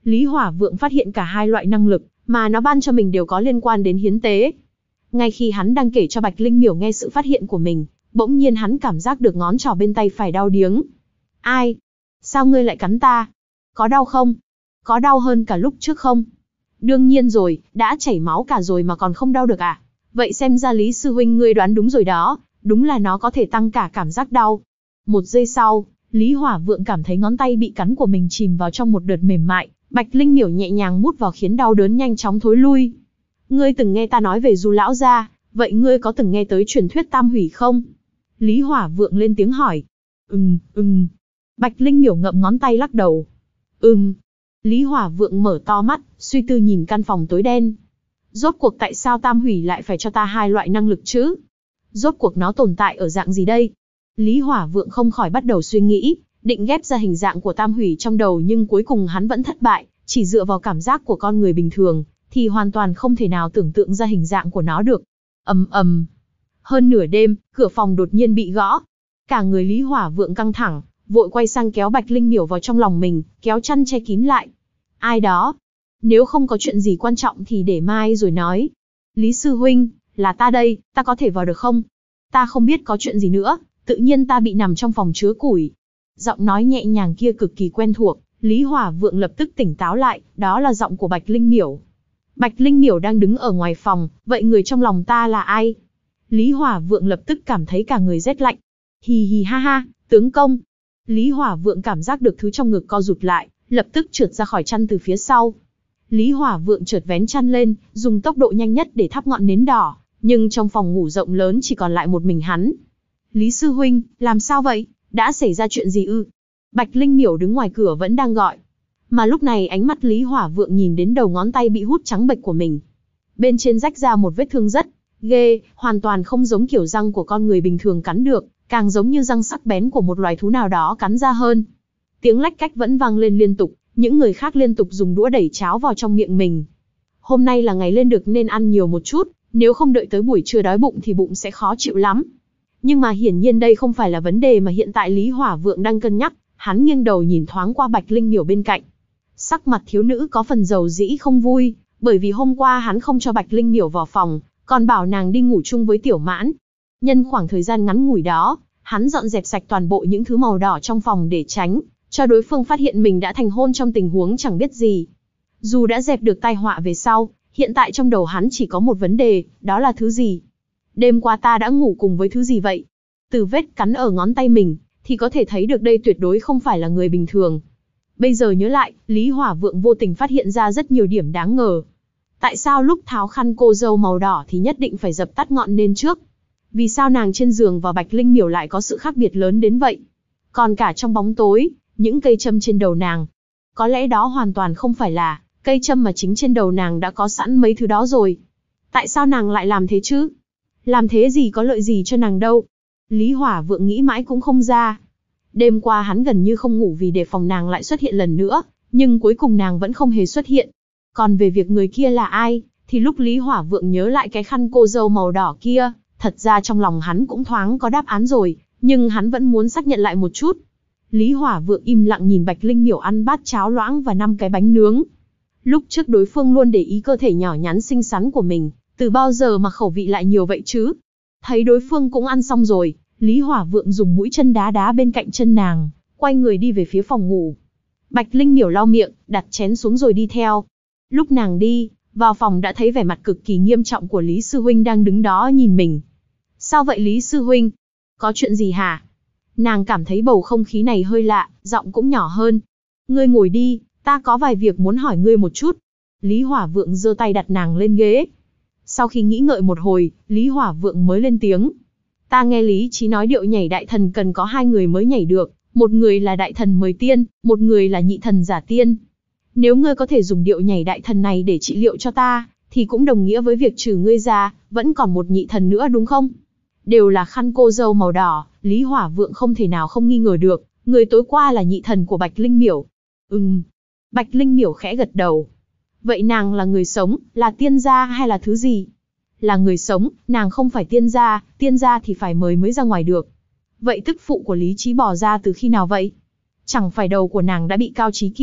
Lý Hỏa Vượng phát hiện cả hai loại năng lực mà nó ban cho mình đều có liên quan đến hiến tế. Ngay khi hắn đang kể cho Bạch Linh Miểu nghe sự phát hiện của mình, bỗng nhiên hắn cảm giác được ngón trỏ bên tay phải đau điếng. Ai? Sao ngươi lại cắn ta? Có đau không? Có đau hơn cả lúc trước không? Đương nhiên rồi, đã chảy máu cả rồi mà còn không đau được à? Vậy xem ra Lý sư huynh ngươi đoán đúng rồi đó, đúng là nó có thể tăng cả cảm giác đau. Một giây sau, Lý Hỏa Vượng cảm thấy ngón tay bị cắn của mình chìm vào trong một đợt mềm mại, Bạch Linh Miểu nhẹ nhàng mút vào khiến đau đớn nhanh chóng thối lui. Ngươi từng nghe ta nói về Du lão gia, vậy ngươi có từng nghe tới truyền thuyết tam hủy không? Lý Hỏa Vượng lên tiếng hỏi. Ừm, ừm. Bạch Linh Miểu ngậm ngón tay lắc đầu. Ừm. Lý Hỏa Vượng mở to mắt, suy tư nhìn căn phòng tối đen. Rốt cuộc tại sao tam hủy lại phải cho ta hai loại năng lực chứ? Rốt cuộc nó tồn tại ở dạng gì đây? Lý Hỏa Vượng không khỏi bắt đầu suy nghĩ, định ghép ra hình dạng của tam hủy trong đầu nhưng cuối cùng hắn vẫn thất bại, chỉ dựa vào cảm giác của con người bình thường, thì hoàn toàn không thể nào tưởng tượng ra hình dạng của nó được. Ầm ầm. Hơn nửa đêm, cửa phòng đột nhiên bị gõ. Cả người Lý Hỏa Vượng căng thẳng, vội quay sang kéo Bạch Linh Miểu vào trong lòng mình, kéo chăn che kín lại. Ai đó? Nếu không có chuyện gì quan trọng thì để mai rồi nói. Lý sư huynh, là ta đây, ta có thể vào được không? Ta không biết có chuyện gì nữa, tự nhiên ta bị nằm trong phòng chứa củi. Giọng nói nhẹ nhàng kia cực kỳ quen thuộc, Lý Hỏa Vượng lập tức tỉnh táo lại, đó là giọng của Bạch Linh Miểu. Bạch Linh Miểu đang đứng ở ngoài phòng, vậy người trong lòng ta là ai? Lý Hỏa Vượng lập tức cảm thấy cả người rét lạnh. Hì hì ha ha, tướng công. Lý Hỏa Vượng cảm giác được thứ trong ngực co rụt lại, lập tức trượt ra khỏi chăn từ phía sau. Lý Hỏa Vượng chợt vén chăn lên, dùng tốc độ nhanh nhất để thắp ngọn nến đỏ, nhưng trong phòng ngủ rộng lớn chỉ còn lại một mình hắn. Lý sư huynh, làm sao vậy? Đã xảy ra chuyện gì ư? Bạch Linh Miểu đứng ngoài cửa vẫn đang gọi. Mà lúc này ánh mắt Lý Hỏa Vượng nhìn đến đầu ngón tay bị hút trắng bệch của mình. Bên trên rách ra một vết thương rất ghê, hoàn toàn không giống kiểu răng của con người bình thường cắn được, càng giống như răng sắc bén của một loài thú nào đó cắn ra hơn. Tiếng lách cách vẫn vang lên liên tục, những người khác liên tục dùng đũa đẩy cháo vào trong miệng mình. Hôm nay là ngày lên được nên ăn nhiều một chút, nếu không đợi tới buổi trưa đói bụng thì bụng sẽ khó chịu lắm. Nhưng mà hiển nhiên đây không phải là vấn đề mà hiện tại Lý Hỏa Vượng đang cân nhắc, hắn nghiêng đầu nhìn thoáng qua Bạch Linh Miểu bên cạnh. Sắc mặt thiếu nữ có phần dầu dĩ không vui, bởi vì hôm qua hắn không cho Bạch Linh Miểu vào phòng, còn bảo nàng đi ngủ chung với Tiểu Mãn. Nhân khoảng thời gian ngắn ngủi đó, hắn dọn dẹp sạch toàn bộ những thứ màu đỏ trong phòng để tránh cho đối phương phát hiện mình đã thành hôn trong tình huống chẳng biết gì. Dù đã dẹp được tai họa về sau, hiện tại trong đầu hắn chỉ có một vấn đề, đó là thứ gì? Đêm qua ta đã ngủ cùng với thứ gì vậy? Từ vết cắn ở ngón tay mình, thì có thể thấy được đây tuyệt đối không phải là người bình thường. Bây giờ nhớ lại, Lý Hỏa Vượng vô tình phát hiện ra rất nhiều điểm đáng ngờ. Tại sao lúc tháo khăn cô dâu màu đỏ thì nhất định phải dập tắt ngọn nến trước? Vì sao nàng trên giường và Bạch Linh Miểu lại có sự khác biệt lớn đến vậy? Còn cả trong bóng tối, những cây châm trên đầu nàng, có lẽ đó hoàn toàn không phải là cây châm mà chính trên đầu nàng đã có sẵn mấy thứ đó rồi. Tại sao nàng lại làm thế chứ? Làm thế gì có lợi gì cho nàng đâu? Lý Hỏa Vượng nghĩ mãi cũng không ra. Đêm qua hắn gần như không ngủ vì đề phòng nàng lại xuất hiện lần nữa, nhưng cuối cùng nàng vẫn không hề xuất hiện. Còn về việc người kia là ai, thì lúc Lý Hỏa Vượng nhớ lại cái khăn cô dâu màu đỏ kia, thật ra trong lòng hắn cũng thoáng có đáp án rồi, nhưng hắn vẫn muốn xác nhận lại một chút. Lý Hỏa Vượng im lặng nhìn Bạch Linh Miểu ăn bát cháo loãng và năm cái bánh nướng. Lúc trước đối phương luôn để ý cơ thể nhỏ nhắn xinh xắn của mình, từ bao giờ mà khẩu vị lại nhiều vậy chứ? Thấy đối phương cũng ăn xong rồi, Lý Hỏa Vượng dùng mũi chân đá đá bên cạnh chân nàng, quay người đi về phía phòng ngủ. Bạch Linh Miểu lau miệng, đặt chén xuống rồi đi theo. Lúc nàng đi, vào phòng đã thấy vẻ mặt cực kỳ nghiêm trọng của Lý Sư Huynh đang đứng đó nhìn mình. Sao vậy Lý Sư Huynh? Có chuyện gì hả? Nàng cảm thấy bầu không khí này hơi lạ, giọng cũng nhỏ hơn. Ngươi ngồi đi, ta có vài việc muốn hỏi ngươi một chút. Lý Hỏa Vượng giơ tay đặt nàng lên ghế. Sau khi nghĩ ngợi một hồi, Lý Hỏa Vượng mới lên tiếng. Ta nghe Lý Chí nói điệu nhảy đại thần cần có hai người mới nhảy được, một người là đại thần mời tiên, một người là nhị thần giả tiên. Nếu ngươi có thể dùng điệu nhảy đại thần này để trị liệu cho ta, thì cũng đồng nghĩa với việc trừ ngươi ra, vẫn còn một nhị thần nữa đúng không? Đều là khăn cô dâu màu đỏ, Lý Hỏa Vượng không thể nào không nghi ngờ được, người tối qua là nhị thần của Bạch Linh Miểu. Ừm. Bạch Linh Miểu khẽ gật đầu. Vậy nàng là người sống, là tiên gia hay là thứ gì? Là người sống, nàng không phải tiên gia, tiên gia thì phải mời mới ra ngoài được. Vậy tức phụ của Lý Chí bỏ ra từ khi nào vậy? Chẳng phải đầu của nàng đã bị Cao Chí Kiên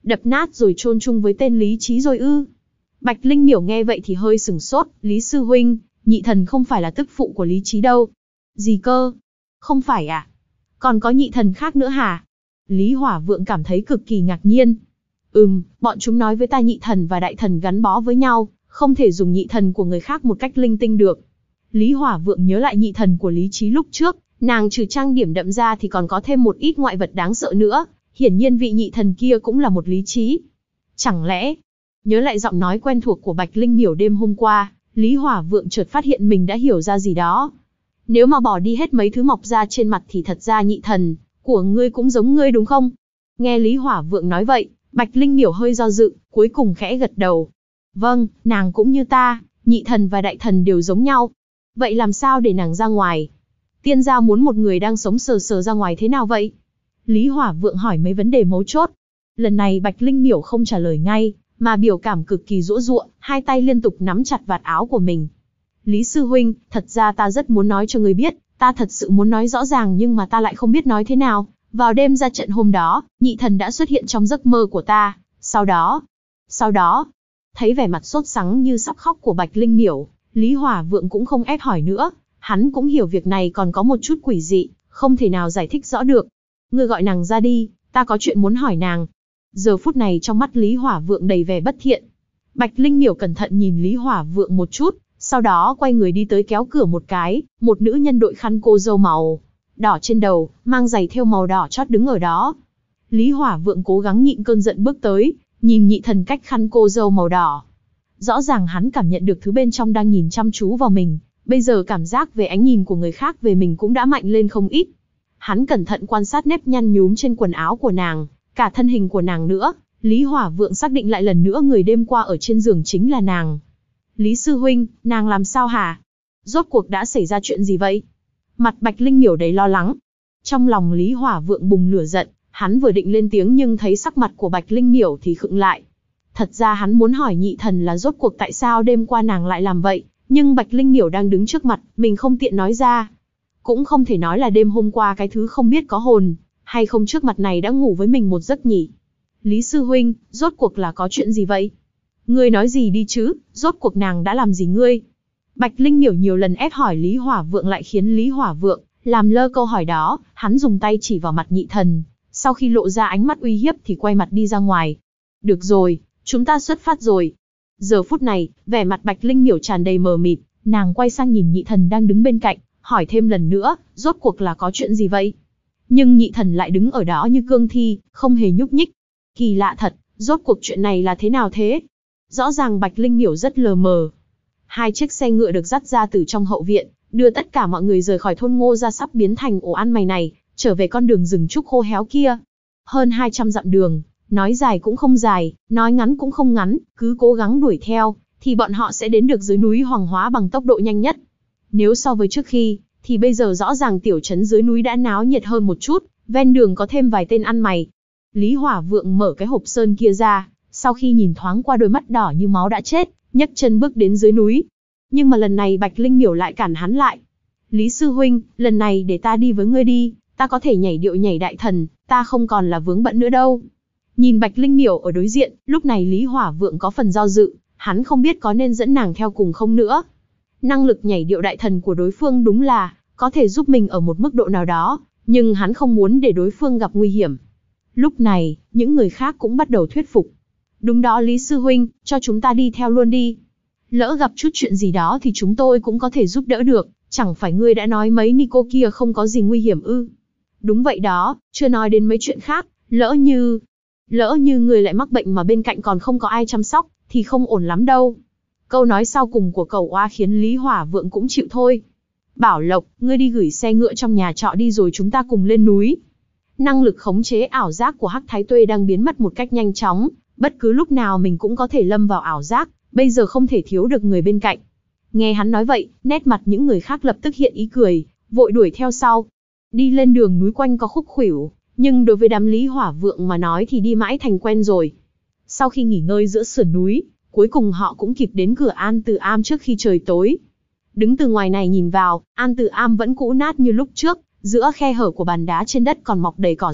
Đập nát rồi chôn chung với tên Lý Trí rồi ư? Bạch Linh Miểu nghe vậy thì hơi sửng sốt, Lý sư huynh, nhị thần không phải là tức phụ của Lý Trí đâu. Gì cơ? Không phải à? Còn có nhị thần khác nữa hả? Lý Hỏa Vượng cảm thấy cực kỳ ngạc nhiên. Ừm, bọn chúng nói với ta nhị thần và đại thần gắn bó với nhau, không thể dùng nhị thần của người khác một cách linh tinh được. Lý Hỏa Vượng nhớ lại nhị thần của Lý Trí lúc trước, nàng trừ trang điểm đậm ra thì còn có thêm một ít ngoại vật đáng sợ nữa, hiển nhiên vị nhị thần kia cũng là một Lý Trí. Chẳng lẽ, nhớ lại giọng nói quen thuộc của Bạch Linh Miểu đêm hôm qua, Lý Hỏa Vượng chợt phát hiện mình đã hiểu ra gì đó. Nếu mà bỏ đi hết mấy thứ mọc ra trên mặt thì thật ra nhị thần của ngươi cũng giống ngươi đúng không? Nghe Lý Hỏa Vượng nói vậy, Bạch Linh Miểu hơi do dự, cuối cùng khẽ gật đầu. Vâng, nàng cũng như ta, nhị thần và đại thần đều giống nhau. Vậy làm sao để nàng ra ngoài? Tiên gia muốn một người đang sống sờ sờ ra ngoài thế nào vậy? Lý Hỏa Vượng hỏi mấy vấn đề mấu chốt. Lần này Bạch Linh Miểu không trả lời ngay, mà biểu cảm cực kỳ giũa giụa, hai tay liên tục nắm chặt vạt áo của mình. Lý sư huynh, thật ra ta rất muốn nói cho ngươi biết, ta thật sự muốn nói rõ ràng nhưng mà ta lại không biết nói thế nào. Vào đêm ra trận hôm đó, nhị thần đã xuất hiện trong giấc mơ của ta, sau đó... Sau đó... Thấy vẻ mặt sốt sắng như sắp khóc của Bạch Linh Miểu, Lý Hỏa Vượng cũng không ép hỏi nữa, hắn cũng hiểu việc này còn có một chút quỷ dị, không thể nào giải thích rõ được. Ngươi gọi nàng ra đi, ta có chuyện muốn hỏi nàng. Giờ phút này trong mắt Lý Hỏa Vượng đầy vẻ bất thiện. Bạch Linh Miểu cẩn thận nhìn Lý Hỏa Vượng một chút, sau đó quay người đi tới kéo cửa một cái, một nữ nhân đội khăn cô dâu màu đỏ trên đầu, mang giày thêu màu đỏ chót đứng ở đó. Lý Hỏa Vượng cố gắng nhịn cơn giận bước tới, nhìn nhị thần cách khăn cô dâu màu đỏ. Rõ ràng hắn cảm nhận được thứ bên trong đang nhìn chăm chú vào mình, bây giờ cảm giác về ánh nhìn của người khác về mình cũng đã mạnh lên không ít. Hắn cẩn thận quan sát nếp nhăn nhúm trên quần áo của nàng, cả thân hình của nàng nữa, Lý Hỏa Vượng xác định lại lần nữa người đêm qua ở trên giường chính là nàng. Lý sư huynh, nàng làm sao hả? Rốt cuộc đã xảy ra chuyện gì vậy? Mặt Bạch Linh Miểu đầy lo lắng. Trong lòng Lý Hỏa Vượng bùng lửa giận, hắn vừa định lên tiếng nhưng thấy sắc mặt của Bạch Linh Miểu thì khựng lại. Thật ra hắn muốn hỏi nhị thần là rốt cuộc tại sao đêm qua nàng lại làm vậy, nhưng Bạch Linh Miểu đang đứng trước mặt, mình không tiện nói ra. Cũng không thể nói là đêm hôm qua cái thứ không biết có hồn, hay không trước mặt này đã ngủ với mình một giấc nhỉ. Lý sư huynh, rốt cuộc là có chuyện gì vậy? Ngươi nói gì đi chứ, rốt cuộc nàng đã làm gì ngươi? Bạch Linh Miểu nhiều lần ép hỏi Lý Hỏa Vượng lại khiến Lý Hỏa Vượng làm lơ câu hỏi đó, hắn dùng tay chỉ vào mặt nhị thần, sau khi lộ ra ánh mắt uy hiếp thì quay mặt đi ra ngoài. Được rồi, chúng ta xuất phát rồi. Giờ phút này, vẻ mặt Bạch Linh Miểu tràn đầy mờ mịt, nàng quay sang nhìn nhị thần đang đứng bên cạnh, hỏi thêm lần nữa, rốt cuộc là có chuyện gì vậy? Nhưng nhị thần lại đứng ở đó như cương thi, không hề nhúc nhích. Kỳ lạ thật, rốt cuộc chuyện này là thế nào thế? Rõ ràng Bạch Linh Miểu rất lờ mờ. Hai chiếc xe ngựa được dắt ra từ trong hậu viện, đưa tất cả mọi người rời khỏi thôn Ngô Gia sắp biến thành ổ ăn mày này, trở về con đường rừng trúc khô héo kia. Hơn hai trăm dặm đường, nói dài cũng không dài, nói ngắn cũng không ngắn, cứ cố gắng đuổi theo, thì bọn họ sẽ đến được dưới núi Hoàng Hóa bằng tốc độ nhanh nhất. Nếu so với trước khi, thì bây giờ rõ ràng tiểu trấn dưới núi đã náo nhiệt hơn một chút, ven đường có thêm vài tên ăn mày. Lý Hỏa Vượng mở cái hộp sơn kia ra, sau khi nhìn thoáng qua đôi mắt đỏ như máu đã chết, nhấc chân bước đến dưới núi. Nhưng mà lần này Bạch Linh Miểu lại cản hắn lại. Lý sư huynh, lần này để ta đi với ngươi đi, ta có thể nhảy điệu nhảy đại thần, ta không còn là vướng bận nữa đâu. Nhìn Bạch Linh Miểu ở đối diện, lúc này Lý Hỏa Vượng có phần do dự, hắn không biết có nên dẫn nàng theo cùng không nữa. Năng lực nhảy điệu đại thần của đối phương đúng là có thể giúp mình ở một mức độ nào đó, nhưng hắn không muốn để đối phương gặp nguy hiểm. Lúc này, những người khác cũng bắt đầu thuyết phục. Đúng đó Lý sư huynh, cho chúng ta đi theo luôn đi. Lỡ gặp chút chuyện gì đó thì chúng tôi cũng có thể giúp đỡ được, chẳng phải ngươi đã nói mấy ni cô kia không có gì nguy hiểm ư? Đúng vậy đó, chưa nói đến mấy chuyện khác, lỡ như... Lỡ như người lại mắc bệnh mà bên cạnh còn không có ai chăm sóc, thì không ổn lắm đâu. Câu nói sau cùng của cẩu oa khiến Lý Hỏa Vượng cũng chịu thôi. Bảo Lộc, ngươi đi gửi xe ngựa trong nhà trọ đi rồi chúng ta cùng lên núi. Năng lực khống chế ảo giác của Hắc Thái Tuê đang biến mất một cách nhanh chóng, bất cứ lúc nào mình cũng có thể lâm vào ảo giác, bây giờ không thể thiếu được người bên cạnh. Nghe hắn nói vậy, nét mặt những người khác lập tức hiện ý cười, vội đuổi theo sau. Đi lên đường núi quanh có khúc khuỷu, nhưng đối với đám Lý Hỏa Vượng mà nói thì đi mãi thành quen rồi. Sau khi nghỉ ngơi giữa sườn núi, cuối cùng họ cũng kịp đến cửa An Từ Am trước khi trời tối. Đứng từ ngoài này nhìn vào, An Từ Am vẫn cũ nát như lúc trước, giữa khe hở của bàn đá trên đất còn mọc đầy cỏ dại,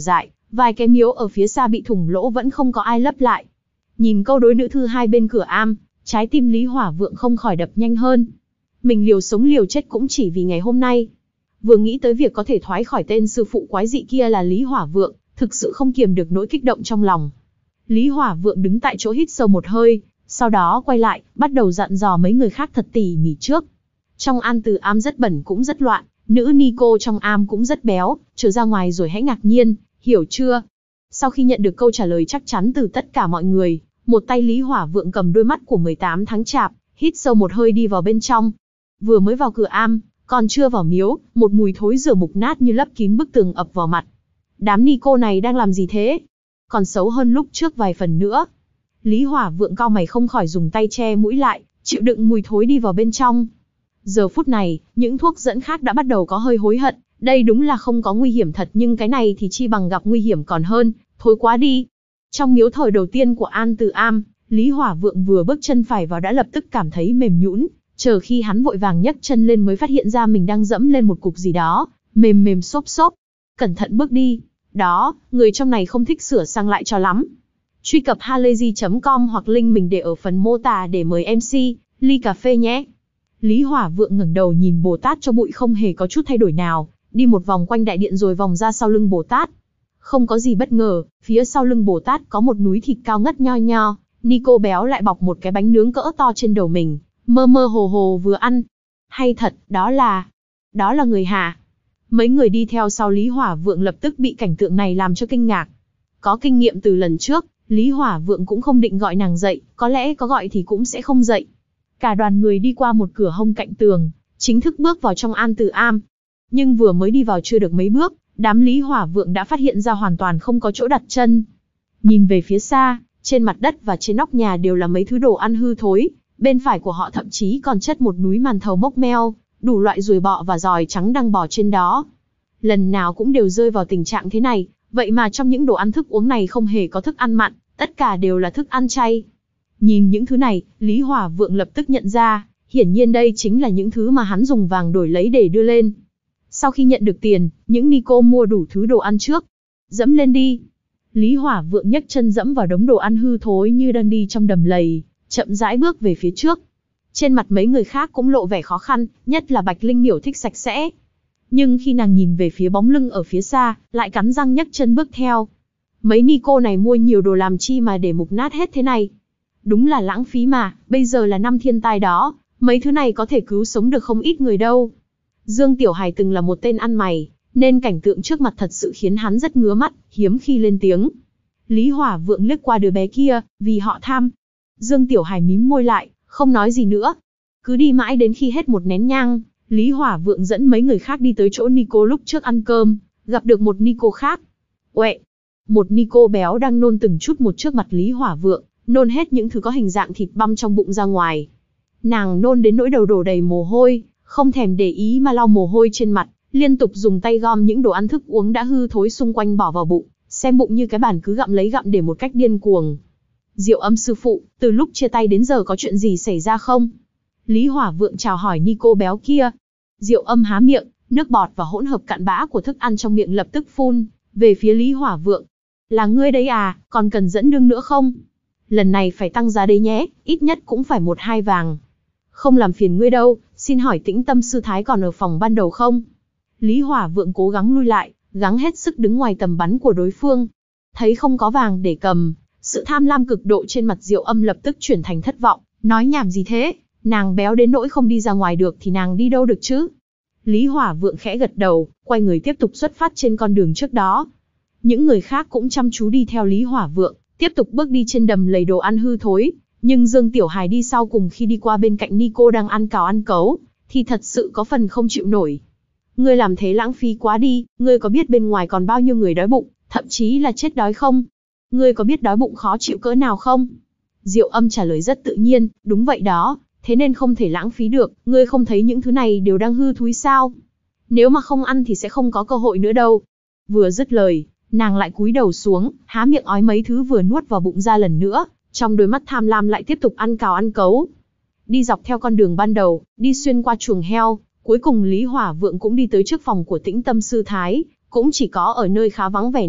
Vài cái miếu ở phía xa bị thủng lỗ vẫn không có ai lấp lại. Nhìn câu đối nữ thư hai bên cửa am, trái tim Lý Hỏa Vượng không khỏi đập nhanh hơn. Mình liều sống liều chết cũng chỉ vì ngày hôm nay. Vừa nghĩ tới việc có thể thoái khỏi tên sư phụ quái dị kia là Lý Hỏa Vượng, thực sự không kiềm được nỗi kích động trong lòng. Lý Hỏa Vượng đứng tại chỗ hít sâu một hơi, sau đó quay lại, bắt đầu dặn dò mấy người khác thật tỉ mỉ trước. Trong An Từ am rất bẩn cũng rất loạn, nữ Nico trong am cũng rất béo, trở ra ngoài rồi hãy ngạc nhiên, hiểu chưa? Sau khi nhận được câu trả lời chắc chắn từ tất cả mọi người, một tay Lý Hỏa Vượng cầm đôi mắt của mười tám tháng chạp, hít sâu một hơi đi vào bên trong. Vừa mới vào cửa am, còn chưa vào miếu, một mùi thối rửa mục nát như lấp kín bức tường ập vào mặt. Đám Nico này đang làm gì thế? Còn xấu hơn lúc trước vài phần nữa. Lý Hỏa Vượng cau mày không khỏi dùng tay che mũi lại, chịu đựng mùi thối đi vào bên trong. Giờ phút này, những thuốc dẫn khác đã bắt đầu có hơi hối hận, đây đúng là không có nguy hiểm thật nhưng cái này thì chi bằng gặp nguy hiểm còn hơn, thối quá đi. Trong miếu thờ đầu tiên của An Từ am, Lý Hỏa Vượng vừa bước chân phải vào đã lập tức cảm thấy mềm nhũn, chờ khi hắn vội vàng nhấc chân lên mới phát hiện ra mình đang dẫm lên một cục gì đó, mềm mềm xốp xốp. Cẩn thận bước đi, đó, người trong này không thích sửa sang lại cho lắm. Truy cập halayzi chấm com hoặc link mình để ở phần mô tả để mời em xê, ly cà phê nhé. Lý Hỏa Vượng ngẩng đầu nhìn Bồ Tát cho bụi không hề có chút thay đổi nào, đi một vòng quanh đại điện rồi vòng ra sau lưng Bồ Tát. Không có gì bất ngờ, phía sau lưng Bồ Tát có một núi thịt cao ngất nho nho, Nico béo lại bọc một cái bánh nướng cỡ to trên đầu mình, mơ mơ hồ hồ vừa ăn. Hay thật, đó là... đó là người hả? Mấy người đi theo sau Lý Hỏa Vượng lập tức bị cảnh tượng này làm cho kinh ngạc. Có kinh nghiệm từ lần trước, Lý Hỏa Vượng cũng không định gọi nàng dậy, có lẽ có gọi thì cũng sẽ không dậy. Cả đoàn người đi qua một cửa hông cạnh tường, chính thức bước vào trong An Từ am. Nhưng vừa mới đi vào chưa được mấy bước, đám Lý Hỏa Vượng đã phát hiện ra hoàn toàn không có chỗ đặt chân. Nhìn về phía xa, trên mặt đất và trên nóc nhà đều là mấy thứ đồ ăn hư thối, bên phải của họ thậm chí còn chất một núi màn thầu mốc meo, đủ loại ruồi bọ và giòi trắng đang bò trên đó. Lần nào cũng đều rơi vào tình trạng thế này, vậy mà trong những đồ ăn thức uống này không hề có thức ăn mặn, tất cả đều là thức ăn chay. Nhìn những thứ này, Lý Hỏa Vượng lập tức nhận ra, hiển nhiên đây chính là những thứ mà hắn dùng vàng đổi lấy để đưa lên. Sau khi nhận được tiền, những Nico mua đủ thứ đồ ăn trước. Dẫm lên đi. Lý Hỏa Vượng nhấc chân dẫm vào đống đồ ăn hư thối như đang đi trong đầm lầy, chậm rãi bước về phía trước. Trên mặt mấy người khác cũng lộ vẻ khó khăn, nhất là Bạch Linh Miểu thích sạch sẽ. Nhưng khi nàng nhìn về phía bóng lưng ở phía xa, lại cắn răng nhấc chân bước theo. Mấy Nico này mua nhiều đồ làm chi mà để mục nát hết thế này. Đúng là lãng phí mà, bây giờ là năm thiên tai đó, mấy thứ này có thể cứu sống được không ít người đâu. Dương Tiểu Hải từng là một tên ăn mày, nên cảnh tượng trước mặt thật sự khiến hắn rất ngứa mắt, hiếm khi lên tiếng. Lý Hỏa Vượng liếc qua đứa bé kia, vì họ tham. Dương Tiểu Hải mím môi lại, không nói gì nữa. Cứ đi mãi đến khi hết một nén nhang, Lý Hỏa Vượng dẫn mấy người khác đi tới chỗ Nico lúc trước ăn cơm, gặp được một Nico khác. Uệ! Một Nico béo đang nôn từng chút một trước mặt Lý Hỏa Vượng, nôn hết những thứ có hình dạng thịt băm trong bụng ra ngoài. Nàng nôn đến nỗi đầu đổ đầy mồ hôi, không thèm để ý mà lau mồ hôi trên mặt, liên tục dùng tay gom những đồ ăn thức uống đã hư thối xung quanh bỏ vào bụng, xem bụng như cái bàn cứ gặm lấy gặm để một cách điên cuồng. Diệu Âm sư phụ, từ lúc chia tay đến giờ có chuyện gì xảy ra không? Lý Hỏa Vượng chào hỏi Nico béo kia. Diệu Âm há miệng, nước bọt và hỗn hợp cặn bã của thức ăn trong miệng lập tức phun về phía Lý Hỏa Vượng. Là ngươi đấy à, còn cần dẫn đương nữa không? Lần này phải tăng giá đấy nhé, ít nhất cũng phải một hai vàng. Không làm phiền ngươi đâu, xin hỏi Tĩnh Tâm sư thái còn ở phòng ban đầu không? Lý Hỏa Vượng cố gắng lui lại, gắng hết sức đứng ngoài tầm bắn của đối phương. Thấy không có vàng để cầm, sự tham lam cực độ trên mặt Diệu Âm lập tức chuyển thành thất vọng, nói nhảm gì thế, nàng béo đến nỗi không đi ra ngoài được thì nàng đi đâu được chứ? Lý Hỏa Vượng khẽ gật đầu, quay người tiếp tục xuất phát trên con đường trước đó. Những người khác cũng chăm chú đi theo Lý Hỏa Vượng, tiếp tục bước đi trên đầm lầy đồ ăn hư thối, nhưng Dương Tiểu Hải đi sau cùng khi đi qua bên cạnh Nico đang ăn cào ăn cấu, thì thật sự có phần không chịu nổi. Ngươi làm thế lãng phí quá đi, ngươi có biết bên ngoài còn bao nhiêu người đói bụng, thậm chí là chết đói không? Ngươi có biết đói bụng khó chịu cỡ nào không? Diệu Âm trả lời rất tự nhiên, đúng vậy đó, thế nên không thể lãng phí được, ngươi không thấy những thứ này đều đang hư thúi sao? Nếu mà không ăn thì sẽ không có cơ hội nữa đâu. Vừa dứt lời, nàng lại cúi đầu xuống, há miệng ói mấy thứ vừa nuốt vào bụng ra lần nữa, trong đôi mắt tham lam lại tiếp tục ăn cào ăn cấu. Đi dọc theo con đường ban đầu, đi xuyên qua chuồng heo, cuối cùng Lý Hỏa Vượng cũng đi tới trước phòng của Tĩnh Tâm sư thái, cũng chỉ có ở nơi khá vắng vẻ này,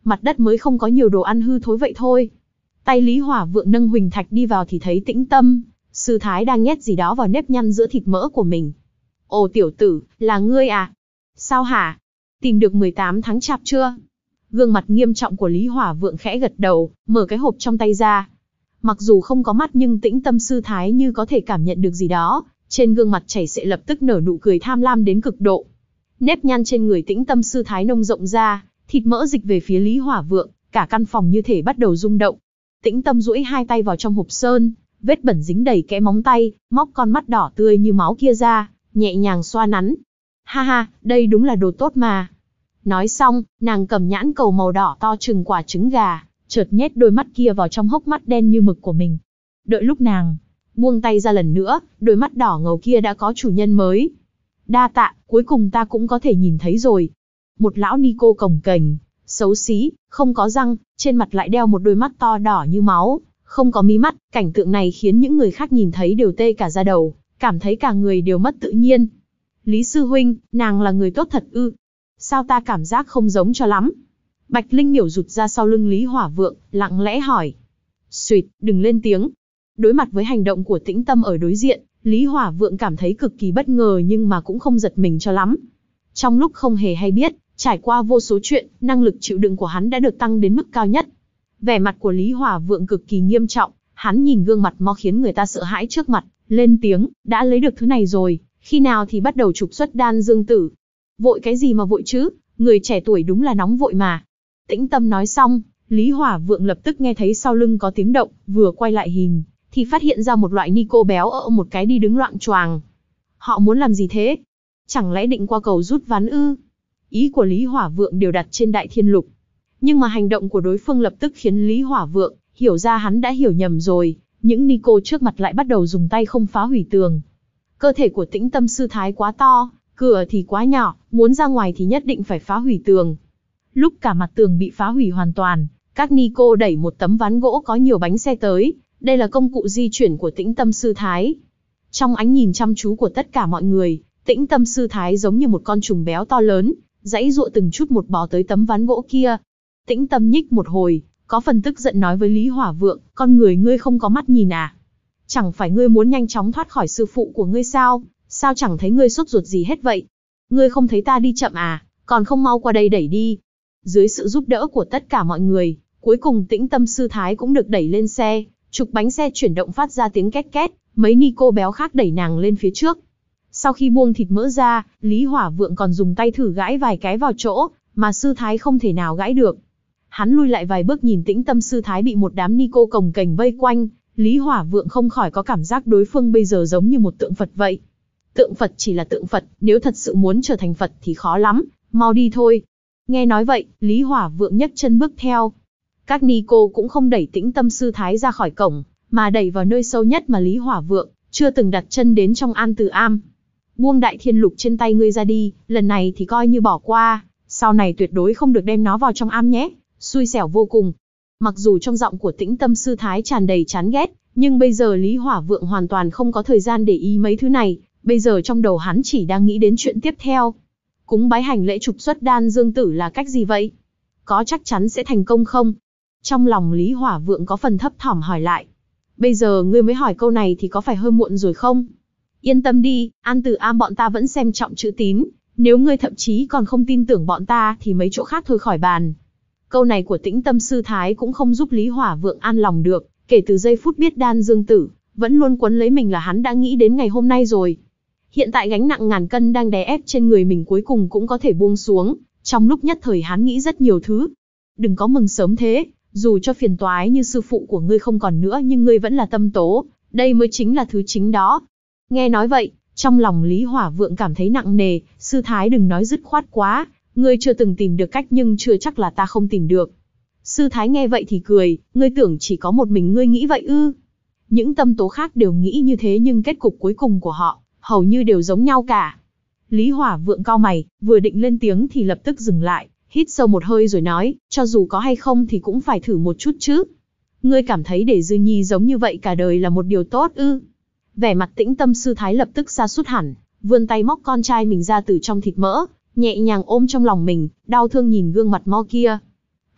mặt đất mới không có nhiều đồ ăn hư thối vậy thôi. Tay Lý Hỏa Vượng nâng huỳnh thạch đi vào thì thấy Tĩnh Tâm sư thái đang nhét gì đó vào nếp nhăn giữa thịt mỡ của mình. Ồ tiểu tử, là ngươi à? Sao hả? Tìm được mười tám tháng chạp chưa? Gương mặt nghiêm trọng của Lý Hỏa Vượng khẽ gật đầu, mở cái hộp trong tay ra. Mặc dù không có mắt nhưng Tĩnh Tâm sư thái như có thể cảm nhận được gì đó, trên gương mặt chảy xệ lập tức nở nụ cười tham lam đến cực độ. Nếp nhăn trên người Tĩnh Tâm sư thái nông rộng ra, thịt mỡ dịch về phía Lý Hỏa Vượng, cả căn phòng như thể bắt đầu rung động. Tĩnh Tâm duỗi hai tay vào trong hộp sơn, vết bẩn dính đầy kẽ móng tay, móc con mắt đỏ tươi như máu kia ra, nhẹ nhàng xoa nắn. Ha ha, đây đúng là đồ tốt mà. Nói xong, nàng cầm nhãn cầu màu đỏ to chừng quả trứng gà, chợt nhét đôi mắt kia vào trong hốc mắt đen như mực của mình. Đợi lúc nàng buông tay ra lần nữa, đôi mắt đỏ ngầu kia đã có chủ nhân mới. Đa tạ, cuối cùng ta cũng có thể nhìn thấy rồi. Một lão ni cô cồng kềnh, xấu xí, không có răng, trên mặt lại đeo một đôi mắt to đỏ như máu, không có mí mắt. Cảnh tượng này khiến những người khác nhìn thấy đều tê cả da đầu, cảm thấy cả người đều mất tự nhiên. Lý sư huynh, nàng là người tốt thật ư? Sao ta cảm giác không giống cho lắm? Bạch Linh Miểu rụt ra sau lưng Lý Hỏa Vượng, lặng lẽ hỏi. Xuyệt, đừng lên tiếng. Đối mặt với hành động của Tĩnh Tâm ở đối diện, Lý Hỏa Vượng cảm thấy cực kỳ bất ngờ nhưng mà cũng không giật mình cho lắm. Trong lúc không hề hay biết, trải qua vô số chuyện, năng lực chịu đựng của hắn đã được tăng đến mức cao nhất. Vẻ mặt của Lý Hỏa Vượng cực kỳ nghiêm trọng, hắn nhìn gương mặt mo khiến người ta sợ hãi trước mặt, lên tiếng, đã lấy được thứ này rồi, khi nào thì bắt đầu trục xuất đan dương tử? Vội cái gì mà vội chứ, người trẻ tuổi đúng là nóng vội mà. Tĩnh Tâm nói xong, Lý Hỏa Vượng lập tức nghe thấy sau lưng có tiếng động, vừa quay lại hình, thì phát hiện ra một loại ni cô béo ở một cái đi đứng loạng choàng. Họ muốn làm gì thế? Chẳng lẽ định qua cầu rút ván ư? Ý của Lý Hỏa Vượng đều đặt trên Đại Thiên Lục. Nhưng mà hành động của đối phương lập tức khiến Lý Hỏa Vượng hiểu ra hắn đã hiểu nhầm rồi, những ni cô trước mặt lại bắt đầu dùng tay không phá hủy tường. Cơ thể của Tĩnh Tâm sư thái quá to, cửa thì quá nhỏ, muốn ra ngoài thì nhất định phải phá hủy tường. Lúc cả mặt tường bị phá hủy hoàn toàn, các ni cô đẩy một tấm ván gỗ có nhiều bánh xe tới, đây là công cụ di chuyển của Tĩnh Tâm sư thái. Trong ánh nhìn chăm chú của tất cả mọi người, Tĩnh Tâm sư thái giống như một con trùng béo to lớn, giãy giụa từng chút một bò tới tấm ván gỗ kia. Tĩnh Tâm nhích một hồi, có phần tức giận nói với Lý Hỏa Vượng, con người ngươi không có mắt nhìn à? Chẳng phải ngươi muốn nhanh chóng thoát khỏi sư phụ của ngươi sao? Sao chẳng thấy ngươi sốt ruột gì hết vậy? Ngươi không thấy ta đi chậm à? Còn không mau qua đây đẩy đi. Dưới sự giúp đỡ của tất cả mọi người, cuối cùng Tĩnh Tâm sư thái cũng được đẩy lên xe, trục bánh xe chuyển động phát ra tiếng két két, mấy ni cô béo khác đẩy nàng lên phía trước. Sau khi buông thịt mỡ ra, Lý Hỏa Vượng còn dùng tay thử gãi vài cái vào chỗ, mà sư thái không thể nào gãi được. Hắn lui lại vài bước nhìn Tĩnh Tâm sư thái bị một đám ni cô cồng kềnh vây quanh, Lý Hỏa Vượng không khỏi có cảm giác đối phương bây giờ giống như một tượng Phật vậy. Tượng Phật chỉ là tượng Phật, nếu thật sự muốn trở thành Phật thì khó lắm, mau đi thôi. Nghe nói vậy, Lý Hỏa Vượng nhấc chân bước theo. Các ni cô cũng không đẩy Tĩnh Tâm sư thái ra khỏi cổng, mà đẩy vào nơi sâu nhất mà Lý Hỏa Vượng chưa từng đặt chân đến trong An Tử Am. Buông Đại Thiên Lục trên tay ngươi ra đi, lần này thì coi như bỏ qua, sau này tuyệt đối không được đem nó vào trong am nhé, xui xẻo vô cùng. Mặc dù trong giọng của Tĩnh Tâm sư thái tràn đầy chán ghét, nhưng bây giờ Lý Hỏa Vượng hoàn toàn không có thời gian để ý mấy thứ này, bây giờ trong đầu hắn chỉ đang nghĩ đến chuyện tiếp theo. Cúng bái hành lễ trục xuất đan dương tử là cách gì vậy? Có chắc chắn sẽ thành công không? Trong lòng Lý Hỏa Vượng có phần thấp thỏm hỏi lại. Bây giờ ngươi mới hỏi câu này thì có phải hơi muộn rồi không? Yên tâm đi, An Tử Am bọn ta vẫn xem trọng chữ tín, nếu ngươi thậm chí còn không tin tưởng bọn ta thì mấy chỗ khác thôi khỏi bàn. Câu này của Tĩnh Tâm sư thái cũng không giúp Lý Hỏa Vượng an lòng được, kể từ giây phút biết đan dương tử vẫn luôn quấn lấy mình là hắn đã nghĩ đến ngày hôm nay rồi. Hiện tại gánh nặng ngàn cân đang đè ép trên người mình cuối cùng cũng có thể buông xuống, trong lúc nhất thời hắn nghĩ rất nhiều thứ. Đừng có mừng sớm thế, dù cho phiền toái như sư phụ của ngươi không còn nữa nhưng ngươi vẫn là tâm tố, đây mới chính là thứ chính đó. Nghe nói vậy, trong lòng Lý Hỏa Vượng cảm thấy nặng nề, sư thái đừng nói dứt khoát quá, ngươi chưa từng tìm được cách nhưng chưa chắc là ta không tìm được. Sư thái nghe vậy thì cười, ngươi tưởng chỉ có một mình ngươi nghĩ vậy ư? Những tâm tố khác đều nghĩ như thế nhưng kết cục cuối cùng của họ hầu như đều giống nhau cả. Lý Hỏa Vượng cau mày, vừa định lên tiếng thì lập tức dừng lại, hít sâu một hơi rồi nói, cho dù có hay không thì cũng phải thử một chút chứ. Ngươi cảm thấy để Dư Nhi giống như vậy cả đời là một điều tốt ư? Vẻ mặt Tĩnh Tâm sư thái lập tức sa sút hẳn, vươn tay móc con trai mình ra từ trong thịt mỡ, nhẹ nhàng ôm trong lòng mình, đau thương nhìn gương mặt mo kia.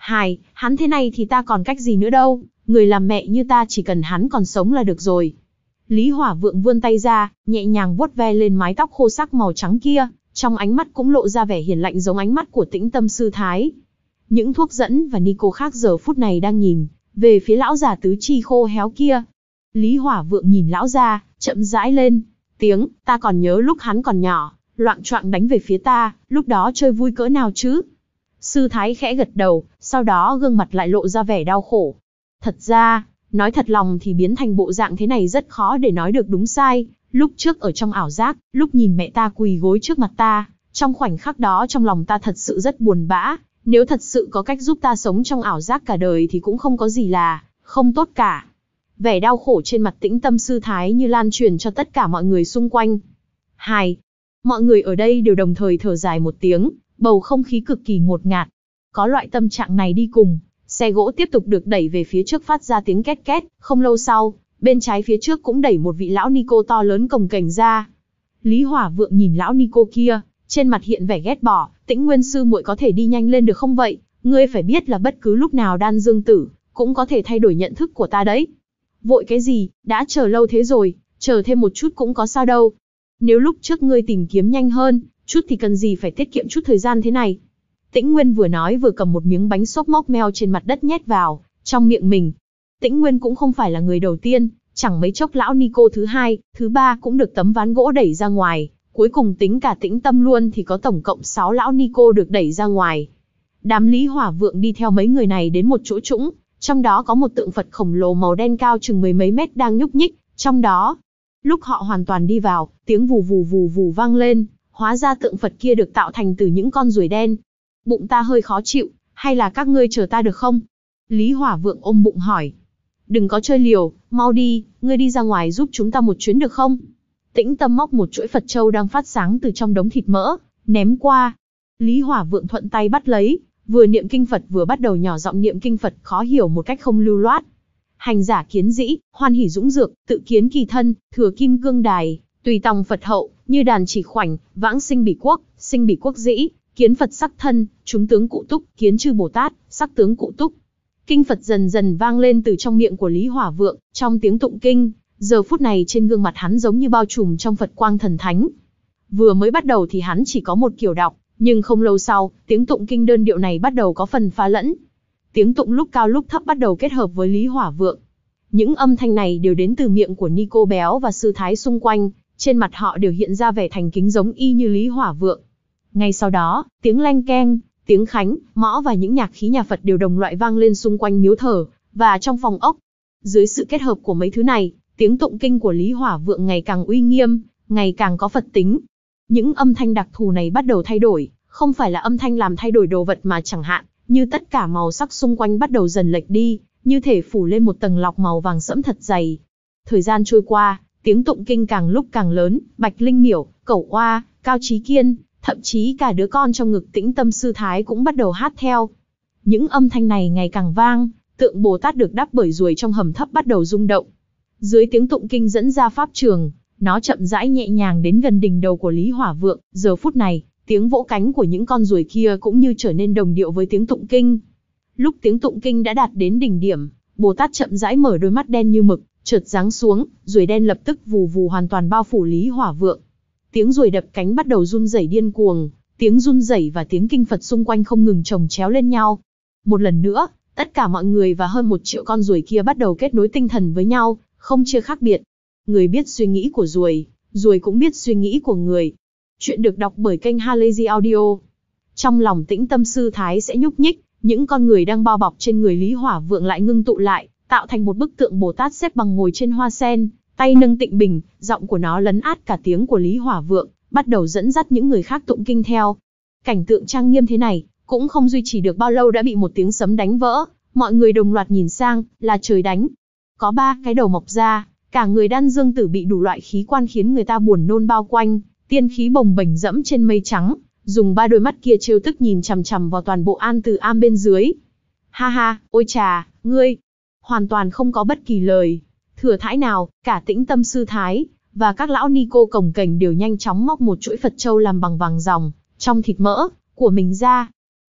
Hai, hắn thế này thì ta còn cách gì nữa đâu, người làm mẹ như ta chỉ cần hắn còn sống là được rồi. Lý Hỏa Vượng vươn tay ra, nhẹ nhàng vuốt ve lên mái tóc khô sắc màu trắng kia, trong ánh mắt cũng lộ ra vẻ hiền lạnh giống ánh mắt của Tĩnh Tâm sư thái. Những thuốc dẫn và Nico khác giờ phút này đang nhìn về phía lão già tứ chi khô héo kia. Lý Hỏa Vượng nhìn lão già, chậm rãi lên tiếng, ta còn nhớ lúc hắn còn nhỏ, loạng choạng đánh về phía ta, lúc đó chơi vui cỡ nào chứ? Sư thái khẽ gật đầu, sau đó gương mặt lại lộ ra vẻ đau khổ. Thật ra, nói thật lòng thì biến thành bộ dạng thế này rất khó để nói được đúng sai. Lúc trước ở trong ảo giác, lúc nhìn mẹ ta quỳ gối trước mặt ta, trong khoảnh khắc đó trong lòng ta thật sự rất buồn bã. Nếu thật sự có cách giúp ta sống trong ảo giác cả đời thì cũng không có gì là không tốt cả. Vẻ đau khổ trên mặt Tĩnh Tâm sư thái như lan truyền cho tất cả mọi người xung quanh. Hai, mọi người ở đây đều đồng thời thở dài một tiếng, bầu không khí cực kỳ ngột ngạt. Có loại tâm trạng này đi cùng, xe gỗ tiếp tục được đẩy về phía trước phát ra tiếng két két, không lâu sau, bên trái phía trước cũng đẩy một vị lão Nico to lớn cồng kềnh ra. Lý Hỏa Vượng nhìn lão Nico kia, trên mặt hiện vẻ ghét bỏ, Tĩnh Nguyên sư muội có thể đi nhanh lên được không vậy? Ngươi phải biết là bất cứ lúc nào Đan Dương Tử cũng có thể thay đổi nhận thức của ta đấy. Vội cái gì, đã chờ lâu thế rồi, chờ thêm một chút cũng có sao đâu. Nếu lúc trước ngươi tìm kiếm nhanh hơn, chút thì cần gì phải tiết kiệm chút thời gian thế này. Tĩnh Nguyên vừa nói vừa cầm một miếng bánh xốp móc meo trên mặt đất nhét vào trong miệng mình. Tĩnh Nguyên cũng không phải là người đầu tiên, chẳng mấy chốc lão Nico thứ hai, thứ ba cũng được tấm ván gỗ đẩy ra ngoài, cuối cùng tính cả Tĩnh Tâm luôn thì có tổng cộng sáu lão Nico được đẩy ra ngoài. Đám Lý Hỏa Vượng đi theo mấy người này đến một chỗ trũng, trong đó có một tượng Phật khổng lồ màu đen cao chừng mười mấy mét đang nhúc nhích, trong đó. Lúc họ hoàn toàn đi vào, tiếng vù vù vù vù vang lên, hóa ra tượng Phật kia được tạo thành từ những con ruồi đen. Bụng ta hơi khó chịu, hay là các ngươi chờ ta được không? Lý Hỏa Vượng ôm bụng hỏi. Đừng có chơi liều, mau đi, ngươi đi ra ngoài giúp chúng ta một chuyến được không? Tĩnh Tâm móc một chuỗi Phật châu đang phát sáng từ trong đống thịt mỡ, ném qua. Lý Hỏa Vượng thuận tay bắt lấy, vừa niệm kinh Phật vừa bắt đầu nhỏ giọng niệm kinh Phật khó hiểu một cách không lưu loát. Hành giả kiến dĩ, hoan hỷ dũng dược, tự kiến kỳ thân, thừa kim cương đài, tùy tòng Phật hậu, như đàn chỉ khoảnh, vãng sinh bỉ quốc, sinh bỉ quốc dĩ, kiến Phật sắc thân, chúng tướng cụ túc, kiến chư Bồ Tát, sắc tướng cụ túc. Kinh Phật dần dần vang lên từ trong miệng của Lý Hỏa Vượng, trong tiếng tụng kinh, giờ phút này trên gương mặt hắn giống như bao trùm trong Phật quang thần thánh. Vừa mới bắt đầu thì hắn chỉ có một kiểu đọc, nhưng không lâu sau, tiếng tụng kinh đơn điệu này bắt đầu có phần pha lẫn. Tiếng tụng lúc cao lúc thấp bắt đầu kết hợp với Lý Hỏa Vượng. Những âm thanh này đều đến từ miệng của Nico béo và sư thái xung quanh, trên mặt họ đều hiện ra vẻ thành kính giống y như Lý Hỏa Vượng. Ngay sau đó, tiếng leng keng, tiếng khánh, mõ và những nhạc khí nhà Phật đều đồng loại vang lên xung quanh miếu thờ và trong phòng ốc. Dưới sự kết hợp của mấy thứ này, tiếng tụng kinh của Lý Hỏa Vượng ngày càng uy nghiêm, ngày càng có Phật tính. Những âm thanh đặc thù này bắt đầu thay đổi, không phải là âm thanh làm thay đổi đồ vật mà chẳng hạn, như tất cả màu sắc xung quanh bắt đầu dần lệch đi, như thể phủ lên một tầng lọc màu vàng sẫm thật dày. Thời gian trôi qua, tiếng tụng kinh càng lúc càng lớn, Bạch Linh Miểu, Cẩu Oa, Cao Chí Kiên, thậm chí cả đứa con trong ngực Tĩnh Tâm sư thái cũng bắt đầu hát theo. Những âm thanh này ngày càng vang, tượng Bồ Tát được đắp bởi ruồi trong hầm thấp bắt đầu rung động. Dưới tiếng tụng kinh dẫn ra pháp trường, nó chậm rãi nhẹ nhàng đến gần đỉnh đầu của Lý Hỏa Vượng. Giờ phút này, tiếng vỗ cánh của những con ruồi kia cũng như trở nên đồng điệu với tiếng tụng kinh. Lúc tiếng tụng kinh đã đạt đến đỉnh điểm, Bồ Tát chậm rãi mở đôi mắt đen như mực, chợt giáng xuống, ruồi đen lập tức vù vù hoàn toàn bao phủ Lý Hỏa Vượng. Tiếng ruồi đập cánh bắt đầu run rẩy điên cuồng, tiếng run rẩy và tiếng kinh Phật xung quanh không ngừng chồng chéo lên nhau. Một lần nữa, tất cả mọi người và hơn một triệu con ruồi kia bắt đầu kết nối tinh thần với nhau, không chia khác biệt. Người biết suy nghĩ của ruồi, ruồi cũng biết suy nghĩ của người. Chuyện được đọc bởi kênh Halazy Audio. Trong lòng Tĩnh Tâm sư thái sẽ nhúc nhích, những con người đang bao bọc trên người Lý Hỏa Vượng lại ngưng tụ lại, tạo thành một bức tượng Bồ Tát xếp bằng ngồi trên hoa sen, tay nâng tịnh bình, giọng của nó lấn át cả tiếng của Lý Hỏa Vượng, bắt đầu dẫn dắt những người khác tụng kinh theo. Cảnh tượng trang nghiêm thế này, cũng không duy trì được bao lâu đã bị một tiếng sấm đánh vỡ, mọi người đồng loạt nhìn sang, là trời đánh. Có ba cái đầu mọc ra, cả người Đan Dương Tử bị đủ loại khí quan khiến người ta buồn nôn bao quanh, tiên khí bồng bềnh dẫm trên mây trắng, dùng ba đôi mắt kia trêu tức nhìn chằm chằm vào toàn bộ An Từ Am bên dưới. Ha ha, ôi trà, ngươi, hoàn toàn không có bất kỳ lời thừa thãi nào, cả Tĩnh Tâm sư thái và các lão Nico cồng kềnh đều nhanh chóng móc một chuỗi Phật châu làm bằng vàng ròng trong thịt mỡ của mình ra.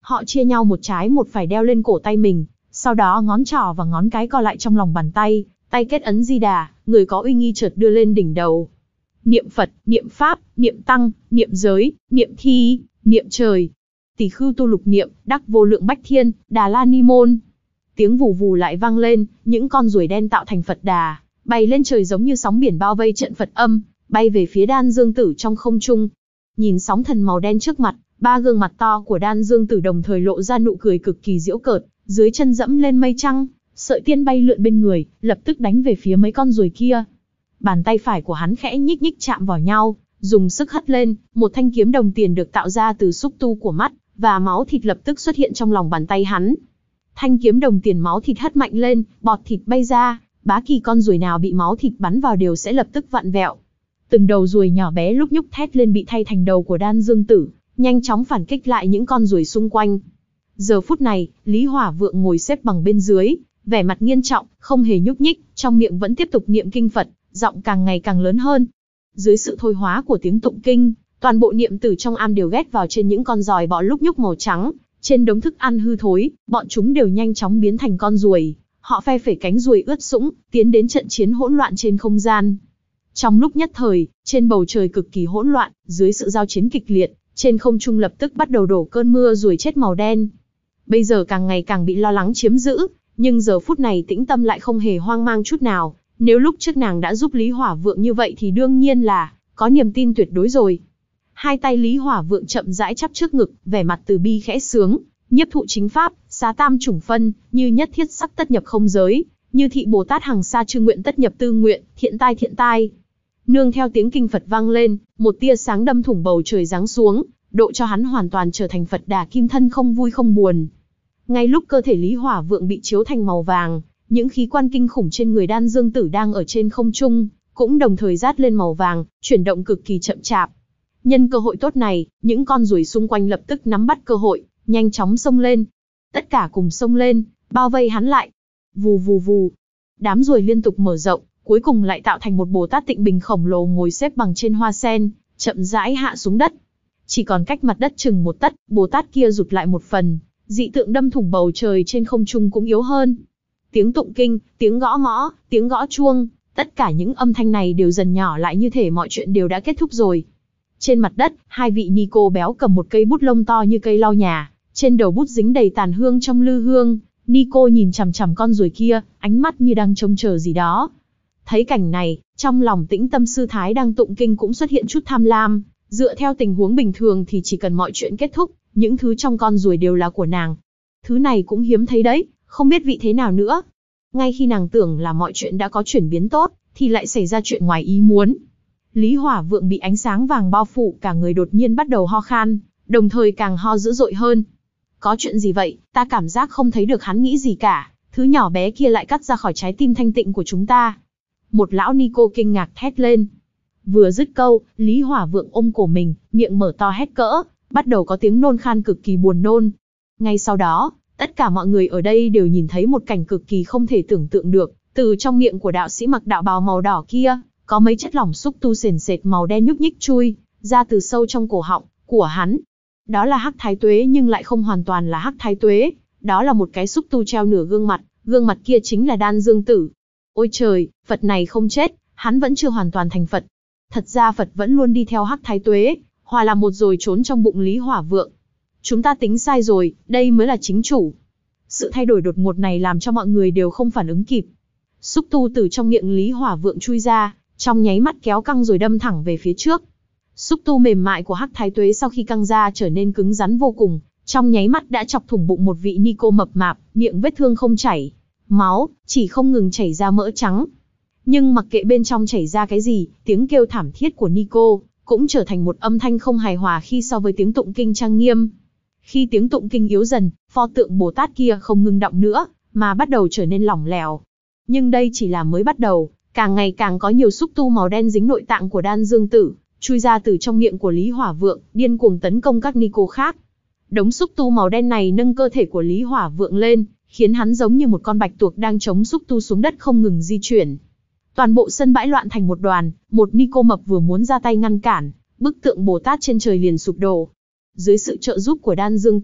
Họ chia nhau một trái một phải đeo lên cổ tay mình, sau đó ngón trỏ và ngón cái co lại trong lòng bàn tay, tay kết ấn Di Đà, người có uy nghi chợt đưa lên đỉnh đầu. Niệm Phật, niệm Pháp, niệm Tăng, niệm Giới, niệm Thi, niệm Trời. Tỳ khưu tu lục niệm, đắc vô lượng bách thiên, Đà La Ni Môn. Tiếng vù vù lại vang lên, những con ruồi đen tạo thành Phật Đà, bay lên trời giống như sóng biển bao vây trận Phật âm, bay về phía Đan Dương Tử trong không trung. Nhìn sóng thần màu đen trước mặt, ba gương mặt to của Đan Dương Tử đồng thời lộ ra nụ cười cực kỳ giễu cợt, dưới chân dẫm lên mây trăng, sợi tiên bay lượn bên người, lập tức đánh về phía mấy con ruồi kia. Bàn tay phải của hắn khẽ nhích nhích chạm vào nhau, dùng sức hất lên, một thanh kiếm đồng tiền được tạo ra từ xúc tu của mắt và máu thịt lập tức xuất hiện trong lòng bàn tay hắn. Thanh kiếm đồng tiền máu thịt hất mạnh lên, bọt thịt bay ra, bá kỳ con ruồi nào bị máu thịt bắn vào đều sẽ lập tức vặn vẹo. Từng đầu ruồi nhỏ bé lúc nhúc thét lên bị thay thành đầu của Đan Dương Tử, nhanh chóng phản kích lại những con ruồi xung quanh. Giờ phút này, Lý Hỏa Vượng ngồi xếp bằng bên dưới, vẻ mặt nghiêm trọng, không hề nhúc nhích, trong miệng vẫn tiếp tục niệm kinh Phật, giọng càng ngày càng lớn hơn. Dưới sự thôi hóa của tiếng tụng kinh, toàn bộ niệm tử trong am đều ghét vào trên những con giòi bọ lúc nhúc màu trắng, trên đống thức ăn hư thối, bọn chúng đều nhanh chóng biến thành con ruồi. Họ phe phẩy cánh ruồi ướt sũng, tiến đến trận chiến hỗn loạn trên không gian. Trong lúc nhất thời, trên bầu trời cực kỳ hỗn loạn, dưới sự giao chiến kịch liệt, trên không trung lập tức bắt đầu đổ cơn mưa ruồi chết màu đen. Bây giờ càng ngày càng bị lo lắng chiếm giữ, nhưng giờ phút này Tĩnh Tâm lại không hề hoang mang chút nào. Nếu lúc trước nàng đã giúp Lý Hỏa Vượng như vậy thì đương nhiên là có niềm tin tuyệt đối rồi. Hai tay Lý Hỏa Vượng chậm rãi chắp trước ngực, vẻ mặt từ bi khẽ sướng, nhiếp thụ chính pháp, xá tam chủng phân, như nhất thiết sắc tất nhập không giới, như thị Bồ Tát hằng sa chư nguyện tất nhập tư nguyện, thiện tai thiện tai. Nương theo tiếng kinh Phật vang lên, một tia sáng đâm thủng bầu trời giáng xuống, độ cho hắn hoàn toàn trở thành Phật Đà kim thân không vui không buồn. Ngay lúc cơ thể Lý Hỏa Vượng bị chiếu thành màu vàng, những khí quan kinh khủng trên người Đan Dương Tử đang ở trên không trung, cũng đồng thời rát lên màu vàng, chuyển động cực kỳ chậm chạp. Nhân cơ hội tốt này, những con ruồi xung quanh lập tức nắm bắt cơ hội, nhanh chóng xông lên. Tất cả cùng xông lên, bao vây hắn lại. Vù vù vù. Đám ruồi liên tục mở rộng, cuối cùng lại tạo thành một Bồ Tát Tịnh Bình khổng lồ ngồi xếp bằng trên hoa sen, chậm rãi hạ xuống đất. Chỉ còn cách mặt đất chừng một tấc, Bồ Tát kia rụt lại một phần, dị tượng đâm thủng bầu trời trên không trung cũng yếu hơn. Tiếng tụng kinh, tiếng gõ mõ, tiếng gõ chuông, tất cả những âm thanh này đều dần nhỏ lại như thể mọi chuyện đều đã kết thúc rồi. Trên mặt đất, hai vị ni cô béo cầm một cây bút lông to như cây lau nhà, trên đầu bút dính đầy tàn hương trong lư hương. Ni cô nhìn chằm chằm con ruồi kia, ánh mắt như đang trông chờ gì đó. Thấy cảnh này, trong lòng Tĩnh Tâm sư thái đang tụng kinh cũng xuất hiện chút tham lam. Dựa theo tình huống bình thường thì chỉ cần mọi chuyện kết thúc, những thứ trong con ruồi đều là của nàng. Thứ này cũng hiếm thấy đấy, không biết vị thế nào nữa. Ngay khi nàng tưởng là mọi chuyện đã có chuyển biến tốt, thì lại xảy ra chuyện ngoài ý muốn. Lý Hỏa Vượng bị ánh sáng vàng bao phủ, cả người đột nhiên bắt đầu ho khan, đồng thời càng ho dữ dội hơn. Có chuyện gì vậy? Ta cảm giác không thấy được hắn nghĩ gì cả. Thứ nhỏ bé kia lại cắt ra khỏi trái tim thanh tịnh của chúng ta. Một lão ni cô kinh ngạc thét lên. Vừa dứt câu, Lý Hỏa Vượng ôm cổ mình, miệng mở to hét cỡ, bắt đầu có tiếng nôn khan cực kỳ buồn nôn. Ngay sau đó, tất cả mọi người ở đây đều nhìn thấy một cảnh cực kỳ không thể tưởng tượng được. Từ trong miệng của đạo sĩ mặc đạo bào màu đỏ kia, có mấy chất lỏng xúc tu sền sệt màu đen nhúc nhích chui ra từ sâu trong cổ họng của hắn. Đó là hắc thái tuế nhưng lại không hoàn toàn là hắc thái tuế. Đó là một cái xúc tu treo nửa gương mặt, gương mặt kia chính là Đan Dương Tử. Ôi trời, Phật này không chết, hắn vẫn chưa hoàn toàn thành Phật. Thật ra Phật vẫn luôn đi theo hắc thái tuế, hòa là một rồi trốn trong bụng Lý Hỏa Vượng. Chúng ta tính sai rồi, đây mới là chính chủ. Sự thay đổi đột ngột này làm cho mọi người đều không phản ứng kịp. Xúc tu từ trong miệng Lý Hỏa Vượng chui ra, trong nháy mắt kéo căng rồi đâm thẳng về phía trước. Xúc tu mềm mại của hắc thái tuế sau khi căng ra trở nên cứng rắn vô cùng, trong nháy mắt đã chọc thủng bụng một vị ni cô mập mạp, miệng vết thương không chảy máu, chỉ không ngừng chảy ra mỡ trắng. Nhưng mặc kệ bên trong chảy ra cái gì, tiếng kêu thảm thiết của ni cô cũng trở thành một âm thanh không hài hòa khi so với tiếng tụng kinh trang nghiêm. Khi tiếng tụng kinh yếu dần, pho tượng Bồ Tát kia không ngừng động nữa, mà bắt đầu trở nên lỏng lẻo. Nhưng đây chỉ là mới bắt đầu, càng ngày càng có nhiều xúc tu màu đen dính nội tạng của Đan Dương Tử, chui ra từ trong miệng của Lý Hỏa Vượng, điên cuồng tấn công các ni cô khác. Đống xúc tu màu đen này nâng cơ thể của Lý Hỏa Vượng lên, khiến hắn giống như một con bạch tuộc đang chống xúc tu xuống đất không ngừng di chuyển. Toàn bộ sân bãi loạn thành một đoàn, một ni cô mập vừa muốn ra tay ngăn cản, bức tượng Bồ Tát trên trời liền sụp đổ. Dưới sự trợ giúp của Đan Dương Tử,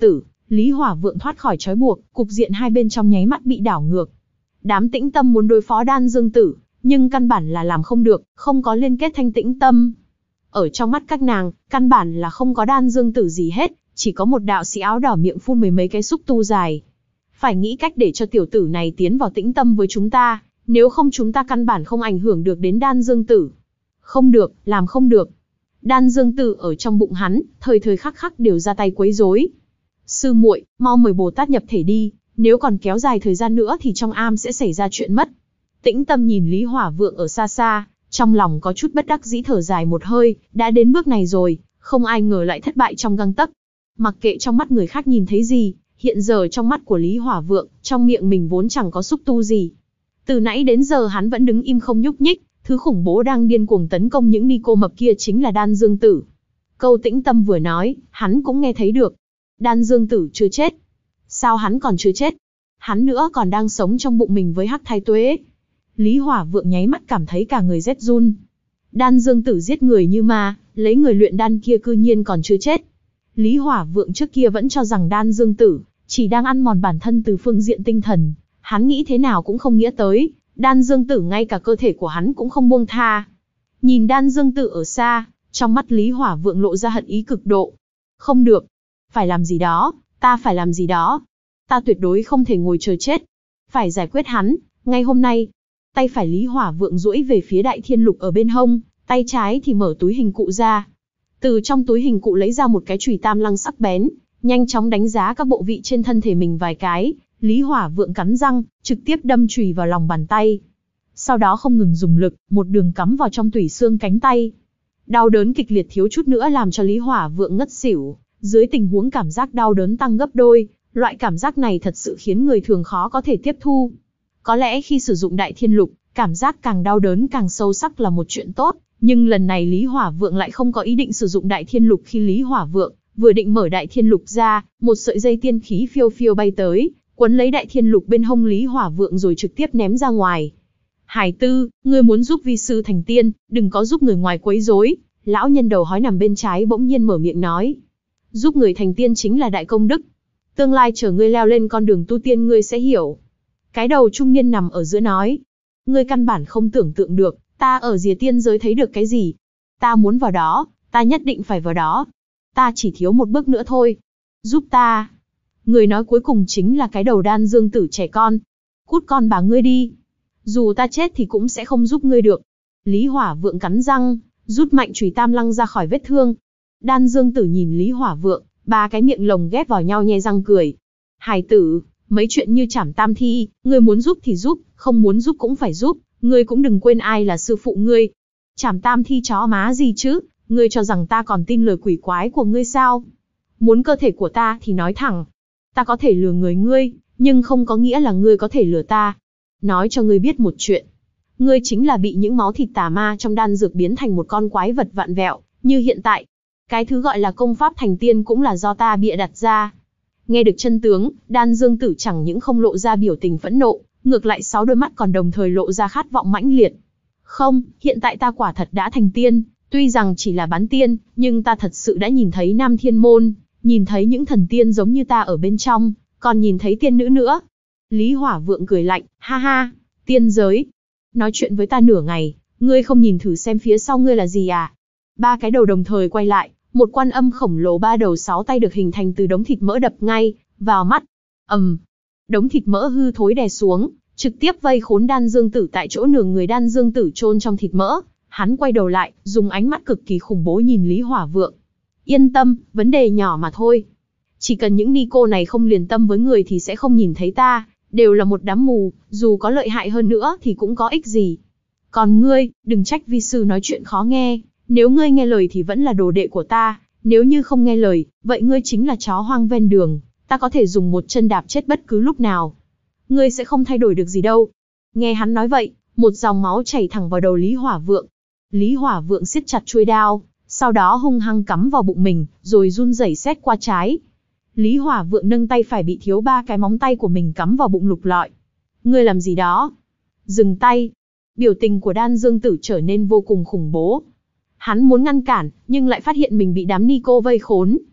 Lý Hỏa Vượng thoát khỏi trói buộc, cục diện hai bên trong nháy mắt bị đảo ngược. Đám Tĩnh Tâm muốn đối phó Đan Dương Tử, nhưng căn bản là làm không được, không có liên kết thanh Tĩnh Tâm. Ở trong mắt các nàng, căn bản là không có Đan Dương Tử gì hết, chỉ có một đạo sĩ áo đỏ miệng phun mười mấy cái xúc tu dài. Phải nghĩ cách để cho tiểu tử này tiến vào Tĩnh Tâm với chúng ta, nếu không chúng ta căn bản không ảnh hưởng được đến Đan Dương Tử. Không được, làm không được. Đan Dương Tử ở trong bụng hắn, thời thời khắc khắc đều ra tay quấy rối. Sư muội, mau mời Bồ Tát nhập thể đi, nếu còn kéo dài thời gian nữa thì trong am sẽ xảy ra chuyện mất. Tĩnh Tâm nhìn Lý Hỏa Vượng ở xa xa, trong lòng có chút bất đắc dĩ thở dài một hơi, đã đến bước này rồi, không ai ngờ lại thất bại trong gang tấc. Mặc kệ trong mắt người khác nhìn thấy gì, hiện giờ trong mắt của Lý Hỏa Vượng, trong miệng mình vốn chẳng có xúc tu gì. Từ nãy đến giờ hắn vẫn đứng im không nhúc nhích, thứ khủng bố đang điên cuồng tấn công những ni cô mập kia chính là Đan Dương Tử. Câu Tĩnh Tâm vừa nói, hắn cũng nghe thấy được. Đan Dương Tử chưa chết. Sao hắn còn chưa chết? Hắn nữa còn đang sống trong bụng mình với Hắc Thái Tuế. Lý Hỏa Vượng nháy mắt cảm thấy cả người rét run. Đan Dương Tử giết người như ma, lấy người luyện đan kia cư nhiên còn chưa chết. Lý Hỏa Vượng trước kia vẫn cho rằng Đan Dương Tử chỉ đang ăn mòn bản thân từ phương diện tinh thần, hắn nghĩ thế nào cũng không nghĩ tới, Đan Dương Tử ngay cả cơ thể của hắn cũng không buông tha. Nhìn Đan Dương Tử ở xa, trong mắt Lý Hỏa Vượng lộ ra hận ý cực độ. Không được, phải làm gì đó, ta phải làm gì đó. Ta tuyệt đối không thể ngồi chờ chết. Phải giải quyết hắn, ngay hôm nay. Tay phải Lý Hỏa Vượng duỗi về phía Đại Thiên Lục ở bên hông, tay trái thì mở túi hình cụ ra. Từ trong túi hình cụ lấy ra một cái chùy tam lăng sắc bén, nhanh chóng đánh giá các bộ vị trên thân thể mình vài cái. Lý Hỏa Vượng cắn răng, trực tiếp đâm chùy vào lòng bàn tay. Sau đó không ngừng dùng lực, một đường cắm vào trong tủy xương cánh tay. Đau đớn kịch liệt thiếu chút nữa làm cho Lý Hỏa Vượng ngất xỉu. Dưới tình huống cảm giác đau đớn tăng gấp đôi, loại cảm giác này thật sự khiến người thường khó có thể tiếp thu. Có lẽ khi sử dụng Đại Thiên Lục, cảm giác càng đau đớn càng sâu sắc là một chuyện tốt, nhưng lần này Lý Hỏa Vượng lại không có ý định sử dụng Đại Thiên Lục. Khi Lý Hỏa Vượng vừa định mở Đại Thiên Lục ra, một sợi dây tiên khí phiêu phiêu bay tới, quấn lấy Đại Thiên Lục bên hông Lý Hỏa Vượng rồi trực tiếp ném ra ngoài. Hải Tư, ngươi muốn giúp vi sư thành tiên, đừng có giúp người ngoài quấy rối. Lão nhân đầu hói nằm bên trái bỗng nhiên mở miệng nói. Giúp người thành tiên chính là đại công đức. Tương lai chờ ngươi leo lên con đường tu tiên ngươi sẽ hiểu. Cái đầu trung niên nằm ở giữa nói. Ngươi căn bản không tưởng tượng được, ta ở rìa tiên giới thấy được cái gì. Ta muốn vào đó, ta nhất định phải vào đó. Ta chỉ thiếu một bước nữa thôi. Giúp ta. Người nói cuối cùng chính là cái đầu Đan Dương Tử trẻ con. Cút con bà ngươi đi. Dù ta chết thì cũng sẽ không giúp ngươi được. Lý Hỏa Vượng cắn răng, rút mạnh chùy tam lăng ra khỏi vết thương. Đan Dương Tử nhìn Lý Hỏa Vượng, ba cái miệng lồng ghép vào nhau nhe răng cười. Hải tử, mấy chuyện như trảm tam thi, ngươi muốn giúp thì giúp, không muốn giúp cũng phải giúp, ngươi cũng đừng quên ai là sư phụ ngươi. Trảm tam thi chó má gì chứ, ngươi cho rằng ta còn tin lời quỷ quái của ngươi sao? Muốn cơ thể của ta thì nói thẳng. Ta có thể lừa người ngươi, nhưng không có nghĩa là ngươi có thể lừa ta. Nói cho ngươi biết một chuyện. Ngươi chính là bị những máu thịt tà ma trong đan dược biến thành một con quái vật vặn vẹo, như hiện tại. Cái thứ gọi là công pháp thành tiên cũng là do ta bịa đặt ra. Nghe được chân tướng, Đan Dương Tử chẳng những không lộ ra biểu tình phẫn nộ, ngược lại sáu đôi mắt còn đồng thời lộ ra khát vọng mãnh liệt. Không, hiện tại ta quả thật đã thành tiên, tuy rằng chỉ là bán tiên, nhưng ta thật sự đã nhìn thấy Nam Thiên Môn, nhìn thấy những thần tiên giống như ta ở bên trong, còn nhìn thấy tiên nữ nữa. Lý Hỏa Vượng cười lạnh, ha ha, tiên giới. Nói chuyện với ta nửa ngày, ngươi không nhìn thử xem phía sau ngươi là gì à? Ba cái đầu đồng thời quay lại, một quan âm khổng lồ ba đầu sáu tay được hình thành từ đống thịt mỡ đập ngay vào mắt. ầm, um, đống thịt mỡ hư thối đè xuống, trực tiếp vây khốn Đan Dương Tử tại chỗ nửa người Đan Dương Tử chôn trong thịt mỡ. Hắn quay đầu lại, dùng ánh mắt cực kỳ khủng bố nhìn Lý Hỏa Vượng. Yên tâm, vấn đề nhỏ mà thôi. Chỉ cần những ni cô này không liền tâm với người thì sẽ không nhìn thấy ta, đều là một đám mù, dù có lợi hại hơn nữa thì cũng có ích gì. Còn ngươi, đừng trách vi sư nói chuyện khó nghe, nếu ngươi nghe lời thì vẫn là đồ đệ của ta, nếu như không nghe lời, vậy ngươi chính là chó hoang ven đường, ta có thể dùng một chân đạp chết bất cứ lúc nào. Ngươi sẽ không thay đổi được gì đâu. Nghe hắn nói vậy, một dòng máu chảy thẳng vào đầu Lý Hỏa Vượng. Lý Hỏa Vượng siết chặt chuôi đao, sau đó hung hăng cắm vào bụng mình, rồi run rẩy xét qua trái. Lý Hỏa Vượng nâng tay phải bị thiếu ba cái móng tay của mình cắm vào bụng lục lọi. Ngươi làm gì đó? Dừng tay. Biểu tình của Đan Dương Tử trở nên vô cùng khủng bố. Hắn muốn ngăn cản, nhưng lại phát hiện mình bị đám ni cô vây khốn.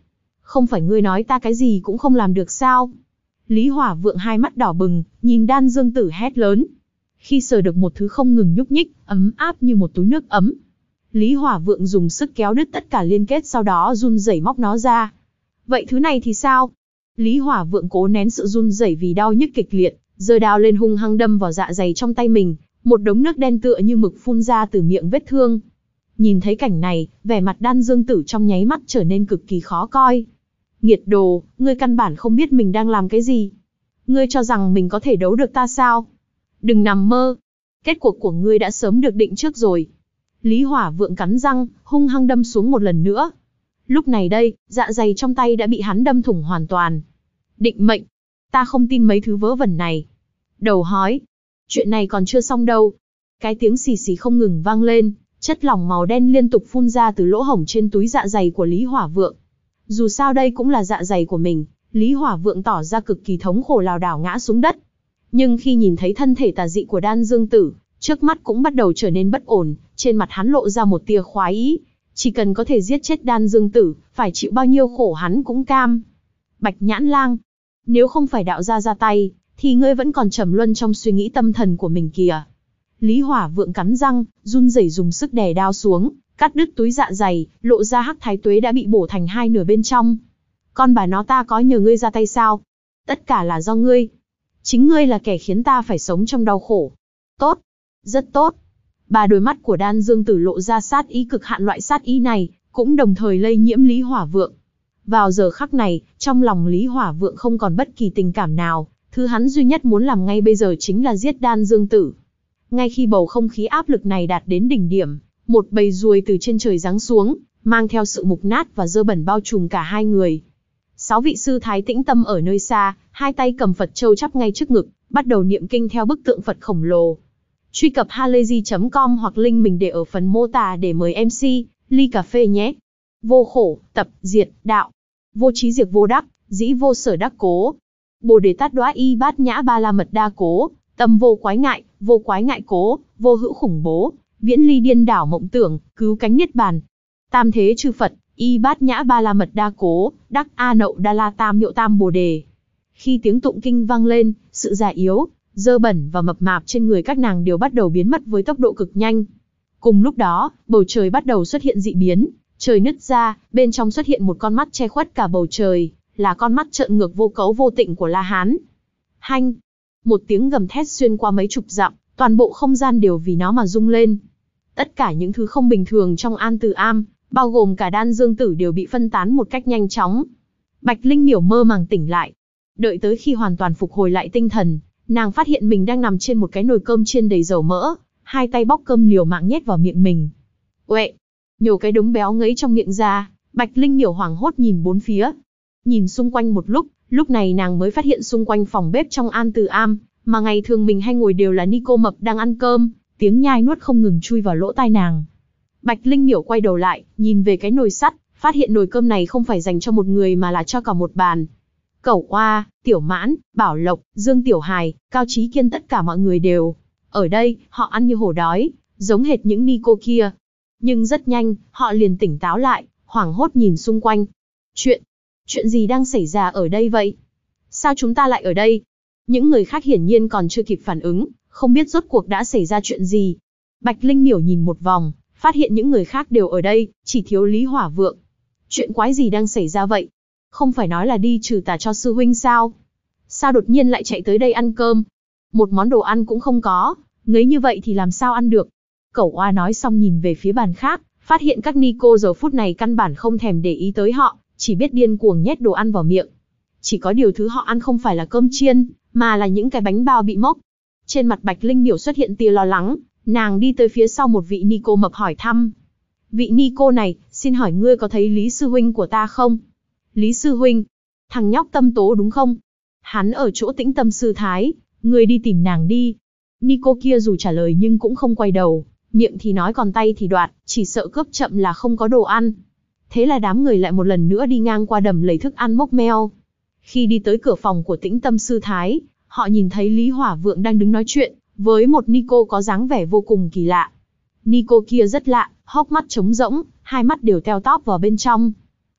Không phải ngươi nói ta cái gì cũng không làm được sao? Lý Hỏa Vượng hai mắt đỏ bừng, nhìn Đan Dương Tử hét lớn. Khi sờ được một thứ không ngừng nhúc nhích, ấm áp như một túi nước ấm, Lý Hỏa Vượng dùng sức kéo đứt tất cả liên kết, sau đó run rẩy móc nó ra. Vậy thứ này thì sao? Lý Hỏa Vượng cố nén sự run rẩy vì đau nhức kịch liệt, giơ đao lên hung hăng đâm vào dạ dày trong tay mình, một đống nước đen tựa như mực phun ra từ miệng vết thương. Nhìn thấy cảnh này, vẻ mặt Đan Dương Tử trong nháy mắt trở nên cực kỳ khó coi. Nghiệt đồ, ngươi căn bản không biết mình đang làm cái gì. Ngươi cho rằng mình có thể đấu được ta sao? Đừng nằm mơ. Kết cuộc của ngươi đã sớm được định trước rồi. Lý Hỏa Vượng cắn răng, hung hăng đâm xuống một lần nữa. Lúc này đây, dạ dày trong tay đã bị hắn đâm thủng hoàn toàn. Định mệnh. Ta không tin mấy thứ vớ vẩn này. Đầu hói. Chuyện này còn chưa xong đâu. Cái tiếng xì xì không ngừng vang lên, chất lỏng màu đen liên tục phun ra từ lỗ hổng trên túi dạ dày của Lý Hỏa Vượng. Dù sao đây cũng là dạ dày của mình, Lý Hỏa Vượng tỏ ra cực kỳ thống khổ, lảo đảo ngã xuống đất. Nhưng khi nhìn thấy thân thể tà dị của Đan Dương Tử, trước mắt cũng bắt đầu trở nên bất ổn, trên mặt hắn lộ ra một tia khoái ý. Chỉ cần có thể giết chết Đan Dương Tử, phải chịu bao nhiêu khổ hắn cũng cam. Bạch Nhãn Lang, nếu không phải đạo gia ra tay, thì ngươi vẫn còn trầm luân trong suy nghĩ tâm thần của mình kìa. Lý Hỏa Vượng cắn răng, run rẩy dùng sức đè đao xuống, cắt đứt túi dạ dày, lộ ra hắc thái tuế đã bị bổ thành hai nửa bên trong. Con bà nó, ta có nhờ ngươi ra tay sao? Tất cả là do ngươi. Chính ngươi là kẻ khiến ta phải sống trong đau khổ. Tốt, rất tốt. Ba đôi mắt của Đan Dương Tử lộ ra sát ý cực hạn, loại sát ý này cũng đồng thời lây nhiễm Lý Hỏa Vượng. Vào giờ khắc này, trong lòng Lý Hỏa Vượng không còn bất kỳ tình cảm nào, thứ hắn duy nhất muốn làm ngay bây giờ chính là giết Đan Dương Tử. Ngay khi bầu không khí áp lực này đạt đến đỉnh điểm, một bầy ruồi từ trên trời giáng xuống, mang theo sự mục nát và dơ bẩn bao trùm cả hai người. Sáu vị sư thái tĩnh tâm ở nơi xa, hai tay cầm Phật châu chắp ngay trước ngực, bắt đầu niệm kinh theo bức tượng Phật khổng lồ. Truy cập halayzi chấm com hoặc link mình để ở phần mô tả để mời em xê, ly cà phê nhé. Vô khổ, tập, diệt, đạo. Vô trí diệt vô đắc, dĩ vô sở đắc cố. Bồ Đề Tát Đoá Y Bát Nhã Ba La Mật Đa cố, tâm vô quái ngại, vô quái ngại cố, vô hữu khủng bố, viễn ly điên đảo mộng tưởng, cứu cánh niết bàn. Tam thế chư Phật, Y Bát Nhã Ba La Mật Đa cố, đắc A Nậu Đa La Tam Miệu Tam Bồ Đề. Khi tiếng tụng kinh vang lên, sự già yếu, dơ bẩn và mập mạp trên người các nàng đều bắt đầu biến mất với tốc độ cực nhanh. Cùng lúc đó, bầu trời bắt đầu xuất hiện dị biến, trời nứt ra, bên trong xuất hiện một con mắt che khuất cả bầu trời, là con mắt trợn ngược vô cấu vô tịnh của La Hán. Hanh! Một tiếng gầm thét xuyên qua mấy chục dặm, toàn bộ không gian đều vì nó mà rung lên. Tất cả những thứ không bình thường trong An Từ Am, bao gồm cả Đan Dương Tử, đều bị phân tán một cách nhanh chóng. Bạch Linh Miểu mơ màng tỉnh lại. Đợi tới khi hoàn toàn phục hồi lại tinh thần, nàng phát hiện mình đang nằm trên một cái nồi cơm chiên đầy dầu mỡ, hai tay bóc cơm liều mạng nhét vào miệng mình. Uệ! Nhổ cái đống béo ngấy trong miệng ra, Bạch Linh Miểu hoảng hốt nhìn bốn phía. Nhìn xung quanh một lúc, lúc này nàng mới phát hiện xung quanh phòng bếp trong An Từ Am, mà ngày thường mình hay ngồi đều là Nico Mập đang ăn cơm, tiếng nhai nuốt không ngừng chui vào lỗ tai nàng. Bạch Linh Miểu quay đầu lại, nhìn về cái nồi sắt, phát hiện nồi cơm này không phải dành cho một người mà là cho cả một bàn. Cẩu Oa, Tiểu Mãn, Bảo Lộc, Dương Tiểu Hài, Cao Chí Kiên, tất cả mọi người đều ở đây, họ ăn như hổ đói, giống hệt những Nico kia. Nhưng rất nhanh, họ liền tỉnh táo lại, hoảng hốt nhìn xung quanh. Chuyện, chuyện gì đang xảy ra ở đây vậy? Sao chúng ta lại ở đây? Những người khác hiển nhiên còn chưa kịp phản ứng, không biết rốt cuộc đã xảy ra chuyện gì. Bạch Linh Miểu nhìn một vòng, phát hiện những người khác đều ở đây, chỉ thiếu Lý Hỏa Vượng. Chuyện quái gì đang xảy ra vậy? Không phải nói là đi trừ tà cho sư huynh sao? Sao đột nhiên lại chạy tới đây ăn cơm? Một món đồ ăn cũng không có, ngấy như vậy thì làm sao ăn được? Cẩu Oa nói xong nhìn về phía bàn khác, phát hiện các Nico giờ phút này căn bản không thèm để ý tới họ, chỉ biết điên cuồng nhét đồ ăn vào miệng. Chỉ có điều thứ họ ăn không phải là cơm chiên, mà là những cái bánh bao bị mốc. Trên mặt Bạch Linh Miểu xuất hiện tia lo lắng, nàng đi tới phía sau một vị Nico mập hỏi thăm. Vị Nico này, xin hỏi ngươi có thấy Lý sư huynh của ta không? Lý sư huynh? Thằng nhóc Tâm Tố đúng không? Hắn ở chỗ Tĩnh Tâm sư thái, ngươi đi tìm nàng đi. Nico kia dù trả lời nhưng cũng không quay đầu, miệng thì nói còn tay thì đoạt, chỉ sợ cướp chậm là không có đồ ăn. Thế là đám người lại một lần nữa đi ngang qua đầm lầy thức ăn mốc meo. Khi đi tới cửa phòng của Tĩnh Tâm sư thái, họ nhìn thấy Lý Hỏa Vượng đang đứng nói chuyện với một Nico có dáng vẻ vô cùng kỳ lạ. Nico kia rất lạ, hốc mắt trống rỗng, hai mắt đều teo tóp vào bên trong.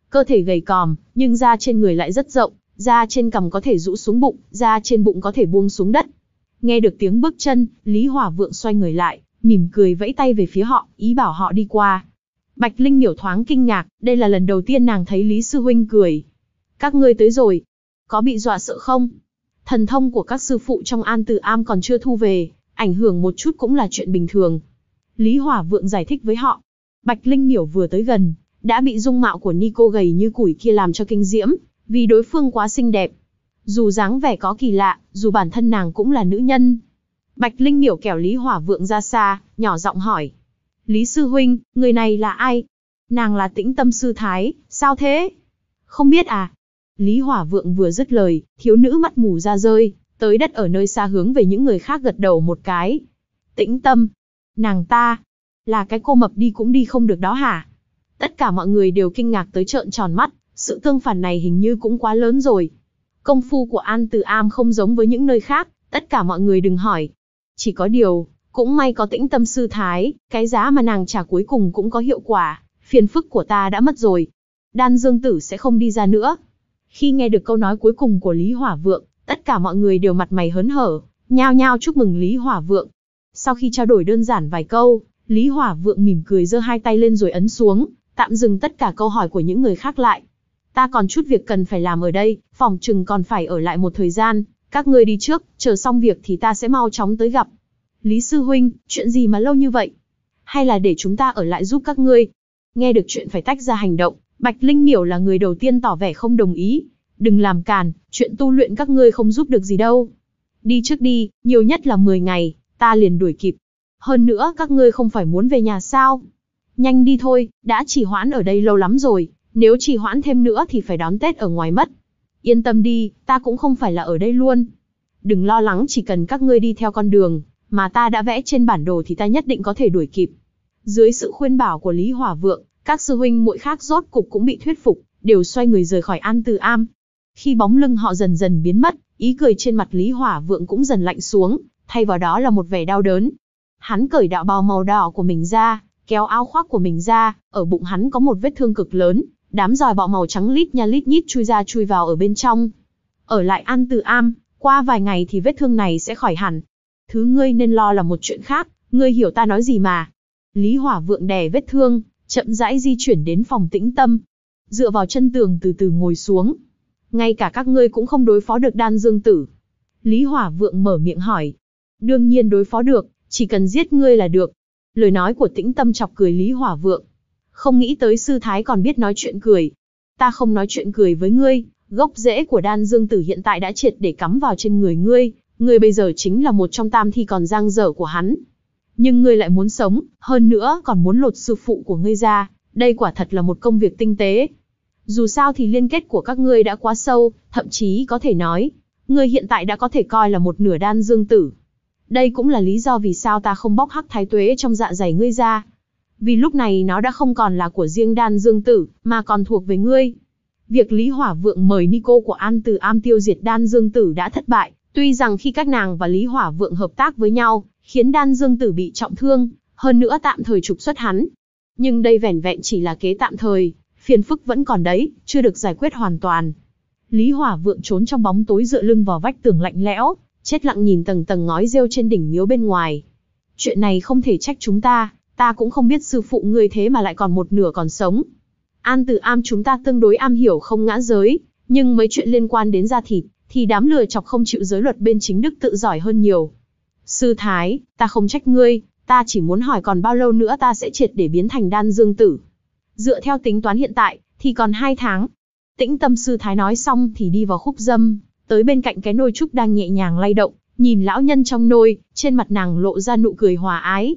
Cơ thể gầy còm, nhưng da trên người lại rất rộng, da trên cằm có thể rũ xuống bụng, da trên bụng có thể buông xuống đất. Nghe được tiếng bước chân, Lý Hỏa Vượng xoay người lại, mỉm cười vẫy tay về phía họ, ý bảo họ đi qua. Bạch Linh Miểu thoáng kinh ngạc, đây là lần đầu tiên nàng thấy Lý sư huynh cười. Các ngươi tới rồi, có bị dọa sợ không? Thần thông của các sư phụ trong An Tử Am còn chưa thu về, ảnh hưởng một chút cũng là chuyện bình thường. Lý Hỏa Vượng giải thích với họ. Bạch Linh Miểu vừa tới gần, đã bị dung mạo của Nico gầy như củi kia làm cho kinh diễm, vì đối phương quá xinh đẹp. Dù dáng vẻ có kỳ lạ, dù bản thân nàng cũng là nữ nhân. Bạch Linh Miểu kéo Lý Hỏa Vượng ra xa, nhỏ giọng hỏi. Lý sư huynh, người này là ai? Nàng là Tĩnh Tâm sư thái, sao thế? Không biết à? Lý Hỏa Vượng vừa dứt lời, thiếu nữ mắt mù ra rơi, tới đất ở nơi xa hướng về những người khác gật đầu một cái. Tĩnh Tâm, nàng ta, là cái cô mập đi cũng đi không được đó hả? Tất cả mọi người đều kinh ngạc tới trợn tròn mắt, sự tương phản này hình như cũng quá lớn rồi. Công phu của An Tử Am không giống với những nơi khác, tất cả mọi người đừng hỏi. Chỉ có điều, cũng may có Tĩnh Tâm sư thái, cái giá mà nàng trả cuối cùng cũng có hiệu quả, phiền phức của ta đã mất rồi. Đan Dương Tử sẽ không đi ra nữa. Khi nghe được câu nói cuối cùng của Lý Hỏa Vượng, tất cả mọi người đều mặt mày hớn hở, nhao nhao chúc mừng Lý Hỏa Vượng. Sau khi trao đổi đơn giản vài câu, Lý Hỏa Vượng mỉm cười giơ hai tay lên rồi ấn xuống, tạm dừng tất cả câu hỏi của những người khác lại. Ta còn chút việc cần phải làm ở đây, phòng chừng còn phải ở lại một thời gian, các ngươi đi trước, chờ xong việc thì ta sẽ mau chóng tới gặp. Lý sư huynh, chuyện gì mà lâu như vậy? Hay là để chúng ta ở lại giúp các ngươi? Nghe được chuyện phải tách ra hành động, Bạch Linh Miểu là người đầu tiên tỏ vẻ không đồng ý. Đừng làm càn, chuyện tu luyện các ngươi không giúp được gì đâu. Đi trước đi, nhiều nhất là mười ngày, ta liền đuổi kịp. Hơn nữa các ngươi không phải muốn về nhà sao? Nhanh đi thôi, đã trì hoãn ở đây lâu lắm rồi, nếu trì hoãn thêm nữa thì phải đón Tết ở ngoài mất. Yên tâm đi, ta cũng không phải là ở đây luôn. Đừng lo lắng, chỉ cần các ngươi đi theo con đường mà ta đã vẽ trên bản đồ thì ta nhất định có thể đuổi kịp. Dưới sự khuyên bảo của Lý Hỏa Vượng, các sư huynh muội khác rốt cục cũng bị thuyết phục, đều xoay người rời khỏi An Tử Am. Khi bóng lưng họ dần dần biến mất, ý cười trên mặt Lý Hỏa Vượng cũng dần lạnh xuống, thay vào đó là một vẻ đau đớn. Hắn cởi đạo bào màu đỏ của mình ra, kéo áo khoác của mình ra, ở bụng hắn có một vết thương cực lớn, đám giòi bọ màu trắng lít nha lít nhít chui ra chui vào ở bên trong. Ở lại An Tử Am, qua vài ngày thì vết thương này sẽ khỏi hẳn. Thứ ngươi nên lo là một chuyện khác, ngươi hiểu ta nói gì mà. Lý Hỏa Vượng đè vết thương, chậm rãi di chuyển đến phòng Tĩnh Tâm. Dựa vào chân tường từ từ ngồi xuống. Ngay cả các ngươi cũng không đối phó được Đan Dương Tử. Lý Hỏa Vượng mở miệng hỏi. Đương nhiên đối phó được, chỉ cần giết ngươi là được. Lời nói của Tĩnh Tâm chọc cười Lý Hỏa Vượng. Không nghĩ tới sư thái còn biết nói chuyện cười. Ta không nói chuyện cười với ngươi, gốc rễ của Đan Dương Tử hiện tại đã triệt để cắm vào trên người ngươi, ngươi bây giờ chính là một trong tam thi còn dang dở của hắn. Nhưng ngươi lại muốn sống, hơn nữa còn muốn lột sư phụ của ngươi ra, đây quả thật là một công việc tinh tế. Dù sao thì liên kết của các ngươi đã quá sâu, thậm chí có thể nói, ngươi hiện tại đã có thể coi là một nửa Đan Dương Tử. Đây cũng là lý do vì sao ta không bóc hắc thái tuế trong dạ dày ngươi ra. Vì lúc này nó đã không còn là của riêng Đan Dương Tử, mà còn thuộc về ngươi. Việc Lý Hỏa Vượng mời Nico của An Tử Am tiêu diệt Đan Dương Tử đã thất bại, tuy rằng khi các nàng và Lý Hỏa Vượng hợp tác với nhau, khiến Đan Dương Tử bị trọng thương, hơn nữa tạm thời trục xuất hắn. Nhưng đây vẻn vẹn chỉ là kế tạm thời, phiền phức vẫn còn đấy, chưa được giải quyết hoàn toàn. Lý Hỏa Vượng trốn trong bóng tối dựa lưng vào vách tường lạnh lẽo, chết lặng nhìn tầng tầng ngói rêu trên đỉnh miếu bên ngoài. Chuyện này không thể trách chúng ta, ta cũng không biết sư phụ ngươi thế mà lại còn một nửa còn sống. An Tử Am chúng ta tương đối am hiểu không ngã giới, nhưng mấy chuyện liên quan đến da thịt, thì đám lừa chọc không chịu giới luật bên chính đức tự giỏi hơn nhiều. Sư thái, ta không trách ngươi, ta chỉ muốn hỏi còn bao lâu nữa ta sẽ triệt để biến thành Đan Dương Tử. Dựa theo tính toán hiện tại, thì còn hai tháng. Tĩnh Tâm sư thái nói xong thì đi vào khúc dâm, tới bên cạnh cái nồi trúc đang nhẹ nhàng lay động, nhìn lão nhân trong nồi, trên mặt nàng lộ ra nụ cười hòa ái.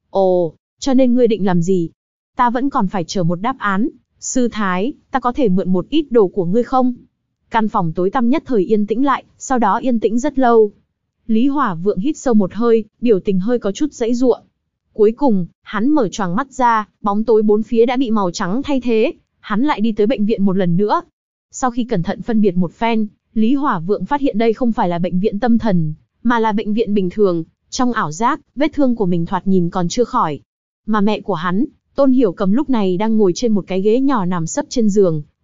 Ồ, cho nên ngươi định làm gì? Ta vẫn còn phải chờ một đáp án. Sư thái, ta có thể mượn một ít đồ của ngươi không? Căn phòng tối tăm nhất thời yên tĩnh lại, sau đó yên tĩnh rất lâu. Lý Hỏa Vượng hít sâu một hơi, biểu tình hơi có chút giãy giụa. Cuối cùng, hắn mở choàng mắt ra, bóng tối bốn phía đã bị màu trắng thay thế, hắn lại đi tới bệnh viện một lần nữa. Sau khi cẩn thận phân biệt một phen, Lý Hỏa Vượng phát hiện đây không phải là bệnh viện tâm thần, mà là bệnh viện bình thường. Trong ảo giác, vết thương của mình thoạt nhìn còn chưa khỏi. Mà mẹ của hắn, Tôn Hiểu Cầm lúc này đang ngồi trên một cái ghế nhỏ nằm sấp trên giường,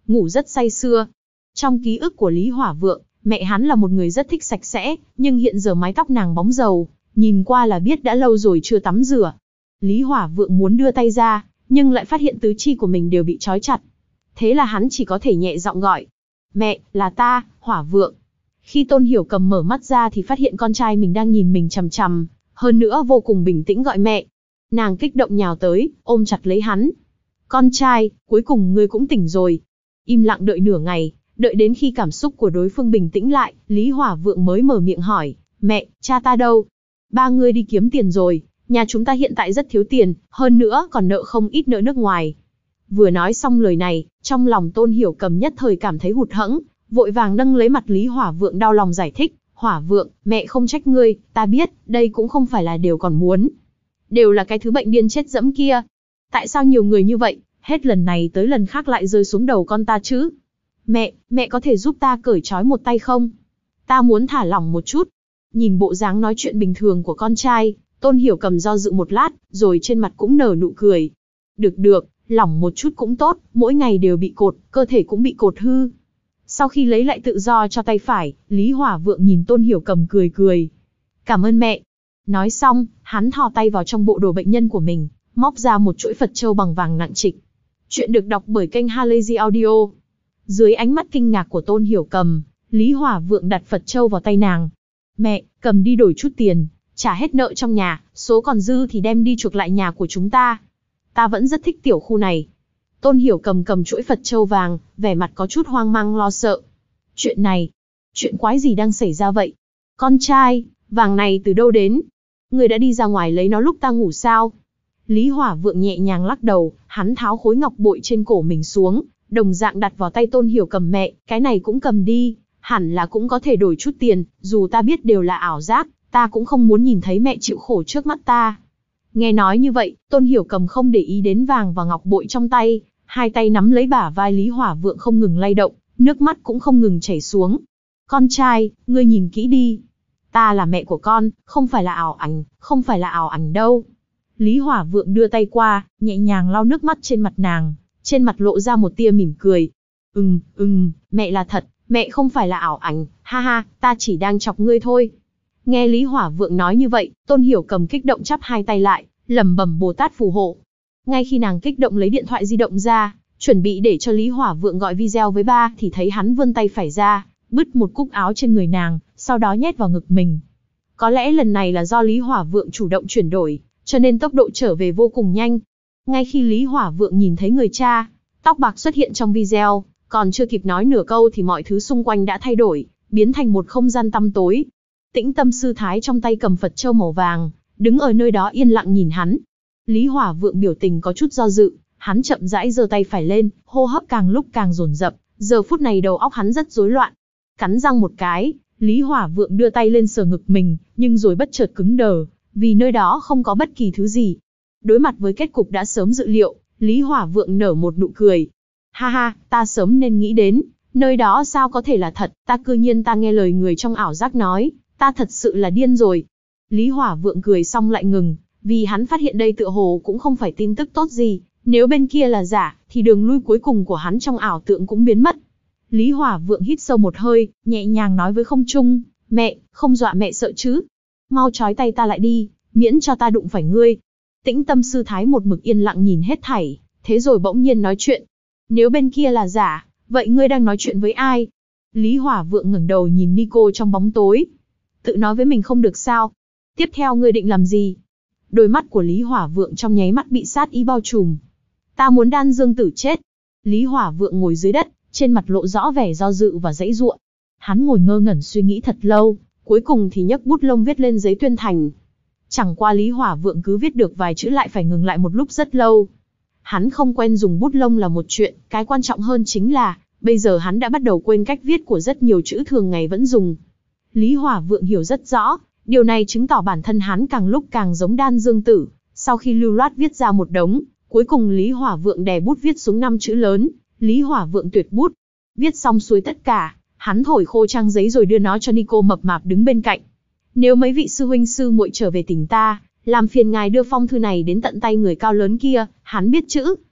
ngủ rất say sưa. Trong ký ức của Lý Hỏa Vượng, mẹ hắn là một người rất thích sạch sẽ, nhưng hiện giờ mái tóc nàng bóng dầu, nhìn qua là biết đã lâu rồi chưa tắm rửa. Lý Hỏa Vượng muốn đưa tay ra, nhưng lại phát hiện tứ chi của mình đều bị trói chặt. Thế là hắn chỉ có thể nhẹ giọng gọi. Mẹ, là ta, Hỏa Vượng. Khi Tôn Hiểu Cầm mở mắt ra thì phát hiện con trai mình đang nhìn mình chằm chằm, hơn nữa vô cùng bình tĩnh gọi mẹ. Nàng kích động nhào tới, ôm chặt lấy hắn. Con trai, cuối cùng ngươi cũng tỉnh rồi. Im lặng đợi nửa ngày, đợi đến khi cảm xúc của đối phương bình tĩnh lại, Lý Hỏa Vượng mới mở miệng hỏi, mẹ, cha ta đâu? Ba ngươi đi kiếm tiền rồi, nhà chúng ta hiện tại rất thiếu tiền, hơn nữa còn nợ không ít nợ nước ngoài. Vừa nói xong lời này, trong lòng Tôn Hiểu Cầm nhất thời cảm thấy hụt hẫng, vội vàng nâng lấy mặt Lý Hỏa Vượng đau lòng giải thích, Hỏa Vượng, mẹ không trách ngươi, ta biết, đây cũng không phải là điều còn muốn. Đều là cái thứ bệnh điên chết dẫm kia. Tại sao nhiều người như vậy, hết lần này tới lần khác lại rơi xuống đầu con ta chứ? Mẹ, mẹ có thể giúp ta cởi trói một tay không? Ta muốn thả lỏng một chút. Nhìn bộ dáng nói chuyện bình thường của con trai, Tôn Hiểu Cầm do dự một lát, rồi trên mặt cũng nở nụ cười. Được được, lỏng một chút cũng tốt, mỗi ngày đều bị cột, cơ thể cũng bị cột hư. Sau khi lấy lại tự do cho tay phải, Lý Hỏa Vượng nhìn Tôn Hiểu Cầm cười cười. Cảm ơn mẹ. Nói xong, hắn thò tay vào trong bộ đồ bệnh nhân của mình, móc ra một chuỗi Phật châu bằng vàng nặng trịch. Chuyện được đọc bởi kênh Halazy Audio. Dưới ánh mắt kinh ngạc của Tôn Hiểu Cầm, Lý Hỏa Vượng đặt Phật châu vào tay nàng. Mẹ, cầm đi đổi chút tiền, trả hết nợ trong nhà, số còn dư thì đem đi chuộc lại nhà của chúng ta. Ta vẫn rất thích tiểu khu này. Tôn Hiểu Cầm cầm chuỗi Phật châu vàng, vẻ mặt có chút hoang mang lo sợ. Chuyện này, chuyện quái gì đang xảy ra vậy? Con trai, vàng này từ đâu đến? Người đã đi ra ngoài lấy nó lúc ta ngủ sao? Lý Hỏa Vượng nhẹ nhàng lắc đầu, hắn tháo khối ngọc bội trên cổ mình xuống, đồng dạng đặt vào tay Tôn Hiểu Cầm. Mẹ, cái này cũng cầm đi, hẳn là cũng có thể đổi chút tiền, dù ta biết đều là ảo giác, ta cũng không muốn nhìn thấy mẹ chịu khổ trước mắt ta. Nghe nói như vậy, Tôn Hiểu Cầm không để ý đến vàng và ngọc bội trong tay, hai tay nắm lấy bả vai Lý Hỏa Vượng không ngừng lay động, nước mắt cũng không ngừng chảy xuống. Con trai, ngươi nhìn kỹ đi. Ta là mẹ của con, không phải là ảo ảnh, không phải là ảo ảnh đâu. Lý Hỏa Vượng đưa tay qua, nhẹ nhàng lau nước mắt trên mặt nàng, trên mặt lộ ra một tia mỉm cười. Ừm, ừm, mẹ là thật, mẹ không phải là ảo ảnh, ha ha, ta chỉ đang chọc ngươi thôi. Nghe Lý Hỏa Vượng nói như vậy, Tôn Hiểu Cầm kích động chắp hai tay lại, lẩm bẩm Bồ Tát phù hộ. Ngay khi nàng kích động lấy điện thoại di động ra, chuẩn bị để cho Lý Hỏa Vượng gọi video với ba, thì thấy hắn vươn tay phải ra, bứt một cúc áo trên người nàng, sau đó nhét vào ngực mình. Có lẽ lần này là do Lý Hỏa Vượng chủ động chuyển đổi, cho nên tốc độ trở về vô cùng nhanh. Ngay khi Lý Hỏa Vượng nhìn thấy người cha, tóc bạc xuất hiện trong video, còn chưa kịp nói nửa câu thì mọi thứ xung quanh đã thay đổi, biến thành một không gian tăm tối. Tĩnh Tâm Sư Thái trong tay cầm Phật châu màu vàng, đứng ở nơi đó yên lặng nhìn hắn. Lý Hỏa Vượng biểu tình có chút do dự, hắn chậm rãi giơ tay phải lên, hô hấp càng lúc càng dồn dập, giờ phút này đầu óc hắn rất rối loạn. Cắn răng một cái, Lý Hỏa Vượng đưa tay lên sờ ngực mình, nhưng rồi bất chợt cứng đờ, vì nơi đó không có bất kỳ thứ gì. Đối mặt với kết cục đã sớm dự liệu, Lý Hỏa Vượng nở một nụ cười. Ha ha, ta sớm nên nghĩ đến, nơi đó sao có thể là thật, ta cư nhiên ta nghe lời người trong ảo giác nói, ta thật sự là điên rồi. Lý Hỏa Vượng cười xong lại ngừng, vì hắn phát hiện đây tựa hồ cũng không phải tin tức tốt gì, nếu bên kia là giả, thì đường lui cuối cùng của hắn trong ảo tượng cũng biến mất. Lý Hỏa Vượng hít sâu một hơi, nhẹ nhàng nói với không trung, mẹ, không dọa mẹ sợ chứ. Mau trói tay ta lại đi, miễn cho ta đụng phải ngươi. Tĩnh Tâm Sư Thái một mực yên lặng nhìn hết thảy, thế rồi bỗng nhiên nói chuyện. Nếu bên kia là giả, vậy ngươi đang nói chuyện với ai? Lý Hỏa Vượng ngẩng đầu nhìn Nico trong bóng tối. Tự nói với mình không được sao? Tiếp theo ngươi định làm gì? Đôi mắt của Lý Hỏa Vượng trong nháy mắt bị sát ý bao trùm. Ta muốn Đan Dương Tử chết. Lý Hỏa Vượng ngồi dưới đất, trên mặt lộ rõ vẻ do dự và dãy giụa. Hắn ngồi ngơ ngẩn suy nghĩ thật lâu, cuối cùng thì nhấc bút lông viết lên giấy tuyên thành. Chẳng qua Lý Hỏa Vượng cứ viết được vài chữ lại phải ngừng lại một lúc rất lâu. Hắn không quen dùng bút lông là một chuyện, cái quan trọng hơn chính là, bây giờ hắn đã bắt đầu quên cách viết của rất nhiều chữ thường ngày vẫn dùng. Lý Hỏa Vượng hiểu rất rõ, điều này chứng tỏ bản thân hắn càng lúc càng giống Đan Dương Tử. Sau khi lưu loát viết ra một đống, cuối cùng Lý Hỏa Vượng đè bút viết xuống năm chữ lớn, Lý Hỏa Vượng tuyệt bút. Viết xong xuôi tất cả, hắn thổi khô trang giấy rồi đưa nó cho Nico mập mạp đứng bên cạnh. Nếu mấy vị sư huynh sư muội trở về tỉnh ta, làm phiền ngài đưa phong thư này đến tận tay người cao lớn kia, hắn biết chữ.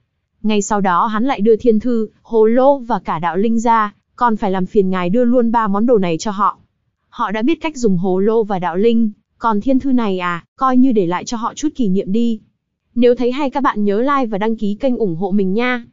Ngay sau đó hắn lại đưa thiên thư, hồ lô và cả đạo linh ra, còn phải làm phiền ngài đưa luôn ba món đồ này cho họ. Họ đã biết cách dùng hồ lô và đạo linh, còn thiên thư này à, coi như để lại cho họ chút kỷ niệm đi. Nếu thấy hay các bạn nhớ like và đăng ký kênh ủng hộ mình nha.